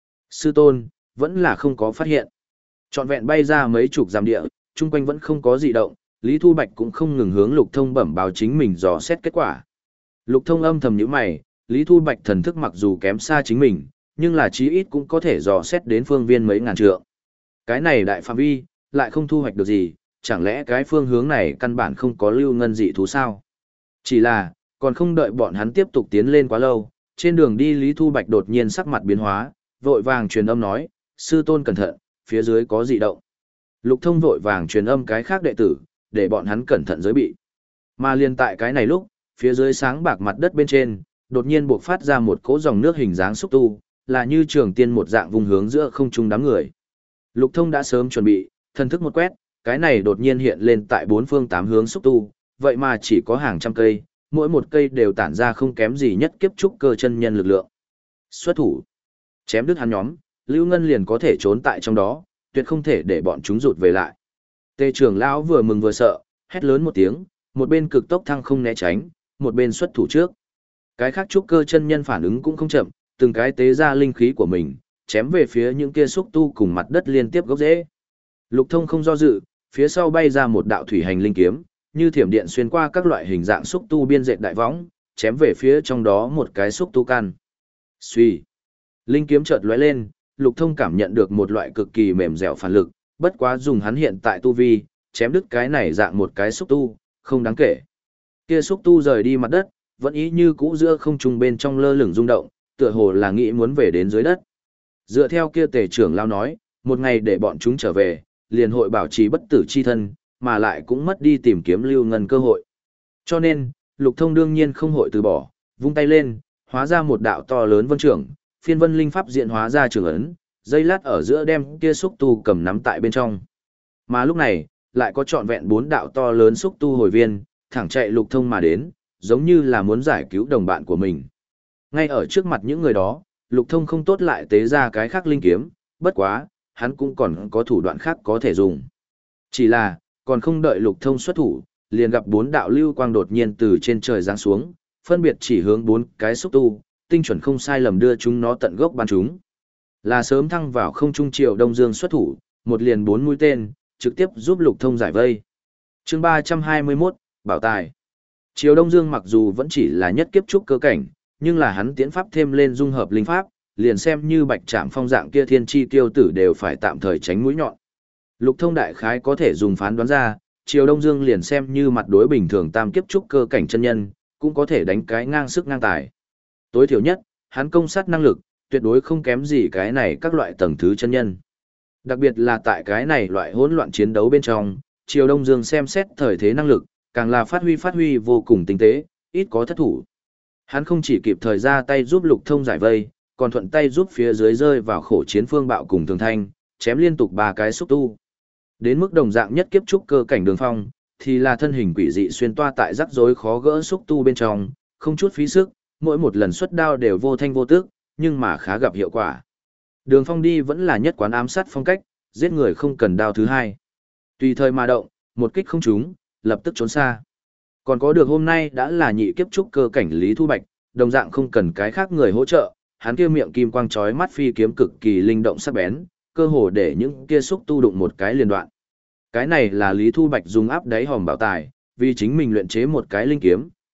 Sư tôn, vẫn là không có phát hiện. Trọn vẹn bay ra mấy chục dặm địa, chung quanh vẫn không có dị động, Lý Thu Bạch cũng không ngừng hướng Lục Thông bẩm báo chính mình dò xét kết quả. Lục Thông âm thầm nhíu mày, Lý Thu Bạch thần thức mặc dù kém xa chính mình, nhưng là chí ít cũng có thể dò xét đến phương viên mấy ngàn trượng. Cái này đại phạm vi, lại không thu hoạch được gì, chẳng lẽ cái phương hướng này căn bản không có lưu ngân dị thú sao? Chỉ là, còn không đợi bọn hắn tiếp tục tiến lên quá lâu, trên đường đi Lý Thu Bạch đột nhiên sắc mặt biến hóa, vội vàng truyền âm nói, sư tôn cẩn thận, phía dưới có dị động. Lục Thông vội vàng truyền âm cái khác đệ tử, để bọn hắn cẩn thận giới bị. Mà liên tại cái này lúc, phía dưới sáng bạc mặt đất bên trên, đột nhiên buộc phát ra một cỗ dòng nước hình dáng xúc tu, là như trường tiên một dạng vùng hướng giữa không trung đám người. Lục Thông đã sớm chuẩn bị, thần thức một quét, cái này đột nhiên hiện lên tại bốn phương tám hướng xúc tu, vậy mà chỉ có hàng trăm cây, mỗi một cây đều tản ra không kém gì nhất kiếp trúc cơ chân nhân lực lượng. Xuất thủ, chém đứt hắn nhóm, Lưu Ngân liền có thể trốn tại trong đó, tuyệt không thể để bọn chúng rụt về lại. Tề trưởng lão vừa mừng vừa sợ, hét lớn một tiếng, một bên cực tốc thăng không né tránh, một bên xuất thủ trước. Cái khác trúc cơ chân nhân phản ứng cũng không chậm, từng cái tế ra linh khí của mình, chém về phía những kia xúc tu cùng mặt đất liên tiếp gốc rễ. Lục Thông không do dự, phía sau bay ra một đạo thủy hành linh kiếm, như thiểm điện xuyên qua các loại hình dạng xúc tu biên dệt đại võng, chém về phía trong đó một cái xúc tu căn. Xuy. Linh kiếm chợt lóe lên, Lục Thông cảm nhận được một loại cực kỳ mềm dẻo phản lực, bất quá dùng hắn hiện tại tu vi, chém đứt cái này dạng một cái xúc tu, không đáng kể. Kia xúc tu rời đi mặt đất, vẫn ý như cũ giữa không trung bên trong lơ lửng rung động, tựa hồ là nghĩ muốn về đến dưới đất. Dựa theo kia Tề trưởng lao nói, một ngày để bọn chúng trở về, liền hội bảo trì bất tử chi thân, mà lại cũng mất đi tìm kiếm lưu ngân cơ hội. Cho nên, Lục Thông đương nhiên không hội từ bỏ, vung tay lên, hóa ra một đạo to lớn vân trưởng, phiên vân linh pháp diện hóa ra trường ấn, dây lát ở giữa đem kia xúc tu cầm nắm tại bên trong. Mà lúc này, lại có trọn vẹn bốn đạo to lớn xúc tu hồi viên, thẳng chạy Lục Thông mà đến, giống như là muốn giải cứu đồng bạn của mình. Ngay ở trước mặt những người đó, Lục Thông không tốt lại tế ra cái khác linh kiếm, bất quá, hắn cũng còn có thủ đoạn khác có thể dùng. Chỉ là, còn không đợi Lục Thông xuất thủ, liền gặp bốn đạo lưu quang đột nhiên từ trên trời giáng xuống, phân biệt chỉ hướng bốn cái xúc tu, tinh chuẩn không sai lầm đưa chúng nó tận gốc bắn chúng. Là sớm thăng vào không trung triều Đông Dương xuất thủ, một liền bốn mũi tên, trực tiếp giúp Lục Thông giải vây. Chương ba trăm hai mươi mốt, Bảo Tài. Triều Đông Dương mặc dù vẫn chỉ là nhất kiếp trúc cơ cảnh, nhưng là hắn tiến pháp thêm lên dung hợp linh pháp, liền xem như Bạch Trảm Phong dạng kia thiên chi tiêu tử đều phải tạm thời tránh mũi nhọn. Lục Thông đại khái có thể dùng phán đoán ra, Triều Đông Dương liền xem như mặt đối bình thường tam kiếp trúc cơ cảnh chân nhân, cũng có thể đánh cái ngang sức ngang tài. Tối thiểu nhất, hắn công sát năng lực, tuyệt đối không kém gì cái này các loại tầng thứ chân nhân. Đặc biệt là tại cái này loại hỗn loạn chiến đấu bên trong, Triều Đông Dương xem xét thời thế năng lực, càng là phát huy phát huy vô cùng tinh tế, ít có thất thủ. Hắn không chỉ kịp thời ra tay giúp Lục Thông giải vây, còn thuận tay giúp phía dưới rơi vào khổ chiến Phương Bạo cùng Thường Thanh, chém liên tục ba cái xúc tu. Đến mức đồng dạng nhất kiếp trúc cơ cảnh Đường Phong, thì là thân hình quỷ dị xuyên toa tại rắc rối khó gỡ xúc tu bên trong, không chút phí sức, mỗi một lần xuất đao đều vô thanh vô tức, nhưng mà khá gặp hiệu quả. Đường Phong đi vẫn là nhất quán ám sát phong cách, giết người không cần đao thứ hai. Tùy thời mà động, một kích không trúng, lập tức trốn xa. Còn có được hôm nay đã là nhị kiếp trúc cơ cảnh Lý Thu Bạch, đồng dạng không cần cái khác người hỗ trợ, hắn kia miệng kim quang chói mắt phi kiếm cực kỳ linh động sắc bén, cơ hồ để những kia xúc tu đụng một cái liền đoạn. Cái này là Lý Thu Bạch dùng áp đáy hòm bảo tài, vì chính mình luyện chế một cái linh kiếm,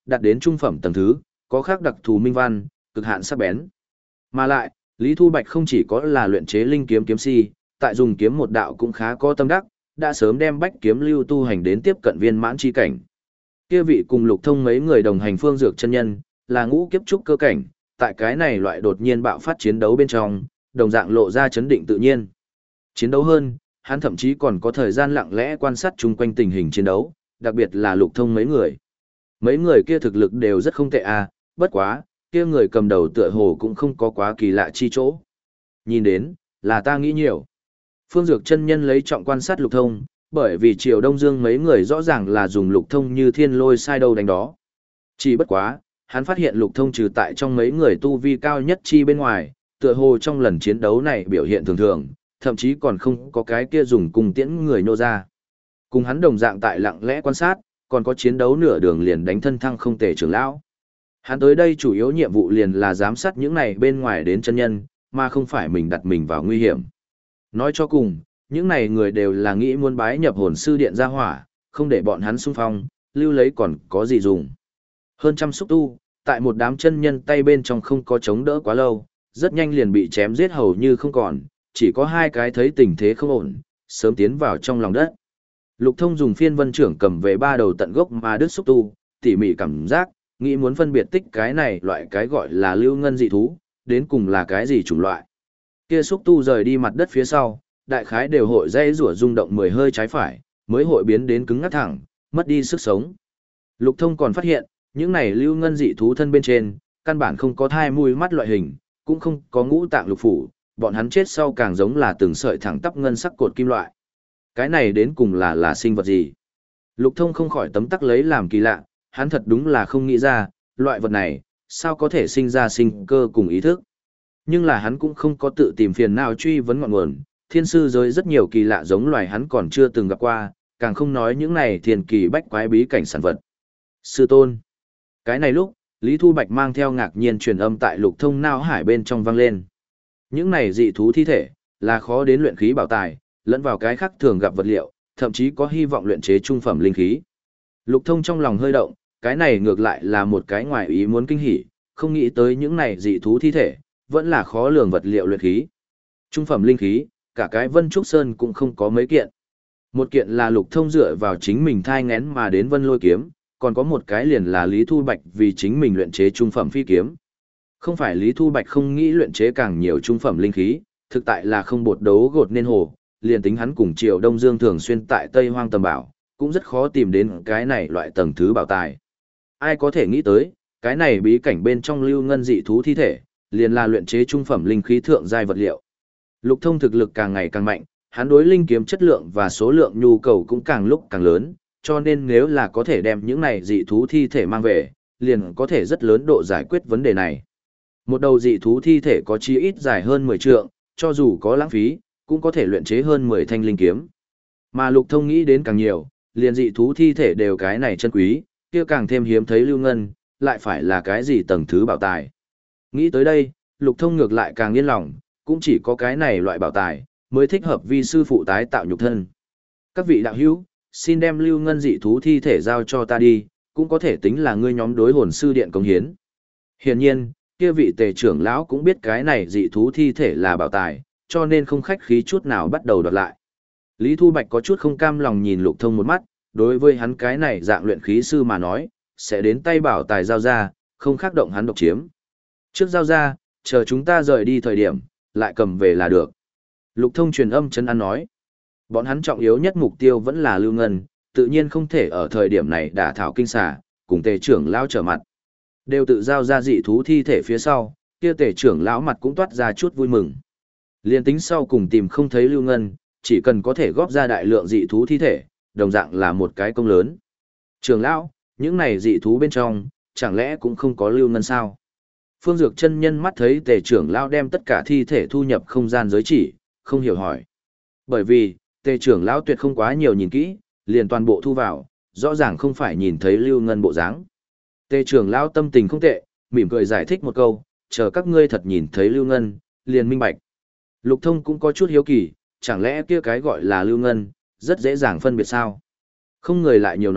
đạt đến trung phẩm tầng thứ, có khác đặc thù minh văn, cực hạn sắc bén. Mà lại, Lý Thu Bạch không chỉ có là luyện chế linh kiếm kiếm si, tại dùng kiếm một đạo cũng khá có tâm đắc, đã sớm đem bách kiếm lưu tu hành đến tiếp cận viên mãn chi cảnh. Kia vị cùng Lục Thông mấy người đồng hành phương dược chân nhân, là ngũ kiếp trúc cơ cảnh, tại cái này loại đột nhiên bạo phát chiến đấu bên trong, đồng dạng lộ ra chấn định tự nhiên. Chiến đấu hơn, hắn thậm chí còn có thời gian lặng lẽ quan sát chung quanh tình hình chiến đấu, đặc biệt là Lục Thông mấy người. Mấy người kia thực lực đều rất không tệ à, bất quá, kia người cầm đầu tựa hồ cũng không có quá kỳ lạ chi chỗ. Nhìn đến, là ta nghĩ nhiều. Phương Dược chân nhân lấy trọng quan sát Lục Thông, bởi vì Triều Đông Dương mấy người rõ ràng là dùng Lục Thông như thiên lôi sai đâu đánh đó. Chỉ bất quá, hắn phát hiện Lục Thông trừ tại trong mấy người tu vi cao nhất chi bên ngoài, tựa hồ trong lần chiến đấu này biểu hiện thường thường, thậm chí còn không có cái kia dùng cùng tiễn người nô ra. Cùng hắn đồng dạng tại lặng lẽ quan sát, còn có chiến đấu nửa đường liền đánh thân thăng không tề trưởng lão. Hắn tới đây chủ yếu nhiệm vụ liền là giám sát những này bên ngoài đến chân nhân, mà không phải mình đặt mình vào nguy hiểm. Nói cho cùng, những này người đều là nghĩ muốn bái nhập hồn sư điện ra hỏa, không để bọn hắn xung phong, lưu lấy còn có gì dùng. Hơn trăm xúc tu, tại một đám chân nhân tay bên trong không có chống đỡ quá lâu, rất nhanh liền bị chém giết hầu như không còn, chỉ có hai cái thấy tình thế không ổn, sớm tiến vào trong lòng đất. Lục Thông dùng phiên vân trưởng cầm về ba đầu tận gốc mà đứt xúc tu, tỉ mỉ cảm giác, nghĩ muốn phân biệt tích cái này loại cái gọi là lưu ngân dị thú, đến cùng là cái gì chủng loại. Kia xúc tu rời đi mặt đất phía sau, đại khái đều hội dây rủa rung động mười hơi trái phải, mới hội biến đến cứng ngắc thẳng, mất đi sức sống. Lục Thông còn phát hiện, những này lưu ngân dị thú thân bên trên, căn bản không có thai mũi mắt loại hình, cũng không có ngũ tạng lục phủ, bọn hắn chết sau càng giống là từng sợi thẳng tắp ngân sắc cột kim loại. Cái này đến cùng là là sinh vật gì? Lục Thông không khỏi tấm tắc lấy làm kỳ lạ, hắn thật đúng là không nghĩ ra, loại vật này, sao có thể sinh ra sinh cơ cùng ý thức. Nhưng là hắn cũng không có tự tìm phiền nào truy vấn ngọn nguồn, thiên sư giới rất nhiều kỳ lạ giống loài hắn còn chưa từng gặp qua, càng không nói những này thiên kỳ bách quái bí cảnh sản vật. Sư tôn. Cái này lúc, Lý Thu Bạch mang theo ngạc nhiên truyền âm tại Lục Thông não hải bên trong vang lên. Những này dị thú thi thể, là khó đến luyện khí bảo tài, lẫn vào cái khác thường gặp vật liệu, thậm chí có hy vọng luyện chế trung phẩm linh khí. Lục Thông trong lòng hơi động, cái này ngược lại là một cái ngoài ý muốn kinh hỉ, không nghĩ tới những này dị thú thi thể, vẫn là khó lường vật liệu luyện khí. Trung phẩm linh khí, cả cái Vân Trúc Sơn cũng không có mấy kiện. Một kiện là Lục Thông dựa vào chính mình thai ngén mà đến Vân Lôi kiếm, còn có một cái liền là Lý Thu Bạch vì chính mình luyện chế trung phẩm phi kiếm. Không phải Lý Thu Bạch không nghĩ luyện chế càng nhiều trung phẩm linh khí, thực tại là không bột đấu gột nên hồ, liền tính hắn cùng Triều Đông Dương thường xuyên tại Tây Hoang tầm bảo, cũng rất khó tìm đến cái này loại tầng thứ bảo tài. Ai có thể nghĩ tới, cái này bí cảnh bên trong lưu ngân dị thú thi thể, liền là luyện chế trung phẩm linh khí thượng giai vật liệu. Lục Thông thực lực càng ngày càng mạnh, hắn đối linh kiếm chất lượng và số lượng nhu cầu cũng càng lúc càng lớn, cho nên nếu là có thể đem những này dị thú thi thể mang về, liền có thể rất lớn độ giải quyết vấn đề này. Một đầu dị thú thi thể có chí ít dài hơn mười trượng, cho dù có lãng phí, cũng có thể luyện chế hơn mười thanh linh kiếm. Mà Lục Thông nghĩ đến càng nhiều, liền dị thú thi thể đều cái này chân quý, kia càng thêm hiếm thấy lưu ngân, lại phải là cái gì tầng thứ bảo tài. Nghĩ tới đây, Lục Thông ngược lại càng yên lòng, cũng chỉ có cái này loại bảo tài, mới thích hợp vi sư phụ tái tạo nhục thân. Các vị đạo hữu, xin đem lưu ngân dị thú thi thể giao cho ta đi, cũng có thể tính là ngươi nhóm đối hồn sư điện công hiến. Hiển nhiên, kia vị tề trưởng lão cũng biết cái này dị thú thi thể là bảo tài, cho nên không khách khí chút nào bắt đầu đoạt lại. Lý Thu Bạch có chút không cam lòng nhìn Lục Thông một mắt, đối với hắn cái này dạng luyện khí sư mà nói, sẽ đến tay bảo tài giao ra, không khác động hắn độc chiếm. Trước giao ra, chờ chúng ta rời đi thời điểm, lại cầm về là được. Lục Thông truyền âm chân ăn nói. Bọn hắn trọng yếu nhất mục tiêu vẫn là lưu ngân, tự nhiên không thể ở thời điểm này đả thảo kinh xà, cùng tề trưởng lão trở mặt. Đều tự giao ra dị thú thi thể phía sau, kia tề trưởng lão mặt cũng toát ra chút vui mừng. Liên tính sau cùng tìm không thấy lưu ngân, chỉ cần có thể góp ra đại lượng dị thú thi thể, đồng dạng là một cái công lớn. Trưởng lão, những này dị thú bên trong, chẳng lẽ cũng không có lưu ngân sao? Phương Dược chân nhân mắt thấy tề trưởng lão đem tất cả thi thể thu nhập không gian giới chỉ, không hiểu hỏi. Bởi vì, tề trưởng lão tuyệt không quá nhiều nhìn kỹ, liền toàn bộ thu vào, rõ ràng không phải nhìn thấy lưu ngân bộ dáng. Tề trưởng lão tâm tình không tệ, mỉm cười giải thích một câu, chờ các ngươi thật nhìn thấy lưu ngân, liền minh bạch. Lục Thông cũng có chút hiếu kỳ, chẳng lẽ kia cái gọi là lưu ngân, rất dễ dàng phân biệt sao? Không người lại nhiều nói,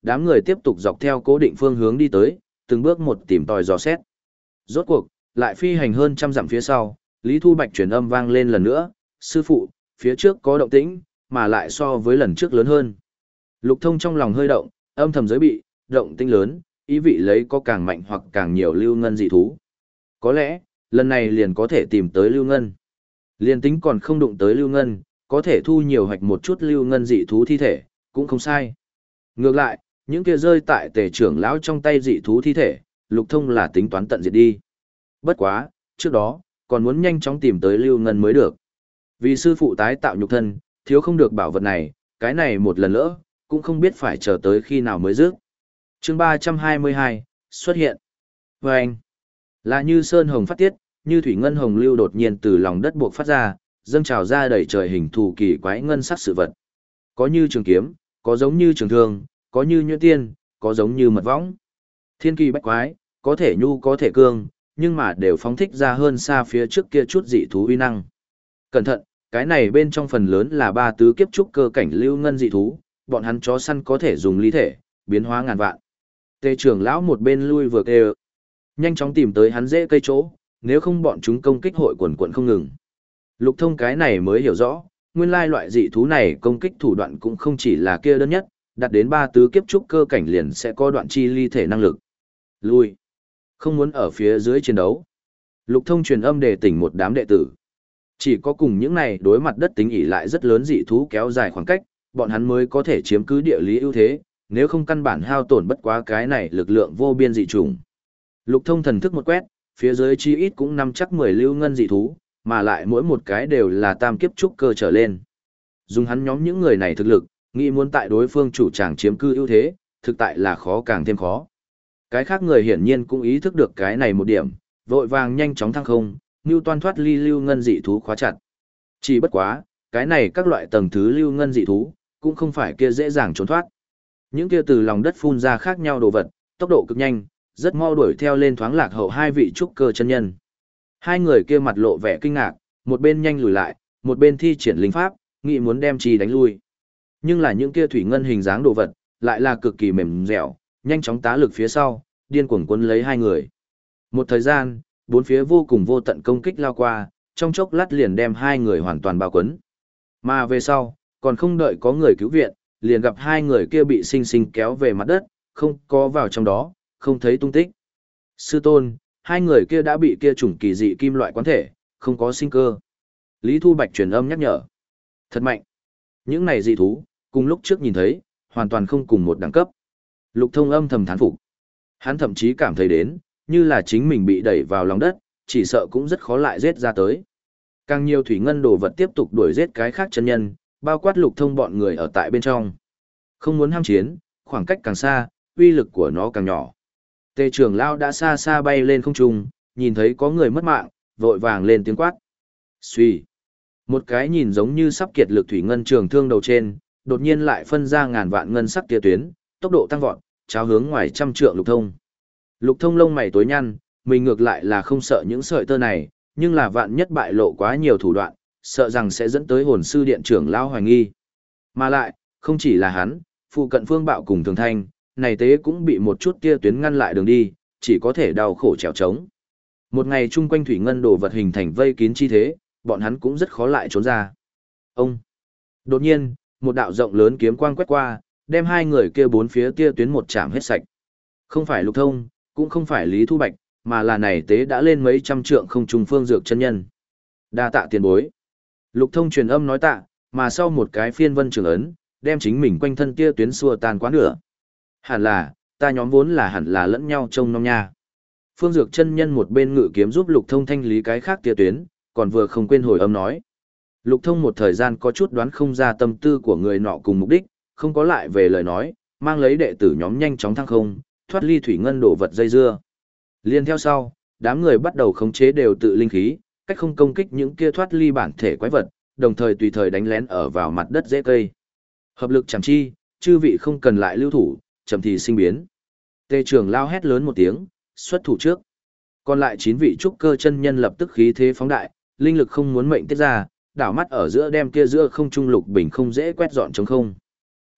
đám người tiếp tục dọc theo cố định phương hướng đi tới, từng bước một tìm tòi dò xét. Rốt cuộc, lại phi hành hơn trăm dặm phía sau, Lý Thu Bạch truyền âm vang lên lần nữa, sư phụ, phía trước có động tĩnh, mà lại so với lần trước lớn hơn. Lục Thông trong lòng hơi động, âm thầm giới bị, động tĩnh lớn, ý vị lấy có càng mạnh hoặc càng nhiều lưu ngân dị thú. Có lẽ, lần này liền có thể tìm tới lưu ngân. Liền tính còn không đụng tới lưu ngân, có thể thu nhiều hoạch một chút lưu ngân dị thú thi thể, cũng không sai. Ngược lại, những kia rơi tại tề trưởng lão trong tay dị thú thi thể, Lục Thông là tính toán tận diệt đi. Bất quá, trước đó, còn muốn nhanh chóng tìm tới lưu ngân mới được. Vì sư phụ tái tạo nhục thân, thiếu không được bảo vật này, cái này một lần lỡ, cũng không biết phải chờ tới khi nào mới dứt. Chương ba trăm hai mươi hai, xuất hiện. Và anh, là như sơn hồng phát tiết, như thủy ngân hồng lưu đột nhiên từ lòng đất buộc phát ra, dâng trào ra đầy trời hình thù kỳ quái ngân sắc sự vật. Có như trường kiếm, có giống như trường thương, có như nhuyễn tiên, có giống như mật võng. Thiên kỳ bách quái, có thể nhu có thể cương, nhưng mà đều phóng thích ra hơn xa phía trước kia chút dị thú uy năng. Cẩn thận, cái này bên trong phần lớn là ba tứ kiếp trúc cơ cảnh lưu ngân dị thú, bọn hắn chó săn có thể dùng lý thể, biến hóa ngàn vạn. Tề trưởng lão một bên lui vừa kêu, nhanh chóng tìm tới hắn dễ cây chỗ, nếu không bọn chúng công kích hội quần quần không ngừng. Lục Thông cái này mới hiểu rõ, nguyên lai loại dị thú này công kích thủ đoạn cũng không chỉ là kia đơn nhất, đạt đến ba tứ kiếp trúc cơ cảnh liền sẽ có đoạn chi ly thể năng lực. Lui. Không muốn ở phía dưới chiến đấu. Lục Thông truyền âm để tỉnh một đám đệ tử. Chỉ có cùng những này đối mặt đất tính ỉ lại rất lớn dị thú kéo dài khoảng cách, bọn hắn mới có thể chiếm cứ địa lý ưu thế, nếu không căn bản hao tổn bất quá cái này lực lượng vô biên dị trùng. Lục Thông thần thức một quét, phía dưới chi ít cũng năm chắc mười lưu ngân dị thú, mà lại mỗi một cái đều là tam kiếp trúc cơ trở lên. Dùng hắn nhóm những người này thực lực, nghĩ muốn tại đối phương chủ tràng chiếm cư ưu thế, thực tại là khó càng thêm khó. Cái khác người hiển nhiên cũng ý thức được cái này một điểm, vội vàng nhanh chóng thăng không, như toan thoát ly lưu ngân dị thú khóa chặt. Chỉ bất quá, cái này các loại tầng thứ lưu ngân dị thú, cũng không phải kia dễ dàng trốn thoát. Những kia từ lòng đất phun ra khác nhau đồ vật, tốc độ cực nhanh, rất mau đuổi theo lên thoáng lạc hậu hai vị trúc cơ chân nhân. Hai người kia mặt lộ vẻ kinh ngạc, một bên nhanh lùi lại, một bên thi triển linh pháp, nghĩ muốn đem chi đánh lui. Nhưng là những kia thủy ngân hình dáng đồ vật, lại là cực kỳ mềm dẻo, nhanh chóng tá lực phía sau, điên cuồng cuốn lấy hai người. Một thời gian, bốn phía vô cùng vô tận công kích lao qua, trong chốc lát liền đem hai người hoàn toàn bao quấn. Mà về sau, còn không đợi có người cứu viện, liền gặp hai người kia bị sinh sinh kéo về mặt đất, không có vào trong đó, không thấy tung tích. Sư tôn, hai người kia đã bị kia chủng kỳ dị kim loại quán thể, không có sinh cơ. Lý Thu Bạch truyền âm nhắc nhở. Thật mạnh. Những này dị thú, cùng lúc trước nhìn thấy, hoàn toàn không cùng một đẳng cấp. Lục Thông âm thầm thán phục. Hắn thậm chí cảm thấy đến, như là chính mình bị đẩy vào lòng đất, chỉ sợ cũng rất khó lại giết ra tới. Càng nhiều thủy ngân đồ vật tiếp tục đuổi giết cái khác chân nhân, bao quát Lục Thông bọn người ở tại bên trong. Không muốn ham chiến, khoảng cách càng xa, uy lực của nó càng nhỏ. Tề trưởng lão đã xa xa bay lên không trung, nhìn thấy có người mất mạng, vội vàng lên tiếng quát. Xuy. Một cái nhìn giống như sắp kiệt lực thủy ngân trường thương đầu trên, đột nhiên lại phân ra ngàn vạn ngân sắc tia tuyến, tốc độ tăng vọt, cháo hướng ngoài trăm trượng Lục Thông. Lục Thông lông mày tối nhăn, mình ngược lại là không sợ những sợi tơ này, nhưng là vạn nhất bại lộ quá nhiều thủ đoạn, sợ rằng sẽ dẫn tới hồn sư điện trưởng lão hoài nghi. Mà lại, không chỉ là hắn, phụ cận Phương Bạo cùng Thường Thanh, này tế cũng bị một chút tia tuyến ngăn lại đường đi, chỉ có thể đau khổ trèo trống. Một ngày chung quanh thủy ngân đồ vật hình thành vây kín chi thế, bọn hắn cũng rất khó lại trốn ra. Ông! Đột nhiên, một đạo rộng lớn kiếm quang quét qua, đem hai người kia bốn phía tia tuyến một chạm hết sạch. Không phải Lục Thông, cũng không phải Lý Thu Bạch, mà là này tế đã lên mấy trăm trượng không trùng phương dược chân nhân. Đa tạ tiền bối. Lục Thông truyền âm nói tạ, mà sau một cái phiên vân trường ấn, đem chính mình quanh thân tia tuyến xua tan quá nửa. Hẳn là, ta nhóm vốn là hẳn là lẫn nhau trông nom nha. Phương Dược chân nhân một bên ngự kiếm giúp Lục Thông thanh lý cái khác tia tuyến, còn vừa không quên hồi âm nói. Lục Thông một thời gian có chút đoán không ra tâm tư của người nọ cùng mục đích, không có lại về lời nói, mang lấy đệ tử nhóm nhanh chóng thăng không, thoát ly thủy ngân đổ vật dây dưa. Liên theo sau, đám người bắt đầu khống chế đều tự linh khí, cách không công kích những kia thoát ly bản thể quái vật, đồng thời tùy thời đánh lén ở vào mặt đất dễ cây. Hợp lực chẳng chi, chư vị không cần lại lưu thủ, chậm thì sinh biến. Tề trưởng lao hét lớn một tiếng, xuất thủ trước. Còn lại chín vị trúc cơ chân nhân lập tức khí thế phóng đại, linh lực không muốn mệnh tiết ra, đảo mắt ở giữa đem kia giữa không trung lục bình không dễ quét dọn trống không.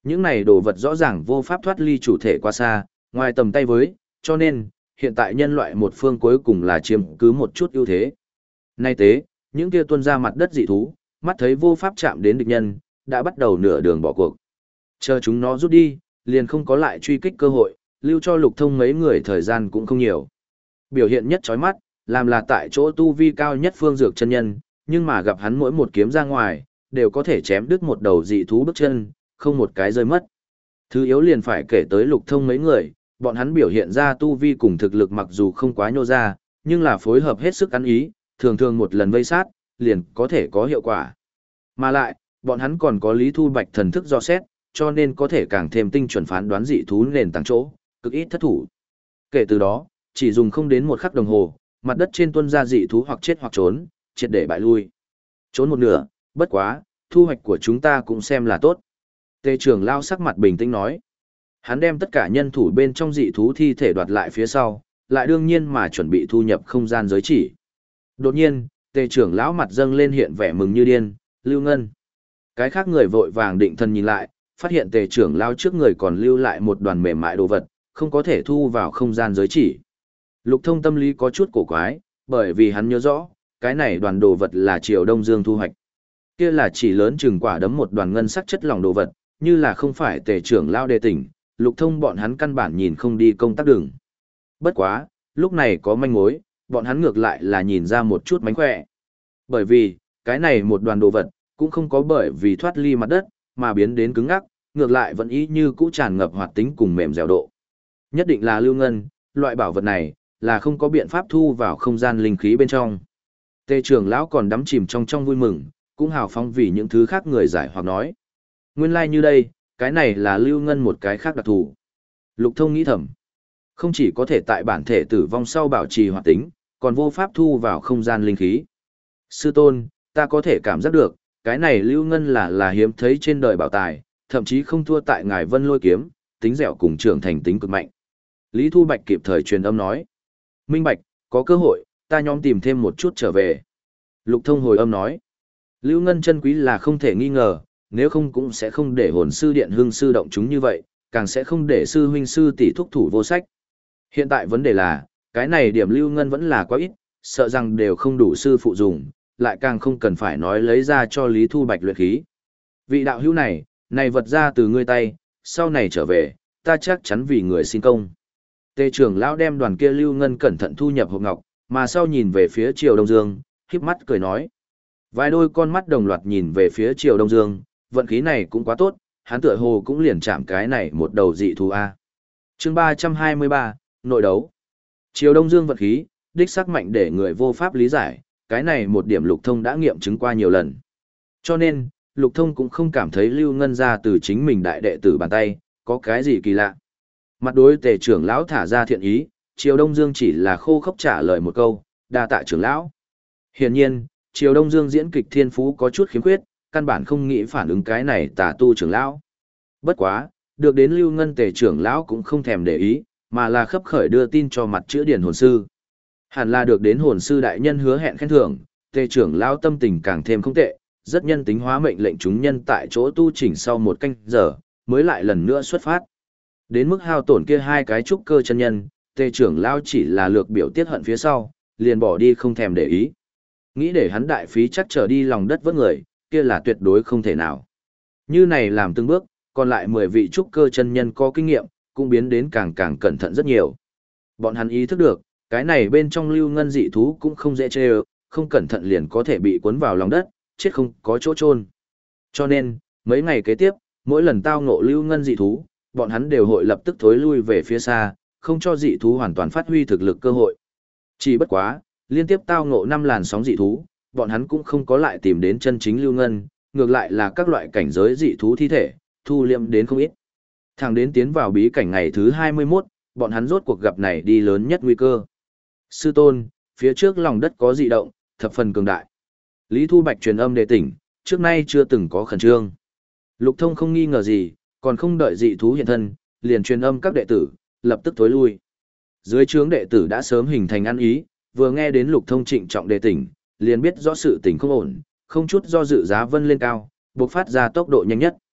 Những này đồ vật rõ ràng vô pháp thoát ly chủ thể quá xa, ngoài tầm tay với, cho nên, hiện tại nhân loại một phương cuối cùng là chiếm cứ một chút ưu thế. Nay tế, những kia tuôn ra mặt đất dị thú, mắt thấy vô pháp chạm đến địch nhân, đã bắt đầu nửa đường bỏ cuộc. Chờ chúng nó rút đi, liền không có lại truy kích cơ hội, lưu cho Lục Thông mấy người thời gian cũng không nhiều. Biểu hiện nhất chói mắt, làm là tại chỗ tu vi cao nhất Phương Dược chân nhân, nhưng mà gặp hắn mỗi một kiếm ra ngoài, đều có thể chém đứt một đầu dị thú bước chân, không một cái rơi mất. Thứ yếu liền phải kể tới Lục Thông mấy người, bọn hắn biểu hiện ra tu vi cùng thực lực mặc dù không quá nhô ra, nhưng là phối hợp hết sức ăn ý, thường thường một lần vây sát, liền có thể có hiệu quả. Mà lại, bọn hắn còn có Lý Thu Bạch thần thức do xét, cho nên có thể càng thêm tinh chuẩn phán đoán dị thú nền tảng chỗ, cực ít thất thủ. Kể từ đó, chỉ dùng không đến một khắc đồng hồ, mặt đất trên tuân ra dị thú hoặc chết hoặc trốn, triệt để bại lui. Trốn một nửa, bất quá, thu hoạch của chúng ta cũng xem là tốt. Tề trưởng lao sắc mặt bình tĩnh nói. Hắn đem tất cả nhân thủ bên trong dị thú thi thể đoạt lại phía sau, lại đương nhiên mà chuẩn bị thu nhập không gian giới chỉ. Đột nhiên, tề trưởng lão mặt dâng lên hiện vẻ mừng như điên, Lưu Ngân. Cái khác người vội vàng định thần nhìn lại, phát hiện tề trưởng lão trước người còn lưu lại một đoàn mềm mại đồ vật, không có thể thu vào không gian giới chỉ. Lục Thông tâm lý có chút cổ quái, bởi vì hắn nhớ rõ, cái này đoàn đồ vật là Triều Đông Dương thu hoạch. Kia là chỉ lớn chừng quả đấm một đoàn ngân sắc chất lỏng đồ vật, như là không phải tề trưởng lão đề tỉnh, Lục Thông bọn hắn căn bản nhìn không đi công tác đường. Bất quá, lúc này có manh mối, bọn hắn ngược lại là nhìn ra một chút mánh khỏe. Bởi vì, cái này một đoàn đồ vật, cũng không có bởi vì thoát ly mặt đất, mà biến đến cứng ngắc, ngược lại vẫn ý như cũ tràn ngập hoạt tính cùng mềm dẻo độ. Nhất định là lưu ngân, loại bảo vật này, là không có biện pháp thu vào không gian linh khí bên trong. Tề trưởng lão còn đắm chìm trong trong vui mừng, cũng hào phóng vì những thứ khác người giải hoặc nói. Nguyên lai like như đây, cái này là lưu ngân một cái khác đặc thù. Lục Thông nghĩ thầm. Không chỉ có thể tại bản thể tử vong sau bảo trì hoạt tính, còn vô pháp thu vào không gian linh khí. Sư tôn, ta có thể cảm giác được, cái này lưu ngân là là hiếm thấy trên đời bảo tài, thậm chí không thua tại ngài Vân Lôi kiếm, tính dẻo cùng trưởng thành tính cực mạnh. Lý Thu Bạch kịp thời truyền âm nói. Minh Bạch, có cơ hội, ta nhóm tìm thêm một chút trở về. Lục Thông hồi âm nói. Lưu ngân chân quý là không thể nghi ngờ, nếu không cũng sẽ không để hồn sư điện hưng sư động chúng như vậy, càng sẽ không để sư huynh sư tỷ thúc thủ vô sách. Hiện tại vấn đề là, cái này điểm lưu ngân vẫn là quá ít, sợ rằng đều không đủ sư phụ dùng, lại càng không cần phải nói lấy ra cho Lý Thu Bạch luyện khí. Vị đạo hữu này, này vật ra từ ngươi tay, sau này trở về, ta chắc chắn vì người xin công. Tề trưởng lão đem đoàn kia lưu ngân cẩn thận thu nhập hộp ngọc, mà sau nhìn về phía Triều Đông Dương, híp mắt cười nói. Vài đôi con mắt đồng loạt nhìn về phía Triều Đông Dương, vận khí này cũng quá tốt, hắn tựa hồ cũng liền chạm cái này một đầu dị thú a. Chương ba trăm hai mươi ba, nội đấu. Triều Đông Dương vận khí, đích xác mạnh để người vô pháp lý giải, cái này một điểm Lục Thông đã nghiệm chứng qua nhiều lần. Cho nên, Lục Thông cũng không cảm thấy lưu ngân ra từ chính mình đại đệ tử bàn tay, có cái gì kỳ lạ. Mặt đối Tề trưởng lão thả ra thiện ý, Triều Đông Dương chỉ là khô khốc trả lời một câu, đa tạ trưởng lão. Hiển nhiên, Triều Đông Dương diễn kịch thiên phú có chút khiếm khuyết, căn bản không nghĩ phản ứng cái này tà tu trưởng lão. Bất quá, được đến lưu ngân Tề trưởng lão cũng không thèm để ý, mà là khấp khởi đưa tin cho mặt chữa điển hồn sư. Hẳn là được đến hồn sư đại nhân hứa hẹn khen thưởng, Tề trưởng lão tâm tình càng thêm không tệ, rất nhân tính hóa mệnh lệnh chúng nhân tại chỗ tu chỉnh sau một canh giờ, mới lại lần nữa xuất phát. Đến mức hao tổn kia hai cái trúc cơ chân nhân, Tề trưởng lão chỉ là lược biểu tiết hận phía sau, liền bỏ đi không thèm để ý. Nghĩ để hắn đại phí chắc trở đi lòng đất vớt người, kia là tuyệt đối không thể nào. Như này làm từng bước, còn lại mười vị trúc cơ chân nhân có kinh nghiệm, cũng biến đến càng càng cẩn thận rất nhiều. Bọn hắn ý thức được, cái này bên trong lưu ngân dị thú cũng không dễ chê ơ, không cẩn thận liền có thể bị cuốn vào lòng đất, chết không có chỗ chôn. Cho nên, mấy ngày kế tiếp, mỗi lần tao ngộ lưu ngân dị thú, bọn hắn đều hội lập tức thối lui về phía xa, không cho dị thú hoàn toàn phát huy thực lực cơ hội. Chỉ bất quá, liên tiếp tao ngộ năm làn sóng dị thú, bọn hắn cũng không có lại tìm đến chân chính lưu ngân, ngược lại là các loại cảnh giới dị thú thi thể, thu liệm đến không ít. Thẳng đến tiến vào bí cảnh ngày thứ hai mươi mốt, bọn hắn rốt cuộc gặp này đi lớn nhất nguy cơ. Sư tôn, phía trước lòng đất có dị động, thập phần cường đại. Lý Thu Bạch truyền âm đề tỉnh, trước nay chưa từng có khẩn trương. Lục Thông không nghi ngờ gì, còn không đợi dị thú hiện thân, liền truyền âm các đệ tử, lập tức tối lui. Dưới trướng đệ tử đã sớm hình thành ăn ý, vừa nghe đến Lục Thông trịnh trọng đề tỉnh, liền biết rõ sự tình không ổn, không chút do dự giá vân lên cao, buộc phát ra tốc độ nhanh nhất.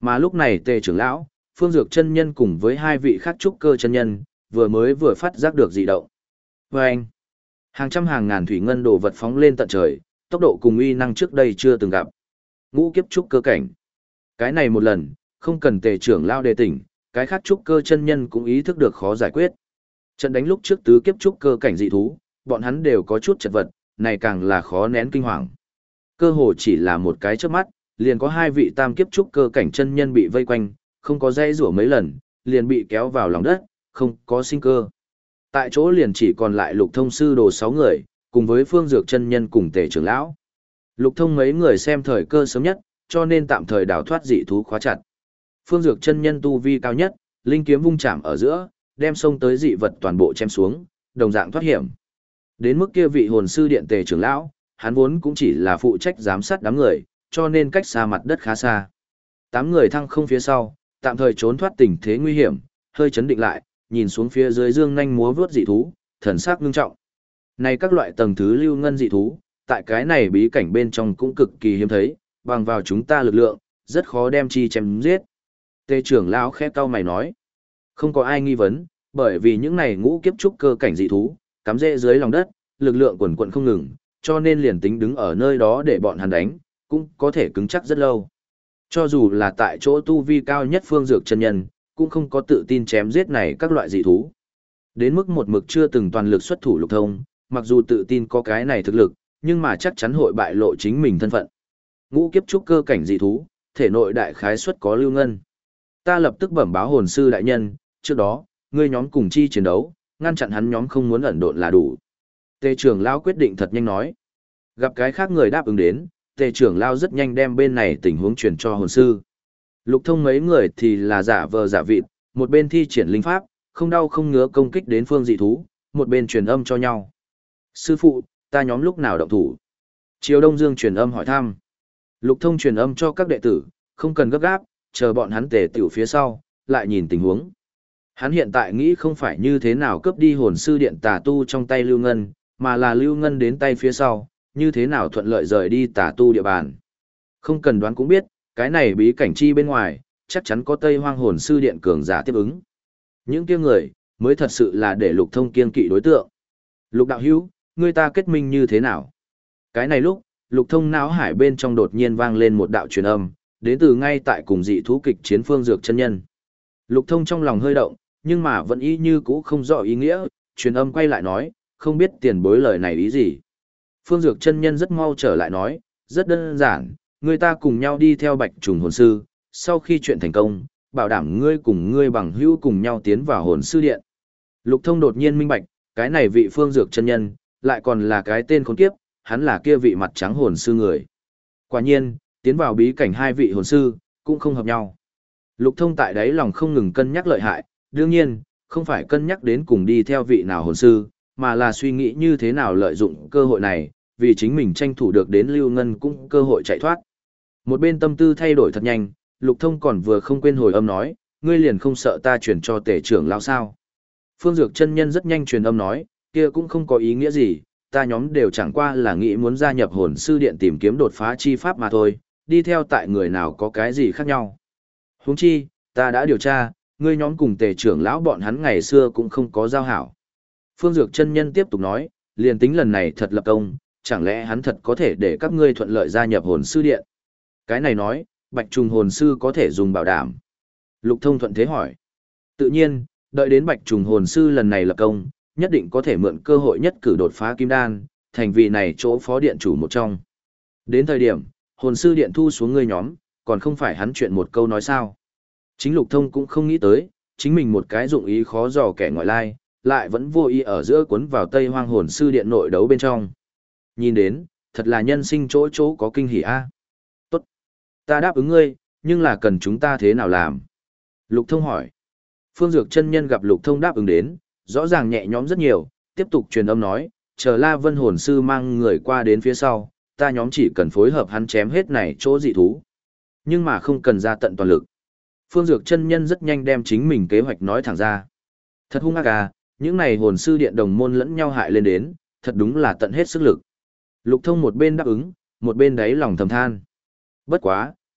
Mà lúc này Tề trưởng lão, Phương Dược chân nhân cùng với hai vị khác trúc cơ chân nhân, vừa mới vừa phát giác được dị động. Vâng! Hàng trăm hàng ngàn thủy ngân đồ vật phóng lên tận trời, tốc độ cùng uy năng trước đây chưa từng gặp. Ngũ kiếp trúc cơ cảnh. Cái này một lần, không cần Tề trưởng lão đề tỉnh, cái khác trúc cơ chân nhân cũng ý thức được khó giải quyết. Trận đánh lúc trước tứ kiếp trúc cơ cảnh dị thú, bọn hắn đều có chút chật vật, này càng là khó nén kinh hoàng. Cơ hồ chỉ là một cái chớp mắt, liền có hai vị tam kiếp trúc cơ cảnh chân nhân bị vây quanh, không có dây rủa mấy lần, liền bị kéo vào lòng đất, không có sinh cơ. Tại chỗ liền chỉ còn lại Lục Thông sư đồ sáu người, cùng với Phương Dược chân nhân cùng Tề trưởng lão. Lục Thông mấy người xem thời cơ sớm nhất, cho nên tạm thời đào thoát dị thú khóa chặt. Phương Dược chân nhân tu vi cao nhất, linh kiếm vung chạm ở giữa, đem xông tới dị vật toàn bộ chém xuống, đồng dạng thoát hiểm. Đến mức kia vị hồn sư điện Tề trưởng lão, hắn vốn cũng chỉ là phụ trách giám sát đám người, cho nên cách xa mặt đất khá xa. Tám người thăng không phía sau, tạm thời trốn thoát tình thế nguy hiểm, hơi chấn định lại, nhìn xuống phía dưới dương nhanh múa vướt dị thú, thần sắc ngưng trọng. Này các loại tầng thứ lưu ngân dị thú, tại cái này bí cảnh bên trong cũng cực kỳ hiếm thấy, bằng vào chúng ta lực lượng, rất khó đem chi chém giết. Tề trưởng lão khẽ cau mày nói, không có ai nghi vấn, bởi vì những này ngũ kiếp trúc cơ cảnh dị thú, cắm rễ dưới lòng đất, lực lượng quần quần không ngừng, cho nên liền tính đứng ở nơi đó để bọn hắn đánh, cũng có thể cứng chắc rất lâu. Cho dù là tại chỗ tu vi cao nhất Phương Dược chân nhân, cũng không có tự tin chém giết này các loại dị thú. Đến mức một mực chưa từng toàn lực xuất thủ Lục Thông, mặc dù tự tin có cái này thực lực, nhưng mà chắc chắn hội bại lộ chính mình thân phận. Ngũ kiếp trúc cơ cảnh dị thú, thể nội đại khái suất có lưu ngân. Ta lập tức bẩm báo hồn sư đại nhân, trước đó, ngươi nhóm cùng chi chiến đấu, ngăn chặn hắn nhóm không muốn ẩn độn là đủ. Tề trưởng lão quyết định thật nhanh nói. Gặp cái khác người đáp ứng đến, Tề trưởng lão rất nhanh đem bên này tình huống truyền cho hồn sư. Lục Thông mấy người thì là giả vờ giả vịt, một bên thi triển linh pháp, không đau không ngứa công kích đến phương dị thú, một bên truyền âm cho nhau. Sư phụ, ta nhóm lúc nào động thủ? Triều Đông Dương truyền âm hỏi thăm. Lục Thông truyền âm cho các đệ tử, không cần gấp gáp, chờ bọn hắn tề tiểu phía sau, lại nhìn tình huống. Hắn hiện tại nghĩ không phải như thế nào cướp đi hồn sư điện tà tu trong tay Lưu Ngân, mà là Lưu Ngân đến tay phía sau, như thế nào thuận lợi rời đi tà tu địa bàn. Không cần đoán cũng biết, cái này bí cảnh chi bên ngoài, chắc chắn có Tây Hoang hồn sư điện cường giả tiếp ứng. Những kia người, mới thật sự là để Lục Thông kiên kỵ đối tượng. Lục đạo hữu, người ta kết minh như thế nào? Cái này lúc, Lục Thông não hải bên trong đột nhiên vang lên một đạo truyền âm, đến từ ngay tại cùng dị thú kịch chiến Phương Dược chân nhân. Lục Thông trong lòng hơi động, nhưng mà vẫn y như cũ không rõ ý nghĩa, truyền âm quay lại nói, không biết tiền bối lời này ý gì. Phương Dược chân nhân rất mau trở lại nói, rất đơn giản, người ta cùng nhau đi theo Bạch Trùng hồn sư, sau khi chuyện thành công, bảo đảm ngươi cùng ngươi bằng hữu cùng nhau tiến vào hồn sư điện. Lục Thông đột nhiên minh bạch, cái này vị Phương Dược chân nhân, lại còn là cái tên khốn kiếp, hắn là kia vị mặt trắng hồn sư người. Quả nhiên, tiến vào bí cảnh hai vị hồn sư, cũng không hợp nhau. Lục Thông tại đấy lòng không ngừng cân nhắc lợi hại, đương nhiên, không phải cân nhắc đến cùng đi theo vị nào hồn sư, mà là suy nghĩ như thế nào lợi dụng cơ hội này, vì chính mình tranh thủ được đến Lưu Ngân cũng cơ hội chạy thoát. Một bên tâm tư thay đổi thật nhanh, Lục Thông còn vừa không quên hồi âm nói, ngươi liền không sợ ta chuyển cho Tề trưởng lão sao? Phương Dược chân nhân rất nhanh truyền âm nói, kia cũng không có ý nghĩa gì, ta nhóm đều chẳng qua là nghĩ muốn gia nhập hồn sư điện tìm kiếm đột phá chi pháp mà thôi, đi theo tại người nào có cái gì khác nhau. Huống chi, ta đã điều tra, ngươi nhóm cùng Tề trưởng lão bọn hắn ngày xưa cũng không có giao hảo. Phương Dược chân nhân tiếp tục nói, liền tính lần này thật lập công, chẳng lẽ hắn thật có thể để các ngươi thuận lợi gia nhập hồn sư điện? Cái này nói, Bạch Trùng hồn sư có thể dùng bảo đảm. Lục Thông thuận thế hỏi. Tự nhiên, đợi đến Bạch Trùng hồn sư lần này lập công, nhất định có thể mượn cơ hội nhất cử đột phá kim đan, thành vị này chỗ phó điện chủ một trong. Đến thời điểm, hồn sư điện thu xuống ngươi nhóm, còn không phải hắn chuyện một câu nói sao. Chính Lục Thông cũng không nghĩ tới, chính mình một cái dụng ý khó dò kẻ ngoại lai, lại vẫn vô ý ở giữa cuốn vào Tây Hoang hồn sư điện nội đấu bên trong. Nhìn đến, thật là nhân sinh chỗ chỗ có kinh hỉ a. Tốt. Ta đáp ứng ngươi, nhưng là cần chúng ta thế nào làm? Lục Thông hỏi. Phương Dược chân nhân gặp Lục Thông đáp ứng đến, rõ ràng nhẹ nhõm rất nhiều, tiếp tục truyền âm nói, chờ La Vân hồn sư mang người qua đến phía sau, ta nhóm chỉ cần phối hợp hắn chém hết này chỗ dị thú. Nhưng mà không cần ra tận toàn lực. Phương Dược chân nhân rất nhanh đem chính mình kế hoạch nói thẳng ra. Thật hung ác à, những này hồn sư điện đồng môn lẫn nhau hại lên đến, thật đúng là tận hết sức lực. Lục Thông một bên đáp ứng, một bên đáy lòng thầm than. Bất quá,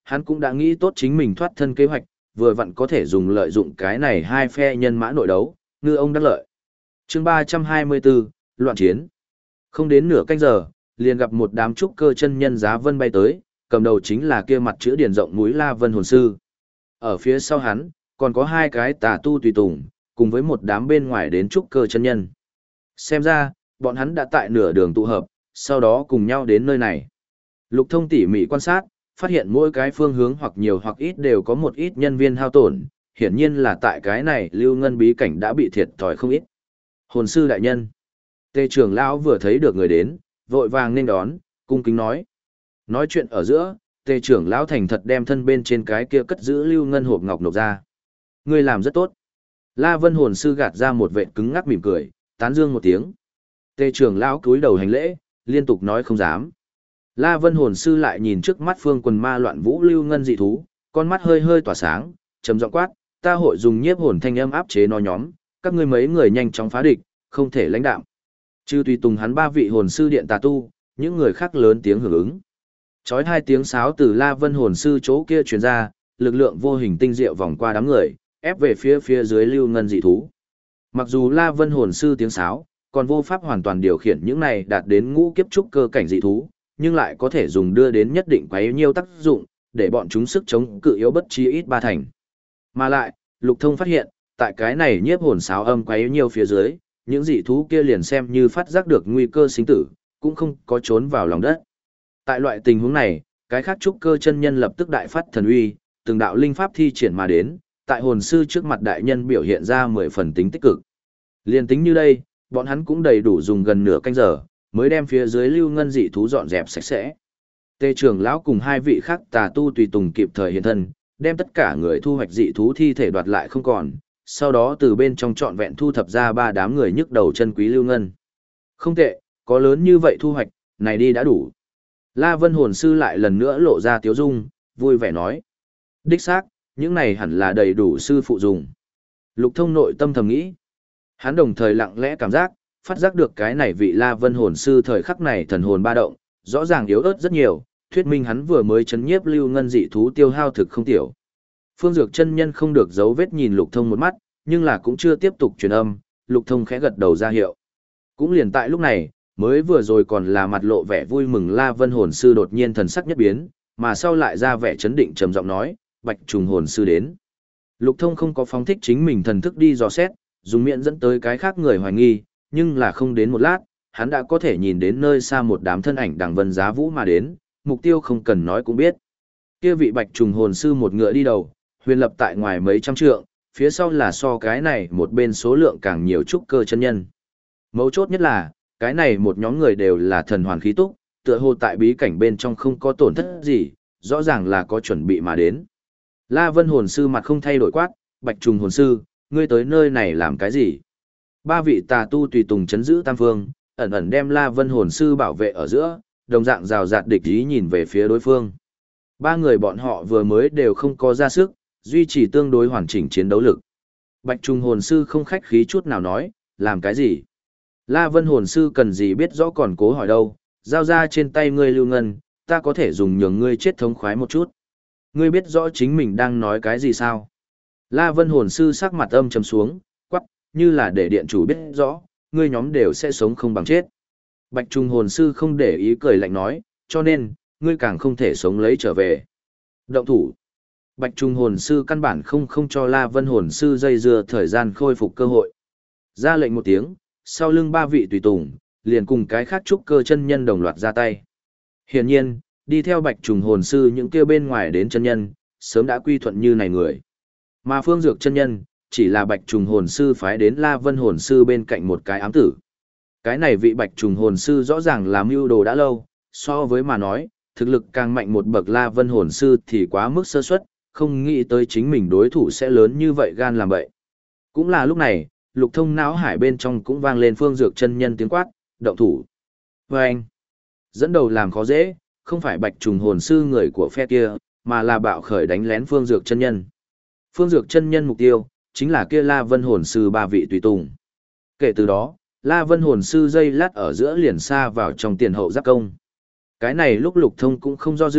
hắn cũng đã nghĩ tốt chính mình thoát thân kế hoạch, vừa vặn có thể dùng lợi dụng cái này hai phe nhân mã nội đấu, ngư ông đắc lợi. Chương ba trăm hai mươi bốn, loạn chiến. Không đến nửa canh giờ, liền gặp một đám trúc cơ chân nhân giá vân bay tới, cầm đầu chính là kia mặt chữ điển rộng núi La Vân Hồn Sư. Ở phía sau hắn, còn có hai cái tà tu tùy tùng, cùng với một đám bên ngoài đến trúc cơ chân nhân. Xem ra, bọn hắn đã tại nửa đường tụ hợp, sau đó cùng nhau đến nơi này. Lục Thông tỉ mỉ quan sát, phát hiện mỗi cái phương hướng hoặc nhiều hoặc ít đều có một ít nhân viên hao tổn, hiển nhiên là tại cái này Lưu Ngân bí cảnh đã bị thiệt thòi không ít. Hồn sư đại nhân. Tề trưởng lão vừa thấy được người đến, vội vàng nên đón, cung kính nói. Nói chuyện ở giữa, Tề trưởng lão thành thật đem thân bên trên cái kia cất giữ Lưu Ngân hộp ngọc nộp ra. Ngươi làm rất tốt. La Vân hồn sư gạt ra một vệt cứng ngắc mỉm cười, tán dương một tiếng. Tề trưởng lão cúi đầu hành lễ, liên tục nói không dám. La Vân hồn sư lại nhìn trước mắt phương quần ma loạn vũ Lưu Ngân dị thú, con mắt hơi hơi tỏa sáng, trầm giọng quát, ta hội dùng nhiếp hồn thanh âm áp chế nó nhóm, các ngươi mấy người nhanh chóng phá địch, không thể lãnh đạm. Chư tùy tùng hắn ba vị hồn sư điện tà tu, những người khác lớn tiếng hưởng ứng. Chói hai tiếng sáo từ La Vân hồn sư chỗ kia truyền ra, lực lượng vô hình tinh diệu vòng qua đám người, ép về phía phía dưới Lưu Ngân dị thú. Mặc dù La Vân hồn sư tiếng sáo, còn vô pháp hoàn toàn điều khiển những này đạt đến ngũ kiếp trúc cơ cảnh dị thú, nhưng lại có thể dùng đưa đến nhất định quấy nhiêu tác dụng, để bọn chúng sức chống cự yếu bất chi ít ba thành. Mà lại, Lục Thông phát hiện, tại cái này nhiếp hồn sáo âm quấy nhiêu phía dưới, những dị thú kia liền xem như phát giác được nguy cơ sinh tử, cũng không có trốn vào lòng đất. Tại loại tình huống này, cái khác trúc cơ chân nhân lập tức đại phát thần uy, từng đạo linh pháp thi triển mà đến, tại hồn sư trước mặt đại nhân biểu hiện ra mười phần tính tích cực. Liên tính như đây, bọn hắn cũng đầy đủ dùng gần nửa canh giờ, mới đem phía dưới Lưu Ngân dị thú dọn dẹp sạch sẽ. Tề trưởng lão cùng hai vị khác tà tu tùy tùng kịp thời hiện thân, đem tất cả người thu hoạch dị thú thi thể đoạt lại không còn, sau đó từ bên trong trọn vẹn thu thập ra ba đám người nhức đầu chân quý Lưu Ngân. Không tệ, có lớn như vậy thu hoạch, này đi đã đủ. La Vân hồn sư lại lần nữa lộ ra tiếu dung, vui vẻ nói. Đích xác, những này hẳn là đầy đủ sư phụ dùng. Lục Thông nội tâm thầm nghĩ. Hắn đồng thời lặng lẽ cảm giác, phát giác được cái này vị La Vân hồn sư thời khắc này thần hồn ba động, rõ ràng yếu ớt rất nhiều, thuyết minh hắn vừa mới chấn nhiếp Lưu Ngân dị thú tiêu hao thực không tiểu. Phương Dược chân nhân không được giấu vết nhìn Lục Thông một mắt, nhưng là cũng chưa tiếp tục truyền âm, Lục Thông khẽ gật đầu ra hiệu. Cũng liền tại lúc này, mới vừa rồi còn là mặt lộ vẻ vui mừng La Vân hồn sư đột nhiên thần sắc nhất biến, mà sau lại ra vẻ chấn định trầm giọng nói, Bạch Trùng hồn sư đến. Lục Thông không có phóng thích chính mình thần thức đi dò xét, dùng miệng dẫn tới cái khác người hoài nghi, nhưng là không đến một lát, hắn đã có thể nhìn đến nơi xa một đám thân ảnh đằng vân giá vũ mà đến, mục tiêu không cần nói cũng biết. Kia vị Bạch Trùng hồn sư một ngựa đi đầu, huyền lập tại ngoài mấy trăm trượng, phía sau là so cái này một bên số lượng càng nhiều trúc cơ chân nhân. Mấu chốt nhất là, cái này một nhóm người đều là thần hoàn khí túc, tựa hồ tại bí cảnh bên trong không có tổn thất gì, rõ ràng là có chuẩn bị mà đến. La Vân hồn sư mặt không thay đổi quát, Bạch Trùng hồn sư, ngươi tới nơi này làm cái gì? Ba vị tà tu tùy tùng chấn giữ tam phương, ẩn ẩn đem La Vân hồn sư bảo vệ ở giữa, đồng dạng rào rạt địch ý nhìn về phía đối phương. Ba người bọn họ vừa mới đều không có ra sức, duy trì tương đối hoàn chỉnh chiến đấu lực. Bạch Trùng hồn sư không khách khí chút nào nói, làm cái gì? La Vân hồn sư cần gì biết rõ còn cố hỏi đâu, giao ra trên tay ngươi Lưu Ngân, ta có thể dùng nhường ngươi chết thống khoái một chút. Ngươi biết rõ chính mình đang nói cái gì sao? La Vân hồn sư sắc mặt âm trầm xuống, quắc, như là để điện chủ biết rõ, ngươi nhóm đều sẽ sống không bằng chết. Bạch Trùng hồn sư không để ý cười lạnh nói, cho nên, ngươi càng không thể sống lấy trở về. Động thủ. Bạch Trùng hồn sư căn bản không không cho La Vân hồn sư dây dưa thời gian khôi phục cơ hội. Ra lệnh một tiếng, sau lưng ba vị tùy tùng, liền cùng cái khác trúc cơ chân nhân đồng loạt ra tay. Hiển nhiên, đi theo Bạch Trùng hồn sư những kia bên ngoài đến chân nhân, sớm đã quy thuận như này người. Mà Phương Dược chân nhân, chỉ là Bạch Trùng hồn sư phái đến La Vân hồn sư bên cạnh một cái ám tử. Cái này vị Bạch Trùng hồn sư rõ ràng là mưu đồ đã lâu, so với mà nói, thực lực càng mạnh một bậc La Vân hồn sư thì quá mức sơ suất, không nghĩ tới chính mình đối thủ sẽ lớn như vậy gan làm bậy. Cũng là lúc này, Lục Thông não hải bên trong cũng vang lên Phương Dược chân nhân tiếng quát, động thủ. Và anh, dẫn đầu làm khó dễ, không phải Bạch Trùng hồn sư người của phe kia, mà là bạo khởi đánh lén Phương Dược chân nhân. Phương Dược chân nhân mục tiêu, chính là kia La Vân hồn sư ba vị tùy tùng. Kể từ đó, La Vân hồn sư dây lát ở giữa liền xa vào trong tiền hậu giáp công. Cái này lúc Lục Thông cũng không do dự,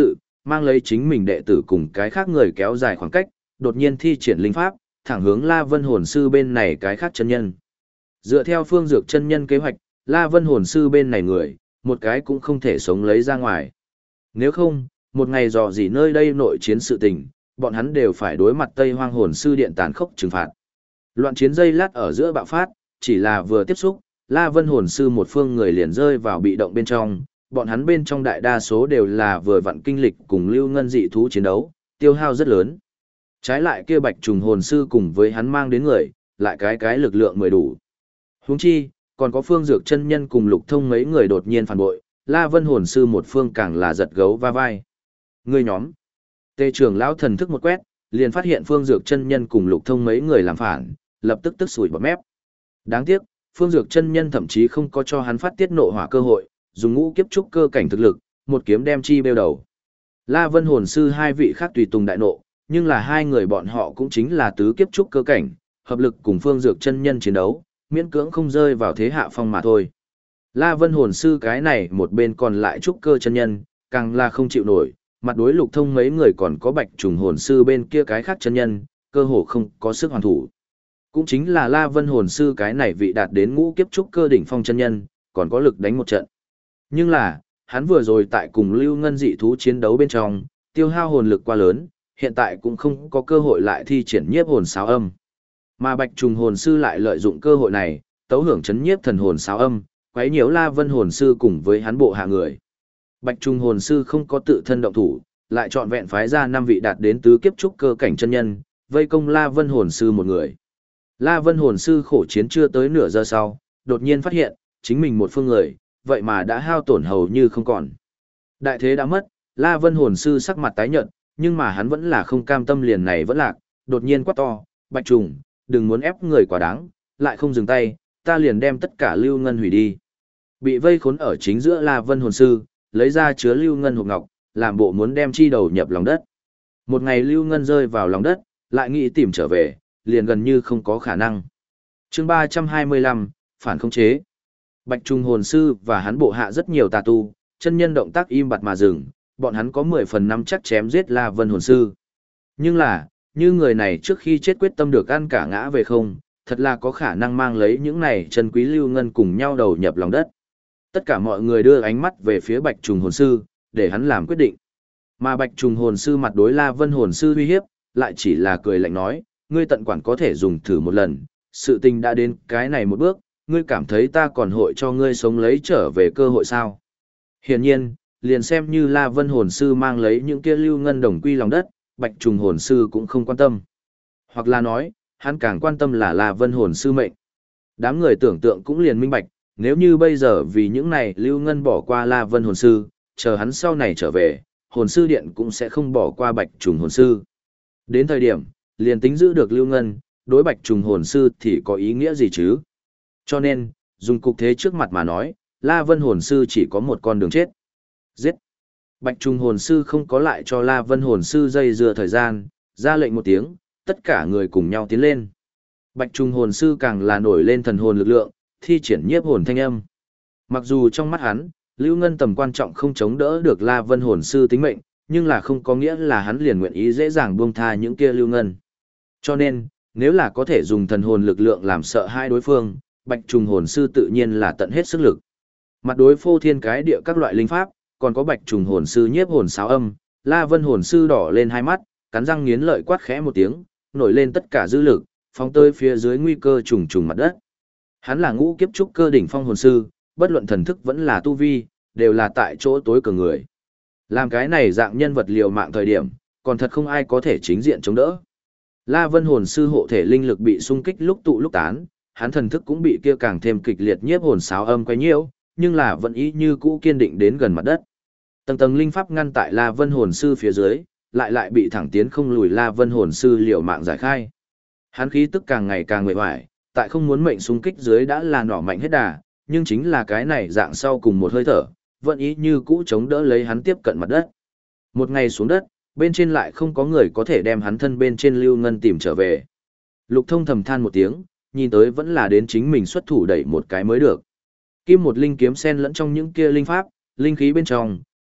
mang lấy chính mình đệ tử cùng cái khác người kéo dài khoảng cách, đột nhiên thi triển linh pháp, thẳng hướng La Vân hồn sư bên này cái khác chân nhân. Dựa theo Phương Dược chân nhân kế hoạch, La Vân hồn sư bên này người, một cái cũng không thể sống lấy ra ngoài. Nếu không, một ngày dò gì nơi đây nội chiến sự tình, bọn hắn đều phải đối mặt Tây Hoang hồn sư điện tàn khốc trừng phạt. Loạn chiến dây lát ở giữa bạo phát, chỉ là vừa tiếp xúc, La Vân hồn sư một phương người liền rơi vào bị động bên trong, bọn hắn bên trong đại đa số đều là vừa vặn kinh lịch cùng lưu ngân dị thú chiến đấu, tiêu hao rất lớn. Trái lại kia bạch trùng hồn sư cùng với hắn mang đến người, lại cái cái lực lượng mười đủ. Huống chi, còn có Phương Dược chân nhân cùng Lục Thông mấy người đột nhiên phản bội, La Vân hồn sư một phương càng là giật gấu va vai. Người nhóm. Tề trưởng lão thần thức một quét, liền phát hiện Phương Dược chân nhân cùng Lục Thông mấy người làm phản, lập tức tức sủi bọt mép. Đáng tiếc, Phương Dược chân nhân thậm chí không có cho hắn phát tiết nộ hỏa cơ hội, dùng ngũ kiếp trúc cơ cảnh thực lực, một kiếm đem chi bêu đầu. La Vân hồn sư hai vị khác tùy tùng đại nộ, nhưng là hai người bọn họ cũng chính là tứ kiếp trúc cơ cảnh, hợp lực cùng Phương Dược chân nhân chiến đấu, miễn cưỡng không rơi vào thế hạ phong mà thôi. La Vân hồn sư cái này một bên còn lại trúc cơ chân nhân, càng là không chịu nổi, mặt đối Lục Thông mấy người còn có bạch trùng hồn sư bên kia cái khác chân nhân, cơ hồ không có sức hoàn thủ. Cũng chính là La Vân hồn sư cái này vị đạt đến ngũ kiếp trúc cơ đỉnh phong chân nhân, còn có lực đánh một trận. Nhưng là, hắn vừa rồi tại cùng Lưu Ngân dị thú chiến đấu bên trong, tiêu hao hồn lực quá lớn, hiện tại cũng không có cơ hội lại thi triển nhiếp hồn sáo âm. Mà bạch trùng hồn sư lại lợi dụng cơ hội này, tấu hưởng chấn nhiếp thần hồn sáo âm, quấy nhiễu La Vân hồn sư cùng với hắn bộ hạ người. Bạch trùng hồn sư không có tự thân động thủ, lại chọn vẹn phái ra năm vị đạt đến tứ kiếp trúc cơ cảnh chân nhân, vây công La Vân hồn sư một người. La Vân hồn sư khổ chiến chưa tới nửa giờ sau, đột nhiên phát hiện, chính mình một phương người, vậy mà đã hao tổn hầu như không còn. Đại thế đã mất, La Vân hồn sư sắc mặt tái nhợt, nhưng mà hắn vẫn là không cam tâm liền này vẫn lạc, đột nhiên quát to, Bạch trùng, đừng muốn ép người quá đáng, lại không dừng tay, ta liền đem tất cả lưu ngân hủy đi. Bị vây khốn ở chính giữa La Vân hồn sư, lấy ra chứa lưu ngân hộp ngọc, làm bộ muốn đem chi đầu nhập lòng đất. Một ngày lưu ngân rơi vào lòng đất, lại nghĩ tìm trở về, liền gần như không có khả năng. Chương ba trăm hai mươi lăm, phản khống chế. Bạch trùng hồn sư và hắn bộ hạ rất nhiều tà tu, chân nhân động tác im bặt mà dừng, bọn hắn có mười phần năm chắc chém giết La Vân hồn sư. Nhưng là, như người này trước khi chết quyết tâm được ăn cả ngã về không, thật là có khả năng mang lấy những này chân quý lưu ngân cùng nhau đầu nhập lòng đất. Tất cả mọi người đưa ánh mắt về phía Bạch trùng hồn sư, để hắn làm quyết định. Mà Bạch trùng hồn sư mặt đối La Vân hồn sư uy hiếp, lại chỉ là cười lạnh nói, ngươi tận quản có thể dùng thử một lần, sự tình đã đến cái này một bước, ngươi cảm thấy ta còn hội cho ngươi sống lấy trở về cơ hội sao? Hiển nhiên, liền xem như La Vân hồn sư mang lấy những kia lưu ngân đồng quy lòng đất, Bạch trùng hồn sư cũng không quan tâm. Hoặc là nói, hắn càng quan tâm là La Vân hồn sư mệnh. Đám người tưởng tượng cũng liền minh bạch, nếu như bây giờ vì những này lưu ngân bỏ qua La Vân hồn sư, chờ hắn sau này trở về, hồn sư điện cũng sẽ không bỏ qua Bạch trùng hồn sư. Đến thời điểm, liền tính giữ được lưu ngân, đối Bạch trùng hồn sư thì có ý nghĩa gì chứ? Cho nên, dùng cục thế trước mặt mà nói, La Vân hồn sư chỉ có một con đường chết. Giết! Bạch trùng hồn sư không có lại cho La Vân hồn sư dây dưa thời gian, ra lệnh một tiếng, tất cả người cùng nhau tiến lên. Bạch trùng hồn sư càng là nổi lên thần hồn lực lượng, thi triển nhiếp hồn thanh âm. Mặc dù trong mắt hắn, lưu ngân tầm quan trọng không chống đỡ được La Vân hồn sư tính mệnh, nhưng là không có nghĩa là hắn liền nguyện ý dễ dàng buông tha những kia lưu ngân. Cho nên, nếu là có thể dùng thần hồn lực lượng làm sợ hai đối phương, Bạch trùng hồn sư tự nhiên là tận hết sức lực. Mặt đối phô thiên cái địa các loại linh pháp, còn có Bạch trùng hồn sư nhiếp hồn sáo âm, La Vân hồn sư đỏ lên hai mắt, cắn răng nghiến lợi quát khẽ một tiếng, nổi lên tất cả dư lực, phóng tới phía dưới nguy cơ trùng trùng mặt đất. Hắn là ngũ kiếp trúc cơ đỉnh phong hồn sư, bất luận thần thức vẫn là tu vi, đều là tại chỗ tối cường người. Làm cái này dạng nhân vật liều mạng thời điểm, còn thật không ai có thể chính diện chống đỡ. La Vân hồn sư hộ thể linh lực bị xung kích lúc tụ lúc tán, hắn thần thức cũng bị kia càng thêm kịch liệt nhiếp hồn sáo âm quấy nhiễu, nhưng là vẫn ý như cũ kiên định đến gần mặt đất. Tầng tầng linh pháp ngăn tại La Vân hồn sư phía dưới, lại lại bị thẳng tiến không lùi La Vân hồn sư liều mạng giải khai. Hắn khí tức càng ngày càng nguội hoài, tại không muốn mệnh xung kích dưới đã là nỏ mạnh hết đà, nhưng chính là cái này dạng sau cùng một hơi thở, vẫn ý như cũ chống đỡ lấy hắn tiếp cận mặt đất. Một ngày xuống đất, bên trên lại không có người có thể đem hắn thân bên trên lưu ngân tìm trở về. Lục Thông thầm than một tiếng, nhìn tới vẫn là đến chính mình xuất thủ đẩy một cái mới được. Kim một linh kiếm sen lẫn trong những kia linh pháp, linh khí bên trong,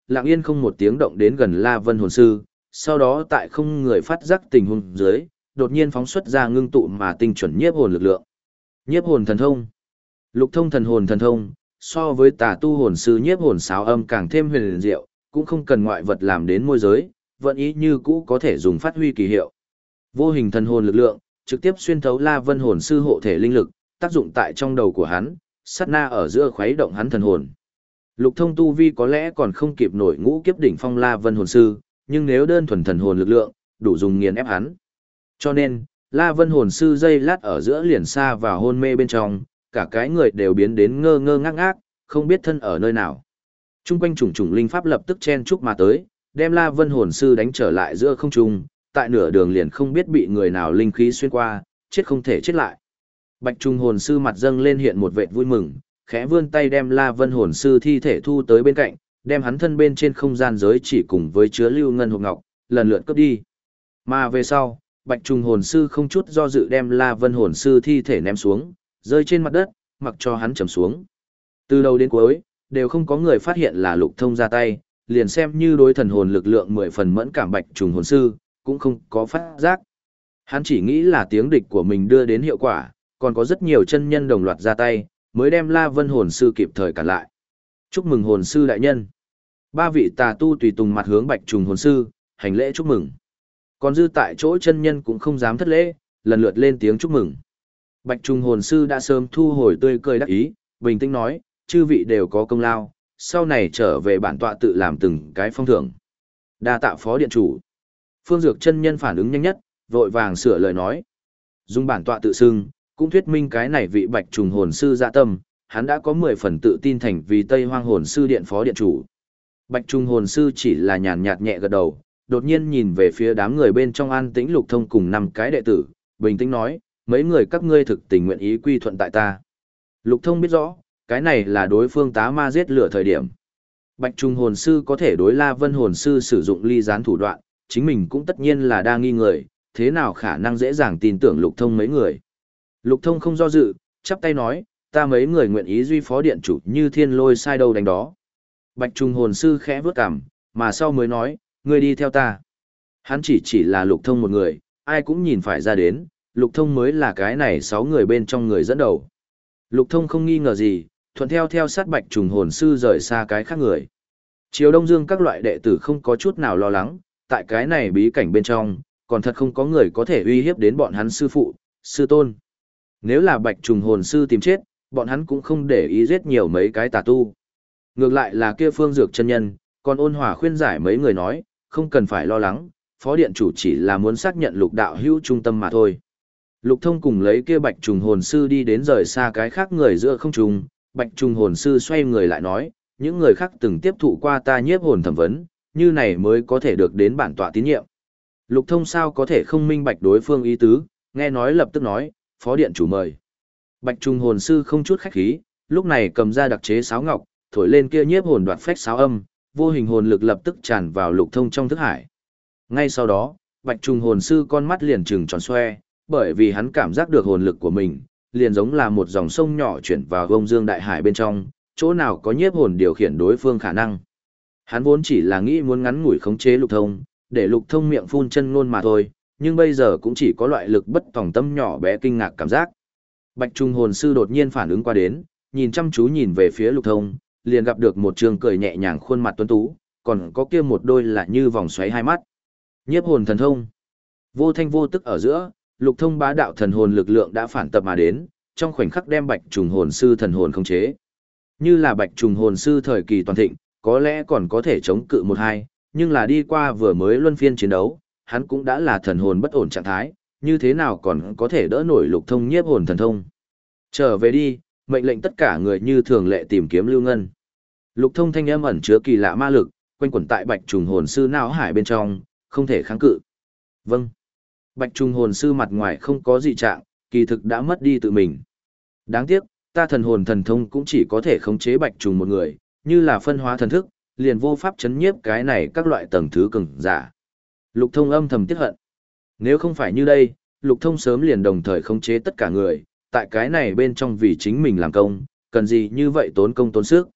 lặng yên không một tiếng động đến gần La Vân hồn sư, sau đó tại không người phát giác tình huống dưới, đột nhiên phóng xuất ra ngưng tụ mà tinh chuẩn nhiếp hồn lực lượng. Nhiếp hồn thần thông. Lục Thông thần hồn thần thông, so với tà tu hồn sư nhiếp hồn sáo âm càng thêm huyền diệu, cũng không cần ngoại vật làm đến môi giới, vẫn ý như cũ có thể dùng phát huy kỳ hiệu. Vô hình thần hồn lực lượng, trực tiếp xuyên thấu La Vân hồn sư hộ thể linh lực, tác dụng tại trong đầu của hắn, sát na ở giữa khuấy động hắn thần hồn. Lục Thông tu vi có lẽ còn không kịp nổi ngũ kiếp đỉnh phong La Vân hồn sư, nhưng nếu đơn thuần thần hồn lực lượng, đủ dùng nghiền ép hắn. Cho nên, La Vân hồn sư giây lát ở giữa liền xa vào hôn mê bên trong, cả cái người đều biến đến ngơ ngơ ngác ngác, không biết thân ở nơi nào. Trung quanh trùng trùng linh pháp lập tức chen chúc mà tới, đem La Vân hồn sư đánh trở lại giữa không trung, tại nửa đường liền không biết bị người nào linh khí xuyên qua, chết không thể chết lại. Bạch Trung hồn sư mặt dâng lên hiện một vệt vui mừng, khẽ vươn tay đem La Vân hồn sư thi thể thu tới bên cạnh, đem hắn thân bên trên không gian giới chỉ cùng với chứa lưu ngân hộp ngọc, lần lượt cướp đi. Mà về sau, Bạch Trung hồn sư không chút do dự đem La Vân hồn sư thi thể ném xuống, rơi trên mặt đất, mặc cho hắn trầm xuống. Từ đầu đến cuối, đều không có người phát hiện là Lục Thông ra tay, liền xem như đối thần hồn lực lượng mười phần mẫn cảm Bạch Trung hồn sư, cũng không có phát giác. Hắn chỉ nghĩ là tiếng địch của mình đưa đến hiệu quả, còn có rất nhiều chân nhân đồng loạt ra tay, mới đem La Vân hồn sư kịp thời cản lại. Chúc mừng hồn sư đại nhân. Ba vị tà tu tùy tùng mặt hướng Bạch Trùng hồn sư, hành lễ chúc mừng. Còn dư tại chỗ chân nhân cũng không dám thất lễ, lần lượt lên tiếng chúc mừng. Bạch Trùng hồn sư đã sớm thu hồi tươi cười đắc ý, bình tĩnh nói, chư vị đều có công lao, sau này trở về bản tọa tự làm từng cái phong thưởng. Đa tạ phó điện chủ. Phương Dược chân nhân phản ứng nhanh nhất, vội vàng sửa lời nói. Dùng bản tọa tự xưng, cũng thuyết minh cái này vị Bạch Trùng hồn sư dạ tâm, hắn đã có mười phần tự tin thành vì Tây Hoang hồn sư điện phó điện chủ. Bạch Trùng hồn sư chỉ là nhàn nhạt nhẹ gật đầu, đột nhiên nhìn về phía đám người bên trong an tĩnh Lục Thông cùng năm cái đệ tử, bình tĩnh nói, mấy người các ngươi thực tình nguyện ý quy thuận tại ta. Lục Thông biết rõ, cái này là đối phương tá ma giết lửa thời điểm. Bạch Trùng hồn sư có thể đối La Vân hồn sư sử dụng ly gián thủ đoạn, chính mình cũng tất nhiên là đa nghi người, thế nào khả năng dễ dàng tin tưởng Lục Thông mấy người. Lục Thông không do dự, chắp tay nói, ta mấy người nguyện ý duy phó điện chủ như thiên lôi sai đâu đánh đó. Bạch Trùng hồn sư khẽ vướt cằm, mà sau mới nói, ngươi đi theo ta. Hắn chỉ chỉ là Lục Thông một người, ai cũng nhìn phải ra đến, Lục Thông mới là cái này sáu người bên trong người dẫn đầu. Lục Thông không nghi ngờ gì, thuận theo theo sát Bạch Trùng hồn sư rời xa cái khác người. Triều Đông Dương các loại đệ tử không có chút nào lo lắng, tại cái này bí cảnh bên trong, còn thật không có người có thể uy hiếp đến bọn hắn sư phụ, sư tôn. Nếu là Bạch Trùng hồn sư tìm chết, bọn hắn cũng không để ý giết nhiều mấy cái tà tu. Ngược lại là kia Phương Dược chân nhân, còn ôn hòa khuyên giải mấy người nói, không cần phải lo lắng, phó điện chủ chỉ là muốn xác nhận Lục đạo hữu trung tâm mà thôi. Lục Thông cùng lấy kia Bạch Trùng hồn sư đi đến rời xa cái khác người giữa không trùng, Bạch Trùng hồn sư xoay người lại nói, những người khác từng tiếp thụ qua ta nhiếp hồn thẩm vấn, như này mới có thể được đến bản tọa tín nhiệm. Lục Thông sao có thể không minh bạch đối phương ý tứ, nghe nói lập tức nói, phó điện chủ mời. Bạch Trùng hồn sư không chút khách khí, lúc này cầm ra đặc chế sáo ngọc, thổi lên kia nhiếp hồn đoạt phách sáo âm, vô hình hồn lực lập tức tràn vào Lục Thông trong thức hải. Ngay sau đó, Bạch Trùng hồn sư con mắt liền trừng tròn xoe, bởi vì hắn cảm giác được hồn lực của mình, liền giống là một dòng sông nhỏ chuyển vào Vông Dương đại hải bên trong, chỗ nào có nhiếp hồn điều khiển đối phương khả năng. Hắn vốn chỉ là nghĩ muốn ngắn ngủi khống chế Lục Thông, để Lục Thông miệng phun chân ngôn mà thôi, nhưng bây giờ cũng chỉ có loại lực bất tòng tâm nhỏ bé kinh ngạc cảm giác. Bạch Trung hồn sư đột nhiên phản ứng qua đến, nhìn chăm chú nhìn về phía Lục Thông, liền gặp được một trường cười nhẹ nhàng khuôn mặt tuấn tú, còn có kia một đôi là như vòng xoáy hai mắt. Nhiếp hồn thần thông. Vô thanh vô tức ở giữa, Lục Thông bá đạo thần hồn lực lượng đã phản tập mà đến, trong khoảnh khắc đem Bạch Trùng hồn sư thần hồn khống chế. Như là Bạch Trùng hồn sư thời kỳ toàn thịnh, có lẽ còn có thể chống cự một hai, nhưng là đi qua vừa mới luân phiên chiến đấu, hắn cũng đã là thần hồn bất ổn trạng thái, như thế nào còn có thể đỡ nổi Lục Thông nhiếp hồn thần thông. Trở về đi, mệnh lệnh tất cả người như thường lệ tìm kiếm Lưu Ngân. Lục Thông thanh âm ẩn chứa kỳ lạ ma lực, quanh quẩn tại Bạch Trùng hồn sư não hải bên trong, không thể kháng cự. Vâng. Bạch Trùng hồn sư mặt ngoài không có dị trạng, kỳ thực đã mất đi tự mình. Đáng tiếc, ta thần hồn thần thông cũng chỉ có thể khống chế Bạch Trùng một người, như là phân hóa thần thức, liền vô pháp chấn nhiếp cái này các loại tầng thứ cường giả. Lục Thông âm thầm tiếc hận. Nếu không phải như đây, Lục Thông sớm liền đồng thời khống chế tất cả người, tại cái này bên trong vì chính mình làm công, cần gì như vậy tốn công tốn sức.